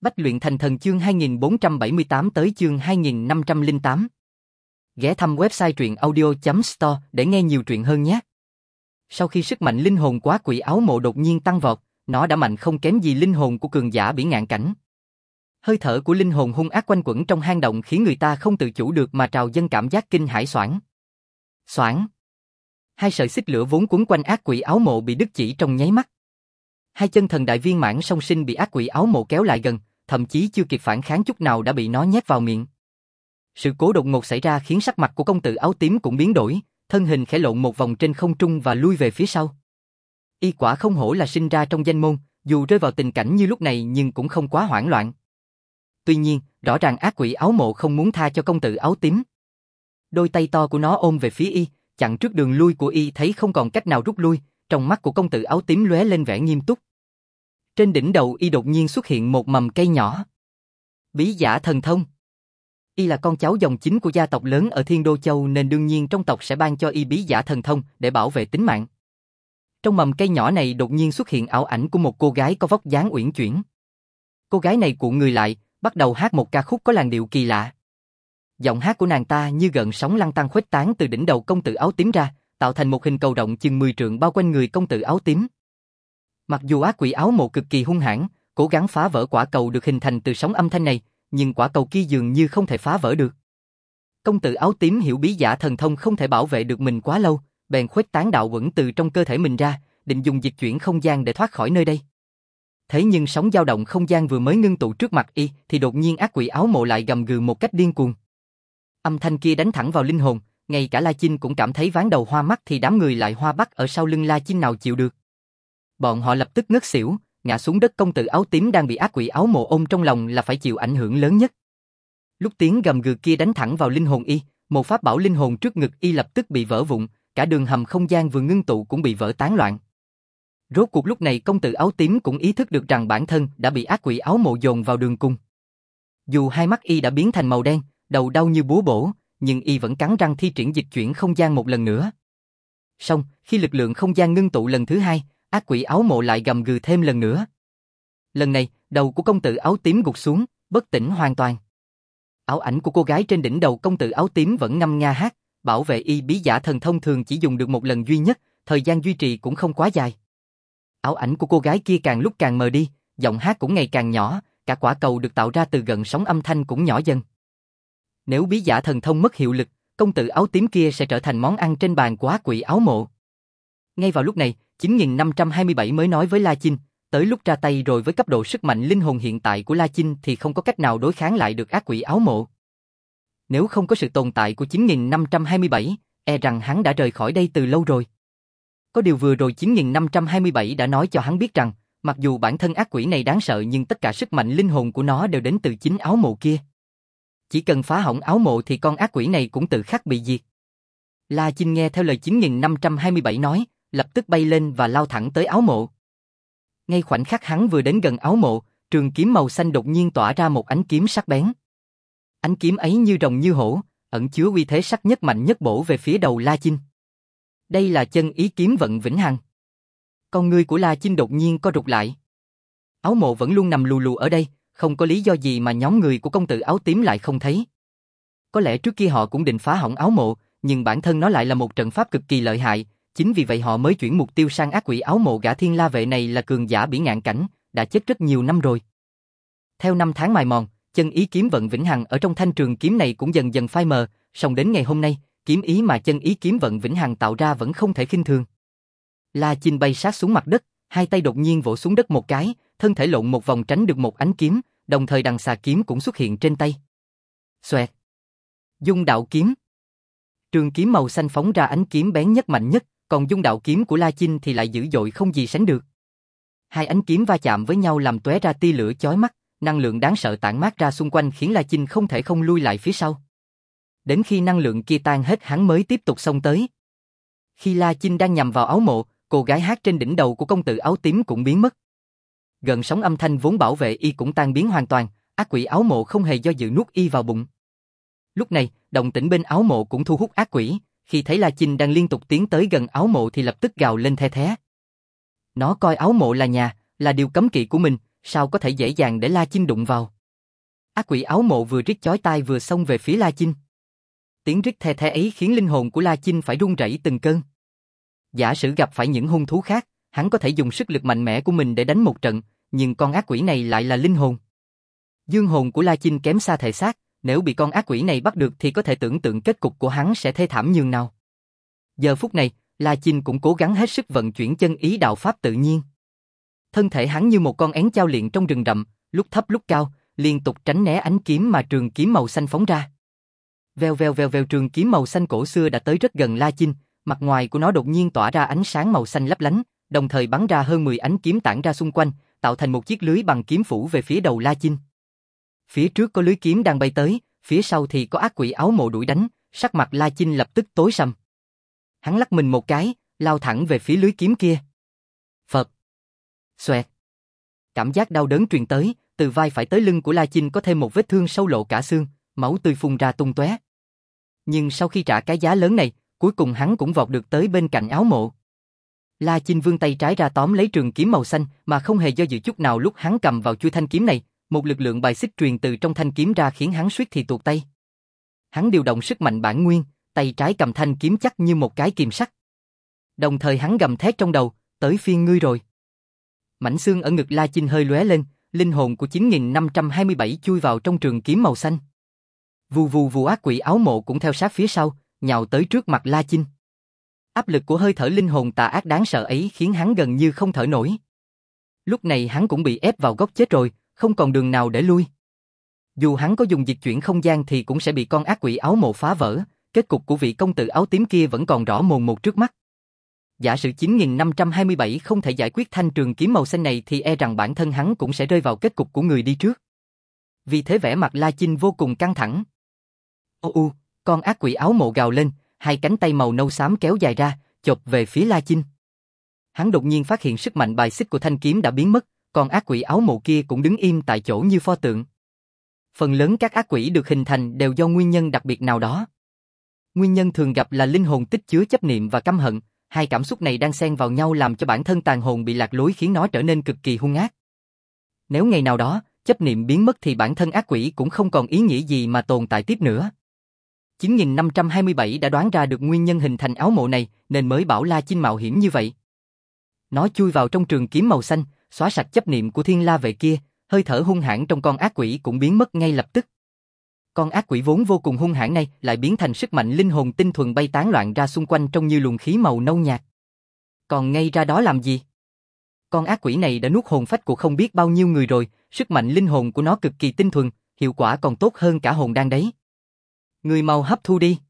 Bách luyện thành thần chương 2478 tới chương 2508. Ghé thăm website truyện audio.store để nghe nhiều truyện hơn nhé. Sau khi sức mạnh linh hồn quá quỷ áo mộ đột nhiên tăng vọt, nó đã mạnh không kém gì linh hồn của cường giả bỉ ngạn cảnh. Hơi thở của linh hồn hung ác quanh quẩn trong hang động khiến người ta không tự chủ được mà trào dâng cảm giác kinh hãi xoảng. Xoảng. Hai sợi xích lửa vốn quấn quanh ác quỷ áo mộ bị đứt chỉ trong nháy mắt. Hai chân thần đại viên mãn song sinh bị ác quỷ áo mộ kéo lại gần, thậm chí chưa kịp phản kháng chút nào đã bị nó nhét vào miệng. Sự cố đột ngột xảy ra khiến sắc mặt của công tử áo tím cũng biến đổi, thân hình khẽ lộn một vòng trên không trung và lui về phía sau. Y quả không hổ là sinh ra trong danh môn, dù rơi vào tình cảnh như lúc này nhưng cũng không quá hoảng loạn. Tuy nhiên, rõ ràng ác quỷ áo mộ không muốn tha cho công tử áo tím. Đôi tay to của nó ôm về phía Y, chặn trước đường lui của Y, thấy không còn cách nào rút lui, trong mắt của công tử áo tím lóe lên vẻ nghiêm túc. Trên đỉnh đầu Y đột nhiên xuất hiện một mầm cây nhỏ. Bí giả thần thông. Y là con cháu dòng chính của gia tộc lớn ở Thiên Đô Châu nên đương nhiên trong tộc sẽ ban cho Y bí giả thần thông để bảo vệ tính mạng. Trong mầm cây nhỏ này đột nhiên xuất hiện ảo ảnh của một cô gái có vóc dáng uyển chuyển. Cô gái này cuộn người lại, bắt đầu hát một ca khúc có làn điệu kỳ lạ. Giọng hát của nàng ta như gợn sóng lăn tăn khuếch tán từ đỉnh đầu công tử áo tím ra, tạo thành một hình cầu rộng chừng 10 trượng bao quanh người công tử áo tím. Mặc dù ác quỷ áo mộ cực kỳ hung hãn, cố gắng phá vỡ quả cầu được hình thành từ sóng âm thanh này, nhưng quả cầu kia dường như không thể phá vỡ được. Công tử áo tím hiểu bí giả thần thông không thể bảo vệ được mình quá lâu, bèn khuếch tán đạo uẩn từ trong cơ thể mình ra, định dùng dịch chuyển không gian để thoát khỏi nơi đây. Thế nhưng sóng dao động không gian vừa mới ngưng tụ trước mặt Y, thì đột nhiên ác quỷ áo mộ lại gầm gừ một cách điên cuồng. Âm thanh kia đánh thẳng vào linh hồn, ngay cả La Chinh cũng cảm thấy váng đầu hoa mắt thì đám người lại hoa bắt ở sau lưng La Chinh nào chịu được. Bọn họ lập tức ngất xỉu, ngã xuống đất. Công tử áo tím đang bị ác quỷ áo mộ ôm trong lòng là phải chịu ảnh hưởng lớn nhất. Lúc tiếng gầm gừ kia đánh thẳng vào linh hồn Y, một pháp bảo linh hồn trước ngực Y lập tức bị vỡ vụn, cả đường hầm không gian vừa ngưng tụ cũng bị vỡ tán loạn. Rốt cuộc lúc này công tử áo tím cũng ý thức được rằng bản thân đã bị ác quỷ áo mộ dồn vào đường cùng. Dù hai mắt Y đã biến thành màu đen, đầu đau như búa bổ, nhưng Y vẫn cắn răng thi triển dịch chuyển không gian một lần nữa. Song, khi lực lượng không gian ngưng tụ lần thứ hai, ác quỷ áo mộ lại gầm gừ thêm lần nữa. Lần này, đầu của công tử áo tím gục xuống, bất tỉnh hoàn toàn. Ảo ảnh của cô gái trên đỉnh đầu công tử áo tím vẫn ngâm nga hát, bảo vệ Y bí giả thần thông thường chỉ dùng được một lần duy nhất, thời gian duy trì cũng không quá dài. Ảo ảnh của cô gái kia càng lúc càng mờ đi, giọng hát cũng ngày càng nhỏ, cả quả cầu được tạo ra từ gần sóng âm thanh cũng nhỏ dần. Nếu bí giả thần thông mất hiệu lực, công tử áo tím kia sẽ trở thành món ăn trên bàn của ác quỷ áo mộ. Ngay vào lúc này, 9527 mới nói với La Chinh, tới lúc ra tay rồi. Với cấp độ sức mạnh linh hồn hiện tại của La Chinh thì không có cách nào đối kháng lại được ác quỷ áo mộ. Nếu không có sự tồn tại của 9527, e rằng hắn đã rời khỏi đây từ lâu rồi. Có điều vừa rồi 9527 đã nói cho hắn biết rằng, mặc dù bản thân ác quỷ này đáng sợ nhưng tất cả sức mạnh linh hồn của nó đều đến từ chính áo mộ kia. Chỉ cần phá hỏng áo mộ thì con ác quỷ này cũng tự khắc bị diệt. La Chinh nghe theo lời 9527 nói, lập tức bay lên và lao thẳng tới áo mộ. Ngay khoảnh khắc hắn vừa đến gần áo mộ, trường kiếm màu xanh đột nhiên tỏa ra một ánh kiếm sắc bén. Ánh kiếm ấy như rồng như hổ, ẩn chứa uy thế sắc nhất mạnh nhất bổ về phía đầu La Chinh. Đây là chân ý kiếm vận vĩnh hằng. Con ngươi của La Chinh đột nhiên co rụt lại. Áo mộ vẫn luôn nằm lù lù ở đây, không có lý do gì mà nhóm người của công tử áo tím lại không thấy. Có lẽ trước kia họ cũng định phá hỏng áo mộ, nhưng bản thân nó lại là một trận pháp cực kỳ lợi hại, chính vì vậy họ mới chuyển mục tiêu sang ác quỷ áo mộ. Gã Thiên La Vệ này là cường giả bỉ ngạn cảnh, đã chết rất nhiều năm rồi. Theo năm tháng mài mòn, chân ý kiếm vận vĩnh hằng ở trong thanh trường kiếm này cũng dần dần phai mờ, song đến ngày hôm nay, kiếm ý mà chân ý kiếm vận vĩnh hằng tạo ra vẫn không thể khinh thường. La Chinh bay sát xuống mặt đất, hai tay đột nhiên vỗ xuống đất một cái, thân thể lộn một vòng tránh được một ánh kiếm, đồng thời đằng xà kiếm cũng xuất hiện trên tay. Xoẹt. Dung đạo kiếm. Trường kiếm màu xanh phóng ra ánh kiếm bén nhất mạnh nhất, còn dung đạo kiếm của La Chinh thì lại dữ dội không gì sánh được. Hai ánh kiếm va chạm với nhau làm tóe ra tia lửa chói mắt, năng lượng đáng sợ tản mát ra xung quanh khiến La Chinh không thể không lui lại phía sau. Đến khi năng lượng kia tan hết hắn mới tiếp tục xông tới. Khi La Chinh đang nhằm vào áo mộ, cô gái hát trên đỉnh đầu của công tử áo tím cũng biến mất. Gần sóng âm thanh vốn bảo vệ Y cũng tan biến hoàn toàn, ác quỷ áo mộ không hề do dự nuốt Y vào bụng. Lúc này, động tĩnh bên áo mộ cũng thu hút ác quỷ, khi thấy La Chinh đang liên tục tiến tới gần áo mộ thì lập tức gào lên the thé. Nó coi áo mộ là nhà, là điều cấm kỵ của mình, sao có thể dễ dàng để La Chinh đụng vào. Ác quỷ áo mộ vừa rít chói tai vừa xông về phía La Chinh. Tiếng rít the thé ấy khiến linh hồn của La Chinh phải run rẩy từng cơn. Giả sử gặp phải những hung thú khác, hắn có thể dùng sức lực mạnh mẽ của mình để đánh một trận, nhưng con ác quỷ này lại là linh hồn. Dương hồn của La Chinh kém xa thể xác, nếu bị con ác quỷ này bắt được thì có thể tưởng tượng kết cục của hắn sẽ thê thảm nhường nào. Giờ phút này, La Chinh cũng cố gắng hết sức vận chuyển chân ý đạo pháp tự nhiên. Thân thể hắn như một con én chao luyện trong rừng rậm, lúc thấp lúc cao, liên tục tránh né ánh kiếm mà trường kiếm màu xanh phóng ra. Vèo vèo vèo vèo, trường kiếm màu xanh cổ xưa đã tới rất gần La Chinh, mặt ngoài của nó đột nhiên tỏa ra ánh sáng màu xanh lấp lánh, đồng thời bắn ra hơn 10 ánh kiếm tản ra xung quanh, tạo thành một chiếc lưới bằng kiếm phủ về phía đầu La Chinh. Phía trước có lưới kiếm đang bay tới, phía sau thì có ác quỷ áo mộ đuổi đánh, sắc mặt La Chinh lập tức tối sầm. Hắn lắc mình một cái, lao thẳng về phía lưới kiếm kia. Phật. Xoẹt. Cảm giác đau đớn truyền tới, từ vai phải tới lưng của La Chinh có thêm một vết thương sâu lộ cả xương, máu tươi phun ra tung tóe. Nhưng sau khi trả cái giá lớn này, cuối cùng hắn cũng vọt được tới bên cạnh áo mộ. La Chinh vươn tay trái ra tóm lấy trường kiếm màu xanh mà không hề do dự chút nào lúc hắn cầm vào chuôi thanh kiếm này, một lực lượng bài xích truyền từ trong thanh kiếm ra khiến hắn suýt thì tuột tay. Hắn điều động sức mạnh bản nguyên, tay trái cầm thanh kiếm chắc như một cái kìm sắt. Đồng thời hắn gầm thét trong đầu, tới phiên ngươi rồi. Mảnh xương ở ngực La Chinh hơi lóe lên, linh hồn của 9527 chui vào trong trường kiếm màu xanh. Vù vù vù, ác quỷ áo mộ cũng theo sát phía sau, nhào tới trước mặt La Chinh. Áp lực của hơi thở linh hồn tà ác đáng sợ ấy khiến hắn gần như không thở nổi. Lúc này hắn cũng bị ép vào góc chết rồi, không còn đường nào để lui. Dù hắn có dùng dịch chuyển không gian thì cũng sẽ bị con ác quỷ áo mộ phá vỡ, kết cục của vị công tử áo tím kia vẫn còn rõ mồn một trước mắt. Giả sử 9527 không thể giải quyết thanh trường kiếm màu xanh này thì e rằng bản thân hắn cũng sẽ rơi vào kết cục của người đi trước. Vì thế vẻ mặt La Chinh vô cùng căng thẳng. Con ác quỷ áo mộ gào lên, hai cánh tay màu nâu xám kéo dài ra, chộp về phía La Chinh. Hắn đột nhiên phát hiện sức mạnh bài xích của thanh kiếm đã biến mất, còn ác quỷ áo mộ kia cũng đứng im tại chỗ như pho tượng. Phần lớn các ác quỷ được hình thành đều do nguyên nhân đặc biệt nào đó. Nguyên nhân thường gặp là linh hồn tích chứa chấp niệm và căm hận, hai cảm xúc này đang xen vào nhau làm cho bản thân tàn hồn bị lạc lối khiến nó trở nên cực kỳ hung ác. Nếu ngày nào đó, chấp niệm biến mất thì bản thân ác quỷ cũng không còn ý nghĩa gì mà tồn tại tiếp nữa. 9527 đã đoán ra được nguyên nhân hình thành áo mộ này nên mới bảo La Chinh mạo hiểm như vậy. Nó chui vào trong trường kiếm màu xanh, xóa sạch chấp niệm của thiên la vệ kia, hơi thở hung hãn trong con ác quỷ cũng biến mất ngay lập tức. Con ác quỷ vốn vô cùng hung hãn này lại biến thành sức mạnh linh hồn tinh thuần bay tán loạn ra xung quanh trông như luồng khí màu nâu nhạt. Còn ngay ra đó làm gì? Con ác quỷ này đã nuốt hồn phách của không biết bao nhiêu người rồi, sức mạnh linh hồn của nó cực kỳ tinh thuần, hiệu quả còn tốt hơn cả hồn đan đấy. Người mau hấp thu đi.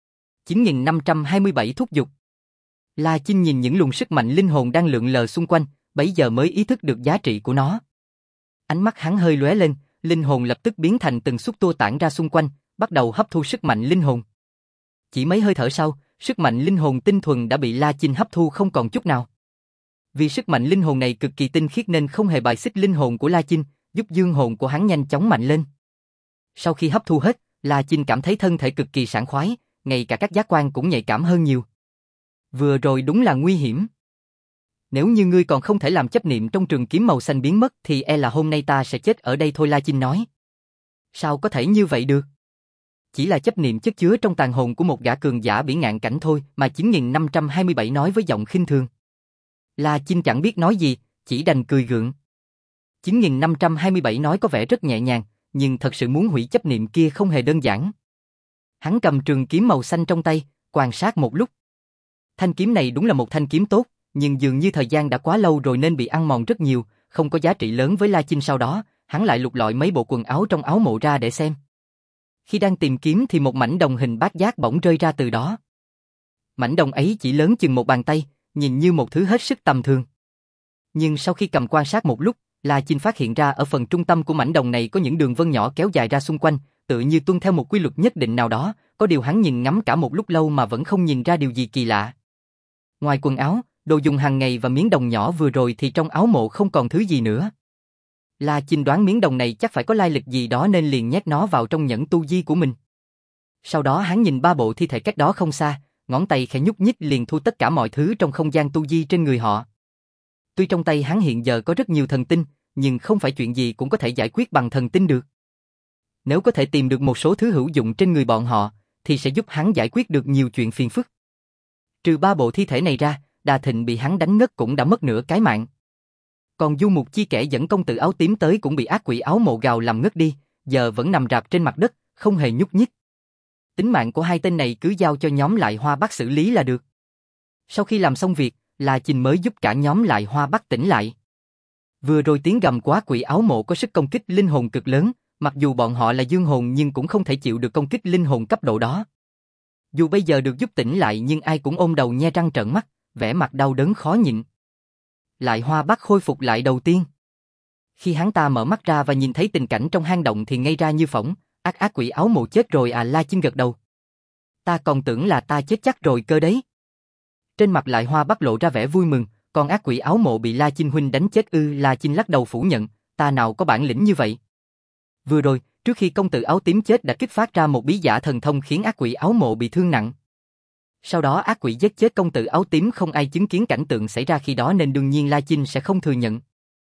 9527 thúc giục. La Chinh nhìn những luồng sức mạnh linh hồn đang lượn lờ xung quanh, bấy giờ mới ý thức được giá trị của nó. Ánh mắt hắn hơi lóe lên, linh hồn lập tức biến thành từng xúc tua tản ra xung quanh, bắt đầu hấp thu sức mạnh linh hồn. Chỉ mấy hơi thở sau, sức mạnh linh hồn tinh thuần đã bị La Chinh hấp thu không còn chút nào. Vì sức mạnh linh hồn này cực kỳ tinh khiết nên không hề bài xích linh hồn của La Chinh, giúp dương hồn của hắn nhanh chóng mạnh lên. Sau khi hấp thu hết, La Chinh cảm thấy thân thể cực kỳ sảng khoái, ngay cả các giác quan cũng nhạy cảm hơn nhiều. Vừa rồi đúng là nguy hiểm. Nếu như ngươi còn không thể làm chấp niệm trong trường kiếm màu xanh biến mất thì e là hôm nay ta sẽ chết ở đây thôi, La Chinh nói. Sao có thể như vậy được? Chỉ là chấp niệm chất chứa trong tàn hồn của một gã cường giả bỉ ngạn cảnh thôi mà 9527 nói với giọng khinh thường. La Chinh chẳng biết nói gì, chỉ đành cười gượng. 9527 nói có vẻ rất nhẹ nhàng, nhưng thật sự muốn hủy chấp niệm kia không hề đơn giản. Hắn cầm trường kiếm màu xanh trong tay, quan sát một lúc. Thanh kiếm này đúng là một thanh kiếm tốt, nhưng dường như thời gian đã quá lâu rồi nên bị ăn mòn rất nhiều, không có giá trị lớn với La Chinh. Sau đó, hắn lại lục lọi mấy bộ quần áo trong áo mộ ra để xem. Khi đang tìm kiếm thì một mảnh đồng hình bát giác bỗng rơi ra từ đó. Mảnh đồng ấy chỉ lớn chừng một bàn tay, nhìn như một thứ hết sức tầm thường. Nhưng sau khi cầm quan sát một lúc, La Chinh phát hiện ra ở phần trung tâm của mảnh đồng này có những đường vân nhỏ kéo dài ra xung quanh, tựa như tuân theo một quy luật nhất định nào đó, có điều hắn nhìn ngắm cả một lúc lâu mà vẫn không nhìn ra điều gì kỳ lạ. Ngoài quần áo, đồ dùng hàng ngày và miếng đồng nhỏ vừa rồi thì trong áo mộ không còn thứ gì nữa. La Chinh đoán miếng đồng này chắc phải có lai lịch gì đó nên liền nhét nó vào trong nhẫn tu di của mình. Sau đó hắn nhìn ba bộ thi thể cách đó không xa, ngón tay khẽ nhúc nhích liền thu tất cả mọi thứ trong không gian tu di trên người họ. Tuy trong tay hắn hiện giờ có rất nhiều thần tinh, nhưng không phải chuyện gì cũng có thể giải quyết bằng thần tinh được. Nếu có thể tìm được một số thứ hữu dụng trên người bọn họ, thì sẽ giúp hắn giải quyết được nhiều chuyện phiền phức. Trừ 3 bộ thi thể này ra, Đà Thịnh bị hắn đánh ngất cũng đã mất nửa cái mạng. Còn Du Mục Chi kẻ dẫn công tử áo tím tới cũng bị ác quỷ áo mộ gào làm ngất đi, giờ vẫn nằm rạp trên mặt đất, không hề nhúc nhích. Tính mạng của hai tên này cứ giao cho nhóm Lại Hoa Bắc xử lý là được. Sau khi làm xong việc, La Chinh mới giúp cả nhóm Lại Hoa Bắc tỉnh lại. Vừa rồi tiếng gầm của ác quỷ áo mộ có sức công kích linh hồn cực lớn, mặc dù bọn họ là dương hồn nhưng cũng không thể chịu được công kích linh hồn cấp độ đó. Dù bây giờ được giúp tỉnh lại nhưng ai cũng ôm đầu nhe răng trợn mắt, vẻ mặt đau đớn khó nhịn. Lại Hoa Bắc khôi phục lại đầu tiên. Khi hắn ta mở mắt ra và nhìn thấy tình cảnh trong hang động thì ngây ra như phỏng, ác quỷ áo mộ chết rồi à? La Chinh gật đầu. Ta còn tưởng là ta chết chắc rồi cơ đấy. Trên mặt Lại Hoa Bắc lộ ra vẻ vui mừng, còn ác quỷ áo mộ bị La Chinh huynh đánh chết ư? La Chinh lắc đầu phủ nhận, ta nào có bản lĩnh như vậy. Vừa rồi, trước khi công tử áo tím chết đã kích phát ra một bí giả thần thông khiến ác quỷ áo mộ bị thương nặng. Sau đó ác quỷ giết chết công tử áo tím, không ai chứng kiến cảnh tượng xảy ra khi đó nên đương nhiên La Chinh sẽ không thừa nhận.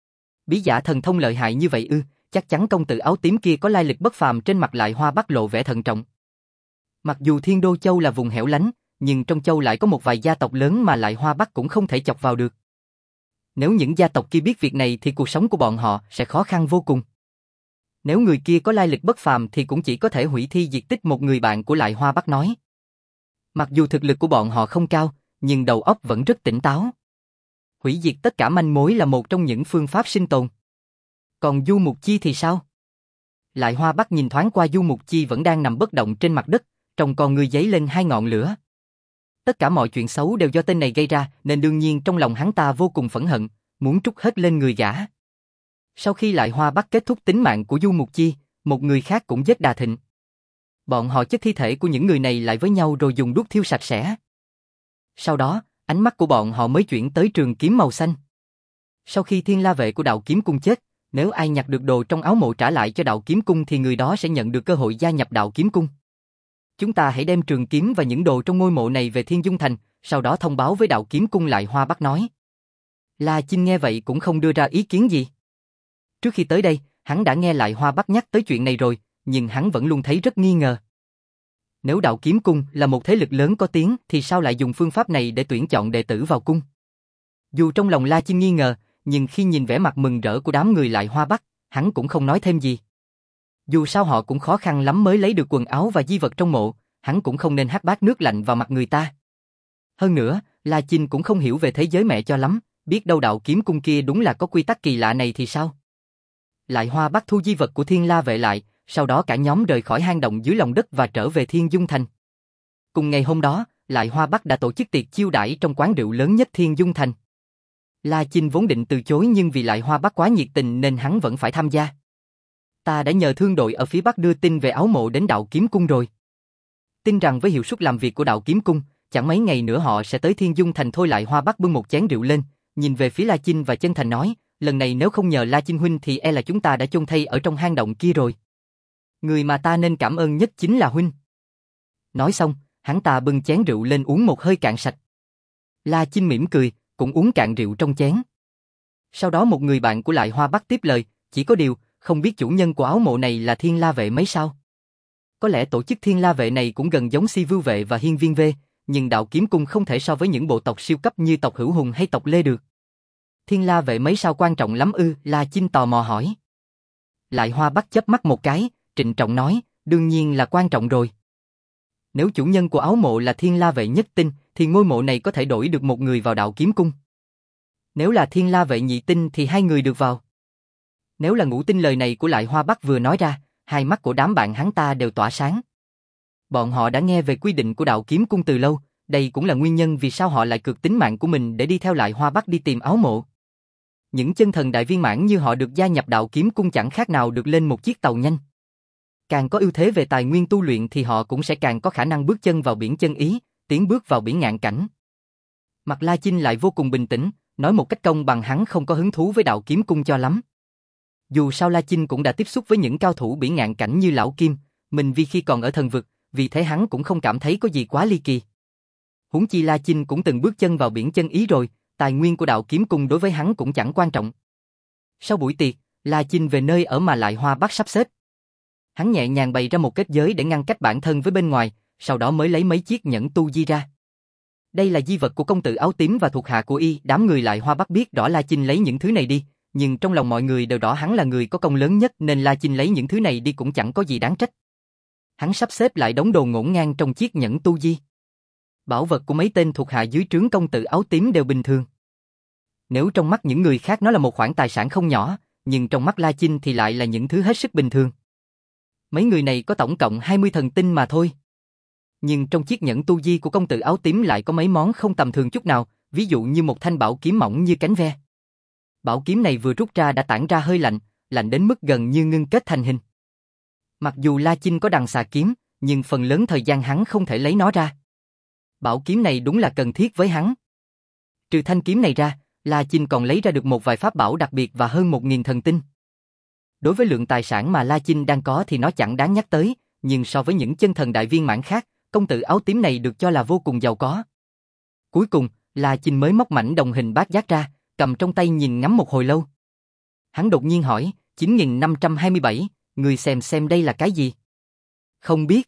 Bí giả thần thông lợi hại như vậy ư? Chắc chắn công tử áo tím kia có lai lịch bất phàm. Trên mặt Lại Hoa Bắc lộ vẻ thận trọng. Mặc dù Thiên Đô Châu là vùng hẻo lánh, nhưng trong châu lại có một vài gia tộc lớn mà Lại Hoa Bắc cũng không thể chọc vào được. Nếu những gia tộc kia biết việc này thì cuộc sống của bọn họ sẽ khó khăn vô cùng. Nếu người kia có lai lịch bất phàm thì cũng chỉ có thể hủy thi diệt tích. Một người bạn của Lại Hoa Bắc nói. Mặc dù thực lực của bọn họ không cao, nhưng đầu óc vẫn rất tỉnh táo. Hủy diệt tất cả manh mối là một trong những phương pháp sinh tồn. Còn Du Mục Chi thì sao? Lại Hoa Bắc nhìn thoáng qua Du Mục Chi vẫn đang nằm bất động trên mặt đất, trong con ngươi giấy lên 2 ngọn lửa. Tất cả mọi chuyện xấu đều do tên này gây ra, nên đương nhiên trong lòng hắn ta vô cùng phẫn hận, muốn trút hết lên người gã. Sau khi Lại Hoa Bắc kết thúc tính mạng của Du Mục Chi, một người khác cũng giết Đà Thịnh. Bọn họ chất thi thể của những người này lại với nhau rồi dùng đuốc thiêu sạch sẽ. Sau đó, ánh mắt của bọn họ mới chuyển tới trường kiếm màu xanh. Sau khi Thiên La vệ của Đạo Kiếm Cung chết, nếu ai nhặt được đồ trong áo mộ trả lại cho Đạo Kiếm Cung thì người đó sẽ nhận được cơ hội gia nhập Đạo Kiếm Cung. Chúng ta hãy đem trường kiếm và những đồ trong ngôi mộ này về Thiên Dung Thành, sau đó thông báo với Đạo Kiếm Cung. Lại Hoa Bắc nói. La Chinh nghe vậy cũng không đưa ra ý kiến gì. Trước khi tới đây, hắn đã nghe Lại Hoa Bắc nhắc tới chuyện này rồi, nhưng hắn vẫn luôn thấy rất nghi ngờ. Nếu Đạo Kiếm Cung là một thế lực lớn có tiếng thì sao lại dùng phương pháp này để tuyển chọn đệ tử vào cung? Dù trong lòng La Chinh nghi ngờ, nhưng khi nhìn vẻ mặt mừng rỡ của đám người Lại Hoa Bắc, hắn cũng không nói thêm gì. Dù sao họ cũng khó khăn lắm mới lấy được quần áo và di vật trong mộ, hắn cũng không nên hắt bát nước lạnh vào mặt người ta. Hơn nữa, La Chinh cũng không hiểu về thế giới mẹ cho lắm, biết đâu Đạo Kiếm Cung kia đúng là có quy tắc kỳ lạ này thì sao? Lại Hoa Bắc thu di vật của Thiên La vệ lại, sau đó cả nhóm rời khỏi hang động dưới lòng đất và trở về Thiên Dung Thành. Cùng ngày hôm đó, Lại Hoa Bắc đã tổ chức tiệc chiêu đãi trong quán rượu lớn nhất Thiên Dung Thành. La Chinh vốn định từ chối nhưng vì Lại Hoa Bắc quá nhiệt tình nên hắn vẫn phải tham gia. Ta đã nhờ thương đội ở phía Bắc đưa tin về áo mộ đến Đạo Kiếm Cung rồi. Tin rằng với hiệu suất làm việc của Đạo Kiếm Cung, chẳng mấy ngày nữa họ sẽ tới Thiên Dung Thành thôi. Lại Hoa Bắc bưng một chén rượu lên, nhìn về phía La Chinh và chân thành nói, lần này nếu không nhờ La Chinh huynh thì e là chúng ta đã chôn thây ở trong hang động kia rồi. Người mà ta nên cảm ơn nhất chính là huynh. Nói xong, hắn ta bưng chén rượu lên uống một hơi cạn sạch. La Chinh mỉm cười, cũng uống cạn rượu trong chén. Sau đó một người bạn của Lại Hoa Bắc tiếp lời, chỉ có điều, không biết chủ nhân của áo mộ này là Thiên La vệ mấy sao? Có lẽ tổ chức Thiên La vệ này cũng gần giống Si Vưu vệ và Hiên Viên Vê, nhưng Đạo Kiếm Cung không thể so với những bộ tộc siêu cấp như tộc Hữu Hùng hay tộc Lê được. Thiên La vệ mấy sao quan trọng lắm ư? La Chinh tò mò hỏi. Lại Hoa Bắc chớp mắt một cái, trịnh trọng nói, đương nhiên là quan trọng rồi. Nếu chủ nhân của áo mộ là Thiên La vệ nhất tinh, thì ngôi mộ này có thể đổi được một người vào Đạo Kiếm Cung. Nếu là Thiên La vệ nhị tinh thì 2 người được vào. Nếu là ngũ tinh, lời này của Lại Hoa Bắc vừa nói ra, hai mắt của đám bạn hắn ta đều tỏa sáng. Bọn họ đã nghe về quy định của Đạo Kiếm Cung từ lâu, đây cũng là nguyên nhân vì sao họ lại cược tính mạng của mình để đi theo Lại Hoa Bắc đi tìm áo mộ. Những chân thần đại viên mãn như họ được gia nhập Đạo Kiếm Cung chẳng khác nào được lên một chiếc tàu nhanh. Càng có ưu thế về tài nguyên tu luyện thì họ cũng sẽ càng có khả năng bước chân vào biển chân ý, tiến bước vào biển ngạn cảnh. Mặt La Chinh lại vô cùng bình tĩnh, nói một cách công bằng hắn không có hứng thú với Đạo Kiếm Cung cho lắm. Dù sao La Chinh cũng đã tiếp xúc với những cao thủ biển ngạn cảnh như Lão Kim, Minh Vi khi còn ở thần vực, vì thế hắn cũng không cảm thấy có gì quá ly kỳ. Huống chi La Chinh cũng từng bước chân vào biển chân ý rồi, tài nguyên của Đạo Kiếm Cung đối với hắn cũng chẳng quan trọng. Sau buổi tiệc, La Chinh về nơi ở mà Lại Hoa Bắc sắp xếp. Hắn nhẹ nhàng bày ra một kết giới để ngăn cách bản thân với bên ngoài, sau đó mới lấy mấy chiếc nhẫn tu di ra. Đây là di vật của công tử áo tím và thuộc hạ của y. Đám người Lại Hoa Bắc biết rõ La Chinh lấy những thứ này đi, nhưng trong lòng mọi người đều rõ hắn là người có công lớn nhất nên La Chinh lấy những thứ này đi cũng chẳng có gì đáng trách. Hắn sắp xếp lại đống đồ ngổn ngang trong chiếc nhẫn tu di. Bảo vật của mấy tên thuộc hạ dưới trướng công tử áo tím đều bình thường. Nếu trong mắt những người khác nó là một khoản tài sản không nhỏ, nhưng trong mắt La Chinh thì lại là những thứ hết sức bình thường. Mấy người này có tổng cộng 20 thần tinh mà thôi. Nhưng trong chiếc nhẫn tu di của công tử áo tím lại có mấy món không tầm thường chút nào, ví dụ như một thanh bảo kiếm mỏng như cánh ve. Bảo kiếm này vừa rút ra đã tản ra hơi lạnh, lạnh đến mức gần như ngưng kết thành hình. Mặc dù La Chinh có đằng xà kiếm, nhưng phần lớn thời gian hắn không thể lấy nó ra. Bảo kiếm này đúng là cần thiết với hắn. Trừ thanh kiếm này ra, La Chinh còn lấy ra được một vài pháp bảo đặc biệt và hơn 1000 thần tinh. Đối với lượng tài sản mà La Chinh đang có thì nó chẳng đáng nhắc tới, nhưng so với những chân thần đại viên mãn khác, công tử áo tím này được cho là vô cùng giàu có. Cuối cùng, La Chinh mới móc mảnh đồng hình bát giác ra, cầm trong tay nhìn ngắm một hồi lâu. Hắn đột nhiên hỏi, 9527, người xem đây là cái gì? Không biết.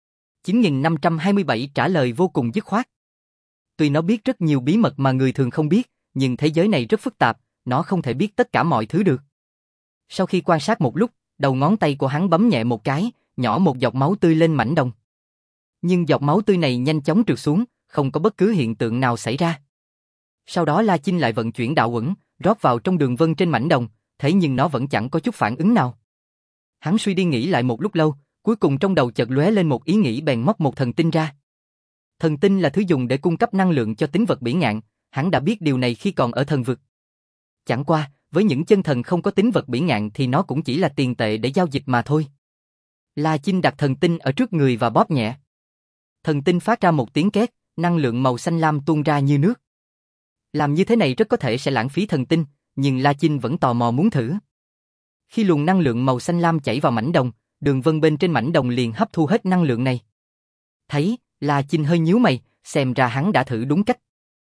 9527 trả lời vô cùng dứt khoát. Tuy nó biết rất nhiều bí mật mà người thường không biết, nhưng thế giới này rất phức tạp, nó không thể biết tất cả mọi thứ được. Sau khi quan sát một lúc, đầu ngón tay của hắn bấm nhẹ một cái, nhỏ một giọt máu tươi lên mảnh đồng. Nhưng giọt máu tươi này nhanh chóng trượt xuống, không có bất cứ hiện tượng nào xảy ra. Sau đó La Chinh lại vận chuyển đạo uẩn, rót vào trong đường vân trên mảnh đồng, thế nhưng nó vẫn chẳng có chút phản ứng nào. Hắn suy đi nghĩ lại một lúc lâu, cuối cùng trong đầu chợt lóe lên một ý nghĩ bèn móc một thần tinh ra. Thần tinh là thứ dùng để cung cấp năng lượng cho tính vật bỉ ngạn, hắn đã biết điều này khi còn ở thần vực. Chẳng qua, với những chân thần không có tính vật bỉ ngạn thì nó cũng chỉ là tiền tệ để giao dịch mà thôi. La Chinh đặt thần tinh ở trước người và bóp nhẹ. Thần tinh phát ra một tiếng két, năng lượng màu xanh lam tuôn ra như nước. Làm như thế này rất có thể sẽ lãng phí thần tinh, nhưng La Chinh vẫn tò mò muốn thử. Khi luồng năng lượng màu xanh lam chảy vào mảnh đồng, đường vân bên trên mảnh đồng liền hấp thu hết năng lượng này. Thấy, La Chinh hơi nhíu mày, xem ra hắn đã thử đúng cách.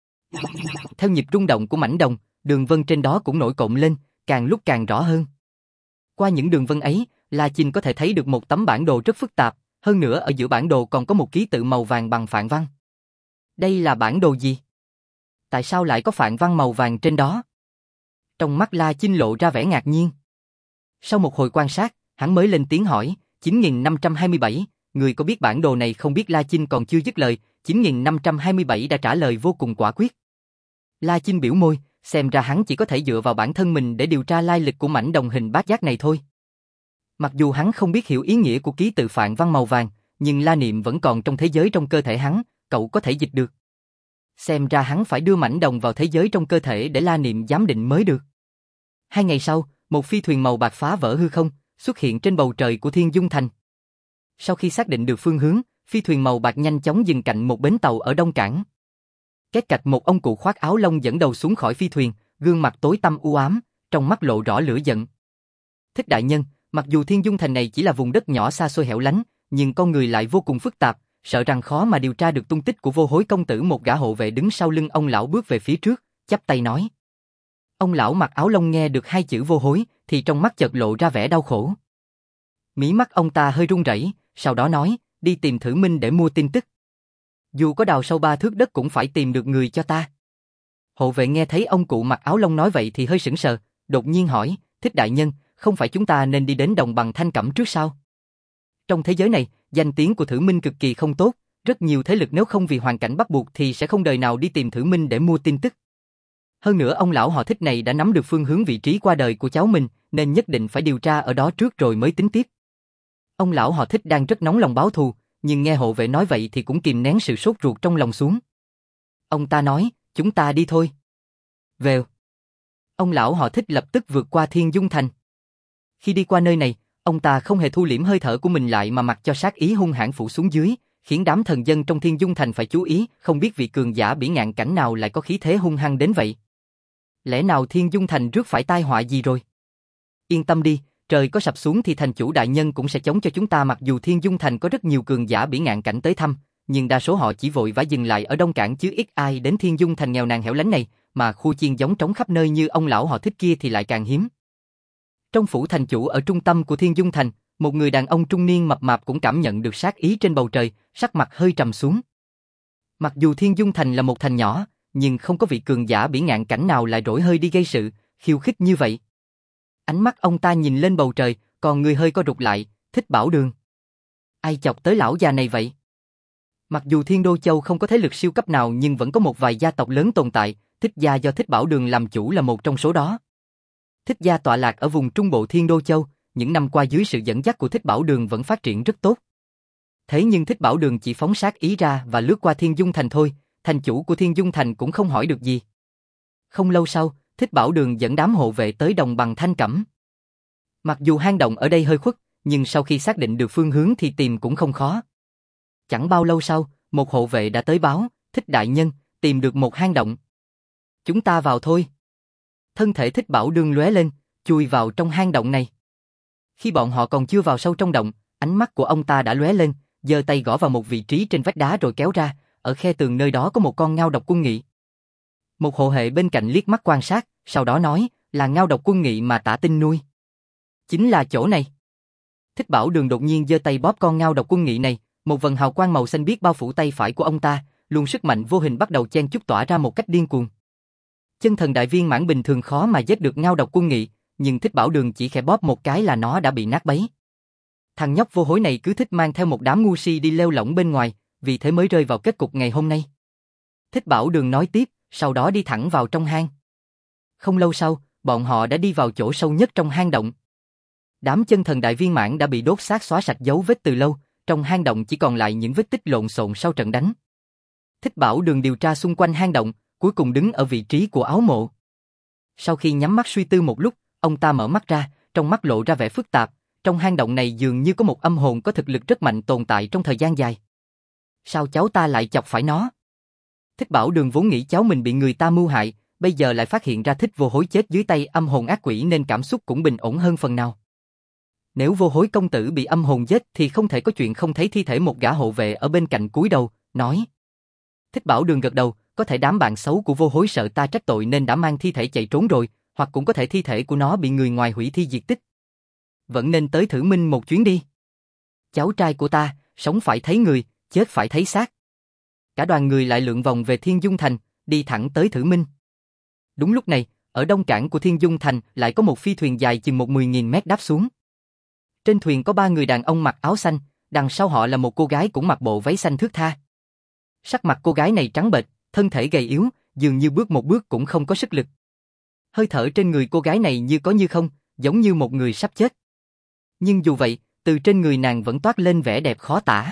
Theo nhịp rung động của mảnh đồng, đường vân trên đó cũng nổi cộm lên, càng lúc càng rõ hơn. Qua những đường vân ấy, La Chinh có thể thấy được một tấm bản đồ rất phức tạp, hơn nữa ở giữa bản đồ còn có một ký tự màu vàng bằng phạn văn. Đây là bản đồ gì? Tại sao lại có phạn văn màu vàng trên đó? Trong mắt La Chinh lộ ra vẻ ngạc nhiên. Sau một hồi quan sát, hắn mới lên tiếng hỏi, 9527, người có biết bản đồ này không? Biết. La Chinh còn chưa dứt lời, 9527 đã trả lời vô cùng quả quyết. La Chinh biểu môi, xem ra hắn chỉ có thể dựa vào bản thân mình để điều tra lai lịch của mảnh đồng hình bát giác này thôi. Mặc dù hắn không biết hiểu ý nghĩa của ký tự phạn văn màu vàng, nhưng la niệm vẫn còn trong thế giới trong cơ thể hắn, cậu có thể dịch được. Xem ra hắn phải đưa mảnh đồng vào thế giới trong cơ thể để la niệm giám định mới được. 2 ngày sau, một phi thuyền màu bạc phá vỡ hư không, xuất hiện trên bầu trời của Thiên Dung Thành. Sau khi xác định được phương hướng, phi thuyền màu bạc nhanh chóng dừng cạnh một bến tàu ở Đông Cảng. Két cạch, một ông cụ khoác áo lông dẫn đầu xuống khỏi phi thuyền, gương mặt tối tăm u ám, trong mắt lộ rõ lửa giận. Thích đại nhân, mặc dù Thiên Dung Thành này chỉ là vùng đất nhỏ xa xôi hẻo lánh, nhưng con người lại vô cùng phức tạp, sợ rằng khó mà điều tra được tung tích của Vô Hối công tử. Một gã hộ vệ đứng sau lưng ông lão bước về phía trước, chắp tay nói. Ông lão mặc áo lông nghe được 2 chữ Vô Hối, thì trong mắt chợt lộ ra vẻ đau khổ. Mí mắt ông ta hơi run rẩy, sau đó nói, đi tìm Thử Minh để mua tin tức. Dù có đào sâu 3 thước đất cũng phải tìm được người cho ta. Hộ vệ nghe thấy ông cụ mặc áo lông nói vậy thì hơi sững sờ, đột nhiên hỏi, Thích đại nhân, không phải chúng ta nên đi đến đồng bằng Thanh Cẩm trước sao? Trong thế giới này, danh tiếng của Thử Minh cực kỳ không tốt, rất nhiều thế lực nếu không vì hoàn cảnh bắt buộc thì sẽ không đời nào đi tìm Thử Minh để mua tin tức. Hơn nữa ông lão họ Thích này đã nắm được phương hướng vị trí qua đời của cháu mình, nên nhất định phải điều tra ở đó trước rồi mới tính tiếp. Ông lão họ Thích đang rất nóng lòng báo thù, nhưng nghe hộ vệ nói vậy thì cũng kìm nén sự sốt ruột trong lòng xuống. Ông ta nói, chúng ta đi thôi. Vèo. Ông lão họ Thích lập tức vượt qua Thiên Dung Thành. Khi đi qua nơi này, ông ta không hề thu liễm hơi thở của mình lại mà mặc cho sát ý hung hãn phủ xuống dưới, khiến đám thần dân trong Thiên Dung Thành phải chú ý, không biết vị cường giả bỉ ngạn cảnh nào lại có khí thế hung hăng đến vậy. Lẽ nào Thiên Dung Thành rước phải tai họa gì rồi? Yên tâm đi, trời có sập xuống thì thành chủ đại nhân cũng sẽ chống cho chúng ta. Mặc dù Thiên Dung Thành có rất nhiều cường giả bỉ ngạn cảnh tới thăm, nhưng đa số họ chỉ vội vã dừng lại ở Đông Cảng chứ ít ai đến Thiên Dung Thành nghèo nàn hẻo lánh này, mà khu chiên giống trống khắp nơi như ông lão họ Thích kia thì lại càng hiếm. Trong phủ thành chủ ở trung tâm của Thiên Dung Thành, một người đàn ông trung niên mập mạp cũng cảm nhận được sát ý trên bầu trời, sắc mặt hơi trầm xuống. Mặc dù Thiên Dung Thành là một thành nhỏ, nhưng không có vị cường giả bỉ ngạn cảnh nào lại rỗi hơi đi gây sự, khiêu khích như vậy. Ánh mắt ông ta nhìn lên bầu trời, còn người hơi co rụt lại, Thích Bảo Đường. Ai chọc tới lão già này vậy? Mặc dù Thiên Đô Châu không có thế lực siêu cấp nào nhưng vẫn có một vài gia tộc lớn tồn tại, Thích gia do Thích Bảo Đường làm chủ là một trong số đó. Thích gia tọa lạc ở vùng trung bộ Thiên Đô Châu, những năm qua dưới sự dẫn dắt của Thích Bảo Đường vẫn phát triển rất tốt. Thế nhưng Thích Bảo Đường chỉ phóng sát ý ra và lướt qua Thiên Dung Thành thôi, thành chủ của Thiên Dung Thành cũng không hỏi được gì. Không lâu sau, Thích Bảo Đường dẫn đám hộ vệ tới đồng bằng Thanh Cẩm. Mặc dù hang động ở đây hơi khuất, nhưng sau khi xác định được phương hướng thì tìm cũng không khó. Chẳng bao lâu sau, một hộ vệ đã tới báo, Thích đại nhân, tìm được một hang động. Chúng ta vào thôi. Thân thể Thích Bảo Đường lóe lên, chui vào trong hang động này. Khi bọn họ còn chưa vào sâu trong động, ánh mắt của ông ta đã lóe lên, giơ tay gõ vào một vị trí trên vách đá rồi kéo ra, ở khe tường nơi đó có một con ngao độc quân nghị. Một hộ hệ bên cạnh liếc mắt quan sát, sau đó nói, là ngao độc quân nghị mà Tả Tinh nuôi. Chính là chỗ này. Thích Bảo Đường đột nhiên giơ tay bóp con ngao độc quân nghị này, một vầng hào quang màu xanh biếc bao phủ tay phải của ông ta, luồng sức mạnh vô hình bắt đầu chen chúc tỏa ra một cách điên cuồng. Chân thần đại viên mãn bình thường khó mà giết được ngao độc quân nghị, nhưng Thích Bảo Đường chỉ khẽ bóp một cái là nó đã bị nát bấy. Thằng nhóc vô hối này cứ thích mang theo một đám ngu si đi lêu lỏng bên ngoài, vì thế mới rơi vào kết cục ngày hôm nay. Thích Bảo Đường nói tiếp, sau đó đi thẳng vào trong hang. Không lâu sau, bọn họ đã đi vào chỗ sâu nhất trong hang động. Đám chân thần đại viên mãn đã bị đốt xác xóa sạch dấu vết từ lâu, trong hang động chỉ còn lại những vết tích lộn xộn sau trận đánh. Thích Bảo Đường điều tra xung quanh hang động, cuối cùng đứng ở vị trí của áo mộ. Sau khi nhắm mắt suy tư một lúc, ông ta mở mắt ra, trong mắt lộ ra vẻ phức tạp. Trong hang động này dường như có một âm hồn có thực lực rất mạnh tồn tại trong thời gian dài. Sao cháu ta lại chọc phải nó? Thích Bảo Đường vốn nghĩ cháu mình bị người ta mưu hại, bây giờ lại phát hiện ra Thích Vô Hối chết dưới tay âm hồn ác quỷ nên cảm xúc cũng bình ổn hơn phần nào. Nếu Vô Hối công tử bị âm hồn giết thì không thể có chuyện không thấy thi thể. Một gã hộ vệ ở bên cạnh cúi đầu, nói. Thích Bảo Đường gật đầu, có thể đám bạn xấu của Vô Hối sợ ta trách tội nên đã mang thi thể chạy trốn rồi, hoặc cũng có thể thi thể của nó bị người ngoài hủy thi diệt tích. Vẫn nên tới Thử Minh một chuyến đi. Cháu trai của ta, sống phải thấy người, chết phải thấy xác. Cả đoàn người lại lượn vòng về Thiên Dung Thành, đi thẳng tới Thử Minh. Đúng lúc này, ở đông cảng của Thiên Dung Thành lại có một phi thuyền dài chừng 10.000 mét đáp xuống. Trên thuyền có 3 người đàn ông mặc áo xanh, đằng sau họ là một cô gái cũng mặc bộ váy xanh thướt tha. Sắc mặt cô gái này trắng bệch, thân thể gầy yếu, dường như bước một bước cũng không có sức lực. Hơi thở trên người cô gái này như có như không, giống như một người sắp chết. Nhưng dù vậy, từ trên người nàng vẫn toát lên vẻ đẹp khó tả.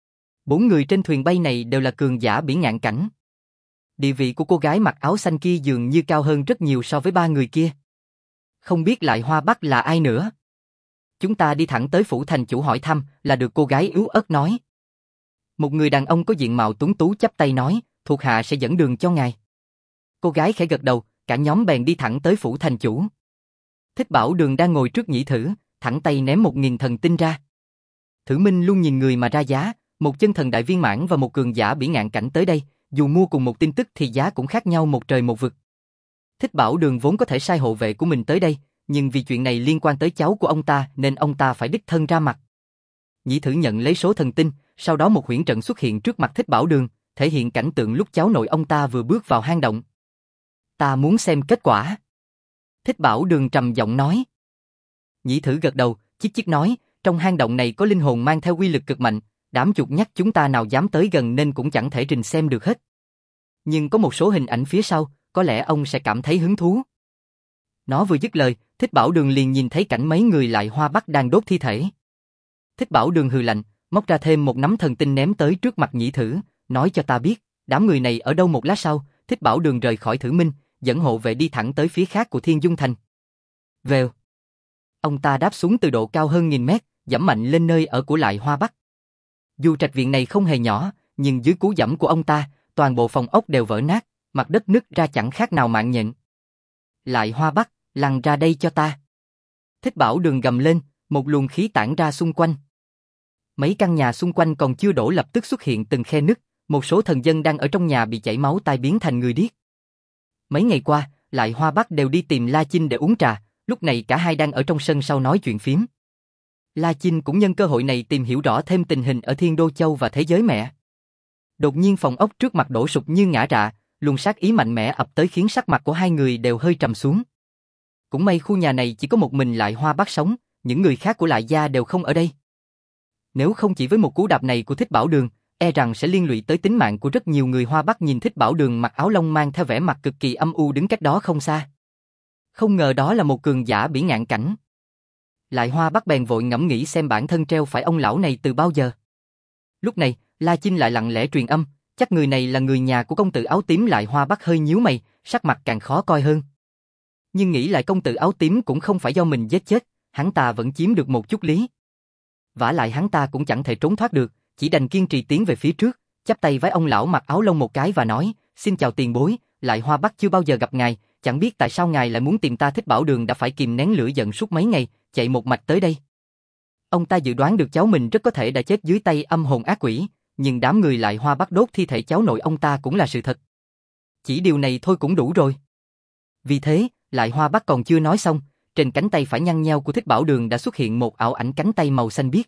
4 người trên thuyền bay này đều là cường giả bỉ ngạn cảnh. Địa vị của cô gái mặc áo xanh kia dường như cao hơn rất nhiều so với 3 người kia. Không biết Lại Hoa Bắc là ai nữa? Chúng ta đi thẳng tới phủ thành chủ hỏi thăm là được, cô gái yếu ớt nói. Một người đàn ông có diện mạo tuấn tú chắp tay nói, thuộc hạ sẽ dẫn đường cho ngài. Cô gái khẽ gật đầu, cả nhóm bèn đi thẳng tới phủ thành chủ. Thích Bảo Đường đang ngồi trước nhĩ thử, thẳng tay ném 1.000 thần tinh ra. Thử Minh luôn nhìn người mà ra giá, một chân thần đại viên mãn và một cường giả bỉ ngạn cảnh tới đây, dù mua cùng một tin tức thì giá cũng khác nhau một trời một vực. Thích Bảo Đường vốn có thể sai hộ vệ của mình tới đây, nhưng vì chuyện này liên quan tới cháu của ông ta nên ông ta phải đích thân ra mặt. Nhĩ Thử nhận lấy số thần tinh, sau đó một huyễn trận xuất hiện trước mặt Thích Bảo Đường, thể hiện cảnh tượng lúc cháu nội ông ta vừa bước vào hang động. Ta muốn xem kết quả. Thích Bảo Đường trầm giọng nói. Nhĩ Thử gật đầu, chít chít nói, trong hang động này có linh hồn mang theo uy lực cực mạnh, đám chuột nhắt chúng ta nào dám tới gần nên cũng chẳng thể trình xem được hết. Nhưng có một số hình ảnh phía sau, có lẽ ông sẽ cảm thấy hứng thú. Nó vừa dứt lời, Thích Bảo Đường liền nhìn thấy cảnh mấy người Lại Hoa Bắc đang đốt thi thể. Thích Bảo Đường hừ lạnh, móc ra thêm một nắm thần tinh ném tới trước mặt Nhĩ Thử, nói cho ta biết, đám người này ở đâu. Một lát sau, Thích Bảo Đường rời khỏi Thử Minh, dẫn hộ vệ đi thẳng tới phía khác của Thiên Dung Thành. Vèo. Ông ta đáp xuống từ độ cao hơn 1000 mét, giẫm mạnh lên nơi ở của Lại Hoa Bắc. Dù trạch viện này không hề nhỏ, nhưng dưới cú giẫm của ông ta, toàn bộ phòng ốc đều vỡ nát, mặt đất nứt ra chẳng khác nào mạng nhện. Lại Hoa Bắc, lăn ra đây cho ta. Thích Bảo Đường gầm lên, một luồng khí tản ra xung quanh. Mấy căn nhà xung quanh còn chưa đổ lập tức xuất hiện từng khe nứt, một số thần dân đang ở trong nhà bị chảy máu tai biến thành người điếc. Mấy ngày qua, Lại Hoa Bắc đều đi tìm La Chinh để uống trà, Lúc này cả hai đang ở trong sân sau nói chuyện phiếm. La Chinh cũng nhân cơ hội này tìm hiểu rõ thêm tình hình ở Thiên Đô Châu và thế giới mẹ. Đột nhiên phòng ốc trước mặt đổ sụp như ngã rạ, luồng sát ý mạnh mẽ ập tới khiến sắc mặt của hai người đều hơi trầm xuống. Cũng may khu nhà này chỉ có một mình Lại Hoa Bắc sống, những người khác của Lại gia đều không ở đây. Nếu không chỉ với một cú đạp này của Thích Bảo Đường, e rằng sẽ liên lụy tới tính mạng của rất nhiều người Hoa Bắc. Nhìn Thích Bảo Đường mặc áo lông mang theo vẻ mặt cực kỳ âm u đứng cách đó không xa. Không ngờ đó là một cường giả bỉ ngạn cảnh. Lại Hoa Bắc bèn vội ngẫm nghĩ xem bản thân treo phải ông lão này từ bao giờ. Lúc này, La Chinh lại lặng lẽ truyền âm, chắc người này là người nhà của công tử áo tím. Lại Hoa Bắc hơi nhíu mày, sắc mặt càng khó coi hơn. Nhưng nghĩ lại công tử áo tím cũng không phải do mình giết chết, hắn ta vẫn chiếm được một chút lý. Vả lại hắn ta cũng chẳng thể trốn thoát được, chỉ đành kiên trì tiến về phía trước, chắp tay với ông lão mặc áo lông một cái và nói, xin chào tiền bối, Lại Hoa Bắc chưa bao giờ gặp ngài, chẳng biết tại sao ngài lại muốn tìm ta. Thích Bảo Đường đã phải kìm nén lửa giận suốt mấy ngày, chạy một mạch tới đây. Ông ta dự đoán được cháu mình rất có thể đã chết dưới tay âm hồn ác quỷ, nhưng đám người Lại Hoa Bắc đốt thi thể cháu nội ông ta cũng là sự thật. Chỉ điều này thôi cũng đủ rồi. Vì thế, Lại Hoa Bắc còn chưa nói xong, trên cánh tay phải nhăn nheo của Thích Bảo Đường đã xuất hiện một ảo ảnh cánh tay màu xanh biếc.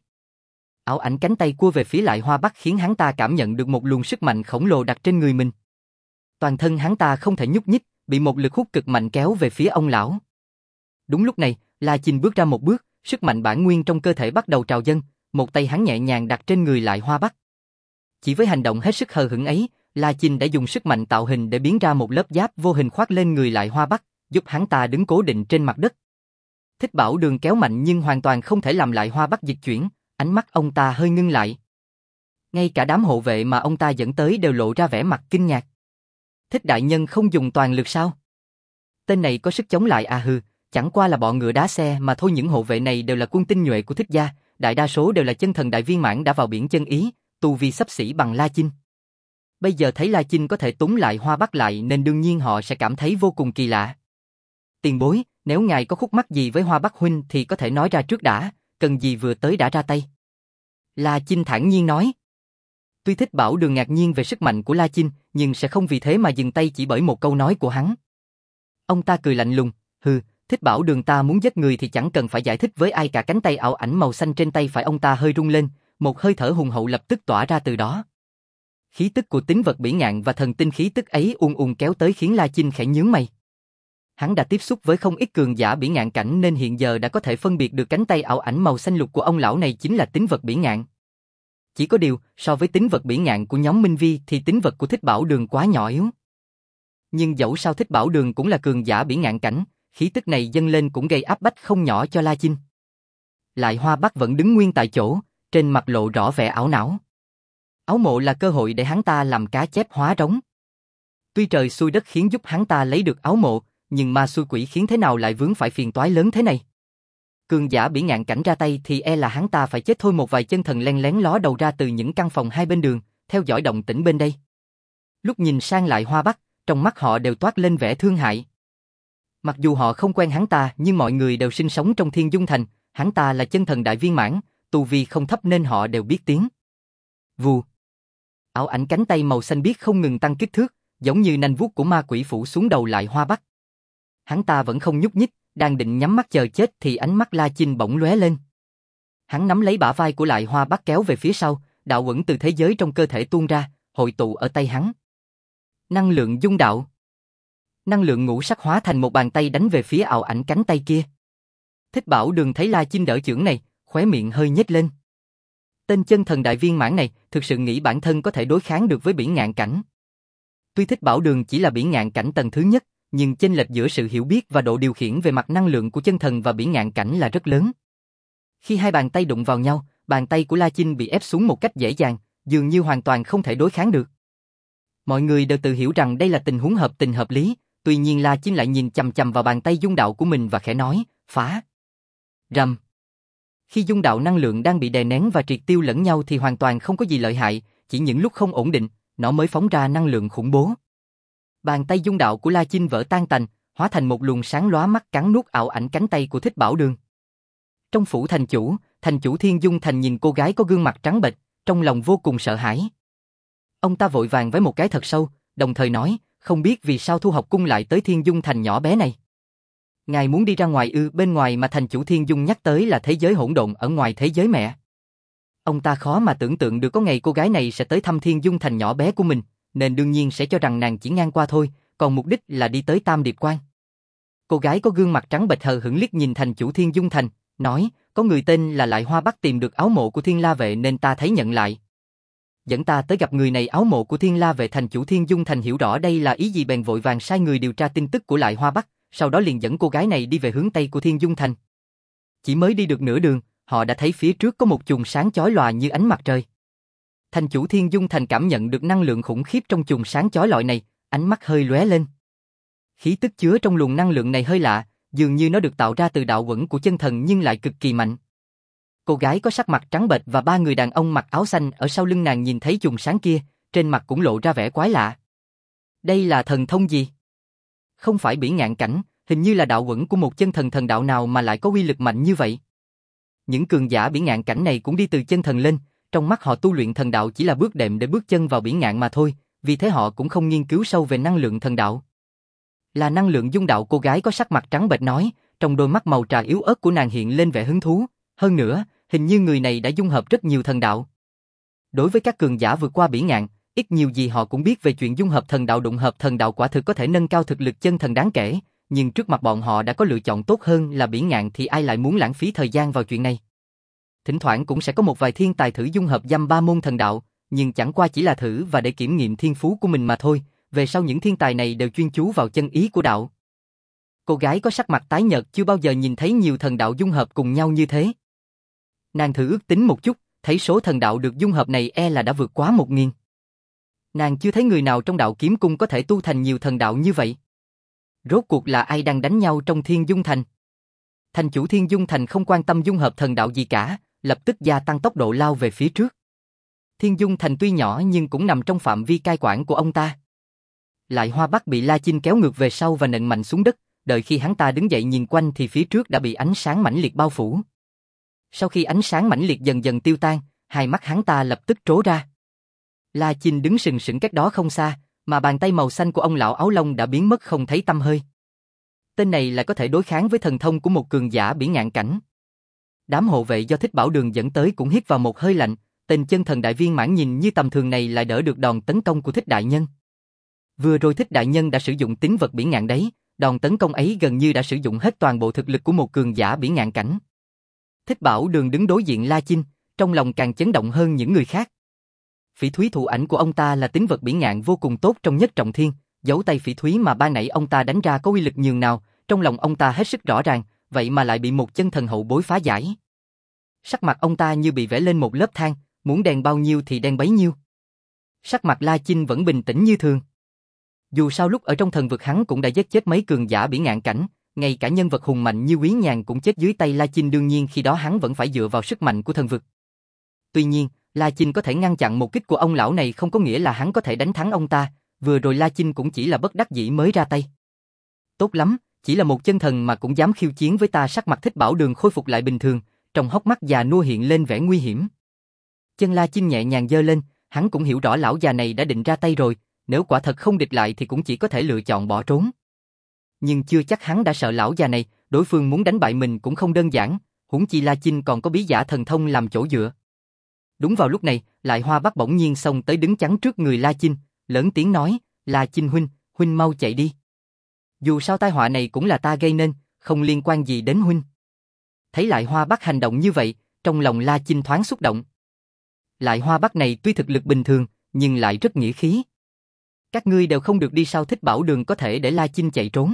Ảo ảnh cánh tay cua về phía Lại Hoa Bắc khiến hắn ta cảm nhận được một luồng sức mạnh khổng lồ đặt trên người mình. Toàn thân hắn ta không thể nhúc nhích, bị một lực hút cực mạnh kéo về phía ông lão. Đúng lúc này, La Chinh bước ra một bước, sức mạnh bản nguyên trong cơ thể bắt đầu trào dâng, một tay hắn nhẹ nhàng đặt trên người Lại Hoa Bắc. Chỉ với hành động hết sức hờ hững ấy, La Chinh đã dùng sức mạnh tạo hình để biến ra một lớp giáp vô hình khoác lên người Lại Hoa Bắc, giúp hắn ta đứng cố định trên mặt đất. Thích Bảo Đường kéo mạnh nhưng hoàn toàn không thể làm Lại Hoa Bắc dịch chuyển, ánh mắt ông ta hơi ngưng lại. Ngay cả đám hộ vệ mà ông ta dẫn tới đều lộ ra vẻ mặt kinh ngạc. Thích đại nhân không dùng toàn lực sao? Tên này có sức chống lại à? Hừ, chẳng qua là bọ ngựa đá xe mà thôi. Những hộ vệ này đều là quân tinh nhuệ của Thích gia, đại đa số đều là chân thần đại viên mãn đã vào biển chân ý, tu vi xấp xỉ bằng La Chinh. Bây giờ thấy La Chinh có thể túm Lại Hoa Bắc lại nên đương nhiên họ sẽ cảm thấy vô cùng kỳ lạ. Tiền bối, nếu ngài có khúc mắc gì với Hoa Bắc huynh thì có thể nói ra trước đã, cần gì vừa tới đã ra tay. La Chinh thản nhiên nói. Tuy Thích Bảo Đường ngạc nhiên về sức mạnh của La Chinh, nhưng sẽ không vì thế mà dừng tay chỉ bởi một câu nói của hắn. Ông ta cười lạnh lùng, hừ, Thích Bảo Đường ta muốn giết người thì chẳng cần phải giải thích với ai cả. Cánh tay ảo ảnh màu xanh trên tay phải ông ta hơi rung lên, một hơi thở hùng hậu lập tức tỏa ra từ đó. Khí tức của tính vật bỉ ngạn và thần tinh khí tức ấy ùn ùn kéo tới khiến La Chinh khẽ nhướng mày. Hắn đã tiếp xúc với không ít cường giả bỉ ngạn cảnh nên hiện giờ đã có thể phân biệt được cánh tay ảo ảnh màu xanh lục của ông lão này chính là tính vật bỉ ngạn. Chỉ có điều, so với tính vật bỉ ngạn của nhóm Minh Vi thì tính vật của Thích Bảo Đường quá nhỏ yếu. Nhưng dẫu sao Thích Bảo Đường cũng là cường giả bỉ ngạn cảnh, khí tức này dâng lên cũng gây áp bách không nhỏ cho La Chinh. Lại Hoa Bắc vẫn đứng nguyên tại chỗ, trên mặt lộ rõ vẻ ảo não. Áo mộ là cơ hội để hắn ta làm cá chép hóa rống. Tuy trời xui đất khiến giúp hắn ta lấy được áo mộ, nhưng ma xui quỷ khiến thế nào lại vướng phải phiền toái lớn thế này. Cường giả bỉ ngạn cảnh ra tay thì e là hắn ta phải chết thôi. Một vài chân thần len lén ló đầu ra từ những căn phòng hai bên đường, theo dõi động tĩnh bên đây. Lúc nhìn sang Lại Hoa Bắc, trong mắt họ đều toát lên vẻ thương hại. Mặc dù họ không quen hắn ta nhưng mọi người đều sinh sống trong Thiên Dung Thành, hắn ta là chân thần đại viên mãn, tu vi không thấp nên họ đều biết tiếng. Vù. Ảo ảnh cánh tay màu xanh biếc không ngừng tăng kích thước, giống như nanh vuốt của ma quỷ phủ xuống đầu Lại Hoa Bắc. Hắn ta vẫn không nhúc nhích, đang định nhắm mắt chờ chết thì ánh mắt La Chinh bỗng lóe lên. Hắn nắm lấy bả vai của Lại Hoa Bắc kéo về phía sau, đạo uẩn từ thế giới trong cơ thể tuôn ra, hội tụ ở tay hắn. Năng lượng dung đạo. Năng lượng ngũ sắc hóa thành một bàn tay đánh về phía ảo ảnh cánh tay kia. Thích Bảo Đường thấy La Chinh đỡ chưởng này, khóe miệng hơi nhếch lên. Tên chân thần đại viên mãn này thực sự nghĩ bản thân có thể đối kháng được với bỉ ngạn cảnh. Tuy Thích Bảo Đường chỉ là bỉ ngạn cảnh tầng thứ nhất, nhưng chênh lệch giữa sự hiểu biết và độ điều khiển về mặt năng lượng của chân thần và bỉ ngạn cảnh là rất lớn. Khi hai bàn tay đụng vào nhau, bàn tay của La Chinh bị ép xuống một cách dễ dàng, dường như hoàn toàn không thể đối kháng được. Mọi người đều tự hiểu rằng đây là tình huống hợp tình hợp lý, tuy nhiên La Chinh lại nhìn chằm chằm vào bàn tay dung đạo của mình và khẽ nói, phá. Rầm. Khi dung đạo năng lượng đang bị đè nén và triệt tiêu lẫn nhau thì hoàn toàn không có gì lợi hại, chỉ những lúc không ổn định, nó mới phóng ra năng lượng khủng bố. Bàn tay dung đạo của La Chinh vỡ tan tành, hóa thành một luồng sáng lóa mắt cắn nuốt ảo ảnh cánh tay của Thích Bảo Đường. Trong phủ thành chủ Thiên Dung Thành nhìn cô gái có gương mặt trắng bệch, trong lòng vô cùng sợ hãi. Ông ta vội vàng với một cái thật sâu, đồng thời nói, không biết vì sao Thu Học Cung lại tới Thiên Dung Thành nhỏ bé này. Ngài muốn đi ra ngoài ư? Bên ngoài mà thành chủ Thiên Dung nhắc tới là thế giới hỗn độn ở ngoài thế giới mẹ. Ông ta khó mà tưởng tượng được có ngày cô gái này sẽ tới thăm Thiên Dung thành nhỏ bé của mình, nên đương nhiên sẽ cho rằng nàng chỉ ngang qua thôi, còn mục đích là đi tới Tam Điệp Quan. Cô gái có gương mặt trắng bệch hờ hững liếc nhìn thành chủ Thiên Dung thành, nói, có người tên là Lại Hoa Bắc tìm được áo mộ của Thiên La Vệ nên ta thấy nhận lại. Dẫn ta tới gặp người này. Áo mộ của Thiên La Vệ. Thành chủ Thiên Dung thành hiểu rõ đây là ý gì bèn vội vàng sai người điều tra tin tức của Lại Hoa Bắc, sau đó liền dẫn cô gái này đi về hướng Tây của Thiên Dung thành. Chỉ mới đi được nửa đường, họ đã thấy phía trước có một chùm sáng chói lòa như ánh mặt trời. Thành chủ Thiên Dung thành cảm nhận được năng lượng khủng khiếp trong chùm sáng chói lọi này, ánh mắt hơi lóe lên. Khí tức chứa trong luồng năng lượng này hơi lạ, dường như nó được tạo ra từ đạo uẩn của chân thần nhưng lại cực kỳ mạnh. Cô gái có sắc mặt trắng bệch và ba người đàn ông mặc áo xanh ở sau lưng nàng nhìn thấy chùm sáng kia, trên mặt cũng lộ ra vẻ quái lạ. Đây là thần thông gì? Không phải bỉ ngạn cảnh, hình như là đạo uẩn của một chân thần đạo nào mà lại có uy lực mạnh như vậy. Những cường giả bỉ ngạn cảnh này cũng đi từ chân thần lên, trong mắt họ tu luyện thần đạo chỉ là bước đệm để bước chân vào bỉ ngạn mà thôi, vì thế họ cũng không nghiên cứu sâu về năng lượng thần đạo. Là năng lượng dung đạo. Cô gái có sắc mặt trắng bệch nói, trong đôi mắt màu trà yếu ớt của nàng hiện lên vẻ hứng thú. Hơn nữa, hình như người này đã dung hợp rất nhiều thần đạo. Đối với các cường giả vượt qua bỉ ngạn, ít nhiều gì họ cũng biết về chuyện dung hợp thần đạo. Đụng hợp thần đạo quả thực có thể nâng cao thực lực chân thần đáng kể, nhưng trước mặt bọn họ đã có lựa chọn tốt hơn là bỉ ngạn thì ai lại muốn lãng phí thời gian vào chuyện này. Thỉnh thoảng cũng sẽ có một vài thiên tài thử dung hợp dăm ba môn thần đạo, nhưng chẳng qua chỉ là thử và để kiểm nghiệm thiên phú của mình mà thôi. Về sau những thiên tài này đều chuyên chú vào chân ý của đạo. Cô gái có sắc mặt tái nhợt chưa bao giờ nhìn thấy nhiều thần đạo dung hợp cùng nhau như thế. Nàng thử ước tính một chút, thấy số thần đạo được dung hợp này e là đã vượt quá 1000. Nàng chưa thấy người nào trong đạo kiếm cung có thể tu thành nhiều thần đạo như vậy. Rốt cuộc là ai đang đánh nhau trong Thiên Dung thành? Thành chủ Thiên Dung thành không quan tâm dung hợp thần đạo gì cả, lập tức gia tăng tốc độ lao về phía trước. Thiên Dung thành tuy nhỏ nhưng cũng nằm trong phạm vi cai quản của ông ta. Lại Hoa Bắc bị La Chinh kéo ngược về sau và nện mạnh xuống đất, đợi khi hắn ta đứng dậy nhìn quanh thì phía trước đã bị ánh sáng mãnh liệt bao phủ. Sau khi ánh sáng mãnh liệt dần dần tiêu tan, hai mắt hắn ta lập tức trố ra. La Chinh đứng sừng sững cách đó không xa, mà bàn tay màu xanh của ông lão áo lông đã biến mất không thấy tăm hơi. Tên này lại có thể đối kháng với thần thông của một cường giả bỉ ngạn cảnh. Đám hộ vệ do Thích Bảo Đường dẫn tới cũng hít vào một hơi lạnh, tên chân thần đại viên mãn nhìn như tầm thường này lại đỡ được đòn tấn công của Thích đại nhân. Vừa rồi Thích đại nhân đã sử dụng tín vật bỉ ngạn đấy, đòn tấn công ấy gần như đã sử dụng hết toàn bộ thực lực của một cường giả bỉ ngạn cảnh. Thích Bảo Đường đứng đối diện La Chinh, trong lòng càng chấn động hơn những người khác. Phỉ thúy thụ ảnh của ông ta là tín vật bỉ ngạn vô cùng tốt trong Nhất Trọng Thiên, dấu tay phỉ thúy mà ban nãy ông ta đánh ra có uy lực nhường nào, trong lòng ông ta hết sức rõ ràng, vậy mà lại bị một chân thần hậu bối phá giải. Sắc mặt ông ta như bị vẽ lên một lớp than, muốn đen bao nhiêu thì đen bấy nhiêu. Sắc mặt La Chinh vẫn bình tĩnh như thường. Dù sao lúc ở trong thần vực hắn cũng đã giết chết mấy cường giả bỉ ngạn cảnh, ngay cả nhân vật hùng mạnh như Quý Nhàn cũng chết dưới tay La Chinh, đương nhiên khi đó hắn vẫn phải dựa vào sức mạnh của thần vực. Tuy nhiên, La Chinh có thể ngăn chặn một kích của ông lão này không có nghĩa là hắn có thể đánh thắng ông ta, vừa rồi La Chinh cũng chỉ là bất đắc dĩ mới ra tay. Tốt lắm, chỉ là một chân thần mà cũng dám khiêu chiến với ta. Sắc mặt Thích Bảo Đường khôi phục lại bình thường, trong hốc mắt già nua hiện lên vẻ nguy hiểm. Chân La Chinh nhẹ nhàng giơ lên, hắn cũng hiểu rõ lão già này đã định ra tay rồi, nếu quả thật không địch lại thì cũng chỉ có thể lựa chọn bỏ trốn. Nhưng chưa chắc hắn đã sợ lão già này, đối phương muốn đánh bại mình cũng không đơn giản, huống chi La Chinh còn có bí giả thần thông làm chỗ dựa. Đúng vào lúc này, Lại Hoa Bắc bỗng nhiên xông tới đứng chắn trước người La Chinh, lớn tiếng nói, La Chinh huynh, huynh mau chạy đi. Dù sao tai họa này cũng là ta gây nên, không liên quan gì đến huynh. Thấy Lại Hoa Bắc hành động như vậy, trong lòng La Chinh thoáng xúc động. Lại Hoa Bắc này tuy thực lực bình thường, nhưng lại rất nghĩa khí. Các ngươi đều không được đi sao? Thích Bảo Đường có thể để La Chinh chạy trốn.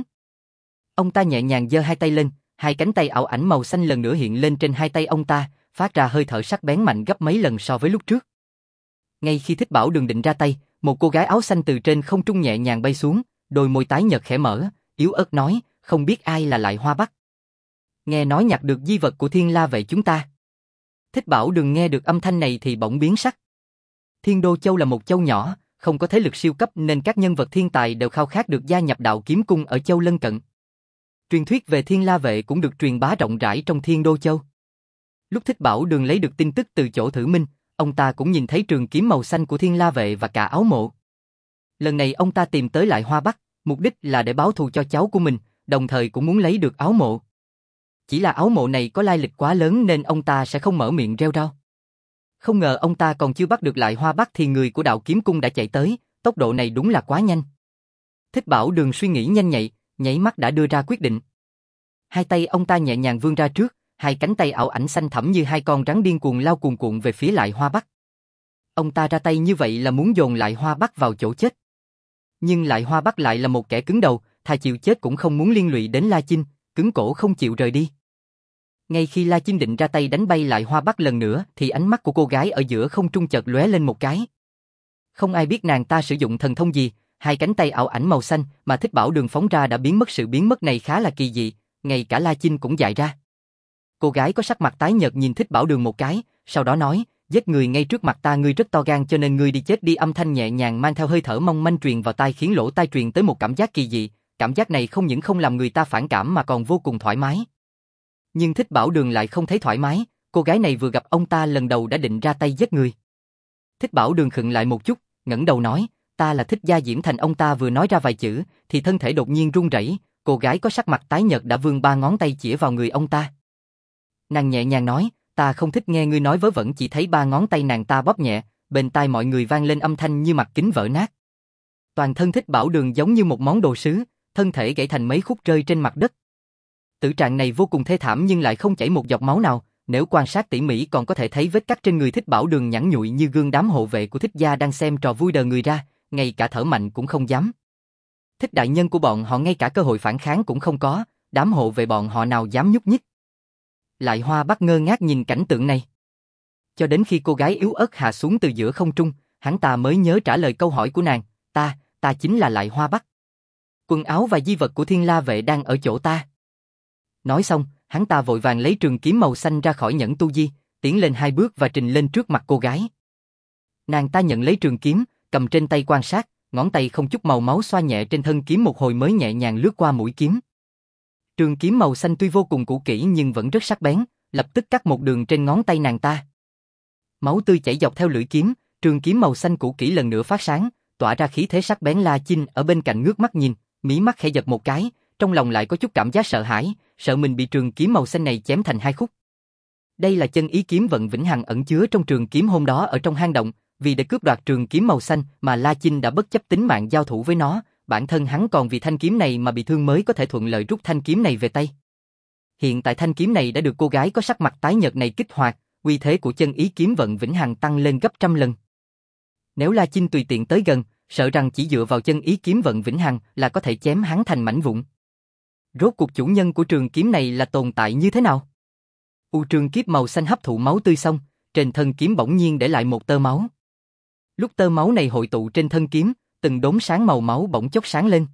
Ông ta nhẹ nhàng giơ hai tay lên, hai cánh tay ảo ảnh màu xanh lần nữa hiện lên trên hai tay ông ta, phát ra hơi thở sắc bén mạnh gấp mấy lần so với lúc trước. Ngay khi Thích Bảo Đường định ra tay, một cô gái áo xanh từ trên không trung nhẹ nhàng bay xuống, đôi môi tái nhợt khẽ mở, yếu ớt nói, không biết ai là Lại Hoa Bắc. Nghe nói nhặt được di vật của Thiên La Vệ chúng ta. Thích Bảo Đường nghe được âm thanh này thì bỗng biến sắc. Thiên Đô Châu là một châu nhỏ, không có thế lực siêu cấp nên các nhân vật thiên tài đều khao khát được gia nhập đạo kiếm cung ở châu lân cận. Truyền thuyết về Thiên La Vệ cũng được truyền bá rộng rãi trong Thiên Đô Châu. Lúc Thích Bảo Đường lấy được tin tức từ chỗ Thử Minh, ông ta cũng nhìn thấy trường kiếm màu xanh của Thiên La Vệ và cả áo mộ. Lần này ông ta tìm tới Lại Hoa Bắc, mục đích là để báo thù cho cháu của mình, đồng thời cũng muốn lấy được áo mộ. Chỉ là áo mộ này có lai lịch quá lớn nên ông ta sẽ không mở miệng reo rao. Không ngờ ông ta còn chưa bắt được Lại Hoa Bắc thì người của Đạo Kiếm Cung đã chạy tới, tốc độ này đúng là quá nhanh. Thích Bảo Đường suy nghĩ nhanh nhạy, nháy mắt đã đưa ra quyết định. Hai tay ông ta nhẹ nhàng vươn ra trước, hai cánh tay ảo ảnh xanh thẳm như hai con rắn điên cuồng lao cuồn cuộn về phía Lại Hoa Bắc. Ông ta ra tay như vậy là muốn dồn Lại Hoa Bắc vào chỗ chết. Nhưng Lại Hoa Bắc lại là một kẻ cứng đầu, thà chịu chết cũng không muốn liên lụy đến La Chinh, cứng cổ không chịu rời đi. Ngay khi La Chinh định ra tay đánh bay Lại Hoa Bắc lần nữa thì ánh mắt của cô gái ở giữa không trung chợt lóe lên một cái. Không ai biết nàng ta sử dụng thần thông gì, hai cánh tay ảo ảnh màu xanh mà Thích Bảo Đường phóng ra đã biến mất, sự biến mất này khá là kỳ dị, ngay cả La Chinh cũng dại ra. Cô gái có sắc mặt tái nhợt nhìn Thích Bảo Đường một cái, sau đó nói, giết người ngay trước mặt ta, ngươi rất to gan cho nên ngươi đi chết đi. Âm thanh nhẹ nhàng mang theo hơi thở mong manh truyền vào tai khiến lỗ tai truyền tới một cảm giác kỳ dị, cảm giác này không những không làm người ta phản cảm mà còn vô cùng thoải mái. Nhưng Thích Bảo Đường lại không thấy thoải mái, cô gái này vừa gặp ông ta lần đầu đã định ra tay giết người. Thích Bảo Đường khựng lại một chút, ngẩng đầu nói, ta là Thích Gia Diễm Thành. Ông ta vừa nói ra vài chữ thì thân thể đột nhiên run rẩy, cô gái có sắc mặt tái nhợt đã vươn ba ngón tay chĩa vào người ông ta. Nàng nhẹ nhàng nói, ta không thích nghe ngươi nói vớ vẩn. Chỉ thấy ba ngón tay nàng ta bóp nhẹ, bên tai mọi người vang lên âm thanh như mặt kính vỡ nát. Toàn thân Thích Bảo Đường giống như một món đồ sứ, thân thể gãy thành mấy khúc rơi trên mặt đất. Tử trạng này vô cùng thê thảm nhưng lại không chảy một giọt máu nào, nếu quan sát tỉ mỉ còn có thể thấy vết cắt trên người Thích Bảo Đường nhẵn nhụi như gương. Đám hộ vệ của Thích gia đang xem trò vui đờ người ra, ngay cả thở mạnh cũng không dám. Thích đại nhân của bọn họ ngay cả cơ hội phản kháng cũng không có, đám hộ vệ bọn họ nào dám nhúc nhích. Lại Hoa Bắc ngơ ngác nhìn cảnh tượng này. Cho đến khi cô gái yếu ớt hạ xuống từ giữa không trung, hắn ta mới nhớ trả lời câu hỏi của nàng, ta chính là Lại Hoa Bắc. Quần áo và di vật của Thiên La vệ đang ở chỗ ta. Nói xong, hắn ta vội vàng lấy trường kiếm màu xanh ra khỏi nhẫn tu di, tiến lên hai bước và trình lên trước mặt cô gái. Nàng ta nhận lấy trường kiếm, cầm trên tay quan sát, ngón tay không chút màu máu xoa nhẹ trên thân kiếm một hồi mới nhẹ nhàng lướt qua mũi kiếm. Trường kiếm màu xanh tuy vô cùng cũ kỹ nhưng vẫn rất sắc bén, lập tức cắt một đường trên ngón tay nàng ta. Máu tươi chảy dọc theo lưỡi kiếm, trường kiếm màu xanh cũ kỹ lần nữa phát sáng, tỏa ra khí thế sắc bén. La Chinh ở bên cạnh ngước mắt nhìn, mí mắt khẽ giật một cái, trong lòng lại có chút cảm giác sợ hãi, sợ mình bị trường kiếm màu xanh này chém thành hai khúc. Đây là chân ý kiếm vận vĩnh hằng ẩn chứa trong trường kiếm hôm đó ở trong hang động, vì để cướp đoạt trường kiếm màu xanh mà La Chinh đã bất chấp tính mạng giao thủ với nó, bản thân hắn còn vì thanh kiếm này mà bị thương mới có thể thuận lợi rút thanh kiếm này về tay. Hiện tại thanh kiếm này đã được cô gái có sắc mặt tái nhợt này kích hoạt, uy thế của chân ý kiếm vận vĩnh hằng tăng lên gấp trăm lần. Nếu La Chinh tùy tiện tới gần, sợ rằng chỉ dựa vào chân ý kiếm vận vĩnh hằng là có thể chém hắn thành mảnh vụn. Rốt cuộc chủ nhân của trường kiếm này là tồn tại như thế nào? Trường kiếp màu xanh hấp thụ máu tươi xong, trên thân kiếm bỗng nhiên để lại một tơ máu. Lúc tơ máu này hội tụ trên thân kiếm, từng đốm sáng màu máu bỗng chốc sáng lên.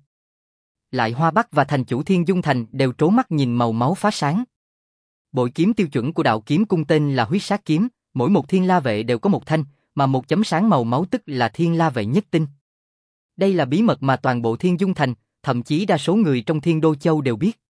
Lại Hoa Bắc và thành chủ Thiên Dung Thành đều trố mắt nhìn màu máu phát sáng. Bội kiếm tiêu chuẩn của Đạo Kiếm Cung tên là Huyết Sát Kiếm, mỗi một Thiên La vệ đều có một thanh, mà một chấm sáng màu máu tức là Thiên La vệ nhất tinh. Đây là bí mật mà toàn bộ Thiên Dung Thành, thậm chí đa số người trong Thiên Đô Châu đều biết.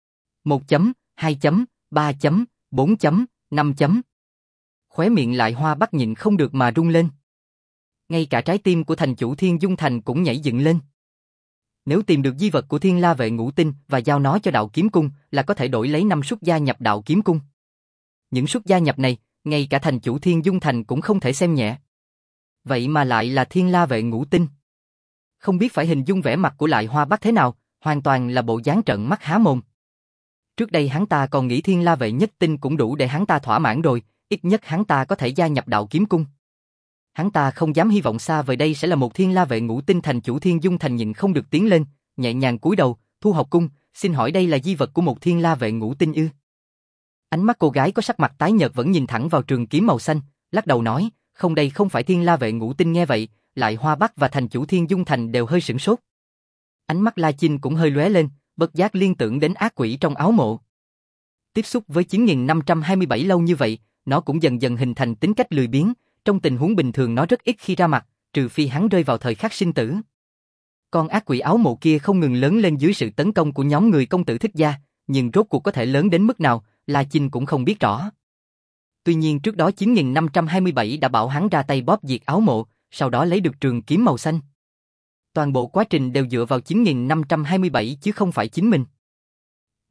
1 chấm, 2 chấm, 3 chấm, 4 chấm, 5 chấm. Khóe miệng Lại Hoa Bắc nhịn không được mà rung lên. Ngay cả trái tim của thành chủ Thiên Dung Thành cũng nhảy dựng lên. Nếu tìm được di vật của Thiên La vệ ngũ tinh và giao nó cho Đạo Kiếm Cung là có thể đổi lấy 5 suất gia nhập Đạo Kiếm Cung. Những suất gia nhập này, ngay cả thành chủ Thiên Dung Thành cũng không thể xem nhẹ. Vậy mà lại là Thiên La vệ ngũ tinh. Không biết phải hình dung vẻ mặt của Lại Hoa Bắc thế nào, hoàn toàn là bộ dáng trợn mắt há mồm. Trước đây hắn ta còn nghĩ Thiên La vệ nhất tinh cũng đủ để hắn ta thỏa mãn rồi, ít nhất hắn ta có thể gia nhập Đạo Kiếm Cung. Hắn ta không dám hy vọng xa vời đây sẽ là một Thiên La vệ ngũ tinh. Thành chủ Thiên Dung Thành nhịn không được tiến lên, nhẹ nhàng cúi đầu, Thu Học Cung, xin hỏi đây là di vật của một Thiên La vệ ngũ tinh ư? Ánh mắt cô gái có sắc mặt tái nhợt vẫn nhìn thẳng vào trường kiếm màu xanh, lắc đầu nói, không, đây không phải Thiên La vệ ngũ tinh. Nghe vậy, Lại Hoa Bắc và thành chủ Thiên Dung Thành đều hơi sửng sốt. Ánh mắt La Chinh cũng hơi lóe lên, bất giác liên tưởng đến ác quỷ trong áo mộ. Tiếp xúc với 9527 lâu như vậy, nó cũng dần dần hình thành tính cách lười biếng, trong tình huống bình thường nó rất ít khi ra mặt, trừ phi hắn rơi vào thời khắc sinh tử. Con ác quỷ áo mộ kia không ngừng lớn lên dưới sự tấn công của nhóm người công tử Thích gia, nhưng rốt cuộc có thể lớn đến mức nào, La Chinh cũng không biết rõ. Tuy nhiên trước đó 9527 đã bảo hắn ra tay bóp diệt áo mộ, sau đó lấy được trường kiếm màu xanh. Toàn bộ quá trình đều dựa vào 9527 chứ không phải chính mình.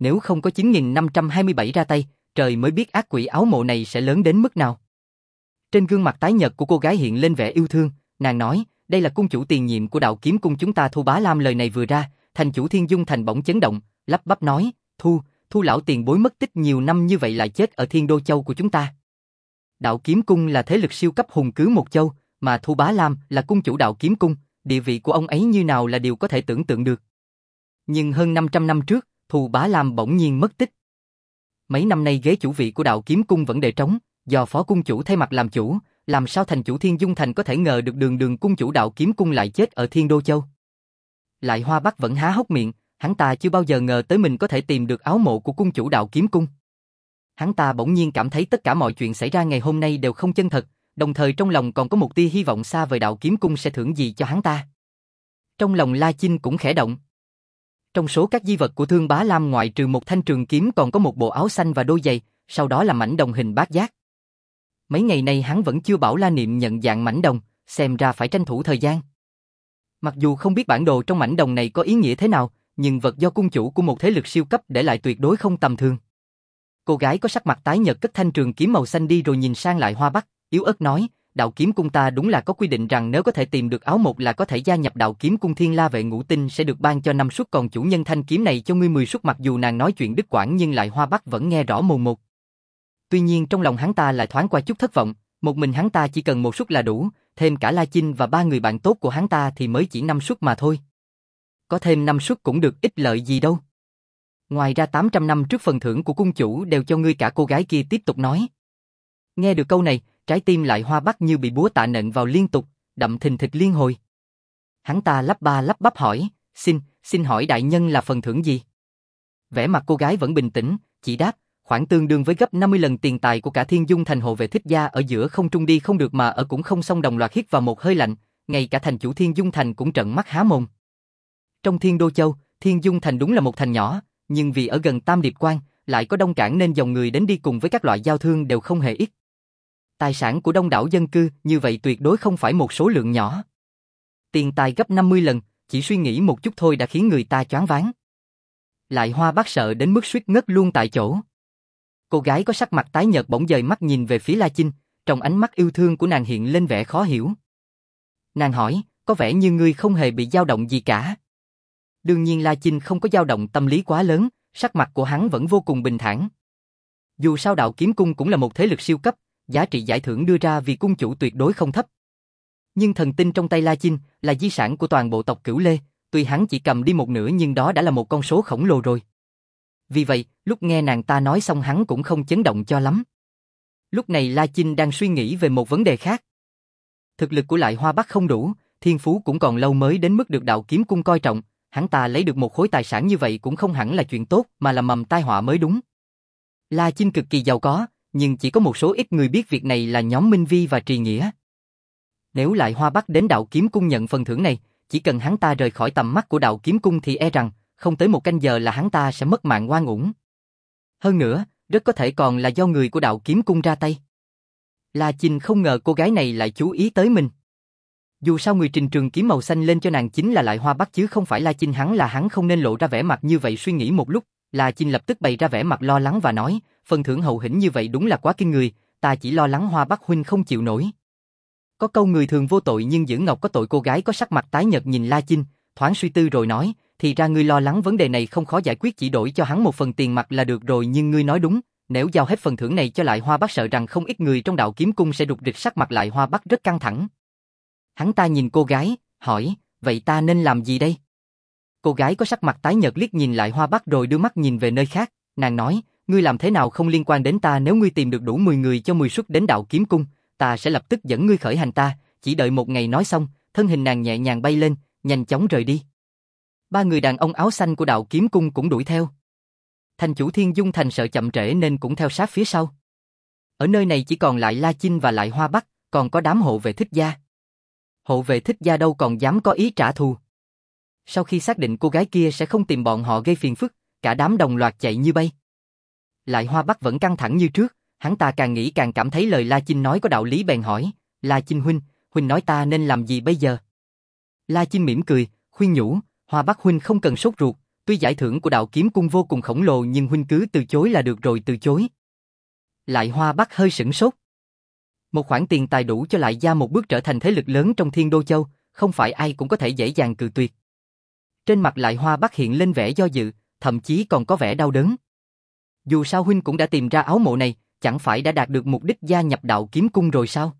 Nếu không có 9527 ra tay, trời mới biết ác quỷ áo mộ này sẽ lớn đến mức nào. Trên gương mặt tái nhợt của cô gái hiện lên vẻ yêu thương, nàng nói, đây là cung chủ tiền nhiệm của Đạo Kiếm Cung chúng ta Thu Bá Lam. Lời này vừa ra, thành chủ Thiên Dung Thành bỗng chấn động, lắp bắp nói, Thu lão tiền bối mất tích nhiều năm như vậy lại chết ở Thiên Đô Châu của chúng ta. Đạo Kiếm Cung là thế lực siêu cấp hùng cứ một châu, mà Thu Bá Lam là cung chủ Đạo Kiếm Cung, địa vị của ông ấy như nào là điều có thể tưởng tượng được. Nhưng hơn 500 năm trước, Thu Bá Lam bỗng nhiên mất tích. Mấy năm nay ghế chủ vị của Đạo Kiếm Cung vẫn để trống, do phó cung chủ thay mặt làm chủ, làm sao thành chủ Thiên Dung Thành có thể ngờ được đường cung chủ Đạo Kiếm Cung lại chết ở Thiên Đô Châu. Lại Hoa Bắc vẫn há hốc miệng, hắn ta chưa bao giờ ngờ tới mình có thể tìm được áo mộ của cung chủ Đạo Kiếm Cung. Hắn ta bỗng nhiên cảm thấy tất cả mọi chuyện xảy ra ngày hôm nay đều không chân thật, đồng thời trong lòng còn có một tia hy vọng xa vời Đạo Kiếm Cung sẽ thưởng gì cho hắn ta. Trong lòng La Chinh cũng khẽ động. Trong số các di vật của Thương Bá Lam ngoại trừ một thanh trường kiếm còn có một bộ áo xanh và đôi giày, sau đó là mảnh đồng hình bát giác. Mấy ngày nay hắn vẫn chưa bảo La Niệm nhận dạng mảnh đồng, xem ra phải tranh thủ thời gian. Mặc dù không biết bản đồ trong mảnh đồng này có ý nghĩa thế nào, nhưng vật do cung chủ của một thế lực siêu cấp để lại tuyệt đối không tầm thường. Cô gái có sắc mặt tái nhợt cất thanh trường kiếm màu xanh đi rồi nhìn sang Lại Hoa Bắc, yếu ớt nói, Đạo Kiếm Cung ta đúng là có quy định rằng nếu có thể tìm được áo mộc là có thể gia nhập Đạo Kiếm Cung. Thiên La Vệ Ngũ Tinh sẽ được ban cho 5 suất, còn chủ nhân thanh kiếm này cho ngươi 10 suất. Mặc dù nàng nói chuyện đứt quãng nhưng Lại Hoa Bắc vẫn nghe rõ mồn một. Tuy nhiên trong lòng hắn ta lại thoáng qua chút thất vọng, một mình hắn ta chỉ cần 1 suất là đủ, thêm cả La Chinh và 3 người bạn tốt của hắn ta thì mới chỉ 5 suất mà thôi. Có thêm 5 suất cũng được, ích lợi gì đâu. Ngoài ra 800 năm trước phần thưởng của cung chủ đều cho ngươi cả. Cô gái kia tiếp tục nói. Nghe được câu này, trái tim Lại Hoa Bắc như bị búa tạ nện vào liên tục, đậm thình thịch liên hồi. Hắn ta lắp ba lắp bắp hỏi, xin hỏi đại nhân là phần thưởng gì? Vẻ mặt cô gái vẫn bình tĩnh, chỉ đáp, khoảng tương đương với gấp 50 lần tiền tài của cả Thiên Dung Thành. Hộ vệ thích gia ở giữa không trung đi không được mà ở cũng không xong, đồng loạt hít vào một hơi lạnh, ngay cả thành chủ Thiên Dung Thành cũng trợn mắt há mồm. Trong Thiên Đô Châu, Thiên Dung Thành đúng là một thành nhỏ, nhưng vì ở gần Tam Điệp Quan, lại có đông cảng nên dòng người đến đi cùng với các loại giao thương đều không hề ít. Tài sản của đông đảo dân cư như vậy tuyệt đối không phải một số lượng nhỏ. Tiền tài gấp 50 lần, chỉ suy nghĩ một chút thôi đã khiến người ta choáng váng. Lại Hoa Bắc sợ đến mức suýt ngất luôn tại chỗ. Cô gái có sắc mặt tái nhợt bỗng dời mắt nhìn về phía La Chinh, trong ánh mắt yêu thương của nàng hiện lên vẻ khó hiểu. Nàng hỏi, có vẻ như ngươi không hề bị dao động gì cả. Đương nhiên La Chinh không có dao động tâm lý quá lớn, sắc mặt của hắn vẫn vô cùng bình thản. Dù sao Đạo Kiếm Cung cũng là một thế lực siêu cấp, giá trị giải thưởng đưa ra vì cung chủ tuyệt đối không thấp. Nhưng thần tinh trong tay La Chinh là di sản của toàn bộ tộc Cửu Lê, tuy hắn chỉ cầm đi một nửa nhưng đó đã là một con số khổng lồ rồi. Vì vậy, lúc nghe nàng ta nói xong hắn cũng không chấn động cho lắm. Lúc này La Chinh đang suy nghĩ về một vấn đề khác. Thực lực của Lại Hoa Bắc không đủ, thiên phú cũng còn lâu mới đến mức được Đạo Kiếm Cung coi trọng, hắn ta lấy được một khối tài sản như vậy cũng không hẳn là chuyện tốt mà là mầm tai họa mới đúng. La Chinh cực kỳ giàu có, nhưng chỉ có một số ít người biết việc này là nhóm Minh Vi và Trì Nghĩa. Nếu Lại Hoa Bắc đến Đạo Kiếm Cung nhận phần thưởng này, chỉ cần hắn ta rời khỏi tầm mắt của Đạo Kiếm Cung thì e rằng không tới 1 canh giờ là hắn ta sẽ mất mạng oan uổng. Hơn nữa, rất có thể còn là do người của Đạo Kiếm Cung ra tay. La Chinh không ngờ cô gái này lại chú ý tới mình. Dù sao người trình trường kiếm màu xanh lên cho nàng chính là Lại Hoa Bắc chứ không phải La Chinh, hắn không nên lộ ra vẻ mặt như vậy. Suy nghĩ một lúc, La Chinh lập tức bày ra vẻ mặt lo lắng và nói, phần thưởng hậu hĩnh như vậy đúng là quá kinh người, ta chỉ lo lắng Hoa Bắc huynh không chịu nổi. Có câu người thường vô tội nhưng giữ ngọc có tội. Cô gái có sắc mặt tái nhợt nhìn La Chinh, thoáng suy tư rồi nói, thì ra ngươi lo lắng vấn đề này không khó giải quyết, chỉ đổi cho hắn một phần tiền mặt là được rồi. Nhưng ngươi nói đúng, nếu giao hết phần thưởng này cho Lại Hoa Bắc sợ rằng không ít người trong Đạo Kiếm Cung sẽ rục rịch. Sắc mặt Lại Hoa Bắc rất căng thẳng. Hắn ta nhìn cô gái, hỏi, vậy ta nên làm gì đây? Cô gái có sắc mặt tái nhợt liếc nhìn Lại Hoa Bắc rồi đưa mắt nhìn về nơi khác, nàng nói, ngươi làm thế nào không liên quan đến ta. Nếu ngươi tìm được đủ 10 người cho 10 suất đến Đạo Kiếm Cung, ta sẽ lập tức dẫn ngươi khởi hành. Ta chỉ đợi một ngày. Nói xong, thân hình nàng nhẹ nhàng bay lên, nhanh chóng rời đi. 3 người đàn ông áo xanh của Đạo Kiếm Cung cũng đuổi theo. Thành chủ Thiên Dung Thành sợ chậm trễ nên cũng theo sát phía sau. Ở nơi này chỉ còn lại La Chinh và Lại Hoa Bắc, còn có đám hộ vệ thích gia. Hộ vệ thích gia đâu còn dám có ý trả thù. Sau khi xác định cô gái kia sẽ không tìm bọn họ gây phiền phức, cả đám đồng loạt chạy như bay. Lại Hoa Bắc vẫn căng thẳng như trước, hắn ta càng nghĩ càng cảm thấy lời La Chinh nói có đạo lý bèn hỏi, La Chinh huynh nói ta nên làm gì bây giờ? La Chinh mỉm cười, khuyên nhủ, Hoa Bắc huynh không cần sốt ruột, Tuy giải thưởng của đạo kiếm cung vô cùng khổng lồ nhưng huynh cứ từ chối là được rồi, từ chối. Lại Hoa Bắc hơi sửng sốt. Một khoản tiền tài đủ cho Lại gia một bước trở thành thế lực lớn trong Thiên Đô Châu, không phải ai cũng có thể dễ dàng cự tuyệt. Trên mặt Lại Hoa Bắc hiện lên vẻ do dự, thậm chí còn có vẻ đau đớn. Dù sao huynh cũng đã tìm ra áo mộ này, chẳng phải đã đạt được mục đích gia nhập đạo kiếm cung rồi sao?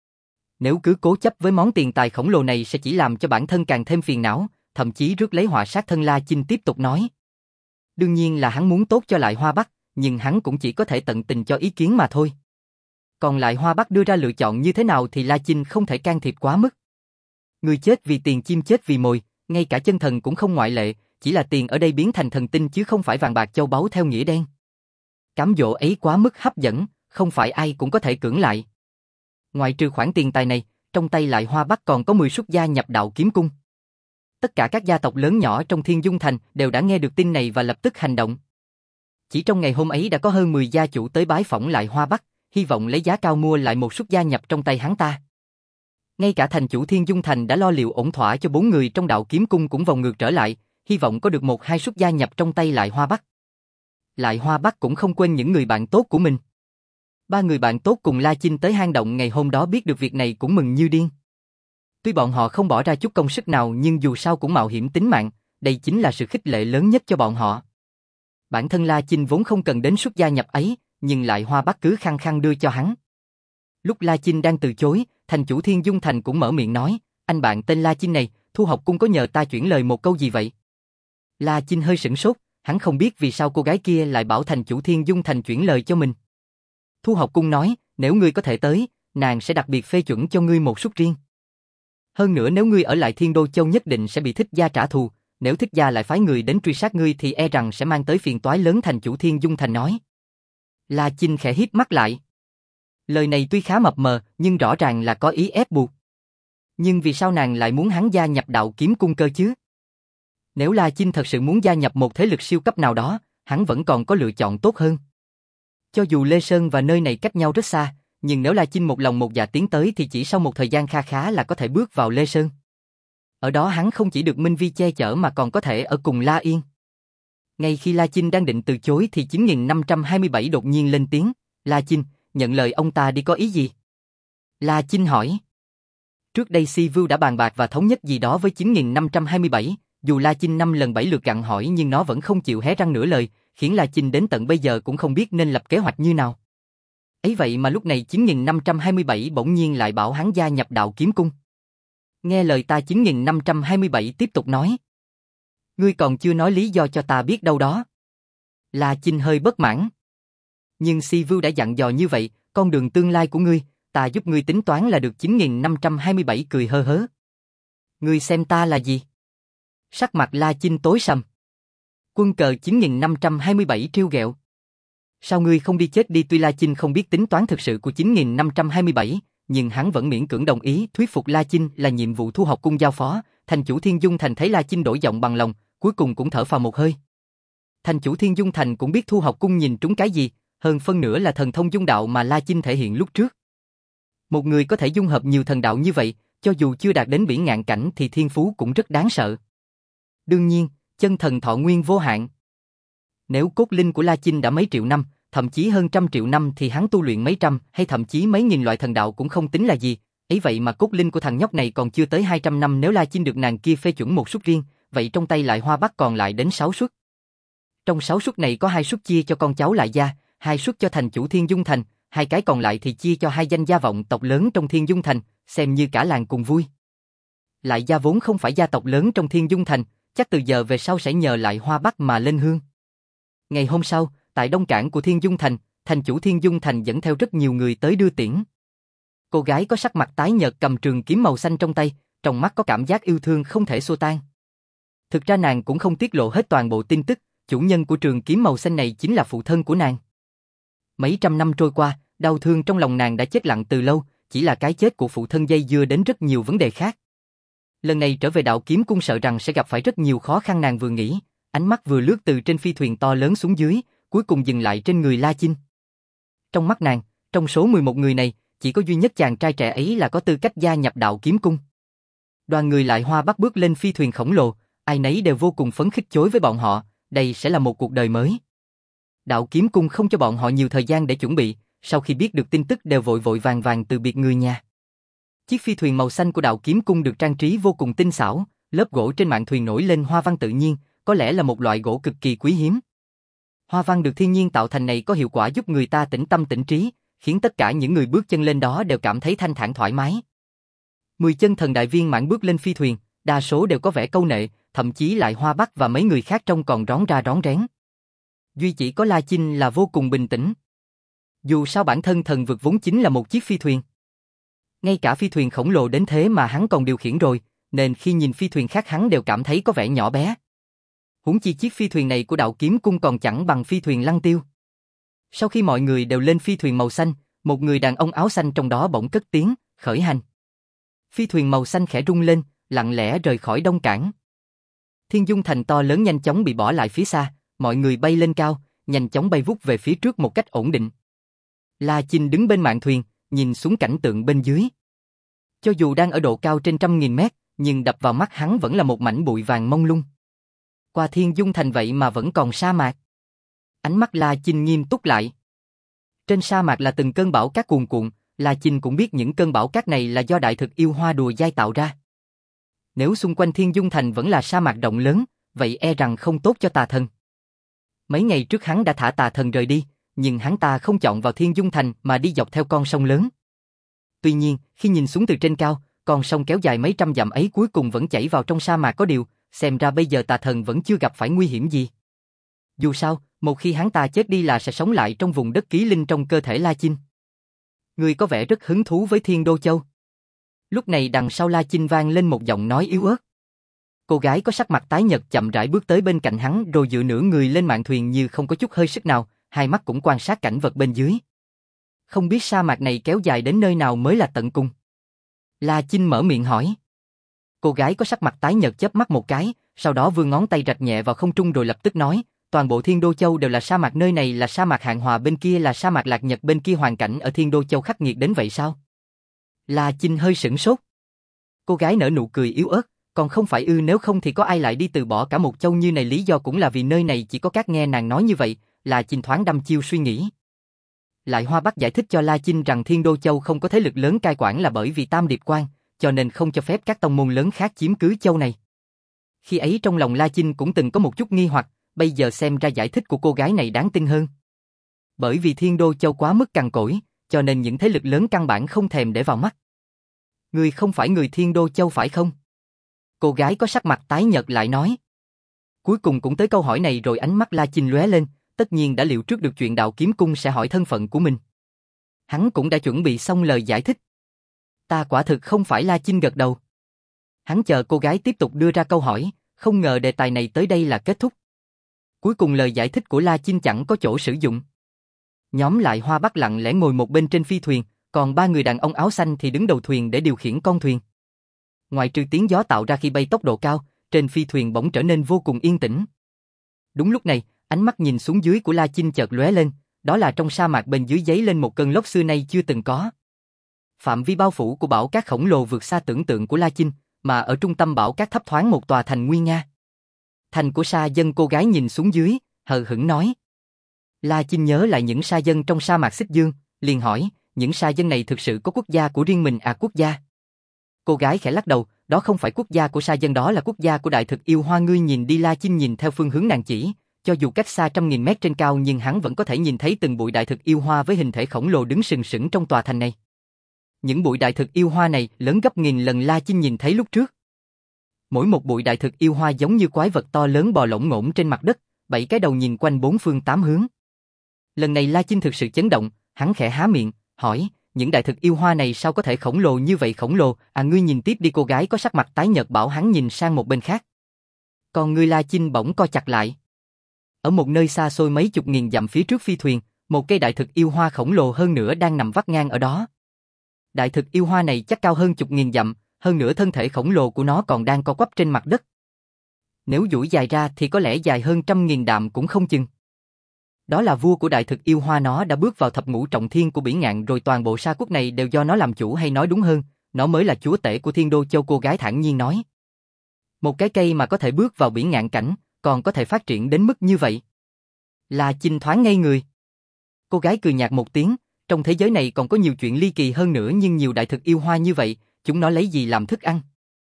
Nếu cứ cố chấp với món tiền tài khổng lồ này sẽ chỉ làm cho bản thân càng thêm phiền não, thậm chí rước lấy họa sát thân. La Chinh tiếp tục nói. Đương nhiên là hắn muốn tốt cho Lại Hoa Bắc, nhưng hắn cũng chỉ có thể tận tình cho ý kiến mà thôi. Còn Lại Hoa Bắc đưa ra lựa chọn như thế nào thì La Chinh không thể can thiệp quá mức. Người chết vì tiền, chim chết vì mồi, ngay cả chân thần cũng không ngoại lệ, chỉ là tiền ở đây biến thành thần tinh chứ không phải vàng bạc châu báu theo nghĩa đen. Cám dỗ ấy quá mức hấp dẫn, không phải ai cũng có thể cưỡng lại. Ngoài trừ khoản tiền tài này, trong tay Lại Hoa Bắc còn có 10 suất gia nhập đạo kiếm cung. Tất cả các gia tộc lớn nhỏ trong Thiên Dung Thành đều đã nghe được tin này và lập tức hành động. Chỉ trong ngày hôm ấy đã có hơn 10 gia chủ tới bái phỏng Lại Hoa Bắc, hy vọng lấy giá cao mua lại một suất gia nhập trong tay hắn ta. Ngay cả thành chủ Thiên Dung Thành đã lo liệu ổn thỏa cho 4 người trong đạo kiếm cung cũng vòng ngược trở lại, hy vọng có được 1-2 suất gia nhập trong tay Lại Hoa Bắc. Lại Hoa Bắc cũng không quên những người bạn tốt của mình. 3 người bạn tốt cùng La Chinh tới hang động ngày hôm đó biết được việc này cũng mừng như điên. Tuy bọn họ không bỏ ra chút công sức nào nhưng dù sao cũng mạo hiểm tính mạng, đây chính là sự khích lệ lớn nhất cho bọn họ. Bản thân La Chinh vốn không cần đến suất gia nhập ấy, nhưng Lại Hoa Bắc cứ khăng khăng đưa cho hắn. Lúc La Chinh đang từ chối, thành chủ Thiên Dung Thành cũng mở miệng nói, anh bạn tên La Chinh này, Thu Học Cung có nhờ ta chuyển lời một câu gì vậy? La Chinh hơi sửng sốt, hắn không biết vì sao cô gái kia lại bảo thành chủ Thiên Dung Thành chuyển lời cho mình. Thu Học Cung nói, nếu ngươi có thể tới, nàng sẽ đặc biệt phê chuẩn cho ngươi một suất riêng. Hơn nữa nếu ngươi ở lại Thiên Đô Châu nhất định sẽ bị Thích gia trả thù, nếu Thích gia lại phái người đến truy sát ngươi thì e rằng sẽ mang tới phiền toái lớn, thành chủ Thiên Dung Thành nói. La Chinh khẽ híp mắt lại. Lời này tuy khá mập mờ, nhưng rõ ràng là có ý ép buộc. Nhưng vì sao nàng lại muốn hắn gia nhập đạo kiếm cung cơ chứ? Nếu La Chinh thật sự muốn gia nhập một thế lực siêu cấp nào đó, hắn vẫn còn có lựa chọn tốt hơn. Cho dù Lê Sơn và nơi này cách nhau rất xa, nhưng nếu La Chinh một lòng một dạ tiến tới thì chỉ sau một thời gian kha khá là có thể bước vào Lê Sơn. Ở đó hắn không chỉ được Minh Vi che chở mà còn có thể ở cùng La Yên. Ngay khi La Chinh đang định từ chối thì 9527 đột nhiên lên tiếng, La Chinh, nhận lời ông ta đi, có ý gì? La Chinh hỏi. Trước đây Si Vưu đã bàn bạc và thống nhất gì đó với 9527, dù La Chinh 5 lần 7 lượt gặng hỏi nhưng nó vẫn không chịu hé răng nửa lời, khiến La Chinh đến tận bây giờ cũng không biết nên lập kế hoạch như nào. Ấy vậy mà lúc này 9527 bỗng nhiên lại bảo hắn gia nhập đạo kiếm cung. Nghe lời ta, 9527 tiếp tục nói. Ngươi còn chưa nói lý do cho ta biết đâu đó. La Chinh hơi bất mãn. Nhưng Si Vưu đã dặn dò như vậy, con đường tương lai của ngươi, ta giúp ngươi tính toán là được. 9527 cười hơ hớ. Ngươi xem ta là gì? Sắc mặt La Chinh tối sầm. Quân cờ 9527 trêu ghẹo. Sao ngươi không đi chết đi? Tuy La Chinh không biết tính toán thực sự của 9527, nhưng hắn vẫn miễn cưỡng đồng ý thuyết phục La Chinh là nhiệm vụ Thu Học Cung giao phó. Thành chủ Thiên Dung Thành thấy La Chinh đổi giọng bằng lòng, cuối cùng cũng thở phào một hơi. Thành chủ Thiên Dung Thành cũng biết Thu Học Cung nhìn trúng cái gì, hơn phân nửa là thần thông dung đạo mà La Chinh thể hiện lúc trước. Một người có thể dung hợp nhiều thần đạo như vậy, cho dù chưa đạt đến bỉ ngạn cảnh thì thiên phú cũng rất đáng sợ. Đương nhiên, chân thần thọ nguyên vô hạn. Nếu cốt linh của La Chinh đã mấy triệu năm, thậm chí hơn trăm triệu năm thì hắn tu luyện mấy trăm hay thậm chí mấy nghìn loại thần đạo cũng không tính là gì. Ấy vậy mà cốt linh của thằng nhóc này còn chưa tới 200 năm. Nếu La Chinh được nàng kia phê chuẩn một suất riêng, vậy trong tay Lại Hoa Bắc còn lại đến 6 suất. Trong 6 suất này có 2 suất chia cho con cháu Lại gia, 2 suất cho thành chủ Thiên Dung Thành, 2 cái còn lại thì chia cho 2 danh gia vọng tộc lớn trong Thiên Dung Thành, xem như cả làng cùng vui. Lại gia vốn không phải gia tộc lớn trong Thiên Dung Thành, chắc từ giờ về sau sẽ nhờ Lại Hoa Bắc mà lên hương. Ngày hôm sau, tại Đông Cảng của Thiên Dung Thành, thành chủ Thiên Dung Thành dẫn theo rất nhiều người tới đưa tiễn. Cô gái có sắc mặt tái nhợt cầm trường kiếm màu xanh trong tay, trong mắt có cảm giác yêu thương không thể xua tan. Thực ra nàng cũng không tiết lộ hết toàn bộ tin tức, chủ nhân của trường kiếm màu xanh này chính là phụ thân của nàng. Mấy trăm năm trôi qua, đau thương trong lòng nàng đã chết lặng từ lâu, chỉ là cái chết của phụ thân dây dưa đến rất nhiều vấn đề khác. Lần này trở về đạo kiếm cung sợ rằng sẽ gặp phải rất nhiều khó khăn. Nàng vừa nghĩ, ánh mắt vừa lướt từ trên phi thuyền to lớn xuống dưới, cuối cùng dừng lại trên người La Chinh. Trong mắt nàng, trong số 11 người này, chỉ có duy nhất chàng trai trẻ ấy là có tư cách gia nhập đạo kiếm cung. Đoàn người Lại Hoa Bắc bước lên phi thuyền khổng lồ, Ai nấy đều vô cùng phấn khích chối với bọn họ, đây sẽ là một cuộc đời mới. Đạo Kiếm Cung không cho bọn họ nhiều thời gian để chuẩn bị, sau khi biết được tin tức đều vội vội vàng vàng từ biệt người nhà. Chiếc phi thuyền màu xanh của Đạo Kiếm Cung được trang trí vô cùng tinh xảo, lớp gỗ trên mạn thuyền nổi lên hoa văn tự nhiên, có lẽ là một loại gỗ cực kỳ quý hiếm. Hoa văn được thiên nhiên tạo thành này có hiệu quả giúp người ta tĩnh tâm tĩnh trí, khiến tất cả những người bước chân lên đó đều cảm thấy thanh thản thoải mái. 10 chân thần đại viên mãn bước lên phi thuyền, đa số đều có vẻ câu nệ, thậm chí lại Hoa Bắc và mấy người khác trông còn rón ra rón rén. Duy chỉ có La Chinh là vô cùng bình tĩnh. Dù sao bản thân thần vực vốn chính là một chiếc phi thuyền. Ngay cả phi thuyền khổng lồ đến thế mà hắn còn điều khiển rồi, nên khi nhìn phi thuyền khác hắn đều cảm thấy có vẻ nhỏ bé. Huống chi chiếc phi thuyền này của Đạo Kiếm Cung còn chẳng bằng phi thuyền Lăng Tiêu. Sau khi mọi người đều lên phi thuyền màu xanh, một người đàn ông áo xanh trong đó bỗng cất tiếng, khởi hành. Phi thuyền màu xanh khẽ rung lên, lặng lẽ rời khỏi Đông Cảng. Thiên Dung Thành to lớn nhanh chóng bị bỏ lại phía xa, mọi người bay lên cao, nhanh chóng bay vút về phía trước một cách ổn định. La Chinh đứng bên mạn thuyền, nhìn xuống cảnh tượng bên dưới. Cho dù đang ở độ cao trên 100.000 mét, nhưng đập vào mắt hắn vẫn là một mảnh bụi vàng mông lung. Qua Thiên Dung Thành vậy mà vẫn còn sa mạc. Ánh mắt La Chinh nghiêm túc lại. Trên sa mạc là từng cơn bão cát cuồn cuộn, La Chinh cũng biết những cơn bão cát này là do đại thực yêu hoa đùa dai tạo ra. Nếu xung quanh Thiên Dung Thành vẫn là sa mạc rộng lớn, vậy e rằng không tốt cho tà thần. Mấy ngày trước hắn đã thả tà thần rời đi, nhưng hắn ta không chọn vào Thiên Dung Thành mà đi dọc theo con sông lớn. Tuy nhiên, khi nhìn xuống từ trên cao, con sông kéo dài mấy trăm dặm ấy cuối cùng vẫn chảy vào trong sa mạc có điều, xem ra bây giờ tà thần vẫn chưa gặp phải nguy hiểm gì. Dù sao, một khi hắn ta chết đi là sẽ sống lại trong vùng đất ký linh trong cơ thể La Chinh. Người có vẻ rất hứng thú với Thiên Đô Châu. Lúc này đằng sau La Chinh vang lên một giọng nói yếu ớt. Cô gái có sắc mặt tái nhợt chậm rãi bước tới bên cạnh hắn rồi dựa nửa người lên mạn thuyền như không có chút hơi sức nào, hai mắt cũng quan sát cảnh vật bên dưới. Không biết sa mạc này kéo dài đến nơi nào mới là tận cùng. La Chinh mở miệng hỏi. Cô gái có sắc mặt tái nhợt chớp mắt một cái, sau đó vươn ngón tay rạch nhẹ vào không trung rồi lập tức nói, toàn bộ Thiên Đô Châu đều là sa mạc, nơi này là sa mạc Hạn Hòa, bên kia là sa mạc Lạc Nhật, bên kia hoàn cảnh ở Thiên Đô Châu khắc nghiệt đến vậy sao? La Chinh hơi sửng sốt. Cô gái nở nụ cười yếu ớt, còn không phải ư, nếu không thì có ai lại đi từ bỏ cả một châu như này, lý do cũng là vì nơi này chỉ có cát. Nghe nàng nói như vậy, La Chinh thoáng đăm chiêu suy nghĩ. Lại Hoa Bắc giải thích cho La Chinh rằng Thiên Đô Châu không có thế lực lớn cai quản là bởi vì Tam Điệp Quan, cho nên không cho phép các tông môn lớn khác chiếm cứ châu này. Khi ấy trong lòng La Chinh cũng từng có một chút nghi hoặc, bây giờ xem ra giải thích của cô gái này đáng tin hơn. Bởi vì Thiên Đô Châu quá mức cằn cỗi, cho nên những thế lực lớn căn bản không thèm để vào mắt. Ngươi không phải người Thiên Đô Châu phải không? Cô gái có sắc mặt tái nhợt lại nói. Cuối cùng cũng tới câu hỏi này rồi, ánh mắt La Chinh lóe lên, tất nhiên đã liệu trước được chuyện Đạo Kiếm Cung sẽ hỏi thân phận của mình. Hắn cũng đã chuẩn bị xong lời giải thích. Ta quả thực không phải. La Chinh gật đầu. Hắn chờ cô gái tiếp tục đưa ra câu hỏi, không ngờ đề tài này tới đây là kết thúc. Cuối cùng lời giải thích của La Chinh chẳng có chỗ sử dụng. Nhóm Lại Hoa Bắc lặng lẽ ngồi một bên trên phi thuyền, còn ba người đàn ông áo xanh thì đứng đầu thuyền để điều khiển con thuyền. Ngoại trừ tiếng gió tạo ra khi bay tốc độ cao, trên phi thuyền bỗng trở nên vô cùng yên tĩnh. Đúng lúc này, ánh mắt nhìn xuống dưới của La Chinh chợt lóe lên, đó là trong sa mạc bên dưới giấy lên một cơn lốc xưa nay chưa từng có. Phạm vi bao phủ của bão cát khổng lồ vượt xa tưởng tượng của La Chinh, mà ở trung tâm bão cát thấp thoáng một tòa thành nguy nga. Thành của sa dân. Cô gái nhìn xuống dưới, hờ hững nói. La Chinh nhớ lại những sa dân trong sa mạc Xích Dương, liền hỏi, những sa dân này thực sự có quốc gia của riêng mình à? Quốc gia? Cô gái khẽ lắc đầu, đó không phải quốc gia của sa dân, đó là quốc gia của đại thực yêu hoa. Ngươi nhìn đi. La Chinh nhìn theo phương hướng nàng chỉ, cho dù cách xa 100.000 mét trên cao nhưng hắn vẫn có thể nhìn thấy từng bụi đại thực yêu hoa với hình thể khổng lồ đứng sừng sững trong tòa thành này. Những bụi đại thực yêu hoa này lớn gấp nghìn lần La Chinh nhìn thấy lúc trước. Mỗi một bụi đại thực yêu hoa giống như quái vật to lớn bò lổn ngổn trên mặt đất, 7 cái đầu nhìn quanh 4 phương 8 hướng. Lần này La Chinh thực sự chấn động, hắn khẽ há miệng, hỏi, những đại thực yêu hoa này sao có thể khổng lồ như vậy? Khổng lồ à? Ngươi nhìn tiếp đi. Cô gái có sắc mặt tái nhợt bảo hắn nhìn sang một bên khác. Còn ngươi La Chinh bỗng co chặt lại. Ở một nơi xa xôi mấy chục nghìn dặm phía trước phi thuyền, một cây đại thực yêu hoa khổng lồ hơn nữa đang nằm vắt ngang ở đó. Đại thực yêu hoa này chắc cao hơn chục nghìn dặm, hơn nữa thân thể khổng lồ của nó còn đang co quắp trên mặt đất. Nếu duỗi dài ra thì có lẽ dài hơn 100.000 dặm cũng không chừng. Đó là vua của đại thực yêu hoa, nó đã bước vào thập ngũ trọng thiên của Bỉ Ngạn rồi, toàn bộ sa quốc này đều do nó làm chủ, hay nói đúng hơn, nó mới là chúa tể của Thiên Đô Châu. Cô gái thản nhiên nói. Một cái cây mà có thể bước vào biển ngạn cảnh, còn có thể phát triển đến mức như vậy. La Chinh thoáng ngây người. Cô gái cười nhạt một tiếng, trong thế giới này còn có nhiều chuyện ly kỳ hơn nữa nhưng nhiều đại thực yêu hoa như vậy, chúng nó lấy gì làm thức ăn?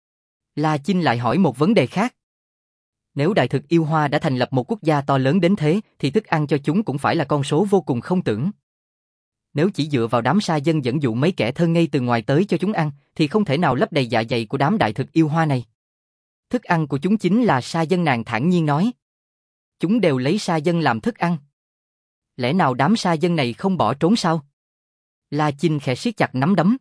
La Chinh lại hỏi một vấn đề khác. Nếu đại thực yêu hoa đã thành lập một quốc gia to lớn đến thế, thì thức ăn cho chúng cũng phải là con số vô cùng không tưởng. Nếu chỉ dựa vào đám sa dân dẫn dụ mấy kẻ thơ ngây từ ngoài tới cho chúng ăn, thì không thể nào lấp đầy dạ dày của đám đại thực yêu hoa này. Thức ăn của chúng chính là sa dân, nàng thản nhiên nói. Chúng đều lấy sa dân làm thức ăn. Lẽ nào đám sa dân này không bỏ trốn sao? La Chinh khẽ siết chặt nắm đấm.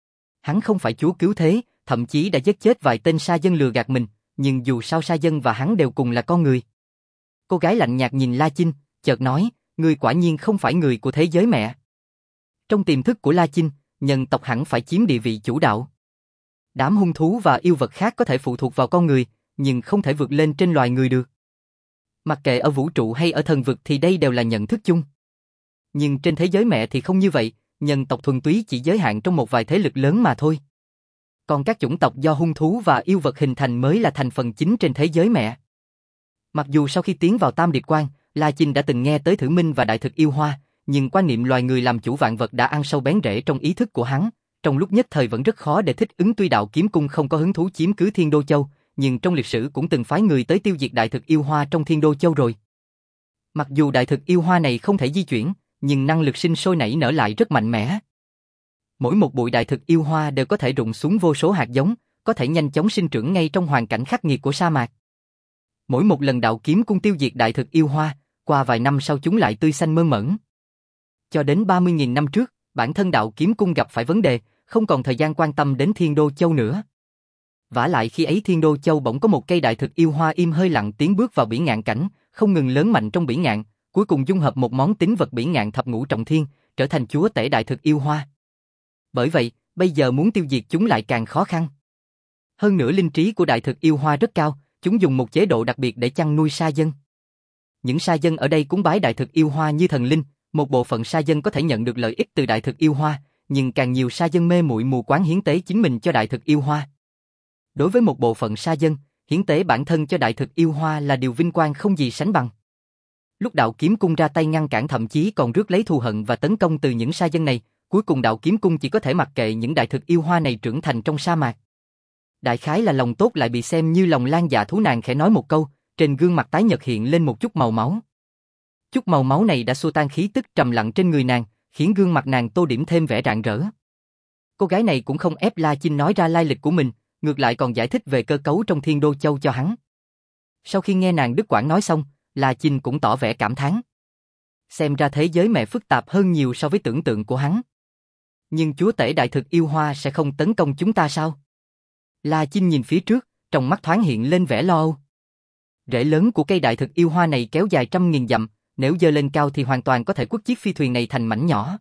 Hắn không phải chúa cứu thế, thậm chí đã giết chết vài tên sa dân lừa gạt mình, nhưng dù sao sa dân và hắn đều cùng là con người. Cô gái lạnh nhạt nhìn La Chinh, chợt nói, ngươi quả nhiên không phải người của thế giới mẹ. Trong tiềm thức của La Chinh, nhân tộc hẳn phải chiếm địa vị chủ đạo. Đám hung thú và yêu vật khác có thể phụ thuộc vào con người, nhưng không thể vượt lên trên loài người được. Mặc kệ ở vũ trụ hay ở thần vực thì đây đều là nhận thức chung. Nhưng trên thế giới mẹ thì không như vậy, nhân tộc thuần túy chỉ giới hạn trong một vài thế lực lớn mà thôi. Còn các chủng tộc do hung thú và yêu vật hình thành mới là thành phần chính trên thế giới mẹ. Mặc dù sau khi tiến vào Tam Điệp Quan, La Chinh đã từng nghe tới Thử Minh và đại thực yêu hoa, nhưng quan niệm loài người làm chủ vạn vật đã ăn sâu bén rễ trong ý thức của hắn, trong lúc nhất thời vẫn rất khó để thích ứng. Tuy đạo kiếm cung không có hứng thú chiếm cứ Thiên Đô Châu, nhưng trong lịch sử cũng từng phái người tới tiêu diệt đại thực yêu hoa trong Thiên Đô Châu rồi. Mặc dù đại thực yêu hoa này không thể di chuyển, nhưng năng lực sinh sôi nảy nở lại rất mạnh mẽ. Mỗi một bụi đại thực yêu hoa đều có thể rụng xuống vô số hạt giống, có thể nhanh chóng sinh trưởng ngay trong hoàn cảnh khắc nghiệt của sa mạc. Mỗi một lần đạo kiếm cung tiêu diệt đại thực yêu hoa, qua vài năm sau chúng lại tươi xanh mơn mởn. Cho đến 30.000 năm trước, bản thân đạo kiếm cung gặp phải vấn đề, không còn thời gian quan tâm đến Thiên Đô Châu nữa. Vả lại khi ấy Thiên Đô Châu bỗng có một cây đại thực yêu hoa im hơi lặng tiến bước vào biển ngạn cảnh, không ngừng lớn mạnh trong biển ngạn, cuối cùng dung hợp một món tín vật biển ngạn thập ngũ trọng thiên, trở thành chúa tể đại thực yêu hoa. Bởi vậy, bây giờ muốn tiêu diệt chúng lại càng khó khăn. Hơn nữa linh trí của đại thực yêu hoa rất cao, chúng dùng một chế độ đặc biệt để chăn nuôi sa dân. Những sa dân ở đây cúng bái đại thực yêu hoa như thần linh, một bộ phận sa dân có thể nhận được lợi ích từ đại thực yêu hoa, nhưng càng nhiều sa dân mê muội mù quáng hiến tế chính mình cho đại thực yêu hoa. Đối với một bộ phận sa dân, hiến tế bản thân cho đại thực yêu hoa là điều vinh quang không gì sánh bằng. Lúc đạo kiếm cung ra tay ngăn cản, thậm chí còn rước lấy thù hận và tấn công từ những sa dân này, cuối cùng đạo kiếm cung chỉ có thể mặc kệ những đại thực yêu hoa này trưởng thành trong sa mạc. Đại khái là lòng tốt lại bị xem như lòng lan dạ thú, nàng khẽ nói một câu, trên gương mặt tái nhợt hiện lên một chút màu máu. Chút màu máu này đã xua tan khí tức trầm lặng trên người nàng, khiến gương mặt nàng tô điểm thêm vẻ rạng rỡ. Cô gái này cũng không ép La Chinh nói ra lai lịch của mình, ngược lại còn giải thích về cơ cấu trong Thiên Đô Châu cho hắn. Sau khi nghe nàng đứt quãng nói xong, La Chinh cũng tỏ vẻ cảm thán. Xem ra thế giới mẹ phức tạp hơn nhiều so với tưởng tượng của hắn. Nhưng chúa tể đại thực yêu hoa sẽ không tấn công chúng ta sao? La Chinh nhìn phía trước, trong mắt thoáng hiện lên vẻ lo âu. Rễ lớn của cây đại thực yêu hoa này kéo dài 100.000 dặm, nếu giơ lên cao thì hoàn toàn có thể quất chiếc phi thuyền này thành mảnh nhỏ.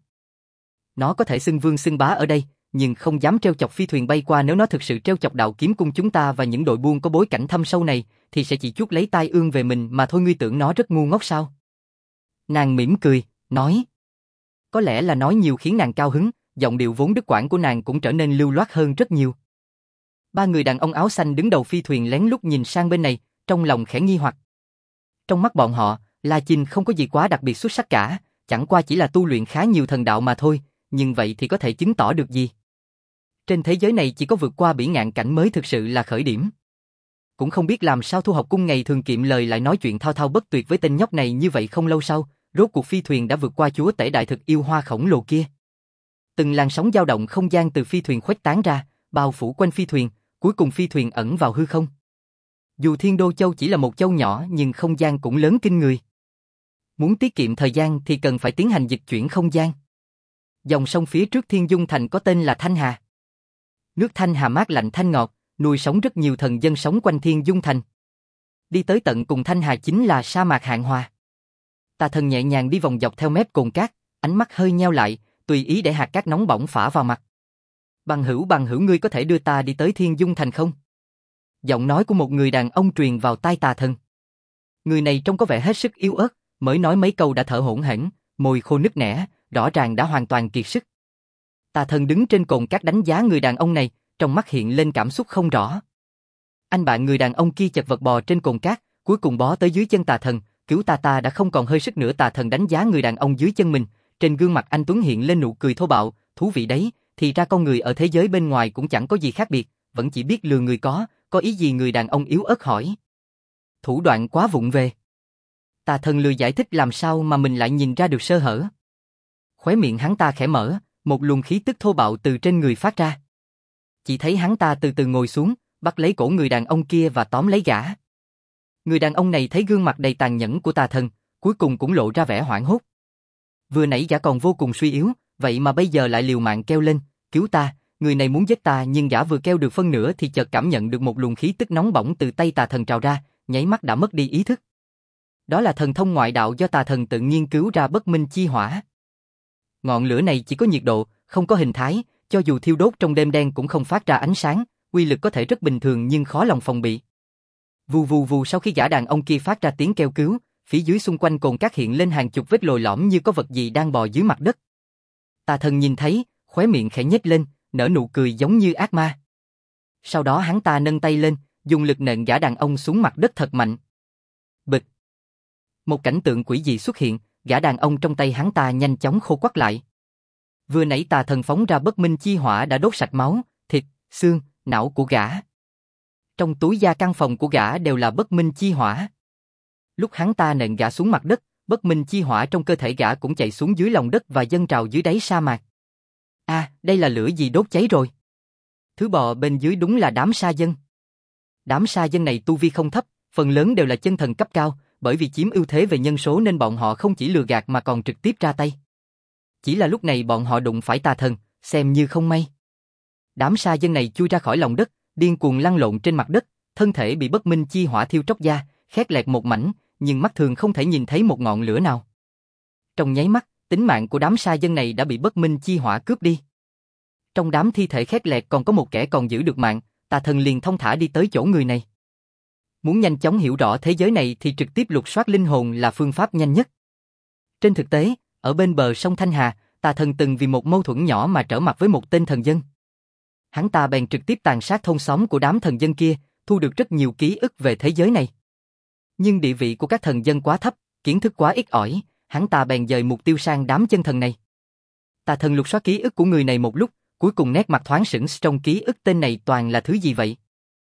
Nó có thể xưng vương xưng bá ở đây, nhưng không dám treo chọc phi thuyền bay qua. Nếu nó thực sự treo chọc đạo kiếm cung chúng ta và những đội buôn có bối cảnh thâm sâu này, thì sẽ chỉ chuốc lấy tai ương về mình mà thôi. Ngươi tưởng nó rất ngu ngốc sao? Nàng mỉm cười, nói. Có lẽ là nói nhiều khiến nàng cao hứng, giọng điệu vốn đứt quãng của nàng cũng trở nên lưu loát hơn rất nhiều. Ba người đàn ông áo xanh đứng đầu phi thuyền lén lút nhìn sang bên này, trong lòng khẽ nghi hoặc. Trong mắt bọn họ, La Chinh không có gì quá đặc biệt xuất sắc cả, chẳng qua chỉ là tu luyện khá nhiều thần đạo mà thôi, nhưng vậy thì có thể chứng tỏ được gì? Trên thế giới này chỉ có vượt qua biển ngạn cảnh mới thực sự là khởi điểm. Cũng không biết làm sao Thu Học Cung ngày thường kiệm lời lại nói chuyện thao thao bất tuyệt với tên nhóc này như vậy. Không lâu sau, rốt cuộc phi thuyền đã vượt qua chúa tể đại thực yêu hoa khổng lồ kia. Từng làn sóng dao động không gian từ phi thuyền khuếch tán ra, bao phủ quanh phi thuyền, cuối cùng phi thuyền ẩn vào hư không. Dù Thiên Đô Châu chỉ là một châu nhỏ nhưng không gian cũng lớn kinh người. Muốn tiết kiệm thời gian thì cần phải tiến hành dịch chuyển không gian. Dòng sông phía trước Thiên Dung Thành có tên là Thanh Hà. Nước Thanh Hà mát lạnh thanh ngọt, nuôi sống rất nhiều thần dân sống quanh Thiên Dung Thành. Đi tới tận cùng Thanh Hà chính là sa mạc Hạn Hòa. Tà Thần nhẹ nhàng đi vòng dọc theo mép cồn cát, ánh mắt hơi nheo lại, tùy ý để hạt cát nóng bỏng phả vào mặt. Bằng hữu, ngươi có thể đưa ta đi tới Thiên Dung Thành không? Giọng nói của một người đàn ông truyền vào tai Tà Thần. Người này trông có vẻ hết sức yếu ớt, mới nói mấy câu đã thở hổn hển, môi khô nứt nẻ, rõ ràng đã hoàn toàn kiệt sức. Tà Thần đứng trên cồn cát đánh giá người đàn ông này, trong mắt hiện lên cảm xúc không rõ. Anh bạn người đàn ông kia chật vật bò trên cồn cát, cuối cùng bó tới dưới chân tà thần, cứu ta đã không còn hơi sức nữa. Tà thần đánh giá người đàn ông dưới chân mình, trên gương mặt anh Tuấn hiện lên nụ cười thô bạo, thú vị đấy, thì ra con người ở thế giới bên ngoài cũng chẳng có gì khác biệt, vẫn chỉ biết lừa người có ý gì người đàn ông yếu ớt hỏi. Thủ đoạn quá vụng về. Tà thần lười giải thích làm sao mà mình lại nhìn ra được sơ hở. Khóe miệng hắn ta khẽ mở, một luồng khí tức thô bạo từ trên người phát ra. Chỉ thấy hắn ta từ từ ngồi xuống, bắt lấy cổ người đàn ông kia và tóm lấy gã. Người đàn ông này thấy gương mặt đầy tàn nhẫn của tà thần, cuối cùng cũng lộ ra vẻ hoảng hốt. Vừa nãy gã còn vô cùng suy yếu, vậy mà bây giờ lại liều mạng kêu lên, cứu ta, người này muốn giết ta, nhưng gã vừa kêu được phân nửa thì chợt cảm nhận được một luồng khí tức nóng bỏng từ tay tà thần trào ra, nháy mắt đã mất đi ý thức. Đó là thần thông ngoại đạo do tà thần tự nghiên cứu ra bất minh chi hỏa. Ngọn lửa này chỉ có nhiệt độ, không có hình thái, cho dù thiêu đốt trong đêm đen cũng không phát ra ánh sáng, uy lực có thể rất bình thường nhưng khó lòng phòng bị. Vù vù vù, sau khi gã đàn ông kia phát ra tiếng kêu cứu, phía dưới xung quanh cồn cát hiện lên hàng chục vết lồi lõm như có vật gì đang bò dưới mặt đất. Tà thần nhìn thấy, khóe miệng khẽ nhếch lên, nở nụ cười giống như ác ma. Sau đó hắn ta nâng tay lên, dùng lực nện gã đàn ông xuống mặt đất thật mạnh. Bịch. Một cảnh tượng quỷ dị xuất hiện, gã đàn ông trong tay hắn ta nhanh chóng khô quắt lại. Vừa nãy tà thần phóng ra bất minh chi hỏa đã đốt sạch máu, thịt, xương, não của gã. Trong túi da căn phòng của gã đều là bất minh chi hỏa. Lúc hắn ta nện gã xuống mặt đất, bất minh chi hỏa trong cơ thể gã cũng chạy xuống dưới lòng đất và dâng trào dưới đáy sa mạc. Đây là lửa gì đốt cháy rồi. Thứ bò bên dưới đúng là đám sa dân. Đám sa dân này tu vi không thấp, phần lớn đều là chân thần cấp cao, bởi vì chiếm ưu thế về nhân số nên bọn họ không chỉ lừa gạt mà còn trực tiếp ra tay. Chỉ là lúc này bọn họ đụng phải tà thần, xem như không may. Đám sa dân này chui ra khỏi lòng đất, điên cuồng lăn lộn trên mặt đất, thân thể bị bất minh chi hỏa thiêu tróc da, khét lẹt một mảnh, nhưng mắt thường không thể nhìn thấy một ngọn lửa nào. Trong nháy mắt, tính mạng của đám sa dân này đã bị bất minh chi hỏa cướp đi. Trong đám thi thể khét lẹt còn có một kẻ còn giữ được mạng, tà thần liền thông thả đi tới chỗ người này. Muốn nhanh chóng hiểu rõ thế giới này thì trực tiếp lục soát linh hồn là phương pháp nhanh nhất. Trên thực tế, ở bên bờ sông Thanh Hà, tà thần từng vì một mâu thuẫn nhỏ mà trở mặt với một tên thần dân. Hắn ta bèn trực tiếp tàn sát thôn xóm của đám thần dân kia, thu được rất nhiều ký ức về thế giới này. Nhưng địa vị của các thần dân quá thấp, kiến thức quá ít ỏi, hắn ta bèn dời mục tiêu sang đám chân thần này. Tà thần lục soát ký ức của người này một lúc, cuối cùng nét mặt thoáng sững, trong ký ức tên này toàn là thứ gì vậy?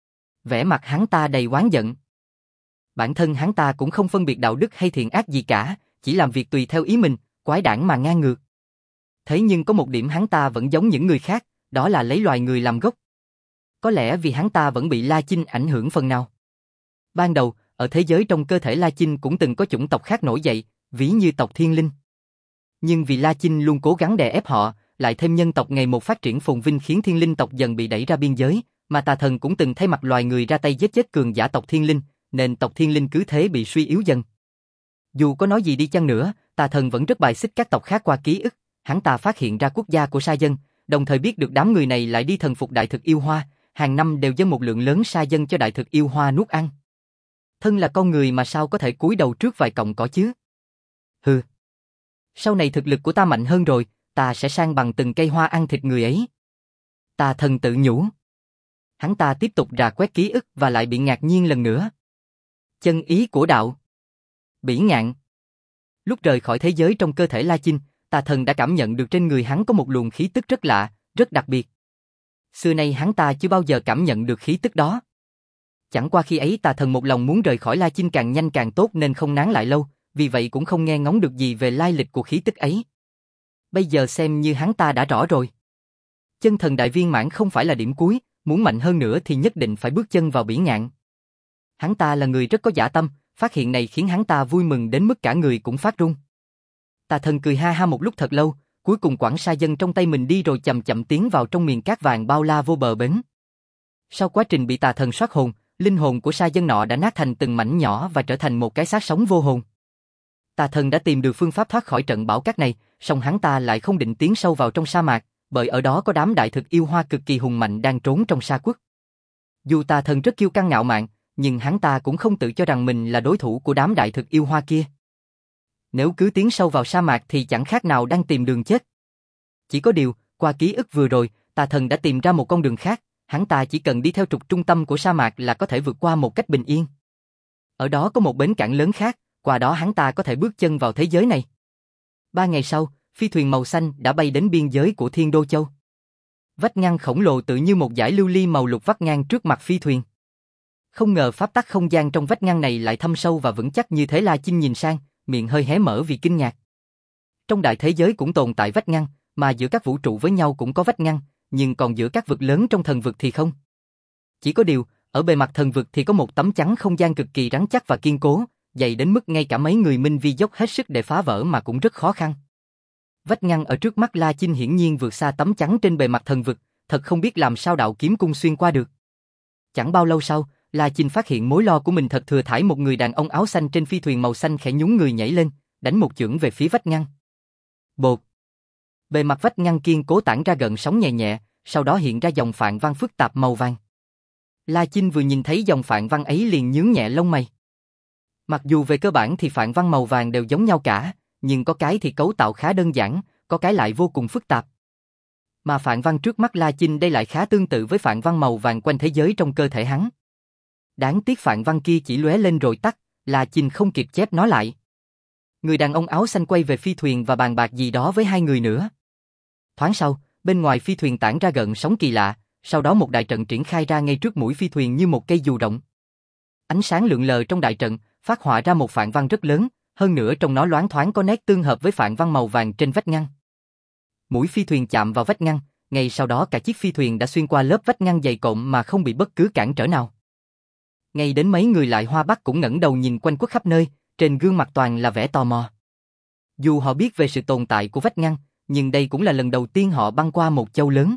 Vẻ mặt hắn ta đầy oán giận. Bản thân hắn ta cũng không phân biệt đạo đức hay thiện ác gì cả, chỉ làm việc tùy theo ý mình, quái đản mà ngang ngược. Thế nhưng có một điểm hắn ta vẫn giống những người khác, đó là lấy loài người làm gốc. Có lẽ vì hắn ta vẫn bị La Chinh ảnh hưởng phần nào. Ban đầu, ở thế giới trong cơ thể La Chinh cũng từng có chủng tộc khác nổi dậy, ví như tộc Thiên Linh. Nhưng vì La Chinh luôn cố gắng đè ép họ, lại thêm nhân tộc ngày một phát triển phồn vinh khiến Thiên Linh tộc dần bị đẩy ra biên giới, mà tà thần cũng từng thay mặt loài người ra tay giết chết cường giả tộc Thiên Linh, nên tộc Thiên Linh cứ thế bị suy yếu dần. Dù có nói gì đi chăng nữa, tà thần vẫn rất bài xích các tộc khác qua ký ức, hắn ta phát hiện ra quốc gia của sa dân, đồng thời biết được đám người này lại đi thần phục Đại Thực Yêu Hoa, hàng năm đều dâng một lượng lớn sa dân cho Đại Thực Yêu Hoa nuốt ăn. Thân là con người mà sao có thể cúi đầu trước vài cọng cỏ chứ? Hừ. Sau này thực lực của ta mạnh hơn rồi, ta sẽ sang bằng từng cây hoa ăn thịt người ấy. Tà thần tự nhủ. Hắn ta tiếp tục rà quét ký ức và lại bị ngạc nhiên lần nữa. Chân ý của đạo. Bỉ ngạn. Lúc rời khỏi thế giới trong cơ thể La Chinh, tà thần đã cảm nhận được trên người hắn có một luồng khí tức rất lạ, rất đặc biệt. Xưa nay hắn ta chưa bao giờ cảm nhận được khí tức đó. Chẳng qua khi ấy tà thần một lòng muốn rời khỏi La Chinh càng nhanh càng tốt nên không nán lại lâu, vì vậy cũng không nghe ngóng được gì về lai lịch của khí tức ấy. Bây giờ xem như hắn ta đã rõ rồi. Chân thần đại viên mãn không phải là điểm cuối, muốn mạnh hơn nữa thì nhất định phải bước chân vào bỉ ngạn. Hắn ta là người rất có dã tâm, phát hiện này khiến hắn ta vui mừng đến mức cả người cũng phát run. Tà thần cười ha ha một lúc thật lâu, cuối cùng quẳng sa dân trong tay mình đi rồi chậm chậm tiến vào trong miền cát vàng bao la vô bờ bến. Sau quá trình bị tà thần soát hồn, linh hồn của sa dân nọ đã nát thành từng mảnh nhỏ và trở thành một cái xác sống vô hồn. Tà thần đã tìm được phương pháp thoát khỏi trận bão cát này, song hắn ta lại không định tiến sâu vào trong sa mạc, bởi ở đó có đám Đại Thực Yêu Hoa cực kỳ hùng mạnh đang trốn trong sa quốc. Dù tà thần rất kiêu căng ngạo mạn, nhưng hắn ta cũng không tự cho rằng mình là đối thủ của đám Đại Thực Yêu Hoa kia. Nếu cứ tiến sâu vào sa mạc thì chẳng khác nào đang tìm đường chết. Chỉ có điều, qua ký ức vừa rồi, tà thần đã tìm ra một con đường khác, hắn ta chỉ cần đi theo trục trung tâm của sa mạc là có thể vượt qua một cách bình yên. Ở đó có một bến cảng lớn khác, qua đó hắn ta có thể bước chân vào thế giới này. 3 ngày sau, phi thuyền màu xanh đã bay đến biên giới của Thiên Đô Châu. Vách ngăn khổng lồ tự như một dải lưu ly màu lục vắt ngang trước mặt phi thuyền. Không ngờ pháp tắc không gian trong vách ngăn này lại thâm sâu và vững chắc như thế. La Chinh nhìn sang, miệng hơi hé mở vì kinh ngạc. Trong đại thế giới cũng tồn tại vách ngăn, mà giữa các vũ trụ với nhau cũng có vách ngăn, nhưng còn giữa các vực lớn trong thần vực thì không. Chỉ có điều, ở bề mặt thần vực thì có một tấm chắn không gian cực kỳ rắn chắc và kiên cố, dày đến mức ngay cả mấy người minh vi dốc hết sức để phá vỡ mà cũng rất khó khăn. Vách ngăn ở trước mắt La Chinh hiển nhiên vượt xa tấm chắn trên bề mặt thần vực, thật không biết làm sao đạo kiếm cung xuyên qua được. Chẳng bao lâu sau, La Chinh phát hiện mối lo của mình thật thừa thãi. Một người đàn ông áo xanh trên phi thuyền màu xanh khẽ nhún người nhảy lên, đánh một chưởng về phía vách ngăn. Bột. Bề mặt vách ngăn kiên cố tản ra gợn sóng nhẹ nhẹ, sau đó hiện ra dòng phạn văn phức tạp màu vàng. La Chinh vừa nhìn thấy dòng phạn văn ấy liền nhướng nhẹ lông mày. Mặc dù về cơ bản thì phạn văn màu vàng đều giống nhau cả, nhưng có cái thì cấu tạo khá đơn giản, có cái lại vô cùng phức tạp. Mà phạn văn trước mắt La Chinh đây lại khá tương tự với phạn văn màu vàng quanh thế giới trong cơ thể hắn. Đáng tiếc phạn văn kia chỉ lóe lên rồi tắt, La Chinh không kịp chép nó lại. Người đàn ông áo xanh quay về phi thuyền và bàn bạc gì đó với hai người nữa. Thoáng sau, bên ngoài phi thuyền tản ra gợn sóng kỳ lạ, sau đó một đại trận triển khai ra ngay trước mũi phi thuyền như một cây dù rộng. Ánh sáng lượn lờ trong đại trận, phát họa ra một phạn văn rất lớn, hơn nữa trong nó loáng thoáng có nét tương hợp với phạn văn màu vàng trên vách ngăn. Mũi phi thuyền chạm vào vách ngăn, ngay sau đó cả chiếc phi thuyền đã xuyên qua lớp vách ngăn dày cộm mà không bị bất cứ cản trở nào. Ngay đến mấy người lại Hoa Bắc cũng ngẩng đầu nhìn quanh quất khắp nơi, trên gương mặt toàn là vẻ tò mò. Dù họ biết về sự tồn tại của vách ngăn, nhưng đây cũng là lần đầu tiên họ băng qua một châu lớn.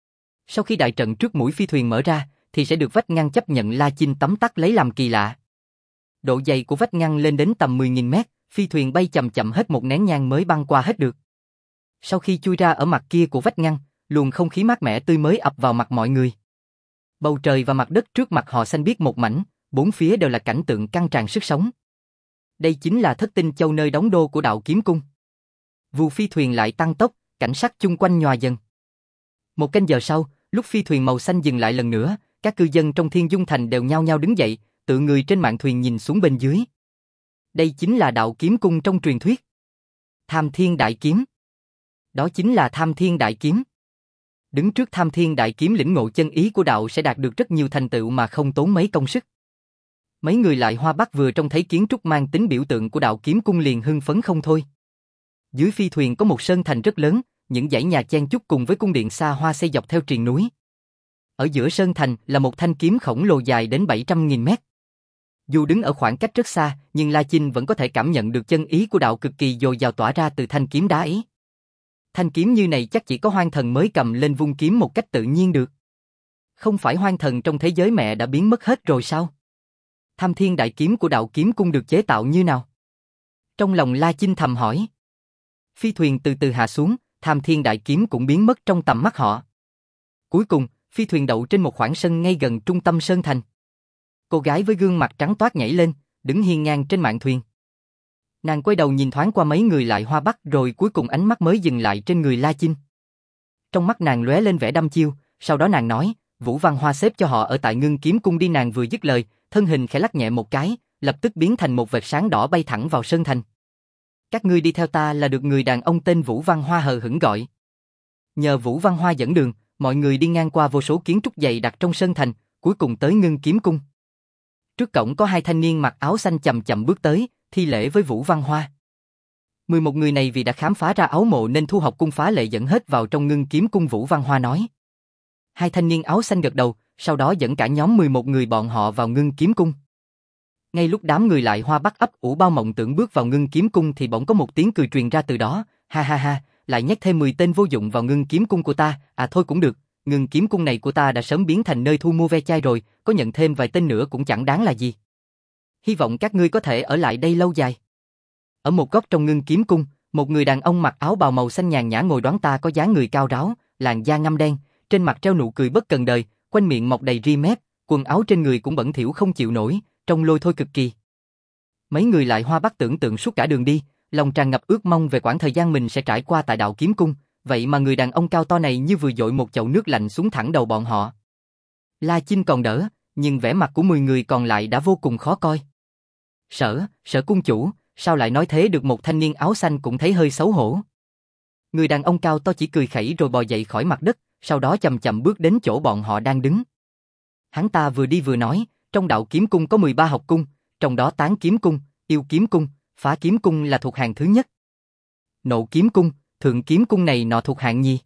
Sau khi đại trận trước mũi phi thuyền mở ra, thì sẽ được vách ngăn chấp nhận. La Chinh tấm tắc lấy làm kỳ lạ. Độ dày của vách ngăn lên đến tầm 10.000 mét, phi thuyền bay chậm chậm hết một nén nhang mới băng qua hết được. Sau khi chui ra ở mặt kia của vách ngăn, luồng không khí mát mẻ tươi mới ập vào mặt mọi người. Bầu trời và mặt đất trước mặt họ xanh biếc một mảnh, bốn phía đều là cảnh tượng căng tràn sức sống. Đây chính là Thất Tinh Châu, nơi đóng đô của đạo kiếm cung. Vù phi thuyền lại tăng tốc, cảnh sắc chung quanh nhòa dần. Một canh giờ sau, lúc phi thuyền màu xanh dừng lại lần nữa, các cư dân trong Thiên Dung Thành đều nhao nhao đứng dậy, tựa người trên mạn thuyền nhìn xuống bên dưới. Đây chính là đạo kiếm cung trong truyền thuyết. Tham Thiên Đại Kiếm. Đó chính là Tham Thiên Đại Kiếm. Đứng trước Tham Thiên Đại Kiếm, lĩnh ngộ chân ý của đạo sẽ đạt được rất nhiều thành tựu mà không tốn mấy công sức. Mấy người lại Hoa Bắc vừa trông thấy kiến trúc mang tính biểu tượng của đạo kiếm cung liền hưng phấn không thôi. Dưới phi thuyền có một sơn thành rất lớn, những dãy nhà chen chúc cùng với cung điện xa hoa xây dọc theo triền núi. Ở giữa sơn thành là một thanh kiếm khổng lồ dài đến 700.000 mét. Dù đứng ở khoảng cách rất xa, nhưng La Chinh vẫn có thể cảm nhận được chân ý của đạo cực kỳ dồi dào tỏa ra từ thanh kiếm đá ấy. Thanh kiếm như này chắc chỉ có hoang thần mới cầm lên vung kiếm một cách tự nhiên được. Không phải hoang thần trong thế giới mẹ đã biến mất hết rồi sao? Tham Thiên Đại Kiếm của đạo kiếm cung được chế tạo như nào? Trong lòng La Chinh thầm hỏi. Phi thuyền từ từ hạ xuống, Tham Thiên Đại Kiếm cũng biến mất trong tầm mắt họ. Cuối cùng, phi thuyền đậu trên một khoảng sân ngay gần trung tâm sơn thành. Cô gái với gương mặt trắng toát nhảy lên, đứng hiên ngang trên mạn thuyền. Nàng quay đầu nhìn thoáng qua mấy người lại Hoa Bắc rồi cuối cùng ánh mắt mới dừng lại trên người La Chinh. Trong mắt nàng lóe lên vẻ đăm chiêu, sau đó nàng nói, Vũ Văn Hoa xếp cho họ ở tại Ngưng Kiếm Cung đi. Nàng vừa dứt lời, thân hình khẽ lắc nhẹ một cái, lập tức biến thành một vệt sáng đỏ bay thẳng vào sơn thành. Các ngươi đi theo ta, là được người đàn ông tên Vũ Văn Hoa hờ hững gọi. Nhờ Vũ Văn Hoa dẫn đường, mọi người đi ngang qua vô số kiến trúc dày đặc trong sơn thành, cuối cùng tới Ngưng Kiếm Cung. Trước cổng có hai thanh niên mặc áo xanh chậm chậm bước tới, thi lễ với Vũ Văn Hoa. 11 người này vì đã khám phá ra áo mộ nên thu học cung phá lệ dẫn hết vào trong Ngưng Kiếm Cung. Vũ Văn Hoa nói. Hai thanh niên áo xanh gật đầu, sau đó dẫn cả nhóm 11 người bọn họ vào Ngưng Kiếm Cung. Ngay lúc đám người lại Hoa Bắc ấp ủ bao mộng tưởng bước vào Ngưng Kiếm Cung thì bỗng có một tiếng cười truyền ra từ đó, ha ha ha, lại nhét thêm 10 tên vô dụng vào Ngưng Kiếm Cung của ta, à thôi cũng được, Ngưng Kiếm Cung này của ta đã sớm biến thành nơi thu mua ve chai rồi, có nhận thêm vài tên nữa cũng chẳng đáng là gì. Hy vọng các ngươi có thể ở lại đây lâu dài. Ở một góc trong Ngưng Kiếm Cung, một người đàn ông mặc áo bào màu xanh nhàn nhã ngồi. Đoán ta có dáng người cao ráo, làn da ngăm đen, trên mặt treo nụ cười bất cần đời, quanh miệng mọc đầy ri mép, quần áo trên người cũng bẩn thỉu không chịu nổi, trông lôi thôi cực kỳ. Mấy người lại Hoa Bắc tưởng tượng suốt cả đường đi, lòng tràn ngập ước mong về quãng thời gian mình sẽ trải qua tại đạo kiếm cung, vậy mà người đàn ông cao to này như vừa dội một chậu nước lạnh xuống thẳng đầu bọn họ. La Chinh còn đỡ, nhưng vẻ mặt của 10 người còn lại đã vô cùng khó coi. Sở cung chủ, sao lại nói thế được? Một thanh niên áo xanh cũng thấy hơi xấu hổ. Người đàn ông cao to chỉ cười khẩy rồi bò dậy khỏi mặt đất, sau đó chậm chậm bước đến chỗ bọn họ đang đứng. Hắn ta vừa đi vừa nói, trong đạo kiếm cung có 13 học cung, trong đó tán kiếm cung, yêu kiếm cung, phá kiếm cung là thuộc hàng thứ nhất. Nộ kiếm cung, thượng kiếm cung này nọ thuộc hạng nhì.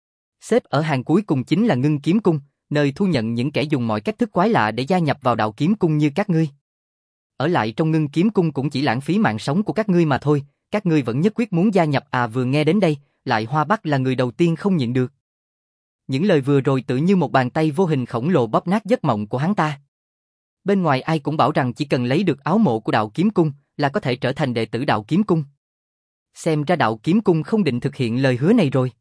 Xếp ở hàng cuối cùng chính là ngưng kiếm cung, nơi thu nhận những kẻ dùng mọi cách thức quái lạ để gia nhập vào đạo kiếm cung như các ngươi. Ở lại trong ngưng kiếm cung cũng chỉ lãng phí mạng sống của các ngươi mà thôi, các ngươi vẫn nhất quyết muốn gia nhập à? Vừa nghe đến đây, Lại Hoa Bắc là người đầu tiên không nhịn được. Những lời vừa rồi tự như một bàn tay vô hình khổng lồ bóp nát giấc mộng của hắn ta. Bên ngoài ai cũng bảo rằng chỉ cần lấy được áo mộ của đạo kiếm cung là có thể trở thành đệ tử đạo kiếm cung. Xem ra đạo kiếm cung không định thực hiện lời hứa này rồi.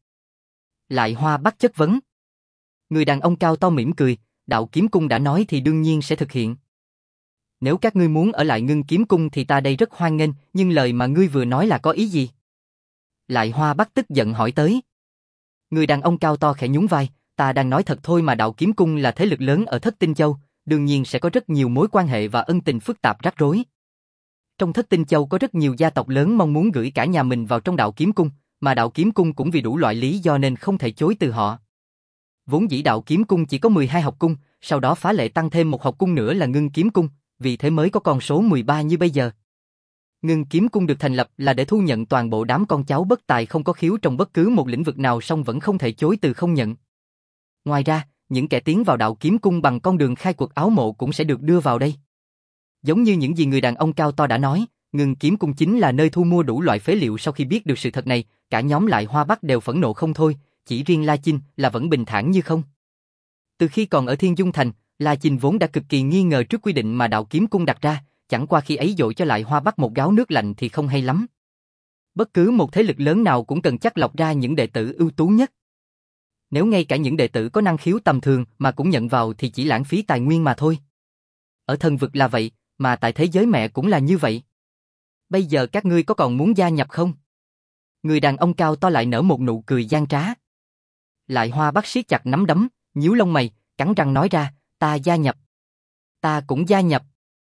Lại Hoa Bắc chất vấn. Người đàn ông cao to mỉm cười, đạo kiếm cung đã nói thì đương nhiên sẽ thực hiện. Nếu các ngươi muốn ở lại ngưng kiếm cung thì ta đây rất hoan nghênh, nhưng lời mà ngươi vừa nói là có ý gì? Lại Hoa Bắc tức giận hỏi tới. Người đàn ông cao to khẽ nhún vai, ta đang nói thật thôi mà. Đạo kiếm cung là thế lực lớn ở Thất Tinh Châu, đương nhiên sẽ có rất nhiều mối quan hệ và ân tình phức tạp rắc rối. Trong Thất Tinh Châu có rất nhiều gia tộc lớn mong muốn gửi cả nhà mình vào trong đạo kiếm cung, mà đạo kiếm cung cũng vì đủ loại lý do nên không thể chối từ họ. Vốn dĩ đạo kiếm cung chỉ có 12 học cung, sau đó phá lệ tăng thêm một học cung nữa là ngưng kiếm cung, vì thế mới có con số 13 như bây giờ. Ngưng kiếm cung được thành lập là để thu nhận toàn bộ đám con cháu bất tài không có khiếu trong bất cứ một lĩnh vực nào, song vẫn không thể chối từ không nhận. Ngoài ra, những kẻ tiến vào đạo kiếm cung bằng con đường khai quật áo mộ cũng sẽ được đưa vào đây. Giống như những gì người đàn ông cao to đã nói, ngưng kiếm cung chính là nơi thu mua đủ loại phế liệu. Sau khi biết được sự thật này, cả nhóm Lại Hoa Bắc đều phẫn nộ không thôi, chỉ riêng La Chinh là vẫn bình thản như không. Từ khi còn ở Thiên Dung Thành, La Chinh vốn đã cực kỳ nghi ngờ trước quy định mà đạo kiếm cung đặt ra, chẳng qua khi ấy dội cho Lại Hoa Bắc một gáo nước lạnh thì không hay lắm. Bất cứ một thế lực lớn nào cũng cần chắt lọc ra những đệ tử ưu tú nhất. Nếu ngay cả những đệ tử có năng khiếu tầm thường mà cũng nhận vào thì chỉ lãng phí tài nguyên mà thôi. Ở thần vực là vậy, mà tại thế giới mẹ cũng là như vậy. Bây giờ các ngươi có còn muốn gia nhập không? Người đàn ông cao to lại nở một nụ cười gian trá. Lại Hoa Bắc siết chặt nắm đấm, nhíu lông mày, cắn răng nói ra, ta gia nhập. Ta cũng gia nhập.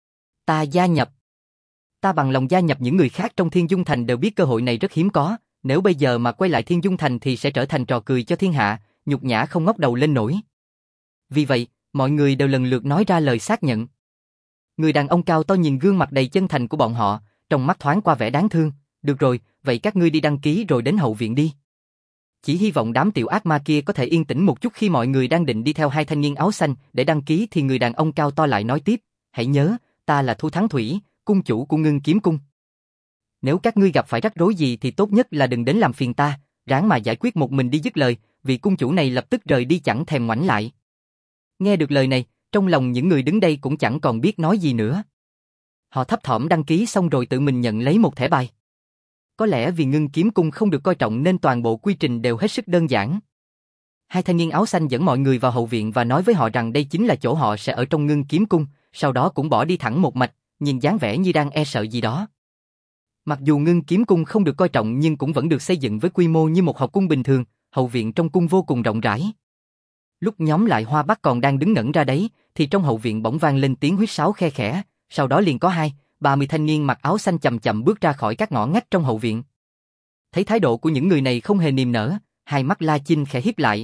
Ta gia nhập. Ta bằng lòng gia nhập. Những người khác trong Thiên Dung Thành đều biết cơ hội này rất hiếm có, nếu bây giờ mà quay lại Thiên Dung Thành thì sẽ trở thành trò cười cho thiên hạ, nhục nhã không ngóc đầu lên nổi. Vì vậy, mọi người đều lần lượt nói ra lời xác nhận. Người đàn ông cao to nhìn gương mặt đầy chân thành của bọn họ, trong mắt thoáng qua vẻ đáng thương. Được rồi, vậy các ngươi đi đăng ký rồi đến hậu viện đi. Chỉ hy vọng đám tiểu ác ma kia có thể yên tĩnh một chút. Khi mọi người đang định đi theo hai thanh niên áo xanh để đăng ký thì người đàn ông cao to lại nói tiếp, hãy nhớ, ta là Thu Thắng Thủy, cung chủ của ngưng kiếm cung. Nếu các ngươi gặp phải rắc rối gì thì tốt nhất là đừng đến làm phiền ta, ráng mà giải quyết một mình đi. Dứt lời, vị cung chủ này lập tức rời đi chẳng thèm ngoảnh lại. Nghe được lời này, trong lòng những người đứng đây cũng chẳng còn biết nói gì nữa. Họ thấp thỏm đăng ký xong rồi tự mình nhận lấy một thẻ bài. Có lẽ vì ngưng kiếm cung không được coi trọng nên toàn bộ quy trình đều hết sức đơn giản. Hai thanh niên áo xanh dẫn mọi người vào hậu viện và nói với họ rằng đây chính là chỗ họ sẽ ở trong ngưng kiếm cung, sau đó cũng bỏ đi thẳng một mạch, nhìn dáng vẻ như đang e sợ gì đó. Mặc dù ngưng kiếm cung không được coi trọng nhưng cũng vẫn được xây dựng với quy mô như một học cung bình thường, hậu viện trong cung vô cùng rộng rãi. Lúc nhóm Lại Hoa Bắc còn đang đứng ngẩn ra đấy, thì trong hậu viện bỗng vang lên tiếng huýt sáo khe khẽ, sau đó liền có 20-30 thanh niên mặc áo xanh chậm chậm bước ra khỏi các ngõ ngách trong hậu viện. Thấy thái độ của những người này không hề niềm nở, hai mắt La Chinh khẽ híp lại.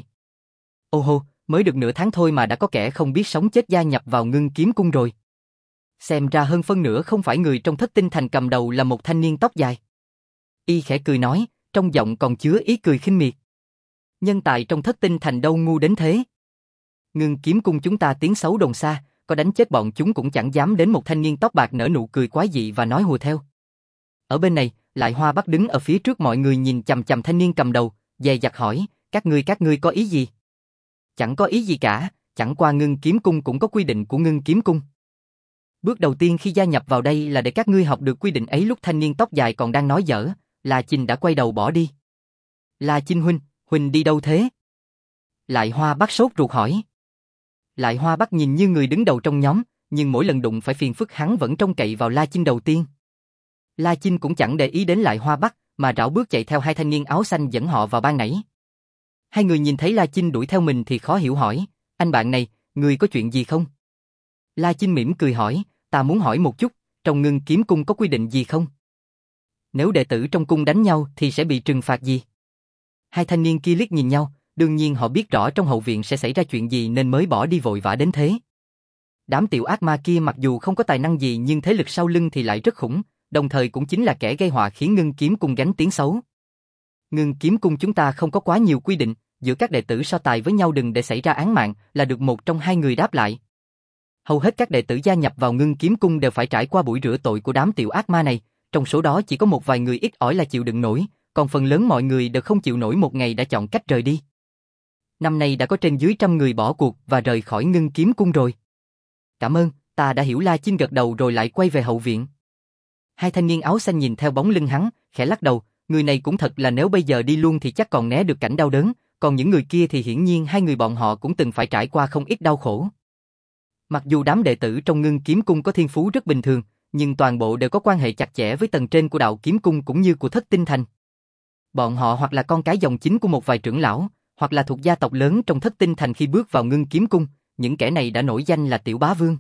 Ô hô, mới được nửa tháng thôi mà đã có kẻ không biết sống chết gia nhập vào ngưng kiếm cung rồi. Xem ra hơn phân nửa không phải người trong Thất Tinh Thành, cầm đầu là một thanh niên tóc dài. Y khẽ cười nói, trong giọng còn chứa ý cười khinh miệt. Nhân tài trong Thất Tinh Thành đâu ngu đến thế. Ngưng kiếm cung chúng ta tiếng xấu đồn xa, có đánh chết bọn chúng cũng chẳng dám đến. Một thanh niên tóc bạc nở nụ cười quái dị và nói hùa theo. Ở bên này, Lại Hoa Bắc đứng ở phía trước mọi người nhìn chằm chằm thanh niên cầm đầu, dè dặt hỏi, các ngươi có ý gì? Chẳng có ý gì cả, chẳng qua ngưng kiếm cung cũng có quy định của ngưng kiếm cung. Bước đầu tiên khi gia nhập vào đây là để các ngươi học được quy định ấy. Lúc thanh niên tóc dài còn đang nói dở, La Chinh đã quay đầu bỏ đi. La Chinh huynh đi đâu thế? Lại Hoa Bắc sốt ruột hỏi. Lại Hoa Bắc nhìn như người đứng đầu trong nhóm, nhưng mỗi lần đụng phải phiền phức hắn vẫn trông cậy vào La Chinh đầu tiên. La Chinh cũng chẳng để ý đến Lại Hoa Bắc, mà rảo bước chạy theo hai thanh niên áo xanh dẫn họ vào ban nãy. Hai người nhìn thấy La Chinh đuổi theo mình thì khó hiểu hỏi, anh bạn này, Ngươi có chuyện gì không? La Chinh mỉm cười hỏi, ta muốn hỏi một chút, trong Ngưng Kiếm Cung có quy định gì không? Nếu đệ tử trong cung đánh nhau thì sẽ bị trừng phạt gì? Hai thanh niên kia liếc nhìn nhau, đương nhiên họ biết rõ trong hậu viện sẽ xảy ra chuyện gì nên mới bỏ đi vội vã đến thế. Đám tiểu ác ma kia mặc dù không có tài năng gì nhưng thế lực sau lưng thì lại rất khủng, đồng thời cũng chính là kẻ gây họa khiến Ngưng Kiếm Cung gánh tiếng xấu. Ngưng Kiếm Cung chúng ta không có quá nhiều quy định, giữa các đệ tử so tài với nhau đừng để xảy ra án mạng, là được một trong hai người đáp lại. Hầu hết các đệ tử gia nhập vào Ngưng Kiếm Cung đều phải trải qua buổi rửa tội của đám tiểu ác ma này, trong số đó chỉ có một vài người ít ỏi là chịu đựng nổi, còn phần lớn mọi người đều không chịu nổi, một ngày đã chọn cách rời đi. Năm nay đã có trên dưới 100 người bỏ cuộc và rời khỏi Ngưng Kiếm Cung rồi. Cảm ơn, ta đã hiểu. La Chinh gật đầu rồi lại quay về hậu viện. Hai thanh niên áo xanh nhìn theo bóng lưng hắn, khẽ lắc đầu, người này cũng thật là nếu bây giờ đi luôn thì chắc còn né được cảnh đau đớn, còn những người kia thì hiển nhiên hai người bọn họ cũng từng phải trải qua không ít đau khổ. Mặc dù đám đệ tử trong Ngưng Kiếm Cung có thiên phú rất bình thường, nhưng toàn bộ đều có quan hệ chặt chẽ với tầng trên của Đạo Kiếm Cung cũng như của Thất Tinh Thành. Bọn họ hoặc là con cái dòng chính của một vài trưởng lão, hoặc là thuộc gia tộc lớn trong Thất Tinh Thành. Khi bước vào Ngưng Kiếm Cung, những kẻ này đã nổi danh là tiểu bá vương.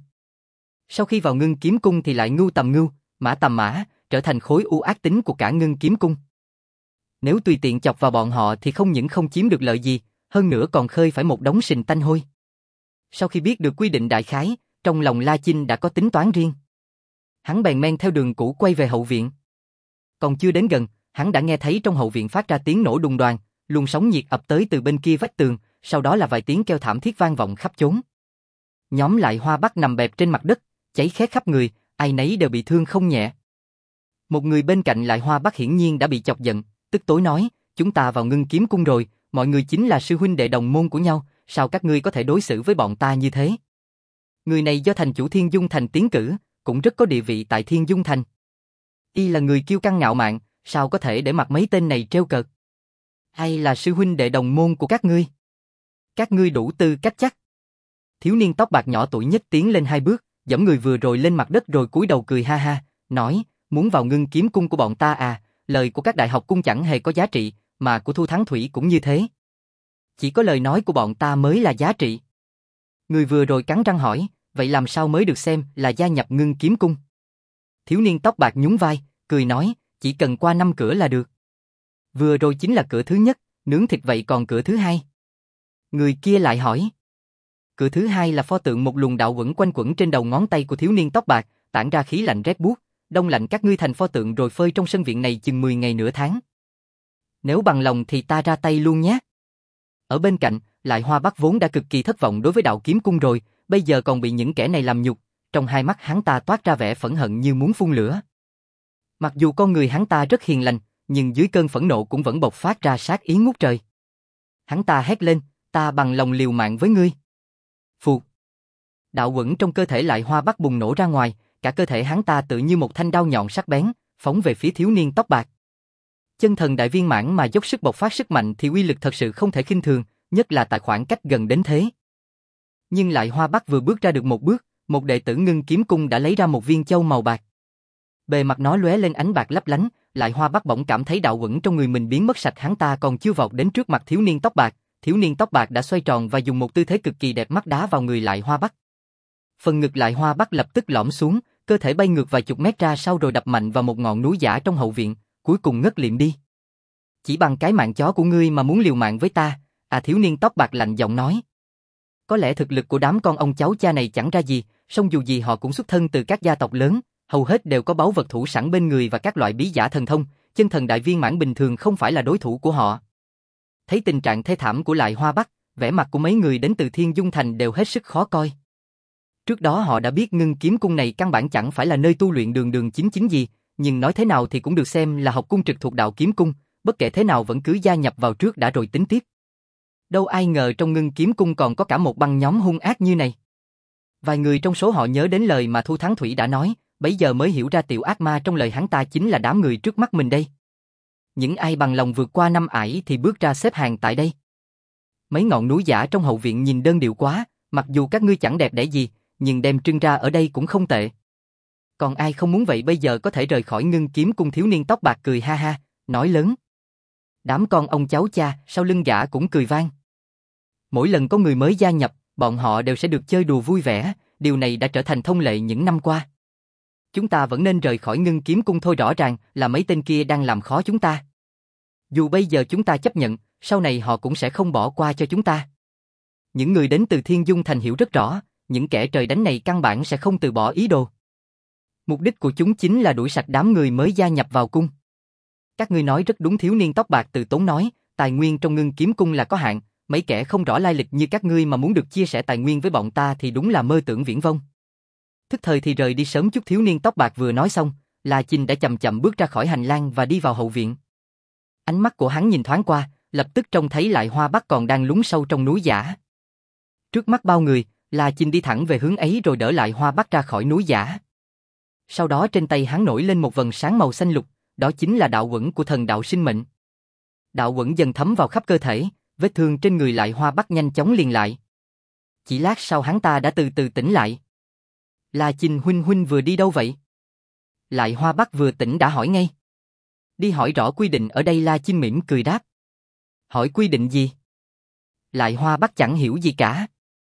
Sau khi vào Ngưng Kiếm Cung thì lại ngưu tầm ngưu, mã tầm mã, trở thành khối u ác tính của cả Ngưng Kiếm Cung. Nếu tùy tiện chọc vào bọn họ thì không những không chiếm được lợi gì, hơn nữa còn khơi phải một đống sình tanh hôi. Sau khi biết được quy định đại khái, trong lòng La Chinh đã có tính toán riêng. Hắn bèn men theo đường cũ quay về hậu viện. Còn chưa đến gần, hắn đã nghe thấy trong hậu viện phát ra tiếng nổ đùng đoàng, luồng sóng nhiệt ập tới từ bên kia vách tường, sau đó là vài tiếng kêu thảm thiết vang vọng khắp chốn. Nhóm Lại Hoa Bắc nằm bẹp trên mặt đất, cháy khét khắp người, ai nấy đều bị thương không nhẹ. Một người bên cạnh Lại Hoa Bắc hiển nhiên đã bị chọc giận, tức tối nói, chúng ta vào Ngưng Kiếm Cung rồi, mọi người chính là sư huynh đệ đồng môn của nhau, sao các ngươi có thể đối xử với bọn ta như thế? Người này do thành chủ Thiên Dung Thành tiến cử, cũng rất có địa vị tại Thiên Dung Thành. Y là người kiêu căng ngạo mạn, sao có thể để mặc mấy tên này trêu cợt? Hay là sư huynh đệ đồng môn của các ngươi? Các ngươi đủ tư cách chắc. Thiếu niên tóc bạc nhỏ tuổi nhất tiến lên 2 bước, giẫm người vừa rồi lên mặt đất rồi cúi đầu cười ha ha, nói, muốn vào Ngưng Kiếm Cung của bọn ta à, lời của các đại học cung chẳng hề có giá trị, mà của Thu Thắng Thủy cũng như thế. Chỉ có lời nói của bọn ta mới là giá trị. Người vừa rồi cắn răng hỏi, vậy làm sao mới được xem là gia nhập Ngưng Kiếm Cung? Thiếu niên tóc bạc nhún vai, cười nói, chỉ cần qua 5 cửa là được. Vừa rồi chính là cửa thứ nhất, nướng thịt, vậy còn cửa thứ hai? Người kia lại hỏi. Cửa thứ hai là pho tượng một luồng đạo quẩn quanh quẩn trên đầu ngón tay của thiếu niên tóc bạc, tản ra khí lạnh rét buốt, đông lạnh các ngươi thành pho tượng rồi phơi trong sân viện này chừng 10 ngày nửa tháng. Nếu bằng lòng thì ta ra tay luôn nhé. Ở bên cạnh, Lại Hoa Bắc vốn đã cực kỳ thất vọng đối với Đạo Kiếm Cung rồi, bây giờ còn bị những kẻ này làm nhục, trong hai mắt hắn ta toát ra vẻ phẫn hận như muốn phun lửa. Mặc dù con người hắn ta rất hiền lành, nhưng dưới cơn phẫn nộ cũng vẫn bộc phát ra sát ý ngút trời. Hắn ta hét lên, ta bằng lòng liều mạng với ngươi. Phụt. Đạo quẩn trong cơ thể Lại Hoa Bắc bùng nổ ra ngoài, cả cơ thể hắn ta tự như một thanh đao nhọn sắc bén, phóng về phía thiếu niên tóc bạc. Chân thần đại viên mãn mà dốc sức bộc phát sức mạnh thì uy lực thật sự không thể khinh thường, nhất là tại khoảng cách gần đến thế. Nhưng Lại Hoa Bắc vừa bước ra được một bước, một đệ tử Ngưng Kiếm Cung đã lấy ra một viên châu màu bạc. Bề mặt nó lóe lên ánh bạc lấp lánh, Lại Hoa Bắc bỗng cảm thấy đạo quẩn trong người mình biến mất sạch. Hắn ta còn chưa vọt đến trước mặt thiếu niên tóc bạc, thiếu niên tóc bạc đã xoay tròn và dùng một tư thế cực kỳ đẹp mắt đá vào người Lại Hoa Bắc. Phần ngực Lại Hoa Bắc lập tức lõm xuống, cơ thể bay ngược vài chục mét ra sau rồi đập mạnh vào một ngọn núi giả trong hậu viện, cuối cùng ngất liệm đi. Chỉ bằng cái mạng chó của ngươi mà muốn liều mạng với ta? À, thiếu niên tóc bạc lạnh giọng nói. Có lẽ thực lực của đám con ông cháu cha này chẳng ra gì, song dù gì họ cũng xuất thân từ các gia tộc lớn, hầu hết đều có báu vật thủ sẵn bên người và các loại bí giả thần thông, chân thần đại viên mãn bình thường không phải là đối thủ của họ. Thấy tình trạng thê thảm của Lại Hoa Bắc, vẻ mặt của mấy người đến từ Thiên Dung Thành đều hết sức khó coi. Trước đó họ đã biết Ngưng Kiếm Cung này căn bản chẳng phải là nơi tu luyện đường đường chính chính gì, nhưng nói thế nào thì cũng được xem là học cung trực thuộc Đạo Kiếm Cung, bất kể thế nào vẫn cứ gia nhập vào trước đã rồi tính tiếp. Đâu ai ngờ trong Ngưng Kiếm Cung còn có cả một băng nhóm hung ác như này. Vài người trong số họ nhớ đến lời mà Thu Thắng Thủy đã nói, bấy giờ mới hiểu ra tiểu ác ma trong lời hắn ta chính là đám người trước mắt mình đây. Những ai bằng lòng vượt qua 5 ải thì bước ra xếp hàng tại đây. Mấy ngọn núi giả trong hậu viện nhìn đơn điệu quá, mặc dù các ngươi chẳng đẹp đẽ gì, nhưng đem trưng ra ở đây cũng không tệ. Còn ai không muốn vậy bây giờ có thể rời khỏi Ngưng Kiếm Cung. Thiếu niên tóc bạc cười ha ha, nói lớn. Đám con ông cháu cha sau lưng gã cũng cười vang. Mỗi lần có người mới gia nhập, Bọn họ đều sẽ được chơi đùa vui vẻ, điều này đã trở thành thông lệ những năm qua. Chúng ta vẫn nên rời khỏi Ngưng Kiếm Cung thôi, rõ ràng là mấy tên kia đang làm khó chúng ta. Dù bây giờ chúng ta chấp nhận, sau này họ cũng sẽ không bỏ qua cho chúng ta. Những người đến từ Thiên Dung Thành hiểu rất rõ, những kẻ trời đánh này căn bản sẽ không từ bỏ ý đồ. Mục đích của chúng chính là đuổi sạch đám người mới gia nhập vào cung. Các ngươi nói rất đúng, thiếu niên tóc bạc từ tốn nói, tài nguyên trong Ngưng Kiếm Cung là có hạn, mấy kẻ không rõ lai lịch như các ngươi mà muốn được chia sẻ tài nguyên với bọn ta thì đúng là mơ tưởng viển vông. Thức thời thì rời đi sớm chút. Thiếu niên tóc bạc vừa nói xong, La Chinh đã chậm chậm bước ra khỏi hành lang và đi vào hậu viện. Ánh mắt của hắn nhìn thoáng qua, lập tức trông thấy Lại Hoa Bắc còn đang lún sâu trong núi giả. Trước mắt bao người, La Chinh đi thẳng về hướng ấy rồi đỡ Lại Hoa Bắc ra khỏi núi giả. Sau đó trên tay hắn nổi lên một vầng sáng màu xanh lục, đó chính là đạo uẩn của thần đạo sinh mệnh. Đạo uẩn dần thấm vào khắp cơ thể, vết thương trên người Lại Hoa Bắc nhanh chóng liền lại. Chỉ lát sau hắn ta đã từ từ tỉnh lại. La Chinh huynh vừa đi đâu vậy? Lại Hoa Bắc vừa tỉnh đã hỏi ngay. Đi hỏi rõ quy định ở đây. La Chinh mỉm cười đáp. Hỏi quy định gì? Lại Hoa Bắc chẳng hiểu gì cả.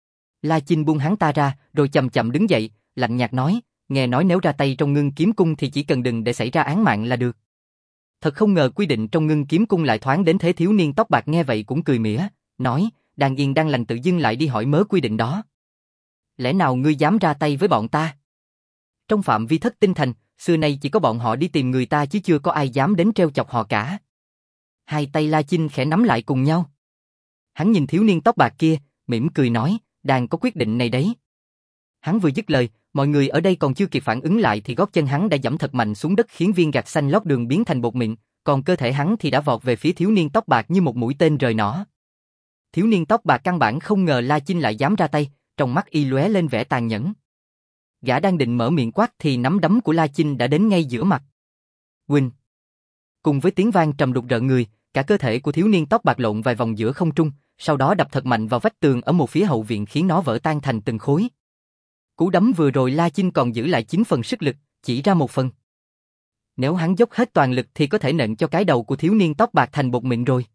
La Chinh buông hắn ta ra, rồi chậm chậm đứng dậy, lạnh nhạt nói, nghe nói nếu ra tay trong Ngưng Kiếm Cung thì chỉ cần đừng để xảy ra án mạng là được. Thật không ngờ quy định trong Ngưng Kiếm Cung lại thoáng đến thế. Thiếu niên tóc bạc nghe vậy cũng cười mỉa, nói, đang yên đang lành tự dưng lại đi hỏi mớ quy định đó. Lẽ nào ngươi dám ra tay với bọn ta? Trong phạm vi Thất Tinh Thành, xưa nay chỉ có bọn họ đi tìm người ta chứ chưa có ai dám đến trêu chọc họ cả. Hai tay La Chinh khẽ nắm lại cùng nhau. Hắn nhìn thiếu niên tóc bạc kia, mỉm cười nói, đang có quyết định này đấy. Hắn vừa dứt lời, mọi người ở đây còn chưa kịp phản ứng lại thì gót chân hắn đã giẫm thật mạnh xuống đất khiến viên gạch xanh lót đường biến thành bột mịn, còn cơ thể hắn thì đã vọt về phía thiếu niên tóc bạc như một mũi tên rời nỏ. Thiếu niên tóc bạc căn bản không ngờ La Chinh lại dám ra tay, trong mắt y lóe lên vẻ tàn nhẫn. Gã đang định mở miệng quát thì nắm đấm của La Chinh đã đến ngay giữa mặt. Huỳnh! Cùng với tiếng vang trầm đục rợn người, cả cơ thể của thiếu niên tóc bạc lộn vài vòng giữa không trung, sau đó đập thật mạnh vào vách tường ở một phía hậu viện khiến nó vỡ tan thành từng khối. Cú đấm vừa rồi La Chinh còn giữ lại 9 phần sức lực, chỉ ra 1 phần. Nếu hắn dốc hết toàn lực thì có thể nện cho cái đầu của thiếu niên tóc bạc thành bột mịn rồi.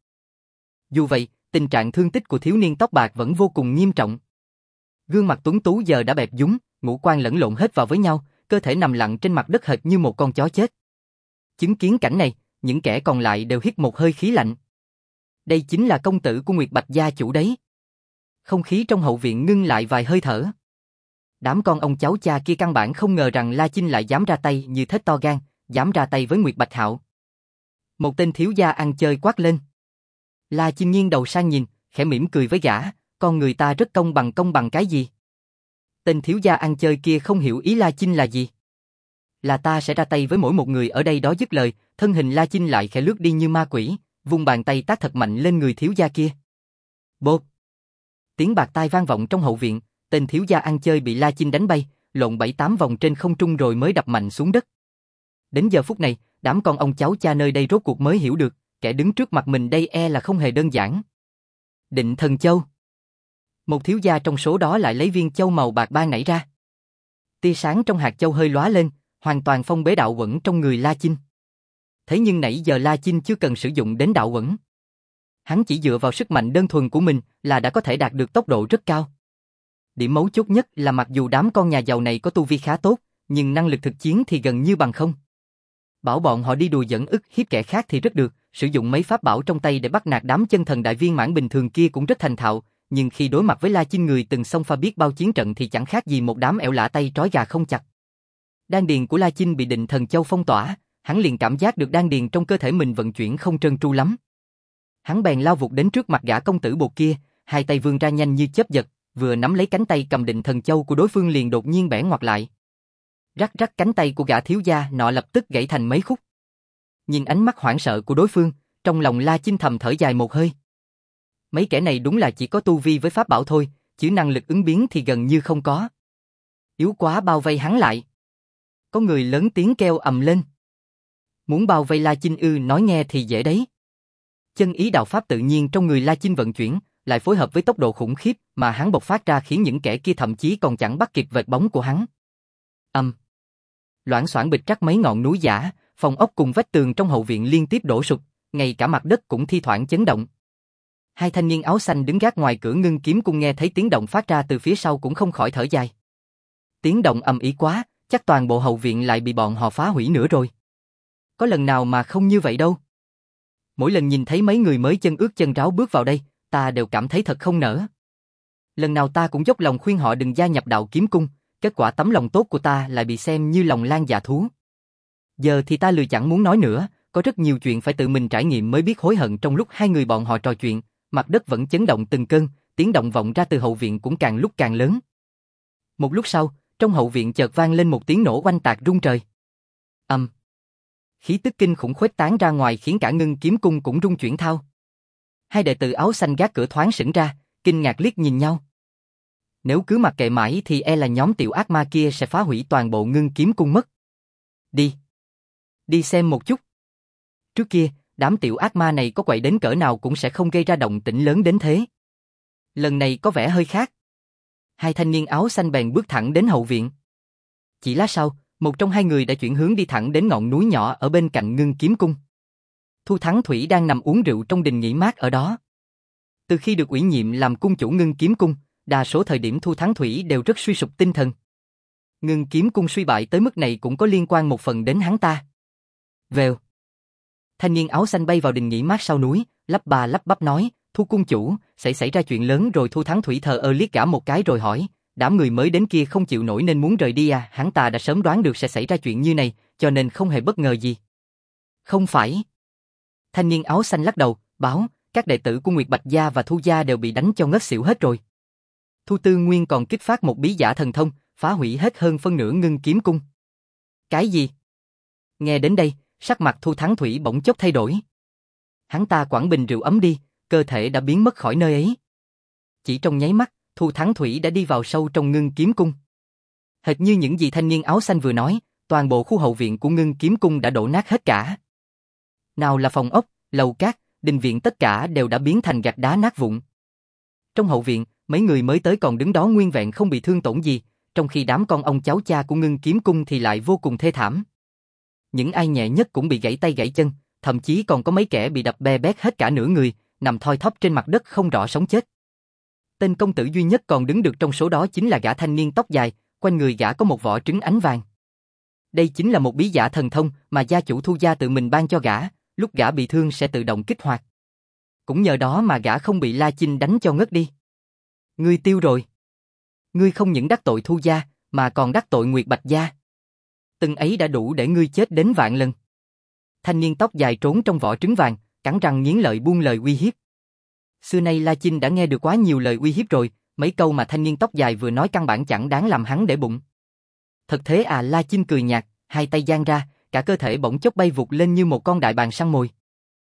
Dù vậy, tình trạng thương tích của thiếu niên tóc bạc vẫn vô cùng nghiêm trọng. Gương mặt tuấn tú giờ đã bẹp dúng, ngũ quan lẫn lộn hết vào với nhau, cơ thể nằm lặng trên mặt đất hệt như một con chó chết. Chứng kiến cảnh này, những kẻ còn lại đều hít một hơi khí lạnh. Đây chính là công tử của Nguyệt Bạch gia chủ đấy. Không khí trong hậu viện ngưng lại vài hơi thở. Đám con ông cháu cha kia căn bản không ngờ rằng La Chinh lại dám ra tay như thế to gan, dám ra tay với Nguyệt Bạch Hạo. Một tên thiếu gia ăn chơi quát lên. La Chinh nghiêng đầu sang nhìn, khẽ mỉm cười với gã, con người ta rất công bằng cái gì? Tên thiếu gia ăn chơi kia không hiểu ý La Chinh là gì. Là ta sẽ ra tay với mỗi một người ở đây đó. Dứt lời, thân hình La Chinh lại khẽ lướt đi như ma quỷ, vung bàn tay tát thật mạnh lên người thiếu gia kia. Bột! Tiếng bạt tai vang vọng trong hậu viện, tên thiếu gia ăn chơi bị La Chinh đánh bay, lộn 7-8 vòng trên không trung rồi mới đập mạnh xuống đất. Đến giờ phút này, đám con ông cháu cha nơi đây rốt cuộc mới hiểu được, kẻ đứng trước mặt mình đây e là không hề đơn giản. Định Thần Châu. Một thiếu gia trong số đó lại lấy viên châu màu bạc ban nảy ra. Tia sáng trong hạt châu hơi lóa lên, hoàn toàn phong bế đạo uẩn trong người La Chinh. Thế nhưng nãy giờ La Chinh chưa cần sử dụng đến đạo uẩn. Hắn chỉ dựa vào sức mạnh đơn thuần của mình là đã có thể đạt được tốc độ rất cao. Điểm mấu chốt nhất là mặc dù đám con nhà giàu này có tu vi khá tốt, nhưng năng lực thực chiến thì gần như bằng không. Bảo bọn họ đi đùa giỡn ức hiếp kẻ khác thì rất được, sử dụng mấy pháp bảo trong tay để bắt nạt đám chân thần đại viên mãn bình thường kia cũng rất thành thạo, nhưng khi đối mặt với La Chinh người từng xông pha biết bao chiến trận thì chẳng khác gì một đám ẻo lả tay trói gà không chặt. Đan điền của La Chinh bị Định Thần Châu phong tỏa, hắn liền cảm giác được đan điền trong cơ thể mình vận chuyển không trơn tru lắm. Hắn bèn lao vụt đến trước mặt gã công tử bột kia, hai tay vươn ra nhanh như chớp giật, vừa nắm lấy cánh tay cầm Định Thần Châu của đối phương liền đột nhiên bẻ ngoặt lại. Rắc rắc, cánh tay của gã thiếu gia nọ lập tức gãy thành mấy khúc. Nhìn ánh mắt hoảng sợ của đối phương, trong lòng La Chinh thầm thở dài một hơi. Mấy kẻ này đúng là chỉ có tu vi với pháp bảo thôi, chứ năng lực ứng biến thì gần như không có. Yếu quá, bao vây hắn lại. Có người lớn tiếng kêu ầm lên. Muốn bao vây La Chinh ư? Nói nghe thì dễ đấy. Chân ý đạo pháp tự nhiên trong người La Chinh vận chuyển, lại phối hợp với tốc độ khủng khiếp mà hắn bộc phát ra khiến những kẻ kia thậm chí còn chẳng bắt kịp vệt bóng của hắn. Loảng xoảng bịch trắc mấy ngọn núi giả, phòng ốc cùng vách tường trong hậu viện liên tiếp đổ sụp, ngay cả mặt đất cũng thi thoảng chấn động. Hai thanh niên áo xanh đứng gác ngoài cửa Ngưng Kiếm Cung nghe thấy tiếng động phát ra từ phía sau cũng không khỏi thở dài. Tiếng động ầm ĩ quá, chắc toàn bộ hậu viện lại bị bọn họ phá hủy nữa rồi. Có lần nào mà không như vậy đâu. Mỗi lần nhìn thấy mấy người mới chân ướt chân ráo bước vào đây, ta đều cảm thấy thật không nỡ. Lần nào ta cũng dốc lòng khuyên họ đừng gia nhập Đạo Kiếm Cung, kết quả tấm lòng tốt của ta lại bị xem như lòng lang dạ thú. Giờ thì ta lười chẳng muốn nói nữa, có rất nhiều chuyện phải tự mình trải nghiệm mới biết hối hận. Trong lúc hai người bọn họ trò chuyện, mặt đất vẫn chấn động từng cơn, tiếng động vọng ra từ hậu viện cũng càng lúc càng lớn. Một lúc sau, trong hậu viện chợt vang lên một tiếng nổ oanh tạc rung trời. Khí tức kinh khủng khuếch tán ra ngoài khiến cả Ngưng Kiếm Cung cũng rung chuyển thao. Hai đệ tử áo xanh gác cửa thoáng sững ra, kinh ngạc liếc nhìn nhau. Nếu cứ mặc kệ mãi thì e là nhóm tiểu ác ma kia sẽ phá hủy toàn bộ Ngưng Kiếm Cung mất. Đi xem một chút. Trước kia, đám tiểu ác ma này có quậy đến cỡ nào cũng sẽ không gây ra động tĩnh lớn đến thế. Lần này có vẻ hơi khác. Hai thanh niên áo xanh bèn bước thẳng đến hậu viện. Chỉ lát sau, một trong hai người đã chuyển hướng đi thẳng đến ngọn núi nhỏ ở bên cạnh Ngưng Kiếm Cung. Thu Thắng Thủy đang nằm uống rượu trong đình nghỉ mát ở đó. Từ khi được ủy nhiệm làm cung chủ Ngưng Kiếm Cung, đa số thời điểm Thu Thắng Thủy đều rất suy sụp tinh thần. Ngưng Kiếm Cung suy bại tới mức này cũng có liên quan một phần đến hắn ta. Vèo. Thanh niên áo xanh bay vào đình nghỉ mát sau núi, lắp ba lắp bắp nói, Thu cung chủ, xảy ra chuyện lớn rồi. Thu Thắng Thủy thờ ơ liếc gã một cái rồi hỏi, đám người mới đến kia không chịu nổi nên muốn rời đi à? Hắn ta đã sớm đoán được sẽ xảy ra chuyện như này, cho nên không hề bất ngờ gì. Không phải. Thanh niên áo xanh lắc đầu, báo, các đệ tử của Nguyệt Bạch Gia và Thu Gia đều bị đánh cho ngất xỉu hết rồi. Thu Tư Nguyên còn kích phát một bí giả thần thông, phá hủy hết hơn phân nửa Ngưng Kiếm Cung. Cái gì? Nghe đến đây, sắc mặt Thu Thắng Thủy bỗng chốc thay đổi. Hắn ta quẳng bình rượu ấm đi, cơ thể đã biến mất khỏi nơi ấy. Chỉ trong nháy mắt, Thu Thắng Thủy đã đi vào sâu trong Ngưng Kiếm Cung. Hệt như những gì thanh niên áo xanh vừa nói, toàn bộ khu hậu viện của Ngưng Kiếm Cung đã đổ nát hết cả. Nào là phòng ốc, lầu cát, đình viện tất cả đều đã biến thành gạch đá nát vụn. Trong hậu viện, mấy người mới tới còn đứng đó nguyên vẹn không bị thương tổn gì, trong khi đám con ông cháu cha của Ngưng Kiếm Cung thì lại vô cùng thê thảm. Những ai nhẹ nhất cũng bị gãy tay gãy chân, thậm chí còn có mấy kẻ bị đập be bét hết cả nửa người, nằm thoi thóp trên mặt đất không rõ sống chết. Tên công tử duy nhất còn đứng được trong số đó chính là gã thanh niên tóc dài, quanh người gã có một vỏ trứng ánh vàng. Đây chính là một bí giả thần thông mà gia chủ Thu Gia tự mình ban cho gã, lúc gã bị thương sẽ tự động kích hoạt. Cũng nhờ đó mà gã không bị La Chinh đánh cho ngất đi. Ngươi tiêu rồi. Ngươi không những đắc tội Thu Gia, mà còn đắc tội Nguyệt Bạch Gia. Từng ấy đã đủ để ngươi chết đến vạn lần. Thanh niên tóc dài trốn trong vỏ trứng vàng, cắn răng nghiến lợi buông lời uy hiếp. Xưa nay La Chinh đã nghe được quá nhiều lời uy hiếp rồi, mấy câu mà thanh niên tóc dài vừa nói căn bản chẳng đáng làm hắn để bụng. Thật thế à? La Chinh cười nhạt, hai tay giang ra, cả cơ thể bỗng chốc bay vụt lên như một con đại bàng săn mồi.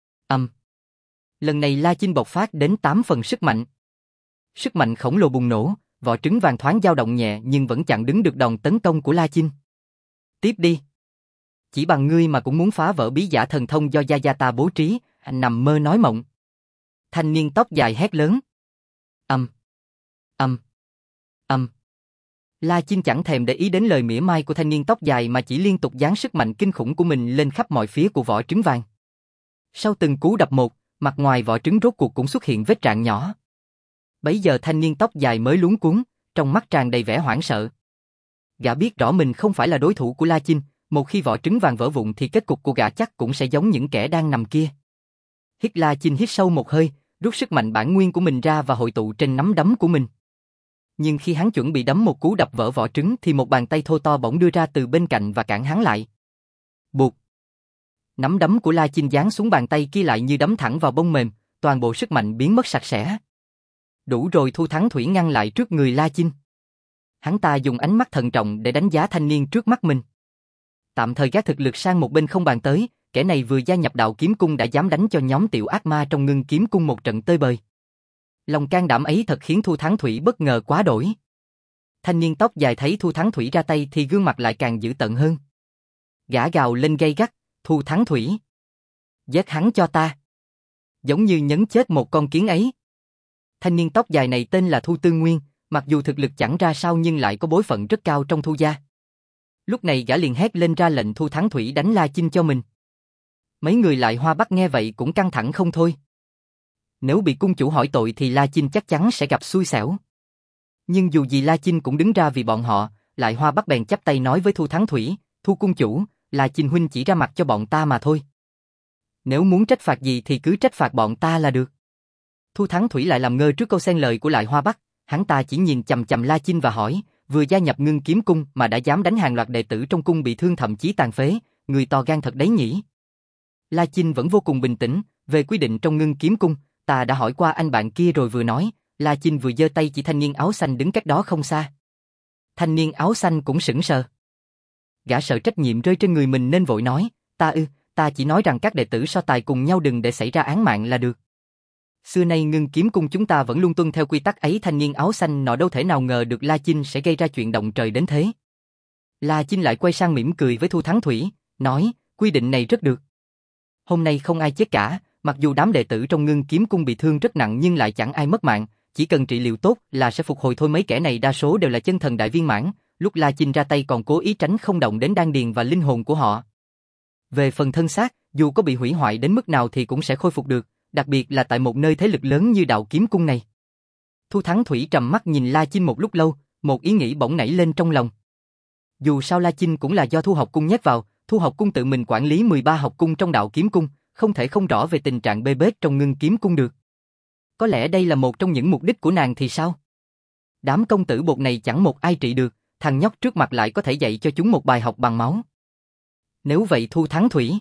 Lần này La Chinh bộc phát đến 8 phần sức mạnh. Sức mạnh khổng lồ bùng nổ, vỏ trứng vàng thoáng dao động nhẹ nhưng vẫn chặn đứng được đòn tấn công của La Chinh. Tiếp đi. Chỉ bằng ngươi mà cũng muốn phá vỡ bí giả thần thông do gia gia ta bố trí, nằm mơ nói mộng. Thanh niên tóc dài hét lớn. La Chinh chẳng thèm để ý đến lời mỉa mai của thanh niên tóc dài mà chỉ liên tục giáng sức mạnh kinh khủng của mình lên khắp mọi phía của vỏ trứng vàng. Sau từng cú đập một, mặt ngoài vỏ trứng rốt cuộc cũng xuất hiện vết rạn nhỏ. Bấy giờ thanh niên tóc dài mới luống cuống, trong mắt tràn đầy vẻ hoảng sợ. Gã biết rõ mình không phải là đối thủ của La Chinh, một khi vỏ trứng vàng vỡ vụn thì kết cục của gã chắc cũng sẽ giống những kẻ đang nằm kia. La Chinh hít sâu một hơi, rút sức mạnh bản nguyên của mình ra và hội tụ trên nắm đấm của mình. Nhưng khi hắn chuẩn bị đấm một cú đập vỡ vỏ trứng thì một bàn tay thô to bỗng đưa ra từ bên cạnh và cản hắn lại. Bụt! Nắm đấm của La Chinh giáng xuống bàn tay kia lại như đấm thẳng vào bông mềm, toàn bộ sức mạnh biến mất sạch sẽ. Đủ rồi. Thu Thắng Thủy ngăn lại trước người La Chinh. Hắn ta dùng ánh mắt thận trọng để đánh giá thanh niên trước mắt mình. Tạm thời gác thực lực sang một bên không bàn tới, kẻ này vừa gia nhập Đạo Kiếm Cung đã dám đánh cho nhóm tiểu ác ma trong Ngưng Kiếm Cung một trận tơi bời. Lòng can đảm ấy thật khiến Thu Thắng Thủy bất ngờ quá đổi. Thanh niên tóc dài thấy Thu Thắng Thủy ra tay thì gương mặt lại càng dữ tợn hơn. Gã gào lên gay gắt, Thu Thắng Thủy, giết hắn cho ta. Giống như nhấn chết một con kiến ấy. Thanh niên tóc dài này tên là Thu Tư Nguyên, mặc dù thực lực chẳng ra sao nhưng lại có bối phận rất cao trong Thu gia. Lúc này gã liền hét lên ra lệnh Thu Thắng Thủy đánh La Chinh cho mình. Mấy người lại Hoa Bắc nghe vậy cũng căng thẳng không thôi. Nếu bị cung chủ hỏi tội thì La Chinh chắc chắn sẽ gặp xui xẻo. Nhưng dù gì La Chinh cũng đứng ra vì bọn họ, Lại Hoa Bắc bèn chắp tay nói với Thu Thắng Thủy, Thu cung chủ, La Chinh huynh chỉ ra mặt cho bọn ta mà thôi. Nếu muốn trách phạt gì thì cứ trách phạt bọn ta là được. Thu Thắng Thủy lại làm ngơ trước câu xen lời của Lại Hoa Bắc, hắn ta chỉ nhìn chằm chằm La Chinh và hỏi, vừa gia nhập Ngưng Kiếm Cung mà đã dám đánh hàng loạt đệ tử trong cung bị thương thậm chí tàn phế, người to gan thật đấy nhỉ. La Chinh vẫn vô cùng bình tĩnh, về quy định trong Ngưng Kiếm Cung, ta đã hỏi qua anh bạn kia rồi vừa nói, La Chinh vừa giơ tay chỉ thanh niên áo xanh đứng cách đó không xa. Thanh niên áo xanh cũng sững sờ. Gã sợ trách nhiệm rơi trên người mình nên vội nói, ta chỉ nói rằng các đệ tử so tài cùng nhau đừng để xảy ra án mạng là được. Xưa nay Ngưng Kiếm Cung chúng ta vẫn luôn tuân theo quy tắc ấy. Thanh niên áo xanh nọ đâu thể nào ngờ được La Chinh sẽ gây ra chuyện động trời đến thế. La Chinh lại quay sang mỉm cười với Thu Thắng Thủy, nói, quy định này rất được. Hôm nay không ai chết cả, mặc dù đám đệ tử trong Ngưng Kiếm Cung bị thương rất nặng nhưng lại chẳng ai mất mạng, chỉ cần trị liệu tốt là sẽ phục hồi thôi. Mấy kẻ này đa số đều là chân thần đại viên mãn, lúc La Chinh ra tay còn cố ý tránh không động đến đan điền và linh hồn của họ. Về phần thân xác, dù có bị hủy hoại đến mức nào thì cũng sẽ khôi phục được, đặc biệt là tại một nơi thế lực lớn như Đạo Kiếm Cung này. Thu Thắng Thủy trầm mắt nhìn La Chinh một lúc lâu, một ý nghĩ bỗng nảy lên trong lòng. Dù sao La Chinh cũng là do Thu Học Cung nhét vào, Thu Học Cung tự mình quản lý 13 học cung trong Đạo Kiếm Cung, không thể không rõ về tình trạng bê bết trong Ngưng Kiếm Cung được. Có lẽ đây là một trong những mục đích của nàng thì sao? Đám công tử bột này chẳng một ai trị được, thằng nhóc trước mặt lại có thể dạy cho chúng một bài học bằng máu. Nếu vậy Thu Thắng Thủy,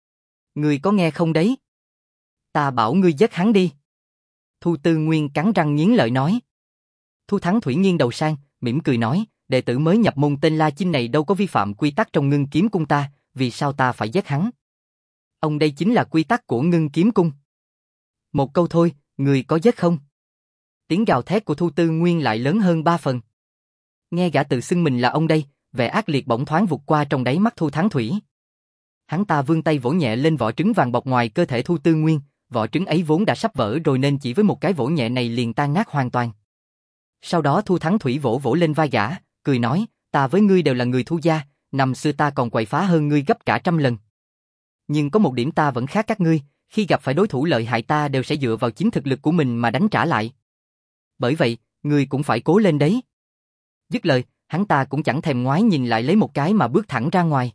ngươi có nghe không đấy? Ta bảo ngươi giết hắn đi. Thu Tư Nguyên cắn răng nghiến lợi nói. Thu Thắng Thủy nghiêng đầu sang, mỉm cười nói, đệ tử mới nhập môn tên La Chinh này đâu có vi phạm quy tắc trong Ngưng Kiếm Cung ta, vì sao ta phải giết hắn? Ông đây chính là quy tắc của Ngưng Kiếm Cung. Một câu thôi, người có giết không? Tiếng gào thét của Thu Tư Nguyên lại lớn hơn 3 phần. Nghe gã tự xưng mình là ông đây, vẻ ác liệt bỗng thoáng vụt qua trong đáy mắt Thu Thắng Thủy. Hắn ta vươn tay vỗ nhẹ lên vỏ trứng vàng bọc ngoài cơ thể Thu Tư Nguyên, vỏ trứng ấy vốn đã sắp vỡ rồi nên chỉ với một cái vỗ nhẹ này liền tan nát hoàn toàn. Sau đó Thu Thắng Thủy vỗ vỗ lên vai gã, cười nói, ta với ngươi đều là người Thu gia, năm xưa ta còn quậy phá hơn ngươi gấp cả 100 lần. Nhưng có một điểm ta vẫn khác các ngươi, khi gặp phải đối thủ lợi hại ta đều sẽ dựa vào chính thực lực của mình mà đánh trả lại. Bởi vậy, ngươi cũng phải cố lên đấy. Dứt lời, hắn ta cũng chẳng thèm ngoái nhìn lại lấy một cái mà bước thẳng ra ngoài.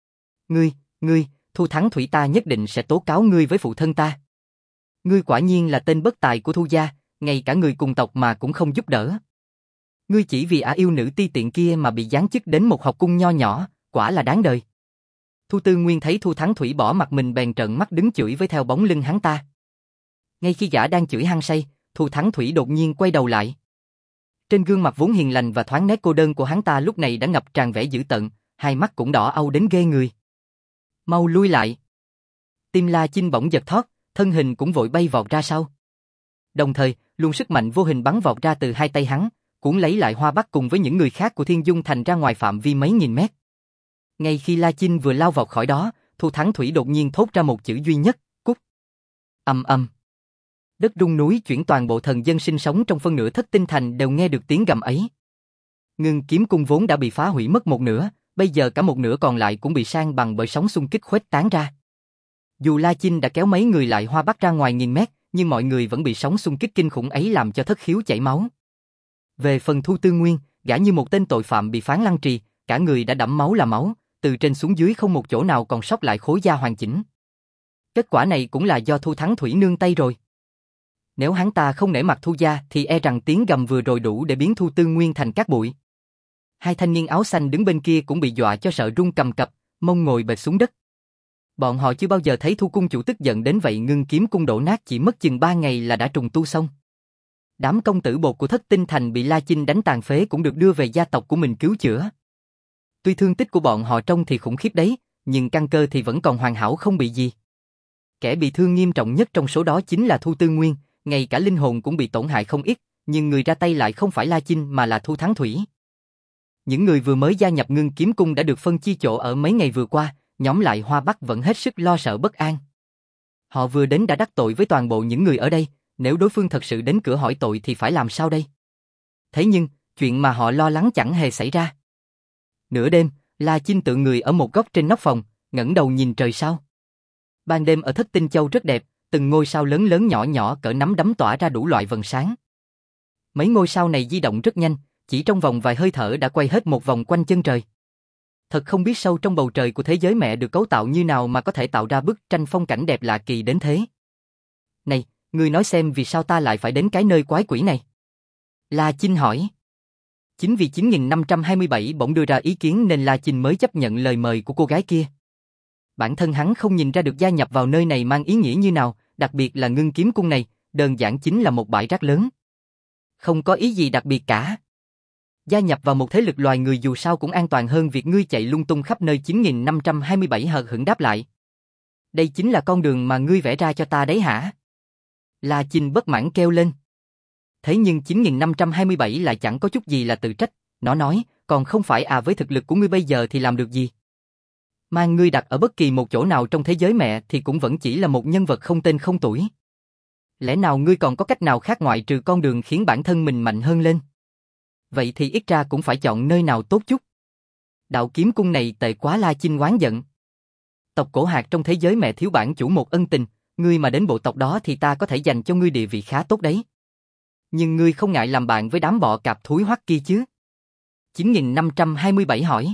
Ngươi, Thu Thắng Thủy, ta nhất định sẽ tố cáo ngươi với phụ thân ta. Ngươi quả nhiên là tên bất tài của Thu gia, ngay cả người cùng tộc mà cũng không giúp đỡ. Ngươi chỉ vì yêu nữ ti tiện kia mà bị giáng chức đến một học cung nho nhỏ, quả là đáng đời. Thu Tư Nguyên thấy Thu Thắng Thủy bỏ mặt mình bèn trợn mắt đứng chửi với theo bóng lưng hắn ta. Ngay khi gã đang chửi hăng say, Thu Thắng Thủy đột nhiên quay đầu lại. Trên gương mặt vốn hiền lành và thoáng nét cô đơn của hắn ta lúc này đã ngập tràn vẻ dữ tợn, hai mắt cũng đỏ au đến ghê người. Mau lui lại. Tim La Chinh bỗng giật thót, thân hình cũng vội bay vọt ra sau. Đồng thời, luồng sức mạnh vô hình bắn vọt ra từ hai tay hắn, cuốn lấy Lại Hoa Bắc cùng với những người khác của Thiên Dung Thành ra ngoài phạm vi mấy nghìn mét. Ngay khi La Chinh vừa lao vọt khỏi đó, Thu Thắng Thủy đột nhiên thốt ra một chữ duy nhất, cút. Ầm ầm. Đất rung núi chuyển, toàn bộ thần dân sinh sống trong phân nửa Thất Tinh Thành đều nghe được tiếng gầm ấy. Ngưng Kiếm Cung vốn đã bị phá hủy mất một nửa, bây giờ cả một nửa còn lại cũng bị san bằng bởi sóng xung kích khuếch tán ra. Dù La Chinh đã kéo mấy người Lại Hoa Bắc ra ngoài nghìn mét, nhưng mọi người vẫn bị sóng xung kích kinh khủng ấy làm cho thất khiếu chảy máu. Về phần Thu Tư Nguyên, gã như một tên tội phạm bị phán lăng trì, cả người đã đẫm máu là máu, từ trên xuống dưới không một chỗ nào còn sót lại khối da hoàn chỉnh. Kết quả này cũng là do Thu Thắng Thủy nương tay rồi. Nếu hắn ta không nể mặt Thu gia thì e rằng tiếng gầm vừa rồi đủ để biến Thu Tư Nguyên thành cát bụi. Hai thanh niên áo xanh đứng bên kia cũng bị dọa cho sợ run cầm cập, mông ngồi bệt xuống đất. Bọn họ chưa bao giờ thấy Thu cung chủ tức giận đến vậy. Ngưng Kiếm Cung đổ nát chỉ mất chừng 3 ngày là đã trùng tu xong. Đám công tử bột của Thất Tinh Thành bị La Chinh đánh tàn phế cũng được đưa về gia tộc của mình cứu chữa. Tuy thương tích của bọn họ trông thì khủng khiếp đấy, nhưng căn cơ thì vẫn còn hoàn hảo không bị gì. Kẻ bị thương nghiêm trọng nhất trong số đó chính là Thu Tư Nguyên, ngay cả linh hồn cũng bị tổn hại không ít, nhưng người ra tay lại không phải La Chinh mà là Thu Thắng Thủy. Những người vừa mới gia nhập Ngưng Kiếm Cung đã được phân chia chỗ ở mấy ngày vừa qua, nhóm Lại Hoa Bắc vẫn hết sức lo sợ bất an. Họ vừa đến đã đắc tội với toàn bộ những người ở đây, nếu đối phương thật sự đến cửa hỏi tội thì phải làm sao đây? Thế nhưng, chuyện mà họ lo lắng chẳng hề xảy ra. Nửa đêm, La Chinh tựa người ở một góc trên nóc phòng, ngẩng đầu nhìn trời sao. Ban đêm ở Thất Tinh Châu rất đẹp, từng ngôi sao lớn lớn nhỏ nhỏ cỡ nắm đấm tỏa ra đủ loại vầng sáng. Mấy ngôi sao này di động rất nhanh, chỉ trong vòng vài hơi thở đã quay hết một vòng quanh chân trời. Thật không biết sâu trong bầu trời của thế giới mẹ được cấu tạo như nào mà có thể tạo ra bức tranh phong cảnh đẹp lạ kỳ đến thế. Này, ngươi nói xem vì sao ta lại phải đến cái nơi quái quỷ này? La Chinh hỏi. Chính vì 9527 bỗng đưa ra ý kiến nên La Chinh mới chấp nhận lời mời của cô gái kia. Bản thân hắn không nhìn ra được gia nhập vào nơi này mang ý nghĩa như nào, đặc biệt là Ngưng Kiếm Cung này, đơn giản chính là một bãi rác lớn. Không có ý gì đặc biệt cả. Gia nhập vào một thế lực loài người dù sao cũng an toàn hơn việc ngươi chạy lung tung khắp nơi. 9527 hờ hững đáp lại. Đây chính là con đường mà ngươi vẽ ra cho ta đấy hả? La Chinh bất mãn kêu lên. Thế nhưng 9527 lại chẳng có chút gì là tự trách, nó nói, còn không phải với thực lực của ngươi bây giờ thì làm được gì? Mang ngươi đặt ở bất kỳ một chỗ nào trong thế giới mẹ thì cũng vẫn chỉ là một nhân vật không tên không tuổi. Lẽ nào ngươi còn có cách nào khác ngoại trừ con đường khiến bản thân mình mạnh hơn lên? Vậy thì ít ra cũng phải chọn nơi nào tốt chút. Đạo Kiếm Cung này tệ quá. La Chinh oán giận. Tộc Cổ Hạc trong thế giới mẹ thiếu bản chủ một ân tình, ngươi mà đến bộ tộc đó thì ta có thể dành cho ngươi địa vị khá tốt đấy. Nhưng ngươi không ngại làm bạn với đám bọ cạp thúi hoắc kia chứ? 9527 hỏi.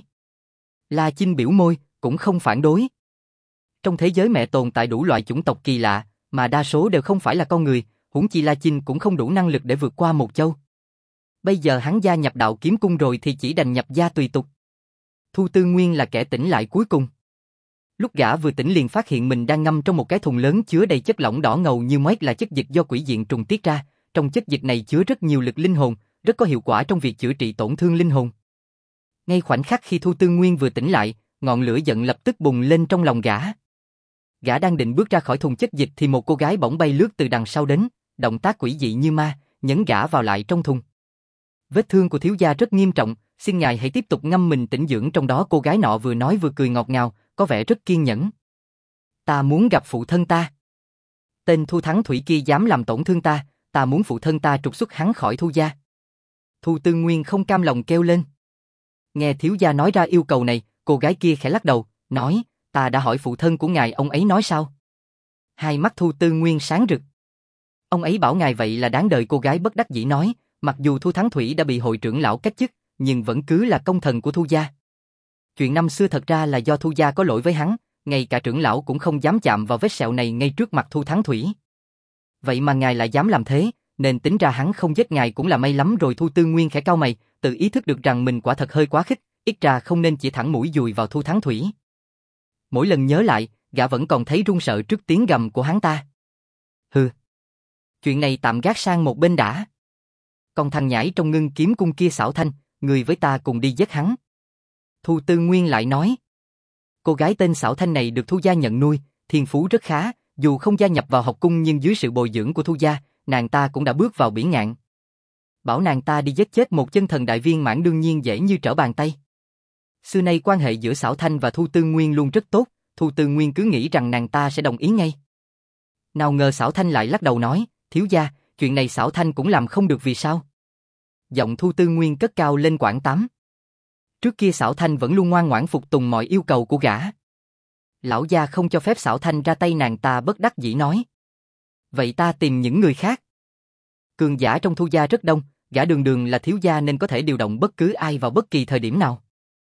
La Chinh biểu môi, cũng không phản đối. Trong thế giới mẹ tồn tại đủ loại chủng tộc kỳ lạ, mà đa số đều không phải là con người, huống chi La Chinh cũng không đủ năng lực để vượt qua một châu. Bây giờ hắn gia nhập Đạo Kiếm Cung rồi thì chỉ đành nhập gia tùy tục. Thu Tư Nguyên là kẻ tỉnh lại cuối cùng. Lúc gã vừa tỉnh liền phát hiện mình đang ngâm trong một cái thùng lớn chứa đầy chất lỏng đỏ ngầu như moét là chất dịch do quỷ diện trùng tiết ra. Trong chất dịch này chứa rất nhiều lực linh hồn, rất có hiệu quả trong việc chữa trị tổn thương linh hồn. Ngay khoảnh khắc khi Thu Tư Nguyên vừa tỉnh lại, ngọn lửa giận lập tức bùng lên trong lòng gã. Gã đang định bước ra khỏi thùng chất dịch thì một cô gái bỗng bay lướt từ đằng sau đến, động tác quỷ dị như ma, nhấn gã vào lại trong thùng. Vết thương của thiếu gia rất nghiêm trọng, xin ngài hãy tiếp tục ngâm mình tĩnh dưỡng trong đó. Cô gái nọ vừa nói vừa cười ngọt ngào, có vẻ rất kiên nhẫn. Ta muốn gặp phụ thân ta. Tên Thu Thắng Thủy kia dám làm tổn thương ta, ta muốn phụ thân ta trục xuất hắn khỏi Thu gia. Thu Tư Nguyên không cam lòng kêu lên. Nghe thiếu gia nói ra yêu cầu này, cô gái kia khẽ lắc đầu, nói, ta đã hỏi phụ thân của ngài, ông ấy nói sao? Hai mắt Thu Tư Nguyên sáng rực. Ông ấy bảo ngài vậy là đáng đời. Cô gái bất đắc dĩ nói, mặc dù Thu Thắng Thủy đã bị hội trưởng lão cách chức, nhưng vẫn cứ là công thần của Thu gia. Chuyện năm xưa thật ra là do Thu gia có lỗi với hắn, ngay cả trưởng lão cũng không dám chạm vào vết sẹo này ngay trước mặt Thu Thắng Thủy. Vậy mà ngài lại dám làm thế, nên tính ra hắn không giết ngài cũng là may lắm rồi. Thu Tư Nguyên khẽ cau mày, tự ý thức được rằng mình quả thật hơi quá khích, ít ra không nên chỉ thẳng mũi dùi vào Thu Thắng Thủy. Mỗi lần nhớ lại, gã vẫn còn thấy run sợ trước tiếng gầm của hắn ta. Hừ, chuyện này tạm gác sang một bên đã. Còn thằng nhãi trong Ngưng Kiếm Cung kia xảo thanh, người với ta cùng đi giết hắn. Thu Tư Nguyên lại nói. Cô gái tên xảo thanh này được Thu gia nhận nuôi, thiên phú rất khá, dù không gia nhập vào học cung nhưng dưới sự bồi dưỡng của Thu gia, nàng ta cũng đã bước vào biển ngạn. Bảo nàng ta đi giết chết một chân thần đại viên mãn đương nhiên dễ như trở bàn tay. Xưa nay quan hệ giữa xảo thanh và Thu Tư Nguyên luôn rất tốt, Thu Tư Nguyên cứ nghĩ rằng nàng ta sẽ đồng ý ngay. Nào ngờ xảo thanh lại lắc đầu nói, thiếu gia, chuyện này xảo thanh cũng làm không được. Vì sao? Giọng Thu Tư Nguyên cất cao lên quãng 8. Trước kia xảo thanh vẫn luôn ngoan ngoãn phục tùng mọi yêu cầu của gã. Lão gia không cho phép xảo thanh ra tay. Nàng ta bất đắc dĩ nói. Vậy ta tìm những người khác. Cường giả trong Thu gia rất đông, gã đường đường là thiếu gia nên có thể điều động bất cứ ai vào bất kỳ thời điểm nào.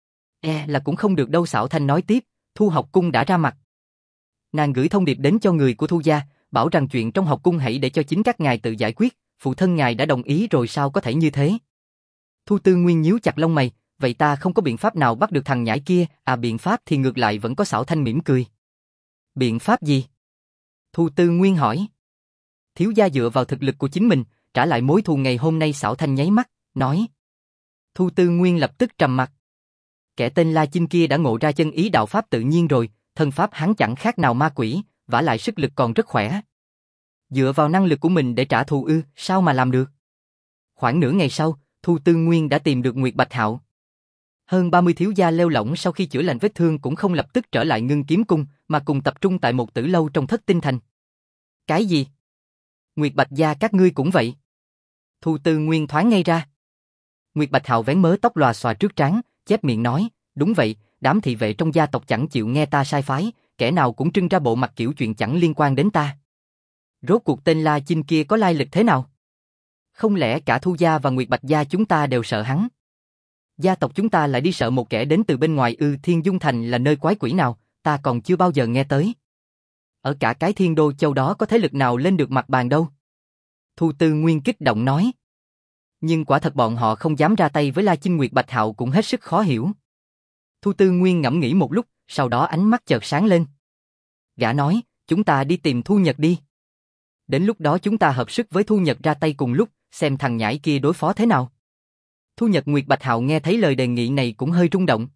Là cũng không được đâu. Xảo thanh nói tiếp, Thu học cung đã ra mặt. Nàng gửi thông điệp đến cho người của Thu gia, bảo rằng chuyện trong học cung hãy để cho chính các ngài tự giải quyết, phụ thân ngài đã đồng ý rồi sao có thể như thế. Thu Tư Nguyên nhíu chặt lông mày, vậy ta không có biện pháp nào bắt được thằng nhãi kia? Biện pháp thì ngược lại vẫn có. Xảo thanh mỉm cười. Biện pháp gì? Thu Tư Nguyên hỏi. Thiếu gia dựa vào thực lực của chính mình, trả lại mối thù ngày hôm nay. Xảo thanh nháy mắt, nói. Thu Tư Nguyên lập tức trầm mặt. Kẻ tên La Chinh kia đã ngộ ra chân ý đạo pháp tự nhiên rồi, thân pháp hắn chẳng khác nào ma quỷ, vả lại sức lực còn rất khỏe. Dựa vào năng lực của mình để trả thù ư? Sao mà làm được? Khoảng nửa ngày sau, Thu Tư Nguyên đã tìm được Nguyệt Bạch Hạo. Hơn 30 thiếu gia lêu lỏng sau khi chữa lành vết thương cũng không lập tức trở lại Ngưng Kiếm Cung, mà cùng tập trung tại một tử lâu trong Thất Tinh Thành. Cái gì? Nguyệt Bạch gia các ngươi cũng vậy? Thu Tư Nguyên thoáng ngay ra. Nguyệt Bạch Hạo vén mớ tóc lòa xòa trước trán, chép miệng nói, đúng vậy, đám thị vệ trong gia tộc chẳng chịu nghe ta sai phái, kẻ nào cũng trưng ra bộ mặt kiểu chuyện chẳng liên quan đến ta. Rốt cuộc tên La Chinh kia có lai lịch thế nào? Không lẽ cả Thu gia và Nguyệt Bạch gia chúng ta đều sợ hắn? Gia tộc chúng ta lại đi sợ một kẻ đến từ bên ngoài ư? Thiên Dung Thành là nơi quái quỷ nào, ta còn chưa bao giờ nghe tới. Ở cả cái Thiên Đô Châu đó có thế lực nào lên được mặt bàn đâu? Thu Tư Nguyên kích động nói. Nhưng quả thật bọn họ không dám ra tay với La Chinh. Nguyệt Bạch Hạo cũng hết sức khó hiểu. Thu Tư Nguyên ngẫm nghĩ một lúc, sau đó ánh mắt chợt sáng lên. Gã nói, chúng ta đi tìm Thu Nhật đi. Đến lúc đó chúng ta hợp sức với Thu Nhật ra tay cùng lúc, xem thằng nhãi kia đối phó thế nào. Thu Nhật. Nguyệt Bạch Hạo nghe thấy lời đề nghị này cũng hơi rung động.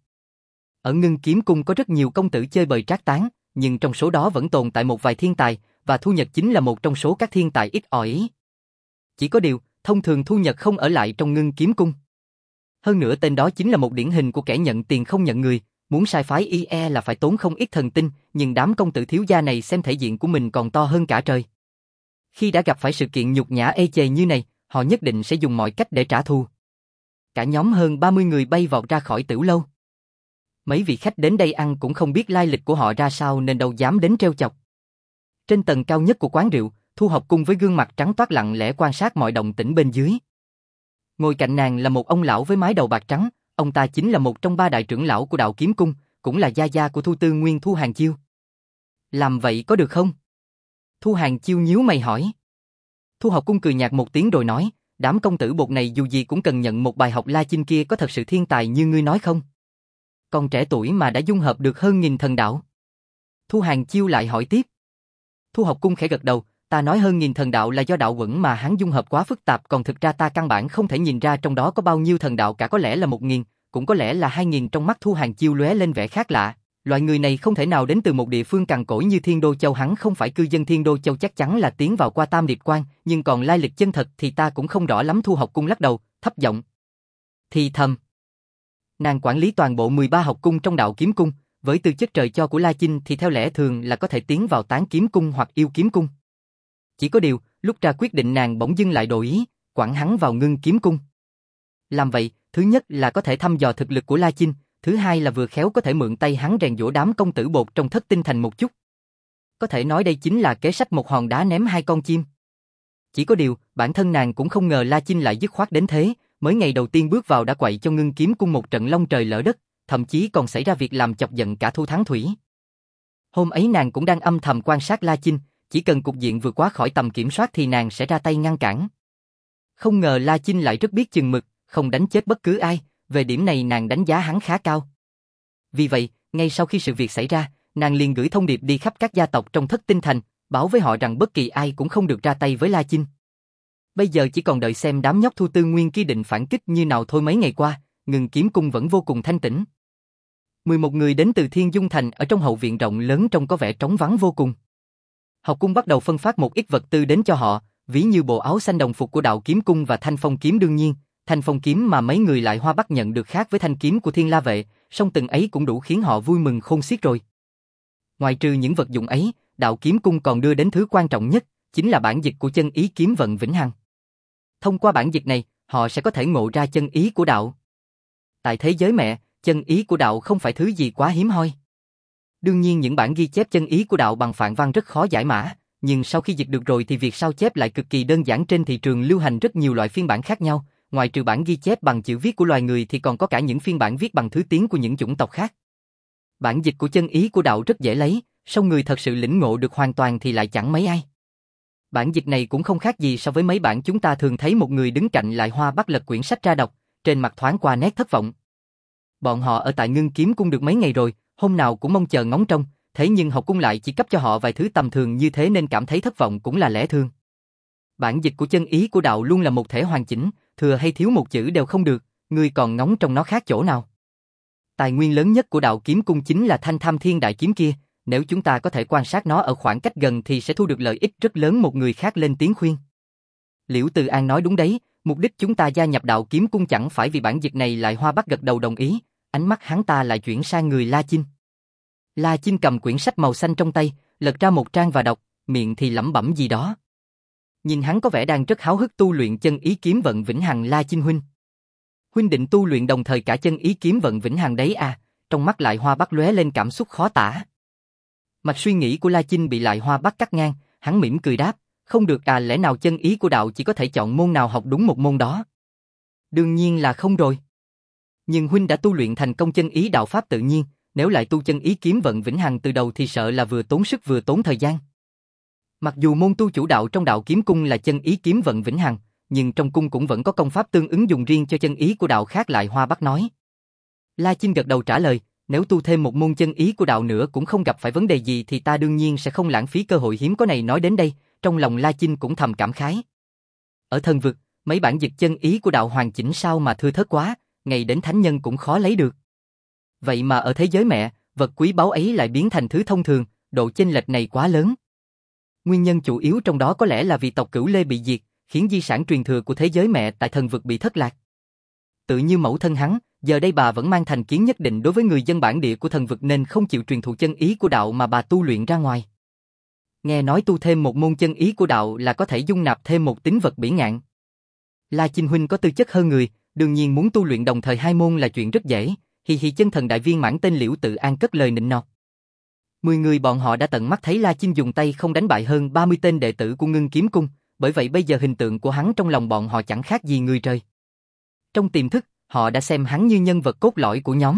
Ở Ngưng Kiếm Cung có rất nhiều công tử chơi bời trác tán, nhưng trong số đó vẫn tồn tại một vài thiên tài, và Thu Nhật chính là một trong số các thiên tài ít ỏi. Chỉ có điều, thông thường Thu Nhật không ở lại trong Ngưng Kiếm Cung. Hơn nữa tên đó chính là một điển hình của kẻ nhận tiền không nhận người, muốn sai phái là phải tốn không ít thần tinh, nhưng đám công tử thiếu gia này xem thể diện của mình còn to hơn cả trời. Khi đã gặp phải sự kiện nhục nhã ê chề như này, họ nhất định sẽ dùng mọi cách để trả thù. Cả nhóm hơn 30 người bay vọt ra khỏi tiểu lâu. Mấy vị khách đến đây ăn cũng không biết lai lịch của họ ra sao nên đâu dám đến trêu chọc. Trên tầng cao nhất của quán rượu, Thu Học Cung với gương mặt trắng toát lặng lẽ quan sát mọi động tĩnh bên dưới. Ngồi cạnh nàng là một ông lão với mái đầu bạc trắng, ông ta chính là một trong 3 đại trưởng lão của Đạo Kiếm Cung, cũng là gia gia của Thu Tư Nguyên. Thu Hàng Chiêu. Làm vậy có được không? Thu Hàng Chiêu nhíu mày hỏi. Thu Học Cung cười nhạt một tiếng rồi nói, đám công tử bột này dù gì cũng cần nhận một bài học. La Chinh kia có thật sự thiên tài như ngươi nói không? Còn trẻ tuổi mà đã dung hợp được hơn 1000 thần đạo. Thu Hàng Chiêu lại hỏi tiếp. Thu Học Cung khẽ gật đầu, ta nói hơn 1000 thần đạo là do đạo quẩn mà hắn dung hợp quá phức tạp, còn thực ra ta căn bản không thể nhìn ra trong đó có bao nhiêu thần đạo cả, có lẽ là 1000, cũng có lẽ là 2000. Trong mắt Thu Hàng Chiêu lóe lên vẻ khác lạ. Loại người này không thể nào đến từ một địa phương cằn cỗi như Thiên Đô Châu, hắn không phải cư dân Thiên Đô Châu, chắc chắn là tiến vào qua Tam Điệp Quan, nhưng còn lai lịch chân thật thì ta cũng không rõ lắm. Thu Học Cung lắc đầu, thấp giọng thì thầm. Nàng quản lý toàn bộ 13 học cung trong Đạo Kiếm Cung, với tư chất trời cho của La Chinh thì theo lẽ thường là có thể tiến vào Tán Kiếm Cung hoặc Yêu Kiếm Cung. Chỉ có điều, lúc ra quyết định nàng bỗng dưng lại đổi ý, quản hắn vào Ngưng Kiếm Cung. Làm vậy, thứ nhất là có thể thăm dò thực lực của La Chinh, thứ hai là vừa khéo có thể mượn tay hắn rèn giũa đám công tử bột trong Thất Tinh Thành một chút. Có thể nói đây chính là kế sách một hòn đá ném 2 con chim. Chỉ có điều, bản thân nàng cũng không ngờ La Chinh lại dứt khoát đến thế, mới ngày đầu tiên bước vào đã quậy cho Ngưng Kiếm Cung một trận long trời lỡ đất, thậm chí còn xảy ra việc làm chọc giận cả Thu Thắng Thủy. Hôm ấy nàng cũng đang âm thầm quan sát La Chinh, chỉ cần cục diện vừa quá khỏi tầm kiểm soát thì nàng sẽ ra tay ngăn cản. Không ngờ La Chinh lại rất biết chừng mực, không đánh chết bất cứ ai, về điểm này nàng đánh giá hắn khá cao. Vì vậy, ngay sau khi sự việc xảy ra, nàng liền gửi thông điệp đi khắp các gia tộc trong Thất Tinh Thành, báo với họ rằng bất kỳ ai cũng không được ra tay với La Chinh. Bây giờ chỉ còn đợi xem đám nhóc Thu Tư Nguyên kia định phản kích như nào thôi. Mấy ngày qua, Ngưng Kiếm Cung vẫn vô cùng thanh tĩnh. 11 người đến từ Thiên Dung Thành ở trong hậu viện rộng lớn trông có vẻ trống vắng vô cùng. Học cung bắt đầu phân phát một ít vật tư đến cho họ, ví như bộ áo xanh đồng phục của Đạo Kiếm Cung và thanh phong kiếm. Đương nhiên, thanh phong kiếm mà mấy người Lại Hoa Bắc nhận được khác với thanh kiếm của Thiên La Vệ, song từng ấy cũng đủ khiến họ vui mừng khôn xiết rồi. Ngoài trừ những vật dụng ấy, Đạo Kiếm Cung còn đưa đến thứ quan trọng nhất, chính là bản dịch của chân ý kiếm vận vĩnh hằng. Thông qua bản dịch này, họ sẽ có thể ngộ ra chân ý của đạo. Tại thế giới mẹ, chân ý của đạo không phải thứ gì quá hiếm hoi. Đương nhiên những bản ghi chép chân ý của đạo bằng phạn văn rất khó giải mã, nhưng sau khi dịch được rồi thì việc sao chép lại cực kỳ đơn giản. Trên thị trường lưu hành rất nhiều loại phiên bản khác nhau, ngoài trừ bản ghi chép bằng chữ viết của loài người thì còn có cả những phiên bản viết bằng thứ tiếng của những chủng tộc khác. Bản dịch của chân ý của đạo rất dễ lấy, song người thật sự lĩnh ngộ được hoàn toàn thì lại chẳng mấy ai. Bản dịch này cũng không khác gì so với mấy bản chúng ta thường thấy một người đứng cạnh Lại Hoa Bắc lật quyển sách ra đọc, trên mặt thoáng qua nét thất vọng. Bọn họ ở tại Ngưng Kiếm Cung được mấy ngày rồi, hôm nào cũng mong chờ ngóng trông, thế nhưng học cung lại chỉ cấp cho họ vài thứ tầm thường như thế nên cảm thấy thất vọng cũng là lẽ thường. Bản dịch của chân ý của đạo luôn là một thể hoàn chỉnh, thừa hay thiếu một chữ đều không được, người còn ngóng trong nó khác chỗ nào. Tài nguyên lớn nhất của Đạo Kiếm Cung chính là thanh tham thiên đại kiếm kia, nếu chúng ta có thể quan sát nó ở khoảng cách gần thì sẽ thu được lợi ích rất lớn. Một người khác lên tiếng khuyên. Liễu Từ An nói đúng đấy, mục đích chúng ta gia nhập Đạo Kiếm Cung chẳng phải vì bản dịch này. Lại Hoa Bắc gật đầu đồng ý, ánh mắt hắn ta lại chuyển sang người La Chinh. La Chinh cầm quyển sách màu xanh trong tay, lật ra một trang và đọc, miệng thì lẩm bẩm gì đó. Nhìn hắn có vẻ đang rất háo hức tu luyện chân ý kiếm vận vĩnh hằng. La Chinh huynh, huynh định tu luyện đồng thời cả chân ý kiếm vận vĩnh hằng đấy à? Trong mắt Lại Hoa Bắc lóe lên cảm xúc khó tả. Mạch suy nghĩ của La Chinh bị Lại Hoa Bắc cắt ngang, hắn mỉm cười đáp, Không được à, lẽ nào chân ý của đạo chỉ có thể chọn môn nào học đúng một môn đó? Đương nhiên là không rồi. Nhưng huynh đã tu luyện thành công chân ý đạo pháp tự nhiên, nếu lại tu chân ý kiếm vận vĩnh hằng từ đầu thì sợ là vừa tốn sức vừa tốn thời gian. Mặc dù môn tu chủ đạo trong đạo kiếm cung là chân ý kiếm vận vĩnh hằng, nhưng trong cung cũng vẫn có công pháp tương ứng dùng riêng cho chân ý của đạo khác, lại Hoa Bắc nói. La Chinh gật đầu trả lời, nếu tu thêm một môn chân ý của đạo nữa cũng không gặp phải vấn đề gì thì ta đương nhiên sẽ không lãng phí cơ hội hiếm có này. Nói đến đây, trong lòng La Chinh cũng thầm cảm khái. Ở thần vực, mấy bản dịch chân ý của đạo hoàn chỉnh sao mà thưa thớt quá, ngày đến thánh nhân cũng khó lấy được. Vậy mà ở thế giới mẹ, vật quý báu ấy lại biến thành thứ thông thường, độ chênh lệch này quá lớn. Nguyên nhân chủ yếu trong đó có lẽ là vì tộc Cửu Lê bị diệt, khiến di sản truyền thừa của thế giới mẹ tại thần vực bị thất lạc. Tự như mẫu thân hắn, giờ đây bà vẫn mang thành kiến nhất định đối với người dân bản địa của thần vực nên không chịu truyền thụ chân ý của đạo mà bà tu luyện ra ngoài. Nghe nói tu thêm một môn chân ý của đạo là có thể dung nạp thêm một tín vật bỉ ngạn. La Chinh huynh có tư chất hơn người, đương nhiên muốn tu luyện đồng thời hai môn là chuyện rất dễ. Hi hi, chân thần đại viên mãn tên Liễu Tự An cất lời nịnh nọt. 10 người bọn họ đã tận mắt thấy La Chinh dùng tay không đánh bại hơn 30 tên đệ tử của Ngưng Kiếm Cung, bởi vậy bây giờ hình tượng của hắn trong lòng bọn họ chẳng khác gì người trời. Trong tiềm thức, họ đã xem hắn như nhân vật cốt lõi của nhóm.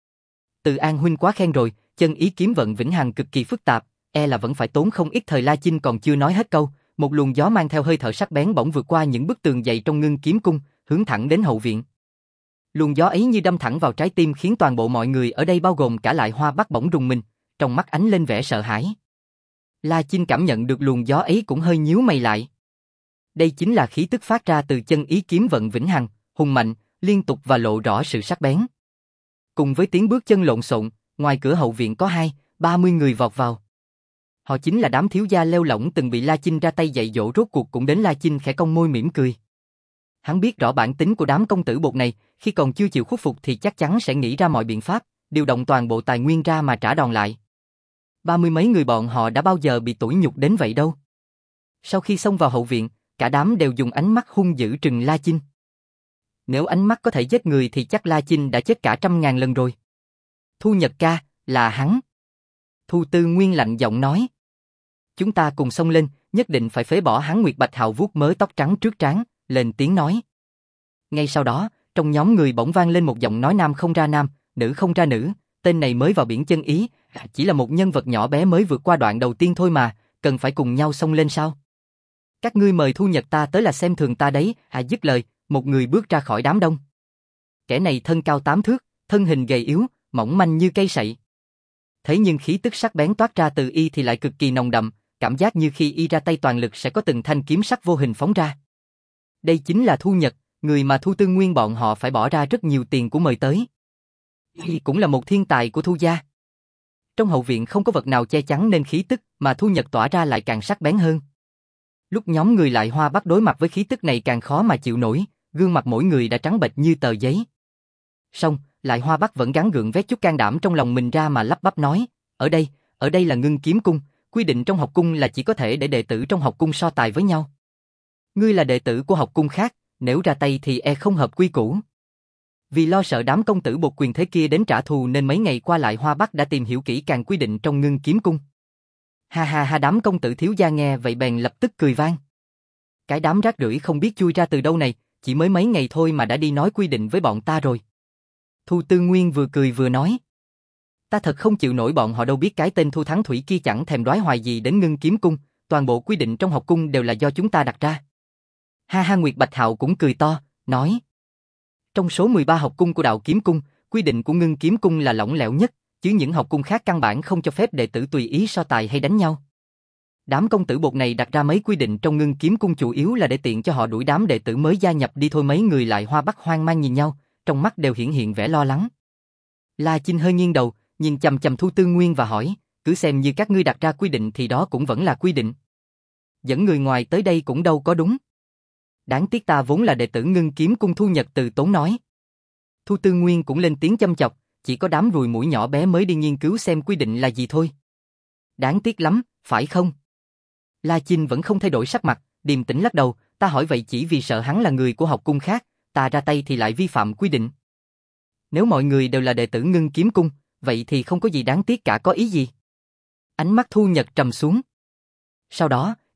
Tự An huynh quá khen rồi, chân ý kiếm vận vĩnh hằng cực kỳ phức tạp, e là vẫn phải tốn không ít thời. La Chinh còn chưa nói hết câu, một luồng gió mang theo hơi thở sắc bén bỗng vượt qua những bức tường dày trong Ngưng Kiếm Cung, hướng thẳng đến hậu viện. Luồng gió ấy như đâm thẳng vào trái tim khiến toàn bộ mọi người ở đây bao gồm cả lại Hoa Bắc bỗng rùng mình, trong mắt ánh lên vẻ sợ hãi. La Chinh cảm nhận được luồng gió ấy cũng hơi nhíu mày lại. Đây chính là khí tức phát ra từ chân ý kiếm vận vĩnh hằng, hùng mạnh, liên tục và lộ rõ sự sắc bén. Cùng với tiếng bước chân lộn xộn, ngoài cửa hậu viện có 20-30 người vọt vào. Họ chính là đám thiếu gia lêu lỏng từng bị La Chinh ra tay dạy dỗ, rốt cuộc cũng đến. La Chinh khẽ cong môi mỉm cười. Hắn biết rõ bản tính của đám công tử bột này, khi còn chưa chịu khuất phục thì chắc chắn sẽ nghĩ ra mọi biện pháp, điều động toàn bộ tài nguyên ra mà trả đòn lại. 30 mấy người bọn họ đã bao giờ bị tủi nhục đến vậy đâu. Sau khi xông vào hậu viện, cả đám đều dùng ánh mắt hung dữ trừng La Chinh. Nếu ánh mắt có thể giết người thì chắc La Chinh đã chết cả 100.000 lần rồi. Thu Nhật ca, là hắn. Thu Tư Nguyên lạnh giọng nói. Chúng ta cùng xông lên, nhất định phải phế bỏ hắn. Nguyệt Bạch Hào vuốt mớ tóc trắng trước trán, lên tiếng nói. Ngay sau đó, trong nhóm người bỗng vang lên một giọng nói nam không ra nam, nữ không ra nữ. Tên này mới vào biển chân ý, chỉ là một nhân vật nhỏ bé mới vượt qua đoạn đầu tiên thôi mà, cần phải cùng nhau xông lên sao? Các ngươi mời Thu Nhật ta tới là xem thường ta đấy. Dứt lời, một người bước ra khỏi đám đông. Kẻ này thân cao 8 thước, thân hình gầy yếu, mỏng manh như cây sậy. Thế nhưng khí tức sắc bén toát ra từ y thì lại cực kỳ nồng đậm, cảm giác như khi y ra tay toàn lực sẽ có từng thanh kiếm sắc vô hình phóng ra. Đây chính là Thu Nhật, người mà Thu Tư Nguyên bọn họ phải bỏ ra rất nhiều tiền của mời tới. Y cũng là một thiên tài của Thu gia. Trong hậu viện không có vật nào che chắn nên khí tức mà Thu Nhật tỏa ra lại càng sắc bén hơn. Lúc nhóm người lại Hoa Bắc đối mặt với khí tức này càng khó mà chịu nổi, gương mặt mỗi người đã trắng bệch như tờ giấy. Song, lại Hoa Bắc vẫn gắng gượng vét chút can đảm trong lòng mình ra mà lắp bắp nói, ở đây là Ngưng Kiếm Cung, quy định trong học cung là chỉ có thể để đệ tử trong học cung so tài với nhau. Ngươi là đệ tử của học cung khác, nếu ra tay thì e không hợp quy củ. Vì lo sợ đám công tử bột quyền thế kia đến trả thù nên mấy ngày qua lại Hoa Bắc đã tìm hiểu kỹ càng quy định trong Ngưng Kiếm Cung. Ha ha ha, đám công tử thiếu gia nghe vậy bèn lập tức cười vang. Cái đám rác rưởi không biết chui ra từ đâu này, chỉ mới mấy ngày thôi mà đã đi nói quy định với bọn ta rồi. Thu Tư Nguyên vừa cười vừa nói. Ta thật không chịu nổi bọn họ đâu, biết cái tên Thu Thắng Thủy kia chẳng thèm đoái hoài gì đến Ngưng Kiếm Cung, toàn bộ quy định trong học cung đều là do chúng ta đặt ra. Ha ha, Nguyệt Bạch Hạo cũng cười to, nói. Trong số 13 học cung của đạo kiếm cung, quy định của Ngưng Kiếm Cung là lỏng lẻo nhất, chứ những học cung khác căn bản không cho phép đệ tử tùy ý so tài hay đánh nhau. Đám công tử bột này đặt ra mấy quy định trong Ngưng Kiếm Cung chủ yếu là để tiện cho họ đuổi đám đệ tử mới gia nhập đi thôi. Mấy người lại Hoa Bắc hoang mang nhìn nhau, trong mắt đều hiển hiện vẻ lo lắng. La Chinh hơi nghiêng đầu, nhìn chằm chằm Thu Tư Nguyên và hỏi, cứ xem như các ngươi đặt ra quy định thì đó cũng vẫn là quy định. Dẫn người ngoài tới đây cũng đâu có đúng. Đáng tiếc ta vốn là đệ tử Ngưng Kiếm Cung. Thu Nhật từ tốn nói. Thu Tư Nguyên cũng lên tiếng châm chọc, chỉ có đám ruồi muỗi nhỏ bé mới đi nghiên cứu xem quy định là gì thôi. Đáng tiếc lắm, phải không? La Chinh vẫn không thay đổi sắc mặt, điềm tĩnh lắc đầu, ta hỏi vậy chỉ vì sợ hắn là người của học cung khác, ta ra tay thì lại vi phạm quy định. Nếu mọi người đều là đệ tử Ngưng Kiếm Cung, vậy thì không có gì đáng tiếc cả, có ý gì? Ánh mắt Thu Nhật trầm xuống. Sau đó,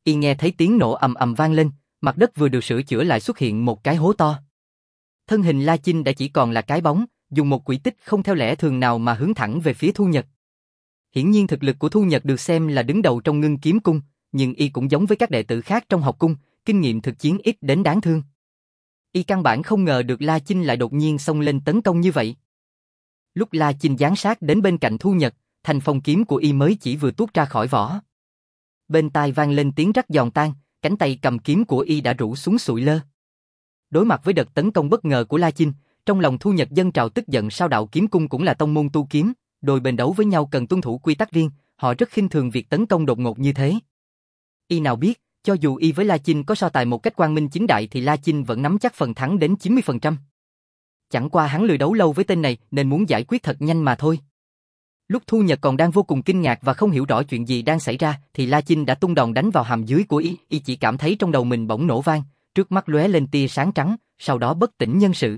Y nghe thấy tiếng nổ ầm ầm vang lên, mặt đất vừa được sửa chữa lại xuất hiện một cái hố to. Thân hình La Chinh đã chỉ còn là cái bóng, dùng một quỹ tích không theo lẽ thường nào mà hướng thẳng về phía Thu Nhật. Hiển nhiên thực lực của Thu Nhật được xem là đứng đầu trong Ngưng Kiếm Cung, nhưng y cũng giống với các đệ tử khác trong học cung, kinh nghiệm thực chiến ít đến đáng thương. Y căn bản không ngờ được La Chinh lại đột nhiên xông lên tấn công như vậy. Lúc La Chinh giáng sát đến bên cạnh Thu Nhật, thanh phong kiếm của y mới chỉ vừa tuốt ra khỏi vỏ. Bên tai vang lên tiếng rắc giòn tan, cánh tay cầm kiếm của y đã rũ xuống sụi lơ. Đối mặt với đợt tấn công bất ngờ của La Chinh, trong lòng Thu Nhật dâng trào tức giận. Sao Đạo Kiếm Cung cũng là tông môn tu kiếm, đôi bên đấu với nhau cần tuân thủ quy tắc riêng, họ rất khinh thường việc tấn công đột ngột như thế. Y nào biết, cho dù y với La Chinh có so tài một cách quang minh chính đại thì La Chinh vẫn nắm chắc phần thắng đến 90%. Chẳng qua hắn lười đấu lâu với tên này nên muốn giải quyết thật nhanh mà thôi. Lúc Thu Nhật còn đang vô cùng kinh ngạc và không hiểu rõ chuyện gì đang xảy ra thì La Chinh đã tung đòn đánh vào hàm dưới của y chỉ cảm thấy trong đầu mình bỗng nổ vang, trước mắt lóe lên tia sáng trắng, sau đó bất tỉnh nhân sự.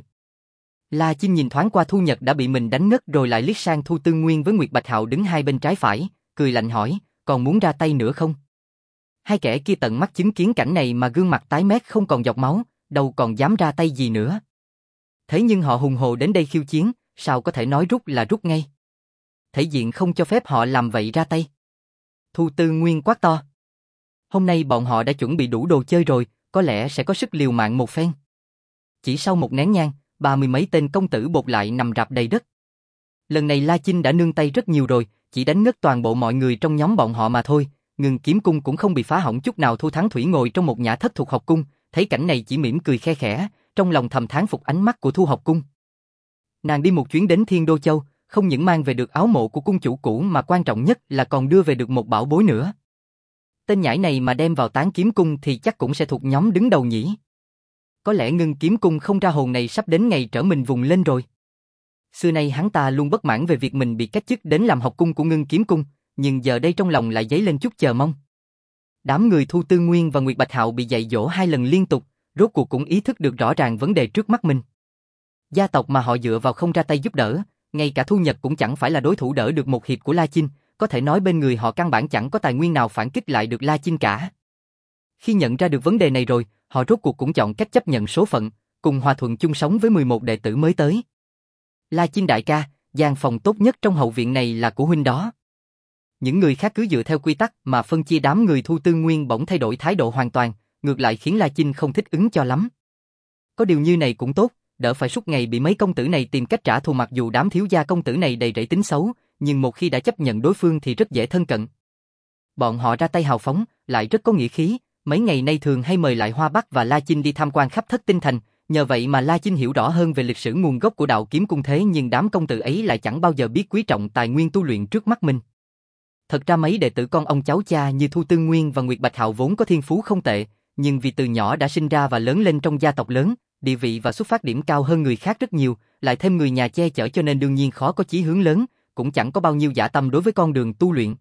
La Chinh nhìn thoáng qua Thu Nhật đã bị mình đánh ngất rồi lại liếc sang Thu Tư Nguyên với Nguyệt Bạch Hạo đứng hai bên trái phải, cười lạnh hỏi, còn muốn ra tay nữa không? Hai kẻ kia tận mắt chứng kiến cảnh này mà gương mặt tái mét không còn giọt máu, đâu còn dám ra tay gì nữa. Thế nhưng họ hùng hồ đến đây khiêu chiến, sao có thể nói rút là rút ngay? Thể diện không cho phép họ làm vậy ra tay. Thu Tư Nguyên quát to. Hôm nay bọn họ đã chuẩn bị đủ đồ chơi rồi, có lẽ sẽ có sức liều mạng một phen. Chỉ sau một nén nhang, 30 mấy tên công tử bột lại nằm rạp đầy đất. Lần này La Chinh đã nương tay rất nhiều rồi, chỉ đánh ngất toàn bộ mọi người trong nhóm bọn họ mà thôi. Ngưng Kiếm Cung cũng không bị phá hỏng chút nào. Thu Thắng Thủy ngồi trong một nhã thất thuộc học cung, thấy cảnh này chỉ mỉm cười khe khẽ, trong lòng thầm thán phục ánh mắt của Thu học cung. Nàng đi một chuyến đến Thiên Đô Châu, không những mang về được áo mộ của cung chủ cũ mà quan trọng nhất là còn đưa về được một bảo bối nữa. Tên nhãi này mà đem vào Tán Kiếm Cung thì chắc cũng sẽ thuộc nhóm đứng đầu nhỉ. Có lẽ Ngưng Kiếm Cung không ra hồn này sắp đến ngày trở mình vùng lên rồi. Xưa nay hắn ta luôn bất mãn về việc mình bị cách chức đến làm học cung của Ngưng Kiếm Cung, nhưng giờ đây trong lòng lại dấy lên chút chờ mong. Đám người Thu Tư Nguyên và Nguyệt Bạch Hạo bị dạy dỗ 2 lần liên tục, rốt cuộc cũng ý thức được rõ ràng vấn đề trước mắt mình. Gia tộc mà họ dựa vào không ra tay giúp đỡ, ngay cả Thu Nhật cũng chẳng phải là đối thủ đỡ được một hiệp của La Chinh, có thể nói bên người họ căn bản chẳng có tài nguyên nào phản kích lại được La Chinh cả. Khi nhận ra được vấn đề này rồi, họ rốt cuộc cũng chọn cách chấp nhận số phận, cùng hòa thuận chung sống với 11 đệ tử mới tới. La Chinh đại ca, gian phòng tốt nhất trong hậu viện này là của huynh đó. Những người khác cứ dựa theo quy tắc mà phân chia. Đám người Thu Tư Nguyên bỗng thay đổi thái độ hoàn toàn, ngược lại khiến La Chinh không thích ứng cho lắm. Có điều như này cũng tốt, đỡ phải suốt ngày bị mấy công tử này tìm cách trả thù. Mặc dù đám thiếu gia công tử này đầy rẫy tính xấu, nhưng một khi đã chấp nhận đối phương thì rất dễ thân cận. Bọn họ ra tay hào phóng, lại rất có nghĩa khí, mấy ngày nay thường hay mời lại Hoa Bắc và La Chinh đi tham quan khắp Thất Tinh Thành, nhờ vậy mà La Chinh hiểu rõ hơn về lịch sử nguồn gốc của Đạo Kiếm Cung. Thế nhưng đám công tử ấy lại chẳng bao giờ biết quý trọng tài nguyên tu luyện trước mắt mình. Thật ra mấy đệ tử con ông cháu cha như Thu Tư Nguyên và Nguyệt Bạch Hạo vốn có thiên phú không tệ, nhưng vì từ nhỏ đã sinh ra và lớn lên trong gia tộc lớn, địa vị và xuất phát điểm cao hơn người khác rất nhiều, lại thêm người nhà che chở cho nên đương nhiên khó có chí hướng lớn, cũng chẳng có bao nhiêu dã tâm đối với con đường tu luyện.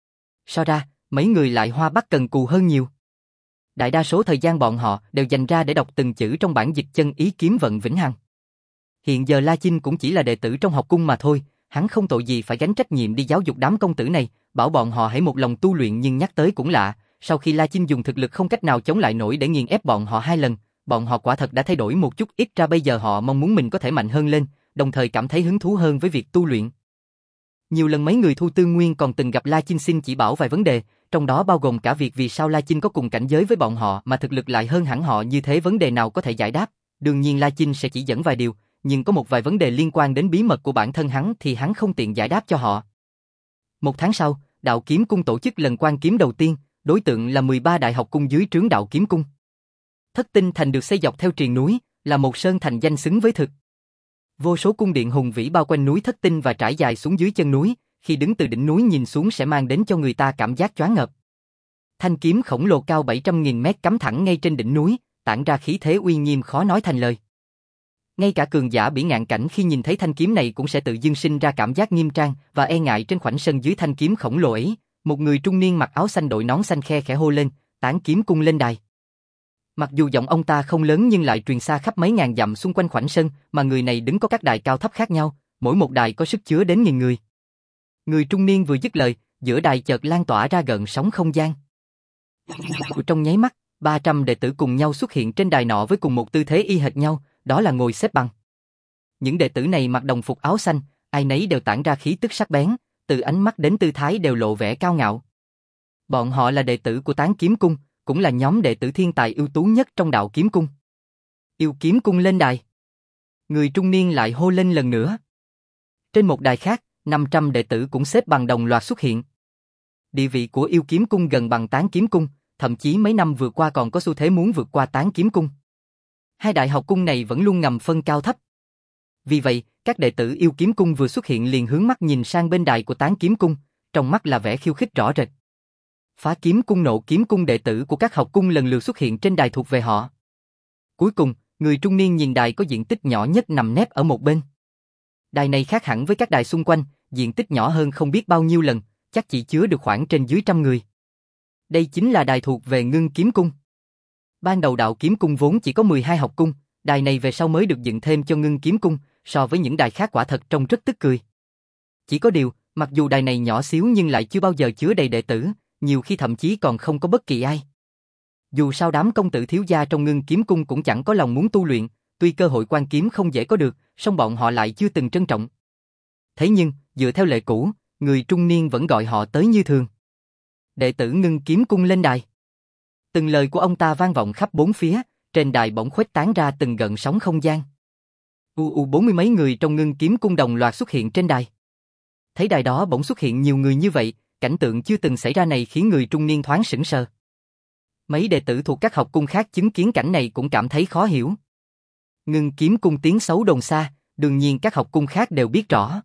So ra, mấy người lại Hoa Bắc cần cù hơn nhiều. Đại đa số thời gian bọn họ đều dành ra để đọc từng chữ trong bản dịch chân ý kiếm vận vĩnh hằng. Hiện giờ La Chinh cũng chỉ là đệ tử trong học cung mà thôi, hắn không tội gì phải gánh trách nhiệm đi giáo dục đám công tử này, bảo bọn họ hãy một lòng tu luyện. Nhưng nhắc tới cũng lạ, sau khi La Chinh dùng thực lực không cách nào chống lại nổi để nghiền ép bọn họ 2 lần, bọn họ quả thật đã thay đổi một chút. Ít ra bây giờ họ mong muốn mình có thể mạnh hơn lên, đồng thời cảm thấy hứng thú hơn với việc tu luyện. Nhiều lần mấy người Thu Tư Nguyên còn từng gặp La Chinh xin chỉ bảo vài vấn đề, trong đó bao gồm cả việc vì sao La Chinh có cùng cảnh giới với bọn họ mà thực lực lại hơn hẳn họ như thế. Vấn đề nào có thể giải đáp, đương nhiên La Chinh sẽ chỉ dẫn vài điều, nhưng có một vài vấn đề liên quan đến bí mật của bản thân hắn thì hắn không tiện giải đáp cho họ. 1 tháng sau, Đạo Kiếm Cung tổ chức lần quan kiếm đầu tiên, đối tượng là 13 đại học cung dưới trướng Đạo Kiếm Cung. Thất Tinh Thành được xây dọc theo triền núi, là một sơn thành danh xứng với thực. Vô số cung điện hùng vĩ bao quanh núi Thất Tinh và trải dài xuống dưới chân núi, khi đứng từ đỉnh núi nhìn xuống sẽ mang đến cho người ta cảm giác choáng ngợp. Thanh kiếm khổng lồ cao 700.000 mét cắm thẳng ngay trên đỉnh núi, tản ra khí thế uy nghiêm khó nói thành lời. Ngay cả cường giả bỉ ngạn cảnh khi nhìn thấy thanh kiếm này cũng sẽ tự dưng sinh ra cảm giác nghiêm trang và e ngại. Trên khoảnh sân dưới thanh kiếm khổng lồ ấy, một người trung niên mặc áo xanh đội nón xanh khe khẽ hô lên, Tán Kiếm Cung lên đài. Mặc dù giọng ông ta không lớn nhưng lại truyền xa khắp mấy ngàn dặm xung quanh khoảnh sân, mà người này đứng có các đài cao thấp khác nhau, mỗi một đài có sức chứa đến 1000 người. Người trung niên vừa dứt lời, giữa đài chợt lan tỏa ra gợn sóng không gian. Trong nháy mắt, 300 đệ tử cùng nhau xuất hiện trên đài nọ với cùng một tư thế y hệt nhau, đó là ngồi xếp bằng. Những đệ tử này mặc đồng phục áo xanh, ai nấy đều tản ra khí tức sắc bén, từ ánh mắt đến tư thái đều lộ vẻ cao ngạo. Bọn họ là đệ tử của Tán Kiếm Cung, cũng là nhóm đệ tử thiên tài ưu tú nhất trong đạo kiếm cung. Yêu Kiếm Cung lên đài. Người trung niên lại hô lên lần nữa. Trên một đài khác, 500 đệ tử cũng xếp bằng đồng loạt xuất hiện. Địa vị của Yêu Kiếm Cung gần bằng Tán Kiếm Cung, thậm chí mấy năm vừa qua còn có xu thế muốn vượt qua Tán Kiếm Cung. Hai đại học cung này vẫn luôn ngầm phân cao thấp. Vì vậy, các đệ tử Yêu Kiếm Cung vừa xuất hiện liền hướng mắt nhìn sang bên đài của Tán Kiếm Cung, trong mắt là vẻ khiêu khích rõ rệt. Phá Kiếm Cung, Nộ Kiếm Cung đệ tử của các học cung lần lượt xuất hiện trên đài thuộc về họ. Cuối cùng, người trung niên nhìn đài có diện tích nhỏ nhất nằm nép ở một bên. Đài này khác hẳn với các đài xung quanh, diện tích nhỏ hơn không biết bao nhiêu lần, chắc chỉ chứa được khoảng trên dưới 100 người. Đây chính là đài thuộc về Ngưng Kiếm Cung. Ban đầu đạo kiếm cung vốn chỉ có 12 học cung, đài này về sau mới được dựng thêm cho Ngưng Kiếm Cung, so với những đài khác quả thật trông rất tức cười. Chỉ có điều, mặc dù đài này nhỏ xíu nhưng lại chưa bao giờ chứa đầy đệ tử, nhiều khi thậm chí còn không có bất kỳ ai. Dù sao đám công tử thiếu gia trong Ngưng Kiếm Cung cũng chẳng có lòng muốn tu luyện, tuy cơ hội quan kiếm không dễ có được, song bọn họ lại chưa từng trân trọng. Thế nhưng, dựa theo lệ cũ, người trung niên vẫn gọi họ tới như thường. Đệ tử Ngưng Kiếm Cung lên đài. Từng lời của ông ta vang vọng khắp bốn phía, trên đài bỗng khuếch tán ra từng gợn sóng không gian. 40 mấy người trong Ngưng Kiếm Cung đồng loạt xuất hiện trên đài. Thấy đài đó bỗng xuất hiện nhiều người như vậy, cảnh tượng chưa từng xảy ra này khiến người trung niên thoáng sững sờ. Mấy đệ tử thuộc các học cung khác chứng kiến cảnh này cũng cảm thấy khó hiểu. Ngưng Kiếm Cung tiếng xấu đồn xa, đương nhiên các học cung khác đều biết rõ.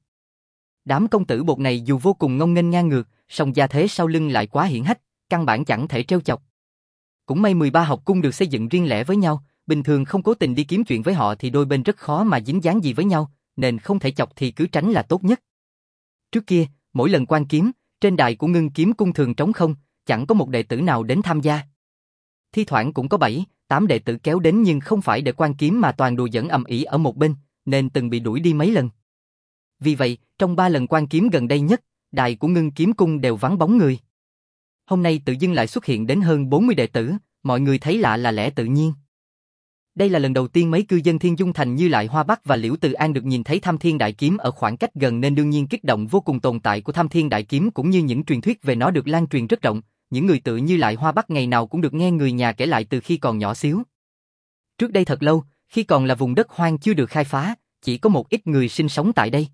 Đám công tử bột này dù vô cùng ngông nghênh ngang ngược, song gia thế sau lưng lại quá hiển hách, căn bản chẳng thể trêu chọc. Cũng may 13 học cung được xây dựng riêng lẻ với nhau, bình thường không cố tình đi kiếm chuyện với họ thì đôi bên rất khó mà dính dáng gì với nhau, nên không thể chọc thì cứ tránh là tốt nhất. Trước kia, mỗi lần quan kiếm, trên đài của Ngưng Kiếm Cung thường trống không, chẳng có một đệ tử nào đến tham gia. Thi thoảng cũng có 7, 8 đệ tử kéo đến nhưng không phải để quan kiếm mà toàn đùa giỡn ầm ĩ ở một bên, nên từng bị đuổi đi mấy lần. Vì vậy, trong 3 lần quan kiếm gần đây nhất, đài của Ngưng Kiếm Cung đều vắng bóng người. Hôm nay tự dưng lại xuất hiện đến hơn 40 đệ tử, mọi người thấy lạ là lẽ tự nhiên. Đây là lần đầu tiên mấy cư dân Thiên Dung Thành như Lại Hoa Bắc và Liễu Từ An được nhìn thấy Tham Thiên Đại Kiếm ở khoảng cách gần nên đương nhiên kích động vô cùng. Tồn tại của Tham Thiên Đại Kiếm cũng như những truyền thuyết về nó được lan truyền rất rộng, những người tự như Lại Hoa Bắc ngày nào cũng được nghe người nhà kể lại từ khi còn nhỏ xíu. Trước đây thật lâu, khi còn là vùng đất hoang chưa được khai phá, chỉ có một ít người sinh sống tại đây.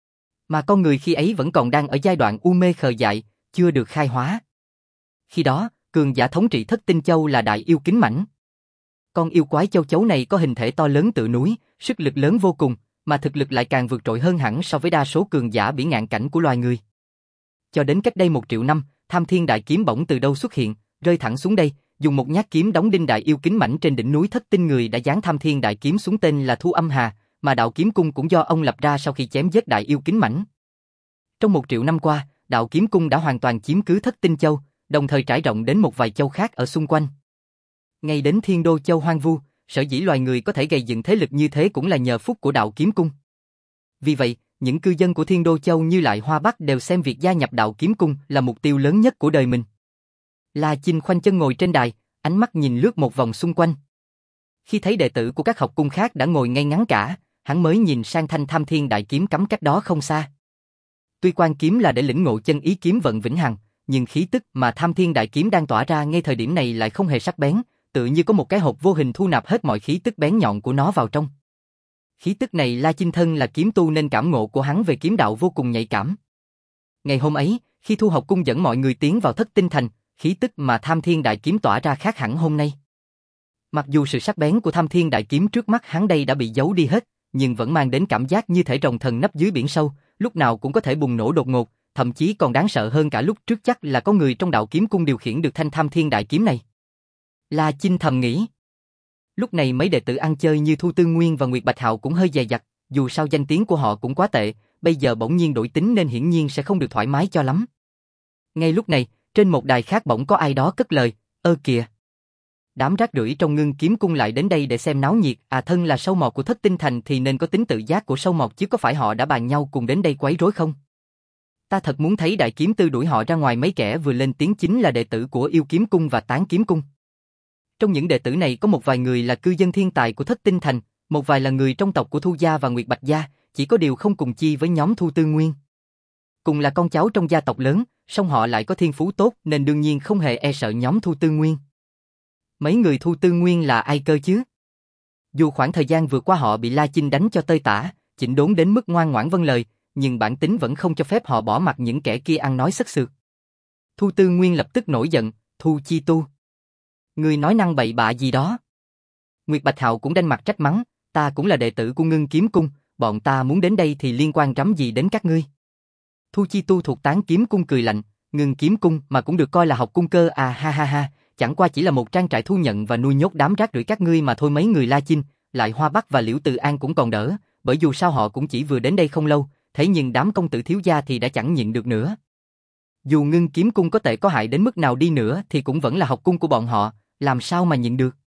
Mà con người khi ấy vẫn còn đang ở giai đoạn u mê khờ dại, chưa được khai hóa. Khi đó, cường giả thống trị Thất Tinh Châu là Đại Yêu Kính Mãnh. Con yêu quái châu chấu này có hình thể to lớn tựa núi, sức lực lớn vô cùng, mà thực lực lại càng vượt trội hơn hẳn so với đa số cường giả bỉ ngạn cảnh của loài người. Cho đến cách đây 1 triệu năm, Tham Thiên Đại Kiếm bỗng từ đâu xuất hiện, rơi thẳng xuống đây, dùng một nhát kiếm đóng đinh Đại Yêu Kính Mãnh trên đỉnh núi Thất Tinh. Người đã giáng Tham Thiên Đại Kiếm xuống tên là Thu Âm Hà, mà đạo kiếm cung cũng do ông lập ra sau khi chém giết Đại Yêu Kính Mãnh. Trong 1 triệu năm qua, đạo kiếm cung đã hoàn toàn chiếm cứ Thất Tinh Châu, đồng thời trải rộng đến một vài châu khác ở xung quanh. Ngay đến Thiên Đô Châu hoang vu, sở dĩ loài người có thể gây dựng thế lực như thế cũng là nhờ phúc của đạo kiếm cung. Vì vậy, những cư dân của Thiên Đô Châu như Lại Hoa Bắc đều xem việc gia nhập đạo kiếm cung là mục tiêu lớn nhất của đời mình. La Chinh khoanh chân ngồi trên đài, ánh mắt nhìn lướt một vòng xung quanh. Khi thấy đệ tử của các học cung khác đã ngồi ngay ngắn cả, hắn mới nhìn sang thanh Tham Thiên Đại Kiếm cắm cách đó không xa. Tuy quan kiếm là để lĩnh ngộ chân ý kiếm vận vĩnh hằng, nhưng khí tức mà Tham Thiên Đại Kiếm đang tỏa ra ngay thời điểm này lại không hề sắc bén, tự như có một cái hộp vô hình thu nạp hết mọi khí tức bén nhọn của nó vào trong. Khí tức này La Chinh thân là kiếm tu nên cảm ngộ của hắn về kiếm đạo vô cùng nhạy cảm. Ngày hôm ấy, khi Thu Học Cung dẫn mọi người tiến vào Thất Tinh Thành, khí tức mà Tham Thiên Đại Kiếm tỏa ra khác hẳn hôm nay. Mặc dù sự sắc bén của Tham Thiên Đại Kiếm trước mắt hắn đây đã bị giấu đi hết, nhưng vẫn mang đến cảm giác như thể rồng thần nấp dưới biển sâu, lúc nào cũng có thể bùng nổ đột ngột, thậm chí còn đáng sợ hơn cả lúc trước. Chắc là có người trong đạo kiếm cung điều khiển được thanh Tham Thiên Đại Kiếm này. La Chinh thầm nghĩ. Lúc này mấy đệ tử ăn chơi như Thu Tư Nguyên và Nguyệt Bạch Hạo cũng hơi dè dặt, dù sao danh tiếng của họ cũng quá tệ, bây giờ bỗng nhiên đổi tính nên hiển nhiên sẽ không được thoải mái cho lắm. Ngay lúc này, trên một đài khác bỗng có ai đó cất lời, ơ kìa. Đám rác rưởi trong Ngưng Kiếm Cung lại đến đây để xem náo nhiệt, thân là sâu mọt của Thất Tinh Thành thì nên có tính tự giác của sâu mọt chứ có phải họ đã bàn nhau cùng đến đây quấy rối không? Ta thật muốn thấy đại kiếm tư đuổi họ ra ngoài. Mấy kẻ vừa lên tiếng chính là đệ tử của Yêu Kiếm Cung và Tán Kiếm Cung. Trong những đệ tử này có một vài người là cư dân thiên tài của Thất Tinh Thành, một vài là người trong tộc của Thu Gia và Nguyệt Bạch Gia, chỉ có điều không cùng chi với nhóm Thu Tư Nguyên. Cùng là con cháu trong gia tộc lớn, song họ lại có thiên phú tốt nên đương nhiên không hề e sợ nhóm Thu Tư Nguyên. Mấy người Thu Tư Nguyên là ai cơ chứ? Dù khoảng thời gian vừa qua họ bị La Chinh đánh cho tơi tả, chỉnh đốn đến mức ngoan ngoãn vâng lời, nhưng bản tính vẫn không cho phép họ bỏ mặc những kẻ kia ăn nói sất sượt. Thu Tư Nguyên lập tức nổi giận, Thu Chi Tu. Ngươi nói năng bậy bạ gì đó? Nguyệt Bạch Hạo cũng đanh mặt trách mắng, ta cũng là đệ tử của Ngưng Kiếm Cung, bọn ta muốn đến đây thì liên quan rắm gì đến các ngươi? Thu Chi Tu thuộc Tán Kiếm Cung cười lạnh, Ngưng Kiếm Cung mà cũng được coi là học cung cơ à, ha ha ha, chẳng qua chỉ là một trang trại thu nhận và nuôi nhốt đám rác rưởi các ngươi mà thôi. Mấy người La Chinh, lại Hoa Bắc và Liễu Từ An cũng còn đỡ, bởi dù sao họ cũng chỉ vừa đến đây không lâu, thế nhưng đám công tử thiếu gia thì đã chẳng nhịn được nữa. Dù Ngưng Kiếm Cung có tệ có hại đến mức nào đi nữa thì cũng vẫn là học cung của bọn họ, làm sao mà nhịn được.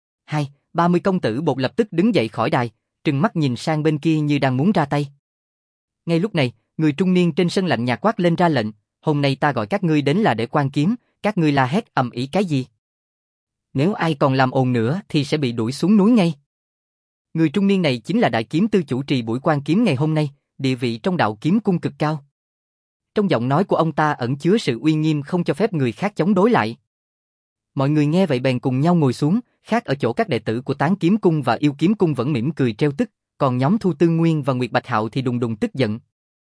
30 công tử bột lập tức đứng dậy khỏi đài, trừng mắt nhìn sang bên kia như đang muốn ra tay. Ngay lúc này, người trung niên trên sân lạnh nhạt quát lên ra lệnh, hôm nay ta gọi các ngươi đến là để quan kiếm, các ngươi la hét ầm ĩ cái gì? Nếu ai còn làm ồn nữa thì sẽ bị đuổi xuống núi ngay. Người trung niên này chính là đại kiếm tư chủ trì buổi quan kiếm ngày hôm nay, địa vị trong đạo kiếm cung cực cao. Trong giọng nói của ông ta ẩn chứa sự uy nghiêm không cho phép người khác chống đối lại. Mọi người nghe vậy bèn cùng nhau ngồi xuống, khác ở chỗ các đệ tử của Tán Kiếm Cung và Yêu Kiếm Cung vẫn mỉm cười trêu tức, còn nhóm Thu Tư Nguyên và Nguyệt Bạch Hạo thì đùng đùng tức giận.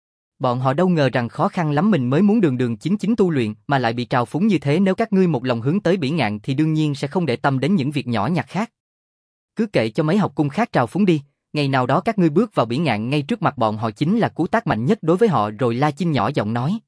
Bọn họ đâu ngờ rằng khó khăn lắm mình mới muốn đường đường chính chính tu luyện mà lại bị trào phúng như thế. Nếu các ngươi một lòng hướng tới bỉ ngạn thì đương nhiên sẽ không để tâm đến những việc nhỏ nhặt khác. Cứ kệ cho mấy học cung khác trào phúng đi, ngày nào đó các ngươi bước vào bỉ ngạn ngay trước mặt bọn họ chính là cú tát mạnh nhất đối với họ rồi. La Chinh nhỏ giọng nói.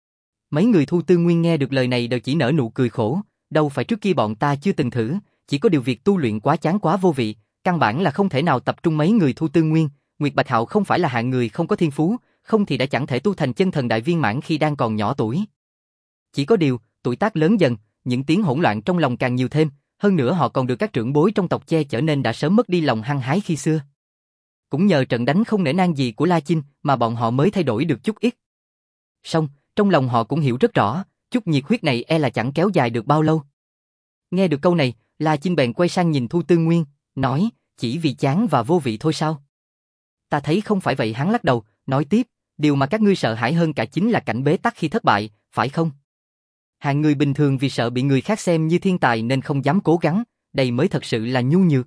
Mấy người Thu Tư Nguyên nghe được lời này đều chỉ nở nụ cười khổ, đâu phải trước kia bọn ta chưa từng thử, chỉ có điều việc tu luyện quá chán quá vô vị, căn bản là không thể nào tập trung. Mấy người Thu Tư Nguyên, Nguyệt Bạch Hạo không phải là hạng người không có thiên phú, không thì đã chẳng thể tu thành chân thần đại viên mãn khi đang còn nhỏ tuổi. Chỉ có điều, tuổi tác lớn dần, những tiếng hỗn loạn trong lòng càng nhiều thêm, hơn nữa họ còn được các trưởng bối trong tộc che chở nên đã sớm mất đi lòng hăng hái khi xưa. Cũng nhờ trận đánh không nể nang gì của La Chinh mà bọn họ mới thay đổi được chút ít. Song, trong lòng họ cũng hiểu rất rõ, chút nhiệt huyết này e là chẳng kéo dài được bao lâu. Nghe được câu này, La Chinh bèn quay sang nhìn Thu Tư Nguyên, nói, chỉ vì chán và vô vị thôi sao? Ta thấy không phải vậy. Hắn lắc đầu, nói tiếp, điều mà các ngươi sợ hãi hơn cả chính là cảnh bế tắc khi thất bại, phải không? Hạng người bình thường vì sợ bị người khác xem như thiên tài nên không dám cố gắng, đây mới thật sự là nhu nhược.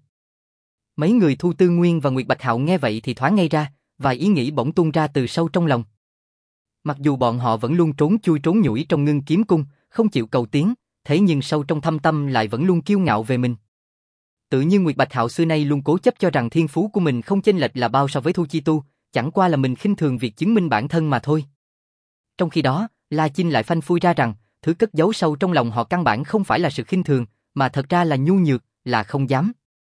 Mấy người Thu Tư Nguyên và Nguyệt Bạch Hạo nghe vậy thì thoáng ngây ra, vài ý nghĩ bỗng tung ra từ sâu trong lòng. Mặc dù bọn họ vẫn luôn trốn chui trốn nhủi trong Ngưng Kiếm Cung, không chịu cầu tiến, thế nhưng sâu trong thâm tâm lại vẫn luôn kiêu ngạo về mình. Tự như Nguyệt Bạch Hạo xưa nay luôn cố chấp cho rằng thiên phú của mình không chênh lệch là bao so với Thu Chi Tu, chẳng qua là mình khinh thường việc chứng minh bản thân mà thôi. Trong khi đó, La Chinh lại phanh phui ra rằng, thứ cất giấu sâu trong lòng họ căn bản không phải là sự khinh thường, mà thật ra là nhu nhược, là không dám.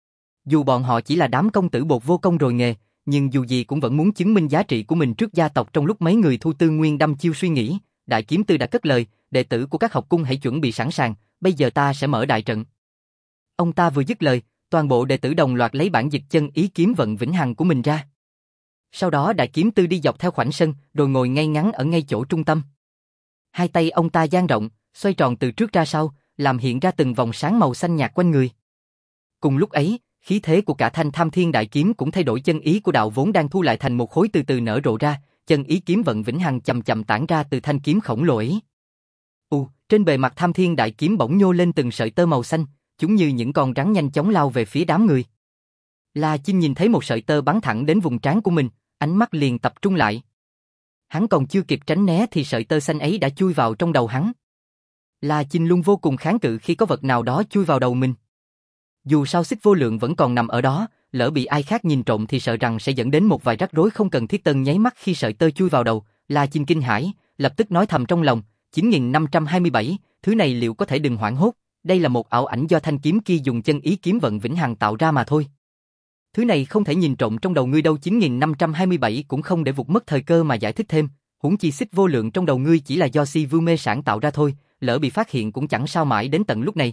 Dù bọn họ chỉ là đám công tử bột vô công rồi nghề, nhưng dù gì cũng vẫn muốn chứng minh giá trị của mình trước gia tộc. Trong lúc mấy người Thu Tư Nguyên đăm chiêu suy nghĩ, đại kiếm tư đã cất lời, đệ tử của các học cung hãy chuẩn bị sẵn sàng, bây giờ ta sẽ mở đại trận. Ông ta vừa dứt lời, toàn bộ đệ tử đồng loạt lấy bản dịch chân ý kiếm vận vĩnh hằng của mình ra. Sau đó đại kiếm tư đi dọc theo khoảnh sân, rồi ngồi ngay ngắn ở ngay chỗ trung tâm. Hai tay ông ta dang rộng, xoay tròn từ trước ra sau, làm hiện ra từng vòng sáng màu xanh nhạt quanh người. Cùng lúc ấy, khí thế của cả thanh Tham Thiên đại kiếm cũng thay đổi. Chân ý của đạo vốn đang thu lại thành một khối từ từ nở rộ ra, chân ý kiếm vận vĩnh hằng chậm chậm tản ra từ thanh kiếm khổng lồ ấy. Trên bề mặt Tham Thiên đại kiếm bỗng nhô lên từng sợi tơ màu xanh, chúng như những con rắn nhanh chóng lao về phía đám người. La Chinh nhìn thấy một sợi tơ bắn thẳng đến vùng trán của mình, ánh mắt liền tập trung lại. Hắn còn chưa kịp tránh né thì sợi tơ xanh ấy đã chui vào trong đầu hắn. La Chinh luôn vô cùng kháng cự khi có vật nào đó chui vào đầu mình. Dù sao xích vô lượng vẫn còn nằm ở đó, lỡ bị ai khác nhìn trộm thì sợ rằng sẽ dẫn đến một vài rắc rối không cần thiết. Nháy mắt khi sợi tơ chui vào đầu, La Chinh kinh hãi, lập tức nói thầm trong lòng, 9527, thứ này liệu có thể đừng hoảng hốt, đây là một ảo ảnh do thanh kiếm kia dùng chân ý kiếm vận vĩnh hằng tạo ra mà thôi. Thứ này không thể nhìn trộm trong đầu ngươi đâu. 9527 cũng không để vụt mất thời cơ mà giải thích thêm, huống chi xích vô lượng trong đầu ngươi chỉ là do si vưu mê sản tạo ra thôi, lỡ bị phát hiện cũng chẳng sao. Mãi đến tận lúc này,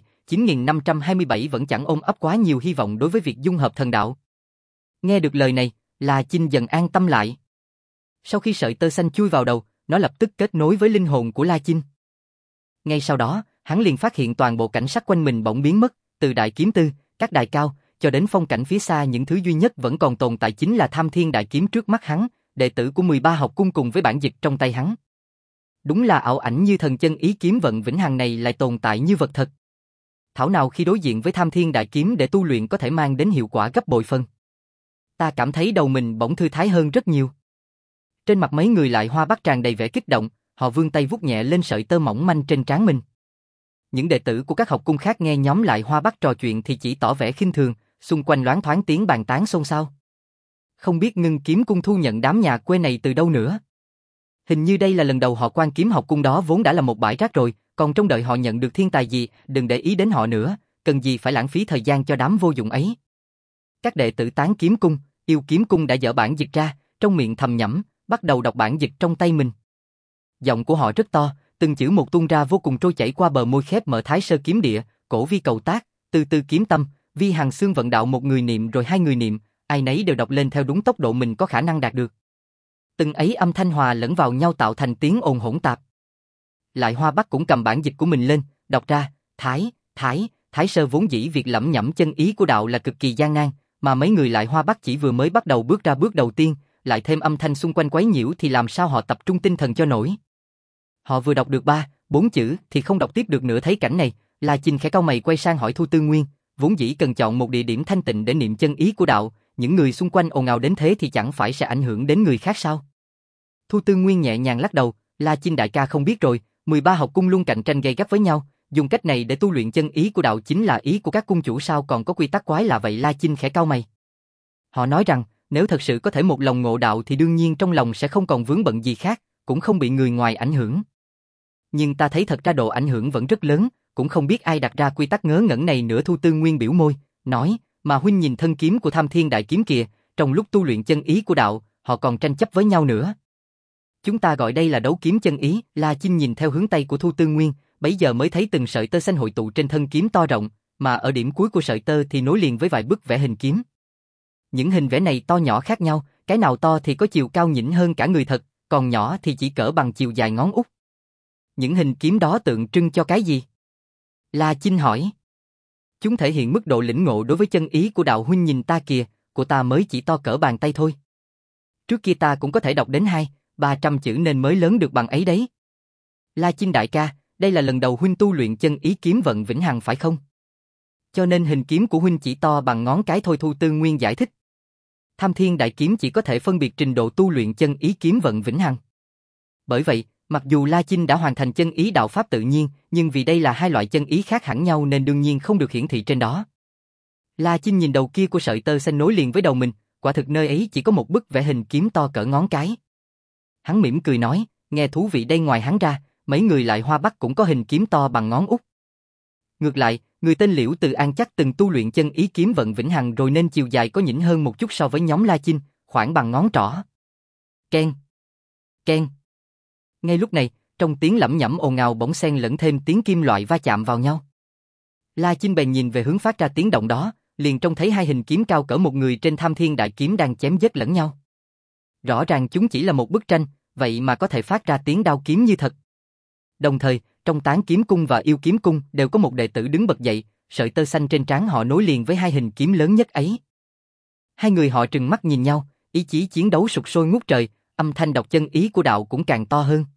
9527 vẫn chẳng ôm ấp quá nhiều hy vọng đối với việc dung hợp thần đạo. Nghe được lời này, La Chinh dần an tâm lại. Sau khi sợi tơ xanh chui vào đầu, nó lập tức kết nối với linh hồn của La Chinh. Ngay sau đó, hắn liền phát hiện toàn bộ cảnh sắc quanh mình bỗng biến mất, từ đại kiếm tư, các đài cao, cho đến phong cảnh phía xa, những thứ duy nhất vẫn còn tồn tại chính là Tham Thiên đại kiếm trước mắt hắn, đệ tử của 13 học cung cùng với bản dịch trong tay hắn. Đúng là ảo ảnh như thần chân ý kiếm vận vĩnh hằng này lại tồn tại như vật thật. Thảo nào khi đối diện với Tham Thiên đại kiếm để tu luyện có thể mang đến hiệu quả gấp bội phân. Ta cảm thấy đầu mình bỗng thư thái hơn rất nhiều. Trên mặt mấy người lại hoa bắt tràn đầy vẻ kích động, họ vươn tay vuốt nhẹ lên sợi tơ mỏng manh trên trán mình. Những đệ tử của các học cung khác nghe nhóm lại hoa bắt trò chuyện thì chỉ tỏ vẻ khinh thường, xung quanh loáng thoáng tiếng bàn tán xôn xao. Không biết Ngưng Kiếm cung thu nhận đám nhà quê này từ đâu nữa. Hình như đây là lần đầu họ quan kiếm học cung, đó vốn đã là một bãi rác rồi, còn trông đợi họ nhận được thiên tài gì, đừng để ý đến họ nữa, cần gì phải lãng phí thời gian cho đám vô dụng ấy. Các đệ tử Tán Kiếm cung, Yêu Kiếm cung đã dở bản dịch ra, trong miệng thầm nhẩm, bắt đầu đọc bản dịch trong tay mình. Giọng của họ rất to, từng chữ một tuôn ra vô cùng trôi chảy qua bờ môi khép mở. Thái sơ kiếm địa, cổ vi cầu tác, từ từ kiếm tâm, vi hằng xương vận đạo, một người niệm rồi hai người niệm, ai nấy đều đọc lên theo đúng tốc độ mình có khả năng đạt được. Từng ấy âm thanh hòa lẫn vào nhau tạo thành tiếng ồn hỗn tạp. Lại Hoa Bắc cũng cầm bản dịch của mình lên, đọc ra, Thái sơ vốn dĩ việc lẩm nhẩm chân ý của đạo là cực kỳ gian nan, mà mấy người Lại Hoa Bắc chỉ vừa mới bắt đầu bước ra bước đầu tiên, lại thêm âm thanh xung quanh quấy nhiễu thì làm sao họ tập trung tinh thần cho nổi. Họ vừa đọc được 3-4 chữ thì không đọc tiếp được nữa. Thấy cảnh này, La Chinh khẽ cau mày quay sang hỏi Thu Tư Nguyên, vốn dĩ cần chọn một địa điểm thanh tịnh để niệm chân ý của đạo, những người xung quanh ồn ào đến thế thì chẳng phải sẽ ảnh hưởng đến người khác sao? Thu Tư Nguyên nhẹ nhàng lắc đầu, La Chinh đại ca không biết rồi, 13 học cung luôn cạnh tranh gay gắt với nhau, dùng cách này để tu luyện chân ý của đạo chính là ý của các cung chủ sao, còn có quy tắc quái lạ vậy? La Chinh khẽ cau mày. Họ nói rằng, nếu thật sự có thể một lòng ngộ đạo thì đương nhiên trong lòng sẽ không còn vướng bận gì khác, cũng không bị người ngoài ảnh hưởng. Nhưng ta thấy thật ra độ ảnh hưởng vẫn rất lớn, cũng không biết ai đặt ra quy tắc ngớ ngẩn này nữa. Thu Tư Nguyên biểu môi, nói, mà huynh nhìn thân kiếm của Tham Thiên đại kiếm kìa, trong lúc tu luyện chân ý của đạo, họ còn tranh chấp với nhau nữa. Chúng ta gọi đây là đấu kiếm chân ý. La Chinh nhìn theo hướng tay của Thu Tư Nguyên, bấy giờ mới thấy từng sợi tơ xanh hội tụ trên thân kiếm to rộng, mà ở điểm cuối của sợi tơ thì nối liền với vài bức vẽ hình kiếm. Những hình vẽ này to nhỏ khác nhau, cái nào to thì có chiều cao nhỉnh hơn cả người thật, còn nhỏ thì chỉ cỡ bằng chiều dài ngón út. Những hình kiếm đó tượng trưng cho cái gì? La Chinh hỏi. Chúng thể hiện mức độ lĩnh ngộ đối với chân ý của đạo. Huynh nhìn ta kìa, của ta mới chỉ to cỡ bàn tay thôi. Trước kia ta cũng có thể đọc đến 200-300 chữ nên mới lớn được bằng ấy đấy. La Chinh đại ca, đây là lần đầu huynh tu luyện chân ý kiếm vận vĩnh hằng phải không? Cho nên hình kiếm của huynh chỉ to bằng ngón cái thôi. Thu Tư Nguyên giải thích. Tham Thiên đại kiếm chỉ có thể phân biệt trình độ tu luyện chân ý kiếm vận vĩnh hằng. Bởi vậy, mặc dù La Chinh đã hoàn thành chân ý đạo pháp tự nhiên, nhưng vì đây là hai loại chân ý khác hẳn nhau nên đương nhiên không được hiển thị trên đó. La Chinh nhìn đầu kia của sợi tơ xanh nối liền với đầu mình, quả thực nơi ấy chỉ có một bức vẽ hình kiếm to cỡ ngón cái. Hắn mỉm cười nói, nghe thú vị đây. Ngoài hắn ra, mấy người Lại Hoa Bắc cũng có hình kiếm to bằng ngón út. Ngược lại, người tên Liễu Từ An chắc từng tu luyện chân ý kiếm vận vĩnh hằng rồi nên chiều dài có nhỉnh hơn một chút so với nhóm La Chinh, khoảng bằng ngón trỏ. Keng, keng. Ngay lúc này, trong tiếng lẩm nhẩm ồn ào bỗng xen lẫn thêm tiếng kim loại va chạm vào nhau. La Chinh bèn nhìn về hướng phát ra tiếng động đó, liền trông thấy hai hình kiếm cao cỡ một người trên Tham Thiên đại kiếm đang chém giết lẫn nhau. Rõ ràng chúng chỉ là một bức tranh, vậy mà có thể phát ra tiếng đao kiếm như thật. Đồng thời, trong Tán Kiếm cung và Yêu Kiếm cung đều có một đệ tử đứng bật dậy, sợi tơ xanh trên trán họ nối liền với hai hình kiếm lớn nhất ấy. Hai người họ trừng mắt nhìn nhau, ý chí chiến đấu sục sôi ngút trời, âm thanh đọc chân ý của đạo cũng càng to hơn.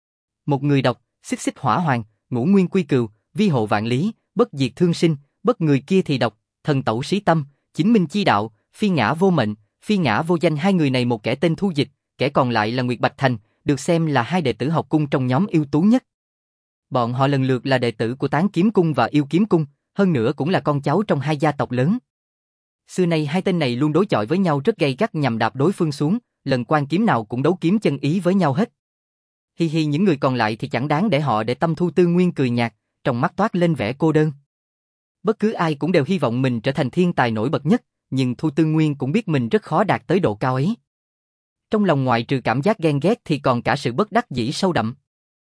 Một người đọc, xích xích hỏa hoàng, ngũ nguyên quy cừu, vi hộ vạn lý, bất diệt thương sinh, bất người kia thì đọc, thần tẩu sĩ tâm, chính minh chi đạo, phi ngã vô mệnh, phi ngã vô danh. Hai người này một kẻ tên Thu Dịch, kẻ còn lại là Nguyệt Bạch Thành, được xem là hai đệ tử học cung trong nhóm ưu tú nhất. Bọn họ lần lượt là đệ tử của Tán Kiếm cung và Yêu Kiếm cung, hơn nữa cũng là con cháu trong hai gia tộc lớn. Xưa nay hai tên này luôn đối chọi với nhau rất gay gắt nhằm đạp đối phương xuống, lần quan kiếm nào cũng đấu kiếm chân ý với nhau hết. Hi hi, những người còn lại thì chẳng đáng để họ để tâm. Thu Tư Nguyên cười nhạt, trong mắt toát lên vẻ cô đơn. Bất cứ ai cũng đều hy vọng mình trở thành thiên tài nổi bật nhất, nhưng Thu Tư Nguyên cũng biết mình rất khó đạt tới độ cao ấy. Trong lòng ngoại trừ cảm giác ghen ghét thì còn cả sự bất đắc dĩ sâu đậm.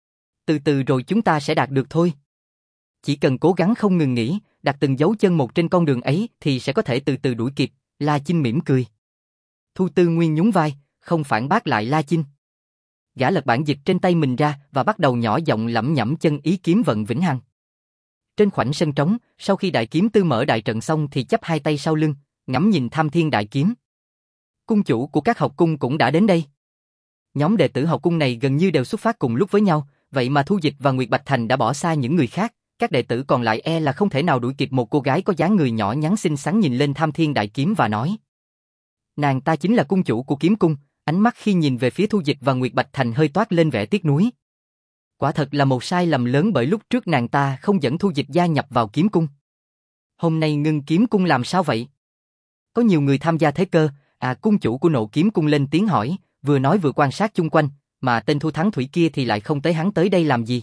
Từ từ rồi chúng ta sẽ đạt được thôi. Chỉ cần cố gắng không ngừng nghỉ, đặt từng dấu chân một trên con đường ấy thì sẽ có thể từ từ đuổi kịp. La Chinh mỉm cười. Thu Tư Nguyên nhún vai, không phản bác lại La Chinh. Gã lật bản dịch trên tay mình ra và bắt đầu nhỏ giọng lẩm nhẩm chân ý kiếm vận vĩnh hằng. Trên khoảnh sân trống, sau khi đại kiếm tư mở đại trận xong thì chắp hai tay sau lưng, ngắm nhìn Tham Thiên đại kiếm. Cung chủ của các học cung cũng đã đến đây. Nhóm đệ tử học cung này gần như đều xuất phát cùng lúc với nhau, vậy mà Thu Dịch và Nguyệt Bạch Thành đã bỏ xa những người khác, các đệ tử còn lại e là không thể nào đuổi kịp một cô gái có dáng người nhỏ nhắn xinh xắn nhìn lên Tham Thiên đại kiếm và nói: nàng ta chính là cung chủ của kiếm cung. Ánh mắt khi nhìn về phía Thu Dịch và Nguyệt Bạch Thành hơi toát lên vẻ tiếc nuối. Quả thật là một sai lầm lớn bởi lúc trước nàng ta không dẫn Thu Dịch gia nhập vào kiếm cung. Hôm nay Ngưng Kiếm cung làm sao vậy? Có nhiều người tham gia thế cơ, cung chủ của Nộ Kiếm cung lên tiếng hỏi, vừa nói vừa quan sát chung quanh, mà tên Thu Thắng Thủy kia thì lại không tới, hắn tới đây làm gì?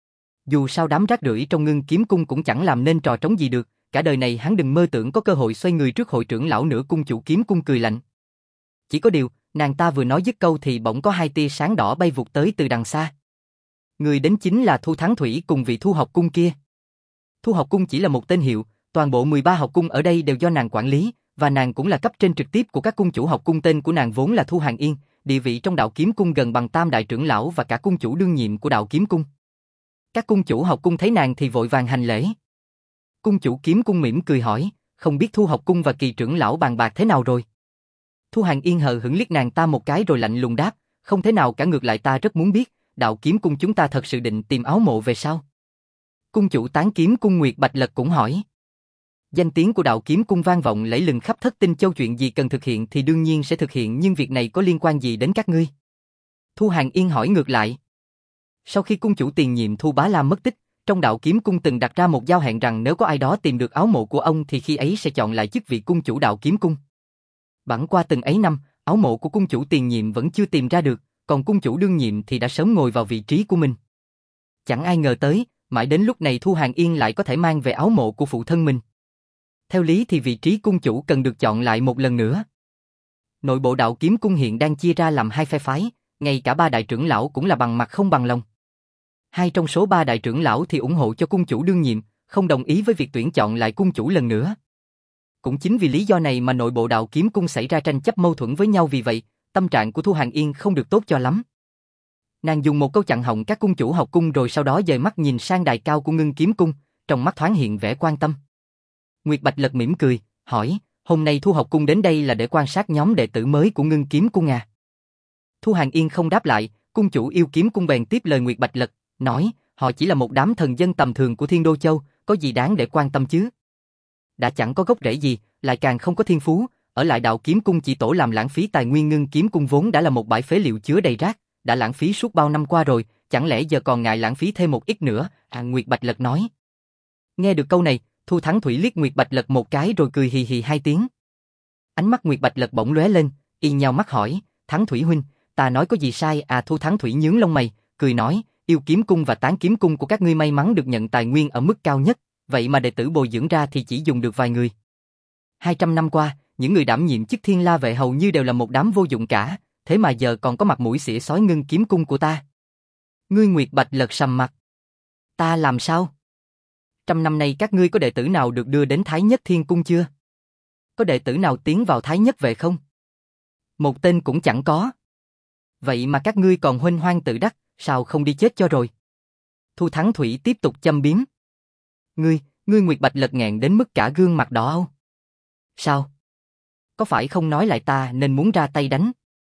Dù sao đám rác rưởi trong Ngưng Kiếm cung cũng chẳng làm nên trò trống gì được, cả đời này hắn đừng mơ tưởng có cơ hội xoay người trước hội trưởng lão nữa. Cung chủ kiếm cung cười lạnh. Chỉ có điều, nàng ta vừa nói dứt câu thì bỗng có hai tia sáng đỏ bay vụt tới từ đằng xa. Người đến chính là Thu Thắng Thủy cùng vị Thu học cung kia. Thu học cung chỉ là một tên hiệu, toàn bộ 13 học cung ở đây đều do nàng quản lý, và nàng cũng là cấp trên trực tiếp của các cung chủ học cung. Tên của nàng vốn là Thu Hàng Yên, địa vị trong đạo kiếm cung gần bằng tam đại trưởng lão và cả cung chủ đương nhiệm của đạo kiếm cung. Các cung chủ học cung thấy nàng thì vội vàng hành lễ. Cung chủ kiếm cung mỉm cười hỏi, không biết Thu học cung và Kỳ trưởng lão bàn bạc thế nào rồi? Thu Hàng Yên hờ hững liếc nàng ta một cái rồi lạnh lùng đáp, không thế nào cả, ngược lại ta rất muốn biết, đạo kiếm cung chúng ta thật sự định tìm áo mộ về sao? Cung chủ tán kiếm cung Nguyệt Bạch Lật cũng hỏi. Danh tiếng của đạo kiếm cung vang vọng lẫy lừng khắp Thất Tinh Châu, chuyện gì cần thực hiện thì đương nhiên sẽ thực hiện, nhưng việc này có liên quan gì đến các ngươi? Thu Hàng Yên hỏi ngược lại. Sau khi cung chủ tiền nhiệm Thu Bá Lam mất tích, trong đạo kiếm cung từng đặt ra một giao hẹn rằng nếu có ai đó tìm được áo mộ của ông thì khi ấy sẽ chọn lại chức vị cung chủ đạo kiếm cung. Bẵng qua từng ấy năm, áo mộ của cung chủ tiền nhiệm vẫn chưa tìm ra được, còn cung chủ đương nhiệm thì đã sớm ngồi vào vị trí của mình. Chẳng ai ngờ tới, mãi đến lúc này Thu Hàng Yên lại có thể mang về áo mộ của phụ thân mình. Theo lý thì vị trí cung chủ cần được chọn lại một lần nữa. Nội bộ đạo kiếm cung hiện đang chia ra làm hai phe phái, ngay cả ba đại trưởng lão cũng là bằng mặt không bằng lòng. Hai trong số ba đại trưởng lão thì ủng hộ cho cung chủ đương nhiệm, không đồng ý với việc tuyển chọn lại cung chủ lần nữa. Cũng chính vì lý do này mà nội bộ đạo kiếm cung xảy ra tranh chấp mâu thuẫn với nhau, vì vậy, tâm trạng của Thu Hàng Yên không được tốt cho lắm. Nàng dùng một câu chặn họng các cung chủ học cung rồi sau đó dời mắt nhìn sang đài cao của Ngưng Kiếm cung, trong mắt thoáng hiện vẻ quan tâm. Nguyệt Bạch Lật mỉm cười, hỏi, hôm nay Thu học cung đến đây là để quan sát nhóm đệ tử mới của Ngưng Kiếm cung à? Thu Hàng Yên không đáp lại, cung chủ Yêu Kiếm cung bèn tiếp lời Nguyệt Bạch Lật, nói, họ chỉ là một đám thần dân tầm thường của Thiên Đô Châu, có gì đáng để quan tâm chứ? Đã chẳng có gốc rễ gì, lại càng không có thiên phú, ở lại đạo kiếm cung chỉ tổ làm lãng phí tài nguyên. Ngưng Kiếm cung vốn đã là một bãi phế liệu chứa đầy rác, đã lãng phí suốt bao năm qua rồi, chẳng lẽ giờ còn ngại lãng phí thêm một ít nữa? Nguyệt Bạch Lật nói. Nghe được câu này, Thu Thắng Thủy liếc Nguyệt Bạch Lật một cái rồi cười hì hì hai tiếng. Ánh mắt Nguyệt Bạch Lật bỗng lóe lên, y nhao mắt hỏi, Thắng Thủy huynh, ta nói có gì sai? Thu Thắng Thủy nhướng lông mày, cười nói, Yêu Kiếm cung và Tán Kiếm cung của các ngươi may mắn được nhận tài nguyên ở mức cao nhất, vậy mà đệ tử bồi dưỡng ra thì chỉ dùng được vài người. 200 năm qua, những người đảm nhiệm chức Thiên La vệ hầu như đều là một đám vô dụng cả, thế mà giờ còn có mặt mũi xỉa xói Ngưng Kiếm cung của ta. Ngươi Nguyệt Bạch Lật sầm mặt. Ta làm sao? 100 năm nay các ngươi có đệ tử nào được đưa đến Thái Nhất Thiên cung chưa? Có đệ tử nào tiến vào Thái Nhất vệ không? Một tên cũng chẳng có. Vậy mà các ngươi còn huênh hoang tự đắc, sao không đi chết cho rồi? Thu Thắng Thủy tiếp tục châm biếm. Ngươi Nguyệt Bạch Lật nghẹn đến mức cả gương mặt đỏ au. Sao? Có phải không nói lại ta nên muốn ra tay đánh?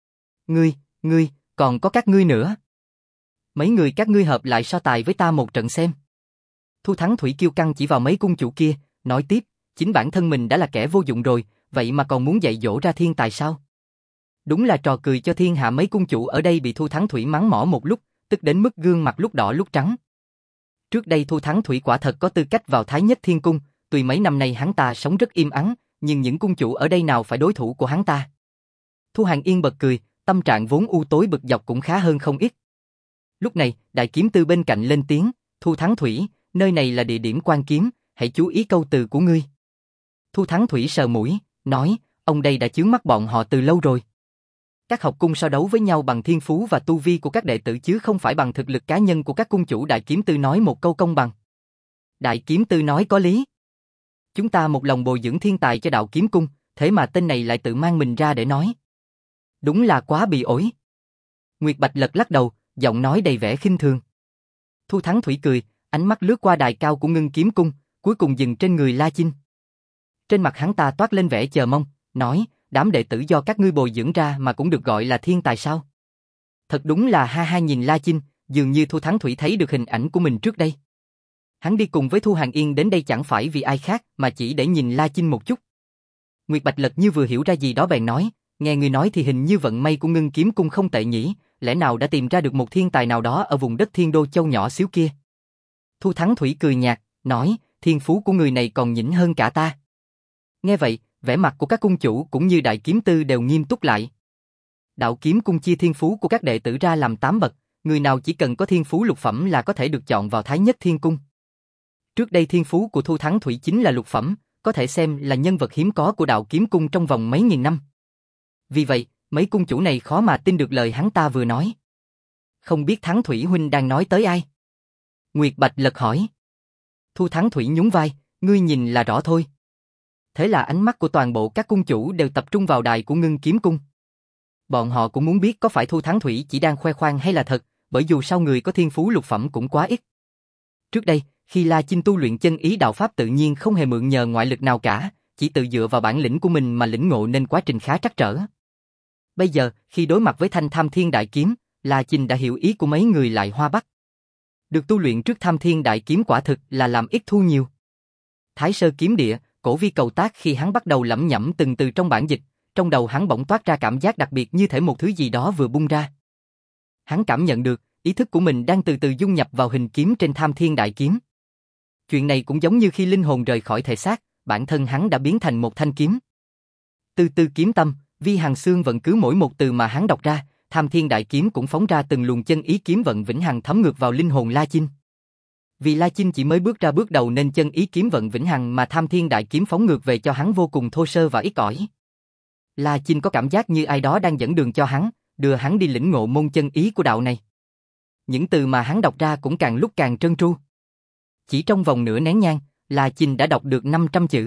Ngươi, còn có các ngươi nữa. Mấy người các ngươi hợp lại so tài với ta một trận xem. Thu Thắng Thủy kiêu căng chỉ vào mấy cung chủ kia, nói tiếp, chính bản thân mình đã là kẻ vô dụng rồi, vậy mà còn muốn dạy dỗ ra thiên tài sao? Đúng là trò cười cho thiên hạ. Mấy cung chủ ở đây bị Thu Thắng Thủy mắng mỏ một lúc, tức đến mức gương mặt lúc đỏ lúc trắng. Trước đây Thu Thắng Thủy quả thật có tư cách vào Thái Nhất Thiên cung, tuy mấy năm nay hắn ta sống rất im ắng, nhưng những cung chủ ở đây nào phải đối thủ của hắn ta. Thu Hàng Yên bật cười, tâm trạng vốn u tối bực dọc cũng khá hơn không ít. Lúc này, đại kiếm tư bên cạnh lên tiếng, Thu Thắng Thủy, nơi này là địa điểm quan kiếm, hãy chú ý câu từ của ngươi. Thu Thắng Thủy sờ mũi, nói, ông đây đã chướng mắt bọn họ từ lâu rồi. Các học cung so đấu với nhau bằng thiên phú và tu vi của các đệ tử chứ không phải bằng thực lực cá nhân của các cung chủ. Đại kiếm tư nói một câu công bằng. Đại kiếm tư nói có lý. Chúng ta một lòng bồi dưỡng thiên tài cho đạo kiếm cung, thế mà tên này lại tự mang mình ra để nói. Đúng là quá bị ổi. Nguyệt Bạch lật lắc đầu, giọng nói đầy vẻ khinh thường. Thu Thắng Thủy cười, ánh mắt lướt qua đài cao của Ngưng Kiếm Cung, cuối cùng dừng trên người La Chinh. Trên mặt hắn ta toát lên vẻ chờ mong, nói, đám đệ tử do các ngươi bồi dưỡng ra mà cũng được gọi là thiên tài sao? Thật đúng là ha ha. Nhìn La Chinh, dường như Thu Thắng Thủy thấy được hình ảnh của mình trước đây. Hắn đi cùng với Thu Hàng Yên đến đây chẳng phải vì ai khác mà chỉ để nhìn La Chinh một chút. Nguyệt Bạch Lật như vừa hiểu ra gì đó bèn nói, nghe ngươi nói thì hình như vận may của Ngưng Kiếm Cung không tệ nhỉ, lẽ nào đã tìm ra được một thiên tài nào đó ở vùng đất Thiên Đô Châu nhỏ xíu kia? Thu Thắng Thủy cười nhạt, nói, thiên phú của người này còn nhỉnh hơn cả ta. Nghe vậy, vẻ mặt của các cung chủ cũng như Đại Kiếm Tư đều nghiêm túc lại. Đạo Kiếm Cung chia thiên phú của các đệ tử ra làm 8 bậc, người nào chỉ cần có thiên phú lục phẩm là có thể được chọn vào Thái Nhất Thiên Cung. Trước đây thiên phú của Thu Thắng Thủy chính là lục phẩm, có thể xem là nhân vật hiếm có của Đạo Kiếm Cung trong vòng mấy nghìn năm. Vì vậy, mấy cung chủ này khó mà tin được lời hắn ta vừa nói. Không biết Thắng Thủy huynh đang nói tới ai? Nguyệt Bạch Lật hỏi. Thu Thắng Thủy nhún vai, ngươi nhìn là rõ thôi. Thế là ánh mắt của toàn bộ các cung chủ đều tập trung vào đài của Ngưng Kiếm Cung. Bọn họ cũng muốn biết có phải Thu Thắng Thủy chỉ đang khoe khoang hay là thật, bởi dù sao người có thiên phú lục phẩm cũng quá ít. Trước đây, khi La Chinh tu luyện chân ý đạo pháp tự nhiên không hề mượn nhờ ngoại lực nào cả, chỉ tự dựa vào bản lĩnh của mình mà lĩnh ngộ nên quá trình khá trắc trở. Bây giờ, khi đối mặt với Thanh Tham Thiên Đại Kiếm, La Chinh đã hiểu ý của mấy người Lại Hoa Bắc. Được tu luyện trước Tham Thiên Đại Kiếm quả thực là làm ít thu nhiều. Thái Sơ Kiếm Địa, Cổ Vi Cầu Tác khi hắn bắt đầu lẩm nhẩm từng từ trong bản dịch, trong đầu hắn bỗng toát ra cảm giác đặc biệt như thể một thứ gì đó vừa bung ra. Hắn cảm nhận được, ý thức của mình đang từ từ dung nhập vào hình kiếm trên Tham Thiên Đại Kiếm. Chuyện này cũng giống như khi linh hồn rời khỏi thể xác, bản thân hắn đã biến thành một thanh kiếm. Từ từ kiếm tâm, vi hằng xương vận cứ mỗi một từ mà hắn đọc ra, Tham Thiên Đại Kiếm cũng phóng ra từng luồng chân ý kiếm vận vĩnh hằng thấm ngược vào linh hồn La Chinh. Vì La Chinh chỉ mới bước ra bước đầu nên chân ý kiếm vận vĩnh hằng mà Tham Thiên Đại Kiếm phóng ngược về cho hắn vô cùng thô sơ và ít ỏi. La Chinh có cảm giác như ai đó đang dẫn đường cho hắn, đưa hắn đi lĩnh ngộ môn chân ý của đạo này. Những từ mà hắn đọc ra cũng càng lúc càng trơn tru. Chỉ trong vòng nửa nén nhang, La Chinh đã đọc được 500 chữ.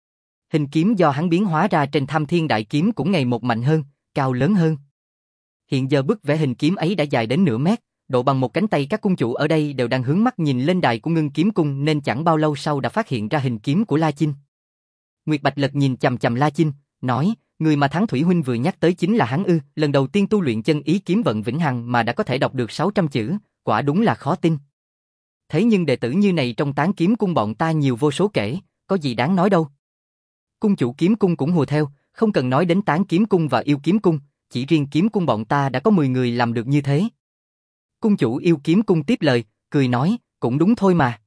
Hình kiếm do hắn biến hóa ra trên Tham Thiên Đại Kiếm cũng ngày một mạnh hơn, cao lớn hơn. Hiện giờ bức vẽ hình kiếm ấy đã dài đến nửa mét, độ bằng một cánh tay. Các cung chủ ở đây đều đang hướng mắt nhìn lên đài của Ngưng Kiếm Cung nên chẳng bao lâu sau đã phát hiện ra hình kiếm của La Chinh. Nguyệt Bạch Lật nhìn chằm chằm La Chinh, nói, người mà Thắng Thủy huynh vừa nhắc tới chính là hắn ư? Lần đầu tiên tu luyện chân ý kiếm vận vĩnh hằng mà đã có thể đọc được 600 chữ, quả đúng là khó tin. Thế nhưng đệ tử như này trong Tán Kiếm Cung bọn ta nhiều vô số kể, có gì đáng nói đâu. Cung chủ Kiếm Cung cũng hùa theo, không cần nói đến Tán Kiếm Cung và Yêu Kiếm Cung, chỉ riêng Kiếm Cung bọn ta đã có 10 người làm được như thế. Cung chủ Yêu Kiếm Cung tiếp lời, cười nói, cũng đúng thôi mà.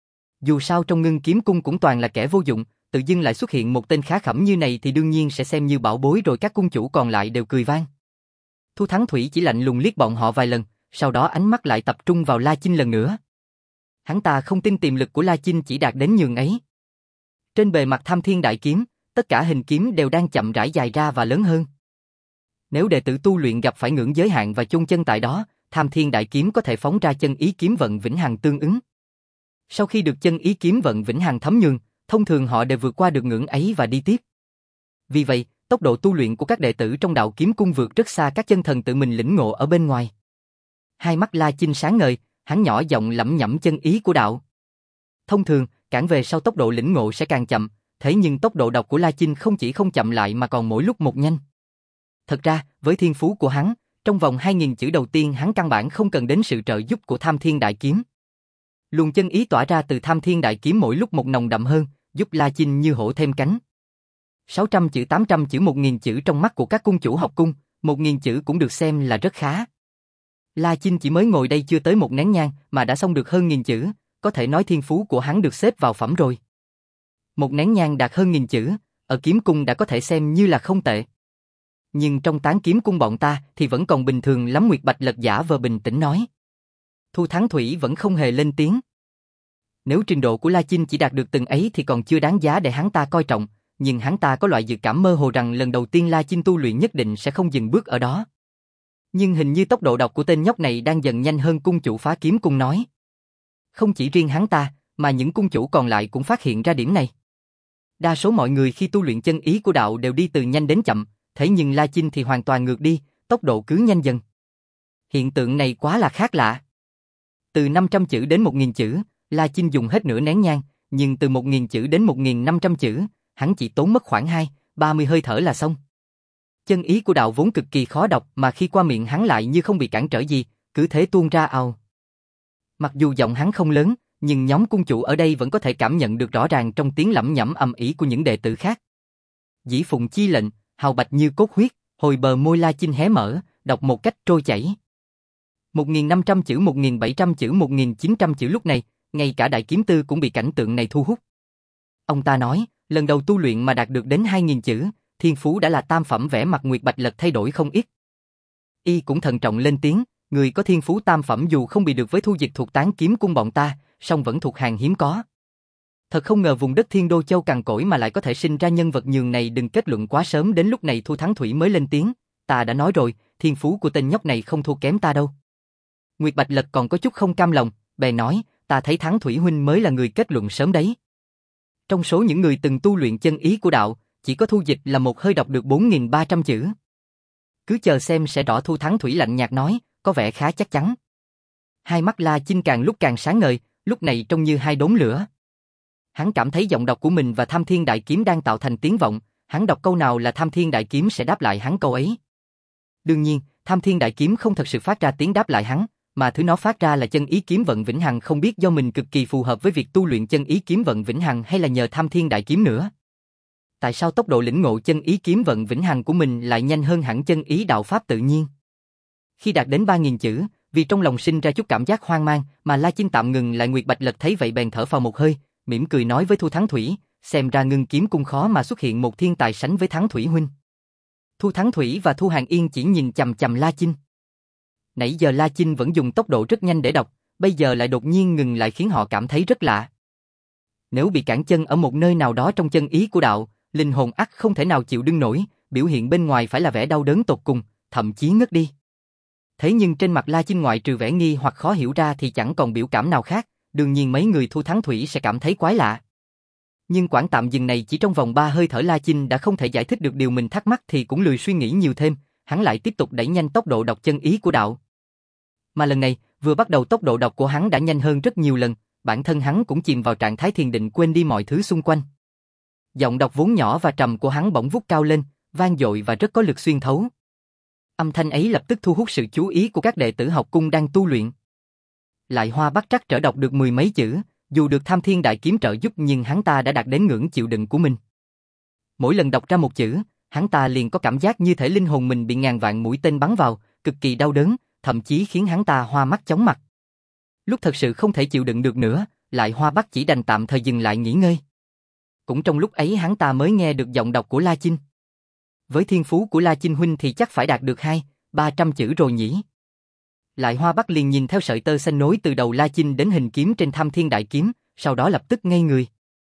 Dù sao trong Ngưng Kiếm Cung cũng toàn là kẻ vô dụng, tự dưng lại xuất hiện một tên khá khẩm như này thì đương nhiên sẽ xem như bảo bối rồi. Các cung chủ còn lại đều cười vang. Thu Thắng Thủy chỉ lạnh lùng liếc bọn họ vài lần, sau đó ánh mắt lại tập trung vào La Chinh lần nữa. Hắn ta không tin tiềm lực của La Chinh chỉ đạt đến nhường ấy. Trên bề mặt Tham Thiên Đại Kiếm, tất cả hình kiếm đều đang chậm rãi dài ra và lớn hơn. Nếu đệ tử tu luyện gặp phải ngưỡng giới hạn và chôn chân tại đó, Tham Thiên Đại Kiếm có thể phóng ra chân ý kiếm vận vĩnh hằng tương ứng. Sau khi được chân ý kiếm vận vĩnh hằng thấm nhường, thông thường họ đều vượt qua được ngưỡng ấy và đi tiếp. Vì vậy, tốc độ tu luyện của các đệ tử trong Đạo Kiếm Cung vượt rất xa các chân thần tự mình lĩnh ngộ ở bên ngoài. Hai mắt La Chinh sáng ngời, hắn nhỏ giọng lẩm nhẩm chân ý của đạo. Thông thường, càng về sau tốc độ lĩnh ngộ sẽ càng chậm, thế nhưng tốc độ đọc của La Chinh không chỉ không chậm lại mà còn mỗi lúc một nhanh. Thật ra, với thiên phú của hắn, trong vòng 2000 chữ đầu tiên hắn căn bản không cần đến sự trợ giúp của Tham Thiên Đại Kiếm. Luồng chân ý tỏa ra từ Tham Thiên Đại Kiếm mỗi lúc một nồng đậm hơn, giúp La Chinh như hổ thêm cánh. 600 chữ, 800 chữ, 1000 chữ trong mắt của các cung chủ học cung, 1000 chữ cũng được xem là rất khá. La Chinh chỉ mới ngồi đây chưa tới một nén nhang mà đã xong được hơn 1000 chữ, có thể nói thiên phú của hắn được xếp vào phẩm rồi. Một nén nhang đạt hơn 1000 chữ, ở kiếm cung đã có thể xem như là không tệ. Nhưng trong Tán Kiếm Cung bọn ta thì vẫn còn bình thường lắm. Nguyệt Bạch Lật giả vờ bình tĩnh nói. Thu Thắng Thủy vẫn không hề lên tiếng. Nếu trình độ của La Chinh chỉ đạt được từng ấy thì còn chưa đáng giá để hắn ta coi trọng, nhưng hắn ta có loại dự cảm mơ hồ rằng lần đầu tiên La Chinh tu luyện nhất định sẽ không dừng bước ở đó. Nhưng hình như tốc độ đọc của tên nhóc này đang dần nhanh hơn. Cung chủ Phá Kiếm Cung nói. Không chỉ riêng hắn ta, mà những cung chủ còn lại cũng phát hiện ra điểm này. Đa số mọi người khi tu luyện chân ý của đạo đều đi từ nhanh đến chậm, thế nhưng La Chinh thì hoàn toàn ngược đi, tốc độ cứ nhanh dần. Hiện tượng này quá là khác lạ. Từ 500 chữ đến 1.000 chữ, La Chinh dùng hết nửa nén nhang, nhưng từ 1.000 chữ đến 1.500 chữ, hắn chỉ tốn mất khoảng 2-30 hơi thở là xong. Chân ý của đạo vốn cực kỳ khó đọc mà khi qua miệng hắn lại như không bị cản trở gì, cứ thế tuôn ra ào. Mặc dù giọng hắn không lớn, nhưng nhóm cung chủ ở đây vẫn có thể cảm nhận được rõ ràng trong tiếng lẩm nhẩm ầm ĩ của những đệ tử khác. Dĩ phụng chi lệnh, hào bạch như cốt huyết, hồi bờ môi La Chinh hé mở, đọc một cách trôi chảy. 1.500 chữ, 1.700 chữ, 1.900 chữ lúc này, ngay cả Đại Kiếm Tư cũng bị cảnh tượng này thu hút. Ông ta nói, lần đầu tu luyện mà đạt được đến 2.000 chữ, thiên phú đã là tam phẩm, vẻ mặt Nguyệt Bạch Lật thay đổi không ít. Y cũng thận trọng lên tiếng, người có thiên phú tam phẩm dù không bị được với Thu Dịch thuộc Tán Kiếm Cung bọn ta, song vẫn thuộc hàng hiếm có. Thật không ngờ vùng đất Thiên Đô Châu cằn cỗi mà lại có thể sinh ra nhân vật nhường này. Đừng kết luận quá sớm. Đến lúc này Thu Thắng Thủy mới lên tiếng, ta đã nói rồi, thiên phú của tên nhóc này không thua kém ta đâu. Nguyệt Bạch Lật còn có chút không cam lòng, bèn nói, ta thấy Thắng Thủy huynh mới là người kết luận sớm đấy. Trong số những người từng tu luyện chân ý của đạo, chỉ có Thu Dịch là một hơi đọc được 4.300 chữ. Cứ chờ xem sẽ rõ. Thu Thắng Thủy lạnh nhạt nói, có vẻ khá chắc chắn. Hai mắt La Chinh càng lúc càng sáng ngời, lúc này trông như hai đốm lửa. Hắn cảm thấy giọng đọc của mình và Tham Thiên Đại Kiếm đang tạo thành tiếng vọng, hắn đọc câu nào là Tham Thiên Đại Kiếm sẽ đáp lại hắn câu ấy. Đương nhiên, Tham Thiên Đại Kiếm không thật sự phát ra tiếng đáp lại hắn, mà thứ nó phát ra là chân ý kiếm vận vĩnh hằng. Không biết do mình cực kỳ phù hợp với việc tu luyện chân ý kiếm vận vĩnh hằng hay là nhờ Tham Thiên Đại Kiếm nữa. Tại sao tốc độ lĩnh ngộ chân ý kiếm vận vĩnh hằng của mình lại nhanh hơn hẳn chân ý đạo pháp tự nhiên? Khi đạt đến 3.000 chữ, vì trong lòng sinh ra chút cảm giác hoang mang, mà La Chinh tạm ngừng lại. Nguyệt Bạch Lật thấy vậy bèn thở phào một hơi, mỉm cười nói với Thu Thắng Thủy, xem ra Ngưng Kiếm Cung khó mà xuất hiện một thiên tài sánh với Thắng Thủy huynh. Thu Thắng Thủy và Thu Hàng Yên chỉ nhìn chằm chằm La Chinh. Nãy giờ La Chinh vẫn dùng tốc độ rất nhanh để đọc, bây giờ lại đột nhiên ngừng lại khiến họ cảm thấy rất lạ. Nếu bị cản chân ở một nơi nào đó trong chân ý của đạo, linh hồn ắt không thể nào chịu đựng nổi, biểu hiện bên ngoài phải là vẻ đau đớn tột cùng, thậm chí ngất đi. Thế nhưng trên mặt La Chinh ngoại trừ vẻ nghi hoặc khó hiểu ra thì chẳng còn biểu cảm nào khác, đương nhiên mấy người Thu Thắng Thủy sẽ cảm thấy quái lạ. Nhưng quãng tạm dừng này chỉ trong vòng 3 hơi thở La Chinh đã không thể giải thích được điều mình thắc mắc thì cũng lười suy nghĩ nhiều thêm, hắn lại tiếp tục đẩy nhanh tốc độ đọc chân ý của đạo. Mà lần này, vừa bắt đầu tốc độ đọc của hắn đã nhanh hơn rất nhiều lần, bản thân hắn cũng chìm vào trạng thái thiền định quên đi mọi thứ xung quanh. Giọng đọc vốn nhỏ và trầm của hắn bỗng vút cao lên, vang dội và rất có lực xuyên thấu. Âm thanh ấy lập tức thu hút sự chú ý của các đệ tử học cung đang tu luyện. Lại Hoa bắt trắc trở đọc được 10 mấy chữ, dù được Tham Thiên Đại Kiếm trợ giúp nhưng hắn ta đã đạt đến ngưỡng chịu đựng của mình. Mỗi lần đọc ra một chữ, hắn ta liền có cảm giác như thể linh hồn mình bị ngàn vạn mũi tên bắn vào, cực kỳ đau đớn, thậm chí khiến hắn ta hoa mắt chóng mặt. Lúc thật sự không thể chịu đựng được nữa, Lại Hoa Bắc chỉ đành tạm thời dừng lại nghỉ ngơi. Cũng trong lúc ấy hắn ta mới nghe được giọng đọc của La Chinh. Với thiên phú của La Chinh huynh thì chắc phải đạt được 200-300 chữ rồi nhỉ. Lại Hoa Bắc liền nhìn theo sợi tơ xanh nối từ đầu La Chinh đến hình kiếm trên Tham Thiên Đại Kiếm, sau đó lập tức ngây người.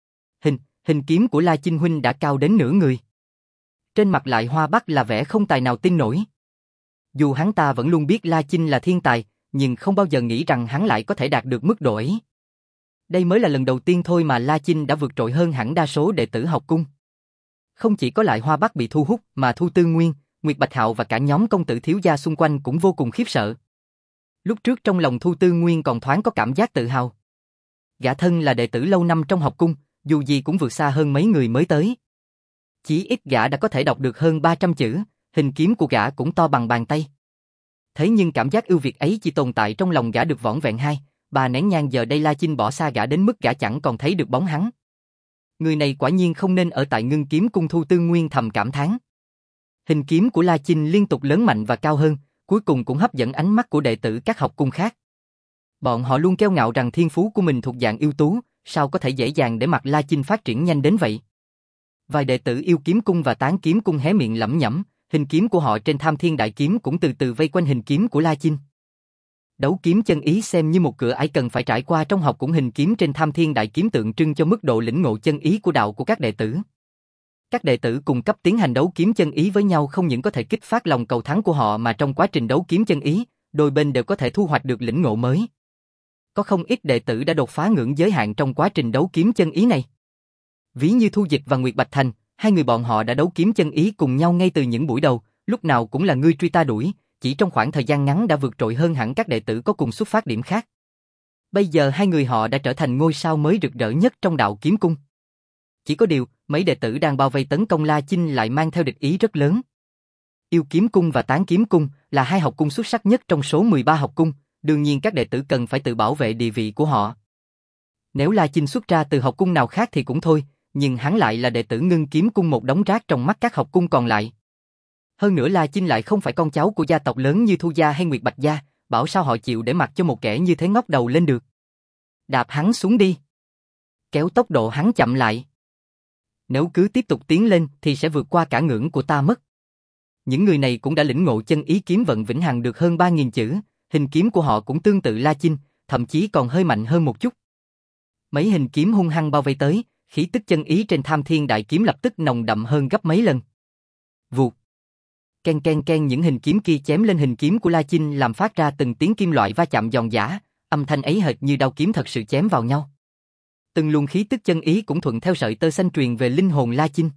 Hình kiếm của La Chinh huynh đã cao đến nửa người. Trên mặt Lại Hoa Bắc là vẻ không tài nào tin nổi. Dù hắn ta vẫn luôn biết La Chinh là thiên tài, nhưng không bao giờ nghĩ rằng hắn lại có thể đạt được mức độ ấy. Đây mới là lần đầu tiên thôi mà La Chinh đã vượt trội hơn hẳn đa số đệ tử học cung. Không chỉ có Lại Hoa Bắc bị thu hút mà Thu Tư Nguyên, Nguyệt Bạch Hạo và cả nhóm công tử thiếu gia xung quanh cũng vô cùng khiếp sợ. Lúc trước trong lòng Thu Tư Nguyên còn thoáng có cảm giác tự hào. Gã thân là đệ tử lâu năm trong học cung, dù gì cũng vượt xa hơn mấy người mới tới. Chỉ ít gã đã có thể đọc được hơn 300 chữ, hình kiếm của gã cũng to bằng bàn tay. Thế nhưng cảm giác ưu việt ấy chỉ tồn tại trong lòng gã được vỏn vẹn 2-3 nén nhang, giờ đây La Chinh bỏ xa gã đến mức gã chẳng còn thấy được bóng hắn. Người này quả nhiên không nên ở tại Ngưng Kiếm Cung. Thu Tư Nguyên thầm cảm thán. Hình kiếm của La Chinh liên tục lớn mạnh và cao hơn, cuối cùng cũng hấp dẫn ánh mắt của đệ tử các học cung khác. Bọn họ luôn kiêu ngạo rằng thiên phú của mình thuộc dạng ưu tú, sao có thể dễ dàng để mặc La Chinh phát triển nhanh đến vậy. Vài đệ tử Yêu Kiếm Cung và Tán Kiếm Cung hé miệng lẩm nhẩm, hình kiếm của họ trên Tham Thiên Đại Kiếm cũng từ từ vây quanh hình kiếm của La Chinh. Đấu kiếm chân ý xem như một cửa ải cần phải trải qua trong học, cũng hình kiếm trên Tham Thiên Đại Kiếm tượng trưng cho mức độ lĩnh ngộ chân ý của đạo của các đệ tử. Các đệ tử cùng cấp tiến hành đấu kiếm chân ý với nhau không những có thể kích phát lòng cầu thắng của họ mà trong quá trình đấu kiếm chân ý, đôi bên đều có thể thu hoạch được lĩnh ngộ mới. Có không ít đệ tử đã đột phá ngưỡng giới hạn trong quá trình đấu kiếm chân ý này. Ví như Thu Dịch và Nguyệt Bạch Thành, hai người bọn họ đã đấu kiếm chân ý cùng nhau ngay từ những buổi đầu, lúc nào cũng là ngươi truy ta đuổi, chỉ trong khoảng thời gian ngắn đã vượt trội hơn hẳn các đệ tử có cùng xuất phát điểm khác. Bây giờ hai người họ đã trở thành ngôi sao mới rực rỡ nhất trong đạo kiếm cung. Chỉ có điều, mấy đệ tử đang bao vây tấn công La Chinh lại mang theo địch ý rất lớn. Yêu kiếm cung và Tán kiếm cung là hai học cung xuất sắc nhất trong số 13 học cung, đương nhiên các đệ tử cần phải tự bảo vệ địa vị của họ. Nếu La Chinh xuất ra từ học cung nào khác thì cũng thôi, nhưng hắn lại là đệ tử Ngưng kiếm cung, một đống rác trong mắt các học cung còn lại. Hơn nữa La Chinh lại không phải con cháu của gia tộc lớn như Thu gia hay Nguyệt Bạch gia, bảo sao họ chịu để mặc cho một kẻ như thế ngóc đầu lên được. Đạp hắn xuống đi. Kéo tốc độ hắn chậm lại. Nếu cứ tiếp tục tiến lên thì sẽ vượt qua cả ngưỡng của ta mất. Những người này cũng đã lĩnh ngộ chân ý kiếm vận vĩnh hằng được hơn 3.000 chữ, hình kiếm của họ cũng tương tự La Chinh, thậm chí còn hơi mạnh hơn một chút. Mấy hình kiếm hung hăng bao vây tới, khí tức chân ý trên Tham Thiên Đại Kiếm lập tức nồng đậm hơn gấp mấy lần. Vụt. Ken ken ken, những hình kiếm kia chém lên hình kiếm của La Chinh làm phát ra từng tiếng kim loại va chạm giòn giã, âm thanh ấy hệt như đao kiếm thật sự chém vào nhau. Từng luồng khí tức chân ý cũng thuận theo sợi tơ xanh truyền về linh hồn La Chinh.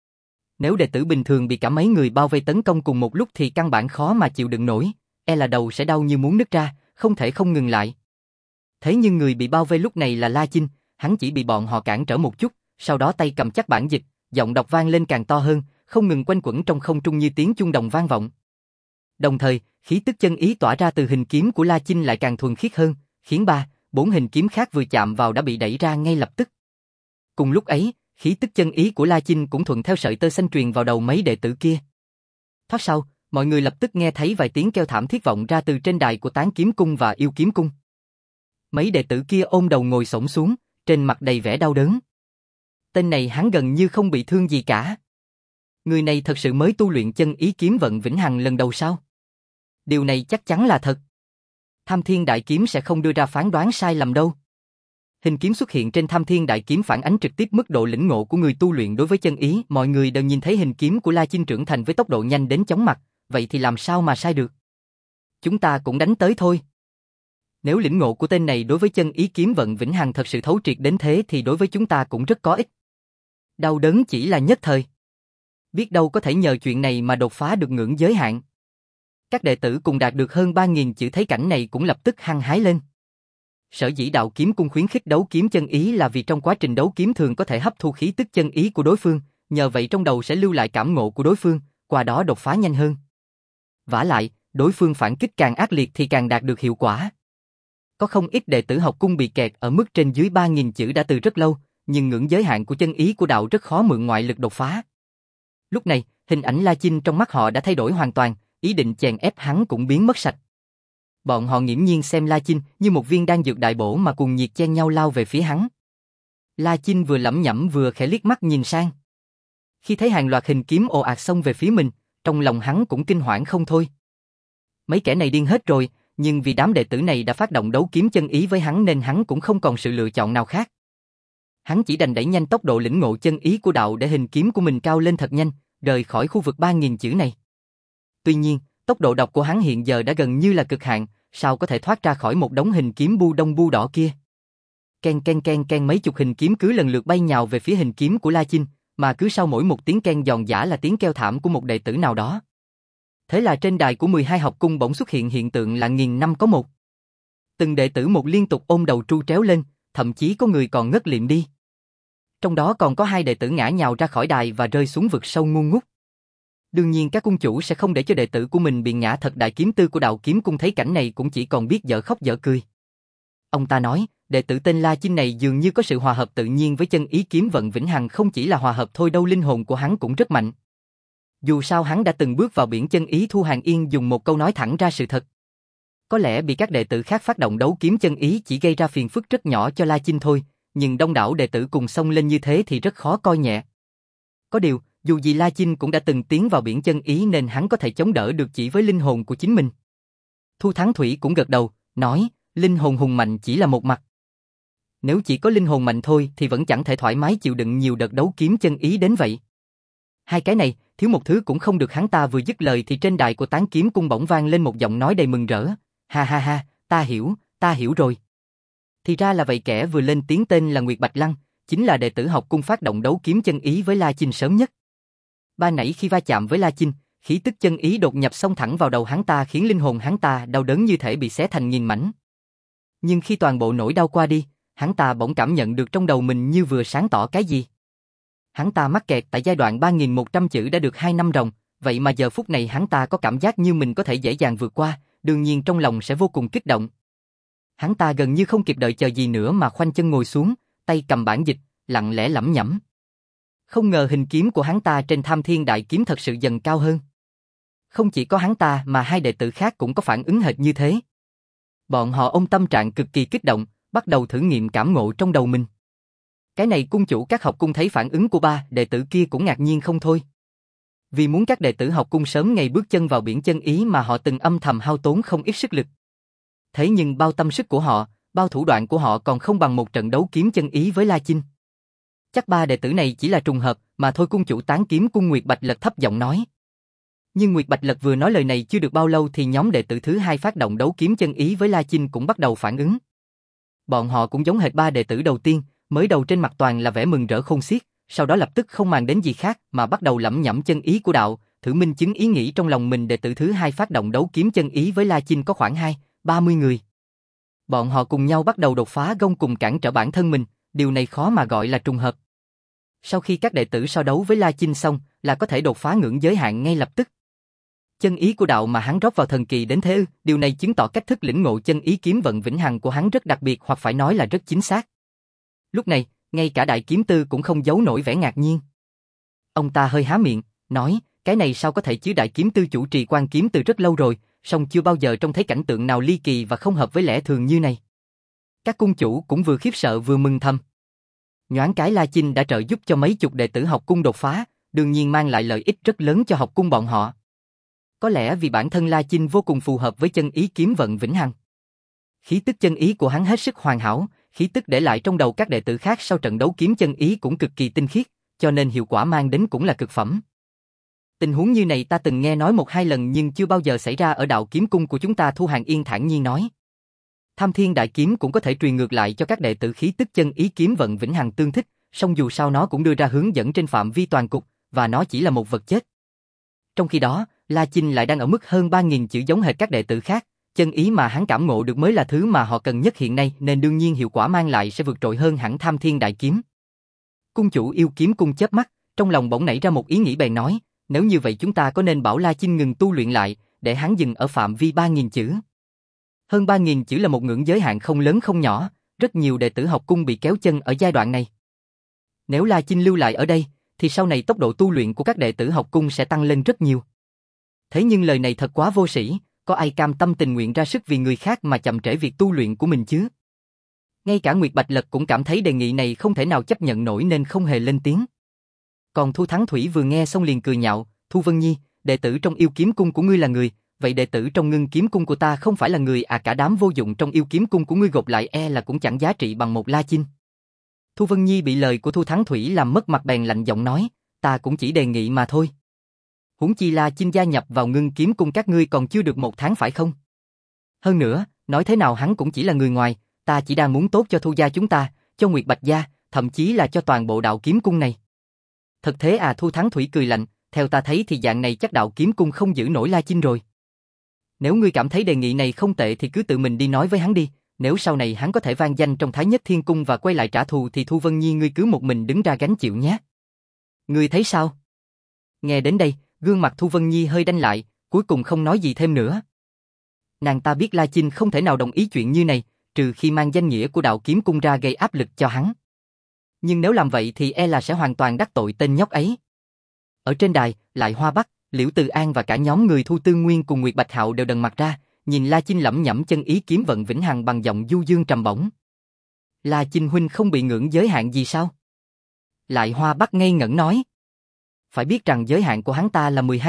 Nếu đệ tử bình thường bị cả mấy người bao vây tấn công cùng một lúc thì căn bản khó mà chịu đựng nổi, e là đầu sẽ đau như muốn nứt ra, không thể không ngừng lại. Thế nhưng người bị bao vây lúc này là La Chinh, hắn chỉ bị bọn họ cản trở một chút, sau đó tay cầm chắc bản dịch, giọng đọc vang lên càng to hơn, không ngừng quanh quẩn trong không trung như tiếng chuông đồng vang vọng. Đồng thời, khí tức chân ý tỏa ra từ hình kiếm của La Chinh lại càng thuần khiết hơn, khiến 3-4 hình kiếm khác vừa chạm vào đã bị đẩy ra ngay lập tức. Cùng lúc ấy, khí tức chân ý của La Chinh cũng thuận theo sợi tơ xanh truyền vào đầu mấy đệ tử kia. Thoát sau, mọi người lập tức nghe thấy vài tiếng kêu thảm thiết vọng ra từ trên đài của Tán kiếm cung và Yêu kiếm cung. Mấy đệ tử kia ôm đầu ngồi xổm xuống, trên mặt đầy vẻ đau đớn. Tên này hắn gần như không bị thương gì cả. Người này thật sự mới tu luyện chân ý kiếm vận vĩnh hằng lần đầu sao? Điều này chắc chắn là thật. Tham Thiên Đại Kiếm sẽ không đưa ra phán đoán sai lầm đâu. Hình kiếm xuất hiện trên Tham Thiên Đại Kiếm phản ánh trực tiếp mức độ lĩnh ngộ của người tu luyện đối với chân ý. Mọi người đều nhìn thấy hình kiếm của La Chinh trưởng thành với tốc độ nhanh đến chóng mặt, vậy thì làm sao mà sai được? Chúng ta cũng đánh tới thôi. Nếu lĩnh ngộ của tên này đối với chân ý kiếm vận vĩnh hằng thật sự thấu triệt đến thế thì đối với chúng ta cũng rất có ích. Đau đớn chỉ là nhất thời. Biết đâu có thể nhờ chuyện này mà đột phá được ngưỡng giới hạn. Các đệ tử cùng đạt được hơn 3.000 chữ thấy cảnh này cũng lập tức hăng hái lên. Sở dĩ đạo kiếm cung khuyến khích đấu kiếm chân ý là vì trong quá trình đấu kiếm thường có thể hấp thu khí tức chân ý của đối phương, nhờ vậy trong đầu sẽ lưu lại cảm ngộ của đối phương, qua đó đột phá nhanh hơn. Vả lại, đối phương phản kích càng ác liệt thì càng đạt được hiệu quả. Có không ít đệ tử học cung bị kẹt ở mức trên dưới 3.000 chữ đã từ rất lâu, nhưng ngưỡng giới hạn của chân ý của đạo rất khó mượn ngoại lực đột phá. Lúc này, hình ảnh La Chinh trong mắt họ đã thay đổi hoàn toàn, ý định chèn ép hắn cũng biến mất sạch. Bọn họ nghiễm nhiên xem La Chinh như một viên đan dược đại bổ mà cuồng nhiệt chen nhau lao về phía hắn. La Chinh vừa lẩm nhẩm vừa khẽ liếc mắt nhìn sang. Khi thấy hàng loạt hình kiếm ồ ạt xông về phía mình, trong lòng hắn cũng kinh hoảng không thôi. Mấy kẻ này điên hết rồi, nhưng vì đám đệ tử này đã phát động đấu kiếm chân ý với hắn nên hắn cũng không còn sự lựa chọn nào khác. Hắn chỉ đành đẩy nhanh tốc độ lĩnh ngộ chân ý của đạo để hình kiếm của mình cao lên thật nhanh, rời khỏi khu vực 3.000 chữ này. Tuy nhiên, tốc độ đọc của hắn hiện giờ đã gần như là cực hạn, sao có thể thoát ra khỏi một đống hình kiếm bu đông bu đỏ kia. Ken ken ken ken, mấy chục hình kiếm cứ lần lượt bay nhào về phía hình kiếm của La Chinh, mà cứ sau mỗi một tiếng ken giòn giã là tiếng kêu thảm của một đệ tử nào đó. Thế là trên đài của 12 học cung bỗng xuất hiện hiện tượng là nghìn năm có một. Từng đệ tử một liên tục ôm đầu tru tréo lên, thậm chí có người còn ngất liệm đi. Trong đó còn có 2 đệ tử ngã nhào ra khỏi đài và rơi xuống vực sâu ngu ngút. Đương nhiên các cung chủ sẽ không để cho đệ tử của mình bị ngã thật. Đại kiếm tư của đạo kiếm cung thấy cảnh này cũng chỉ còn biết dở khóc dở cười. Ông ta nói, đệ tử tên La Chinh này dường như có sự hòa hợp tự nhiên với chân ý kiếm vận vĩnh hằng, không chỉ là hòa hợp thôi đâu, linh hồn của hắn cũng rất mạnh. Dù sao hắn đã từng bước vào biển chân ý. Thu Hàng Yên dùng một câu nói thẳng ra sự thật. Có lẽ bị các đệ tử khác phát động đấu kiếm chân ý chỉ gây ra phiền phức rất nhỏ cho La Chinh thôi, nhưng đông đảo đệ tử cùng xông lên như thế thì rất khó coi nhẹ. Có điều, dù gì La Chinh cũng đã từng tiến vào biển chân ý nên hắn có thể chống đỡ được chỉ với linh hồn của chính mình. Thu Thắng Thủy cũng gật đầu, nói, linh hồn hùng mạnh chỉ là một mặt. Nếu chỉ có linh hồn mạnh thôi thì vẫn chẳng thể thoải mái chịu đựng nhiều đợt đấu kiếm chân ý đến vậy. Hai cái này, thiếu một thứ cũng không được. Hắn ta vừa dứt lời thì trên đài của Tán kiếm cung bỗng vang lên một giọng nói đầy mừng rỡ. Ha ha ha, ta hiểu rồi. Thì ra là vậy, kẻ vừa lên tiếng tên là Nguyệt Bạch Lăng, chính là đệ tử học cung phát động đấu kiếm chân ý với La Chinh sớm nhất. Ban nãy khi va chạm với La Chinh, Khí tức chân ý đột nhập xông thẳng vào đầu hắn ta khiến linh hồn hắn ta đau đớn như thể bị xé thành nghìn mảnh. Nhưng khi toàn bộ nỗi đau qua đi, hắn ta bỗng cảm nhận được trong đầu mình như vừa sáng tỏ cái gì. Hắn ta mắc kẹt tại giai đoạn 3100 chữ đã được 2 năm ròng, vậy mà giờ phút này hắn ta có cảm giác như mình có thể dễ dàng vượt qua, đương nhiên trong lòng sẽ vô cùng kích động. Hắn ta gần như không kịp đợi chờ gì nữa mà khoanh chân ngồi xuống, tay cầm bản dịch, lặng lẽ lẩm nhẩm. Không ngờ hình kiếm của hắn ta trên Tham Thiên Đại Kiếm thật sự dần cao hơn. Không chỉ có hắn ta mà hai đệ tử khác cũng có phản ứng hệt như thế. Bọn họ ôm tâm trạng cực kỳ kích động, bắt đầu thử nghiệm cảm ngộ trong đầu mình. Cái này cung chủ các học cung thấy phản ứng của ba đệ tử kia cũng ngạc nhiên không thôi. Vì muốn các đệ tử học cung sớm ngày bước chân vào biển chân ý mà họ từng âm thầm hao tốn không ít sức lực. Thế nhưng bao tâm sức của họ, bao thủ đoạn của họ còn không bằng một trận đấu kiếm chân ý với La Chinh. Chắc ba đệ tử này chỉ là trùng hợp mà thôi, cung chủ Tán Kiếm Cung Nguyệt Bạch Lật thấp giọng nói. Nhưng Nguyệt Bạch Lật vừa nói lời này chưa được bao lâu thì nhóm đệ tử thứ hai phát động đấu kiếm chân ý với La Chinh cũng bắt đầu phản ứng. Bọn họ cũng giống hệt ba đệ tử đầu tiên, mới đầu trên mặt toàn là vẻ mừng rỡ khôn xiết, sau đó lập tức không màng đến gì khác mà bắt đầu lẩm nhẩm chân ý của đạo, thử minh chứng ý nghĩ trong lòng mình. Đệ tử thứ hai phát động đấu kiếm chân ý với La Chinh có khoảng 20-30 người. Bọn họ cùng nhau bắt đầu đột phá gông cùng cản trở bản thân mình, điều này khó mà gọi là trùng hợp. Sau khi các đệ tử so đấu với La Chinh xong là có thể đột phá ngưỡng giới hạn ngay lập tức. Chân ý của đạo mà hắn rót vào thần kỳ đến thế ư? Điều này chứng tỏ cách thức lĩnh ngộ chân ý kiếm vận vĩnh hằng của hắn rất đặc biệt, hoặc phải nói là rất chính xác. Lúc này, ngay cả Đại Kiếm Tư cũng không giấu nổi vẻ ngạc nhiên. Ông ta hơi há miệng, nói, cái này sao có thể chứ, Đại Kiếm Tư chủ trì Quan Kiếm từ rất lâu rồi, song chưa bao giờ trông thấy cảnh tượng nào ly kỳ và không hợp với lẽ thường như này. Các cung chủ cũng vừa khiếp sợ vừa mừng thầm. Nhoáng cái La Chinh đã trợ giúp cho mấy chục đệ tử học cung đột phá, đương nhiên mang lại lợi ích rất lớn cho học cung bọn họ. Có lẽ vì bản thân La Chinh vô cùng phù hợp với chân ý kiếm vận vĩnh hằng. Khí tức chân ý của hắn hết sức hoàn hảo, khí tức để lại trong đầu các đệ tử khác sau trận đấu kiếm chân ý cũng cực kỳ tinh khiết, cho nên hiệu quả mang đến cũng là cực phẩm. Tình huống như này ta từng nghe nói 1-2 lần nhưng chưa bao giờ xảy ra ở Đạo Kiếm Cung của chúng ta, Thu Hàng Yên thản nhiên nói. Tham Thiên Đại Kiếm cũng có thể truyền ngược lại cho các đệ tử khí tức chân ý kiếm vận vĩnh hằng tương thích, song dù sao nó cũng đưa ra hướng dẫn trên phạm vi toàn cục, và nó chỉ là một vật chết. Trong khi đó, La Chinh lại đang ở mức hơn 3.000 chữ giống hệt các đệ tử khác, chân ý mà hắn cảm ngộ được mới là thứ mà họ cần nhất hiện nay, nên đương nhiên hiệu quả mang lại sẽ vượt trội hơn hẳn Tham Thiên Đại Kiếm. Cung chủ Yêu Kiếm Cung chớp mắt, trong lòng bỗng nảy ra một ý nghĩ bèn nói, nếu như vậy chúng ta có nên bảo La Chinh ngừng tu luyện lại, để hắn dừng ở phạm vi 3.000 chữ. Hơn 3.000 chữ là một ngưỡng giới hạn không lớn không nhỏ, rất nhiều đệ tử học cung bị kéo chân ở giai đoạn này. Nếu La Chinh lưu lại ở đây, thì sau này tốc độ tu luyện của các đệ tử học cung sẽ tăng lên rất nhiều. Thế nhưng lời này thật quá vô sĩ, có ai cam tâm tình nguyện ra sức vì người khác mà chậm trễ việc tu luyện của mình chứ? Ngay cả Nguyệt Bạch Lật cũng cảm thấy đề nghị này không thể nào chấp nhận nổi nên không hề lên tiếng. Còn Thu Thắng Thủy vừa nghe xong liền cười nhạo, Thu Vân Nhi, đệ tử trong Yêu Kiếm Cung của ngươi là người, vậy đệ tử trong Ngưng Kiếm Cung của ta không phải là người à? Cả đám vô dụng trong Yêu Kiếm Cung của ngươi gộp lại e là cũng chẳng giá trị bằng một La Chinh. Thu Vân Nhi bị lời của Thu Thắng Thủy làm mất mặt bèn lạnh giọng nói, ta cũng chỉ đề nghị mà thôi. Huống chi La Chinh gia nhập vào Ngưng Kiếm Cung các ngươi còn chưa được 1 tháng phải không? Hơn nữa, nói thế nào hắn cũng chỉ là người ngoài, ta chỉ đang muốn tốt cho Thu gia chúng ta, cho Nguyệt Bạch gia, thậm chí là cho toàn bộ Đạo Kiếm Cung này. Thật thế à? Thu Thắng Thủy cười lạnh, theo ta thấy thì dạng này chắc Đạo Kiếm Cung không giữ nổi La Chinh rồi. Nếu ngươi cảm thấy đề nghị này không tệ thì cứ tự mình đi nói với hắn đi, nếu sau này hắn có thể vang danh trong Thái Nhất Thiên Cung và quay lại trả thù thì Thu Vân Nhi ngươi cứ một mình đứng ra gánh chịu nhé. Ngươi thấy sao? Nghe đến đây, gương mặt Thu Vân Nhi hơi đanh lại, cuối cùng không nói gì thêm nữa. Nàng ta biết La Chinh không thể nào đồng ý chuyện như này, trừ khi mang danh nghĩa của Đạo Kiếm Cung ra gây áp lực cho hắn. Nhưng nếu làm vậy thì e là sẽ hoàn toàn đắc tội tên nhóc ấy. Ở trên đài, Lại Hoa Bắc, Liễu Từ An và cả nhóm người Thu Tư Nguyên cùng Nguyệt Bạch Hạo đều đần mặt ra, nhìn La Chinh lẩm nhẩm chân ý kiếm vận vĩnh hằng bằng giọng du dương trầm bổng. La Chinh huynh không bị ngưỡng giới hạn gì sao? Lại Hoa Bắc ngây ngẩn nói. Phải biết rằng giới hạn của hắn ta là 12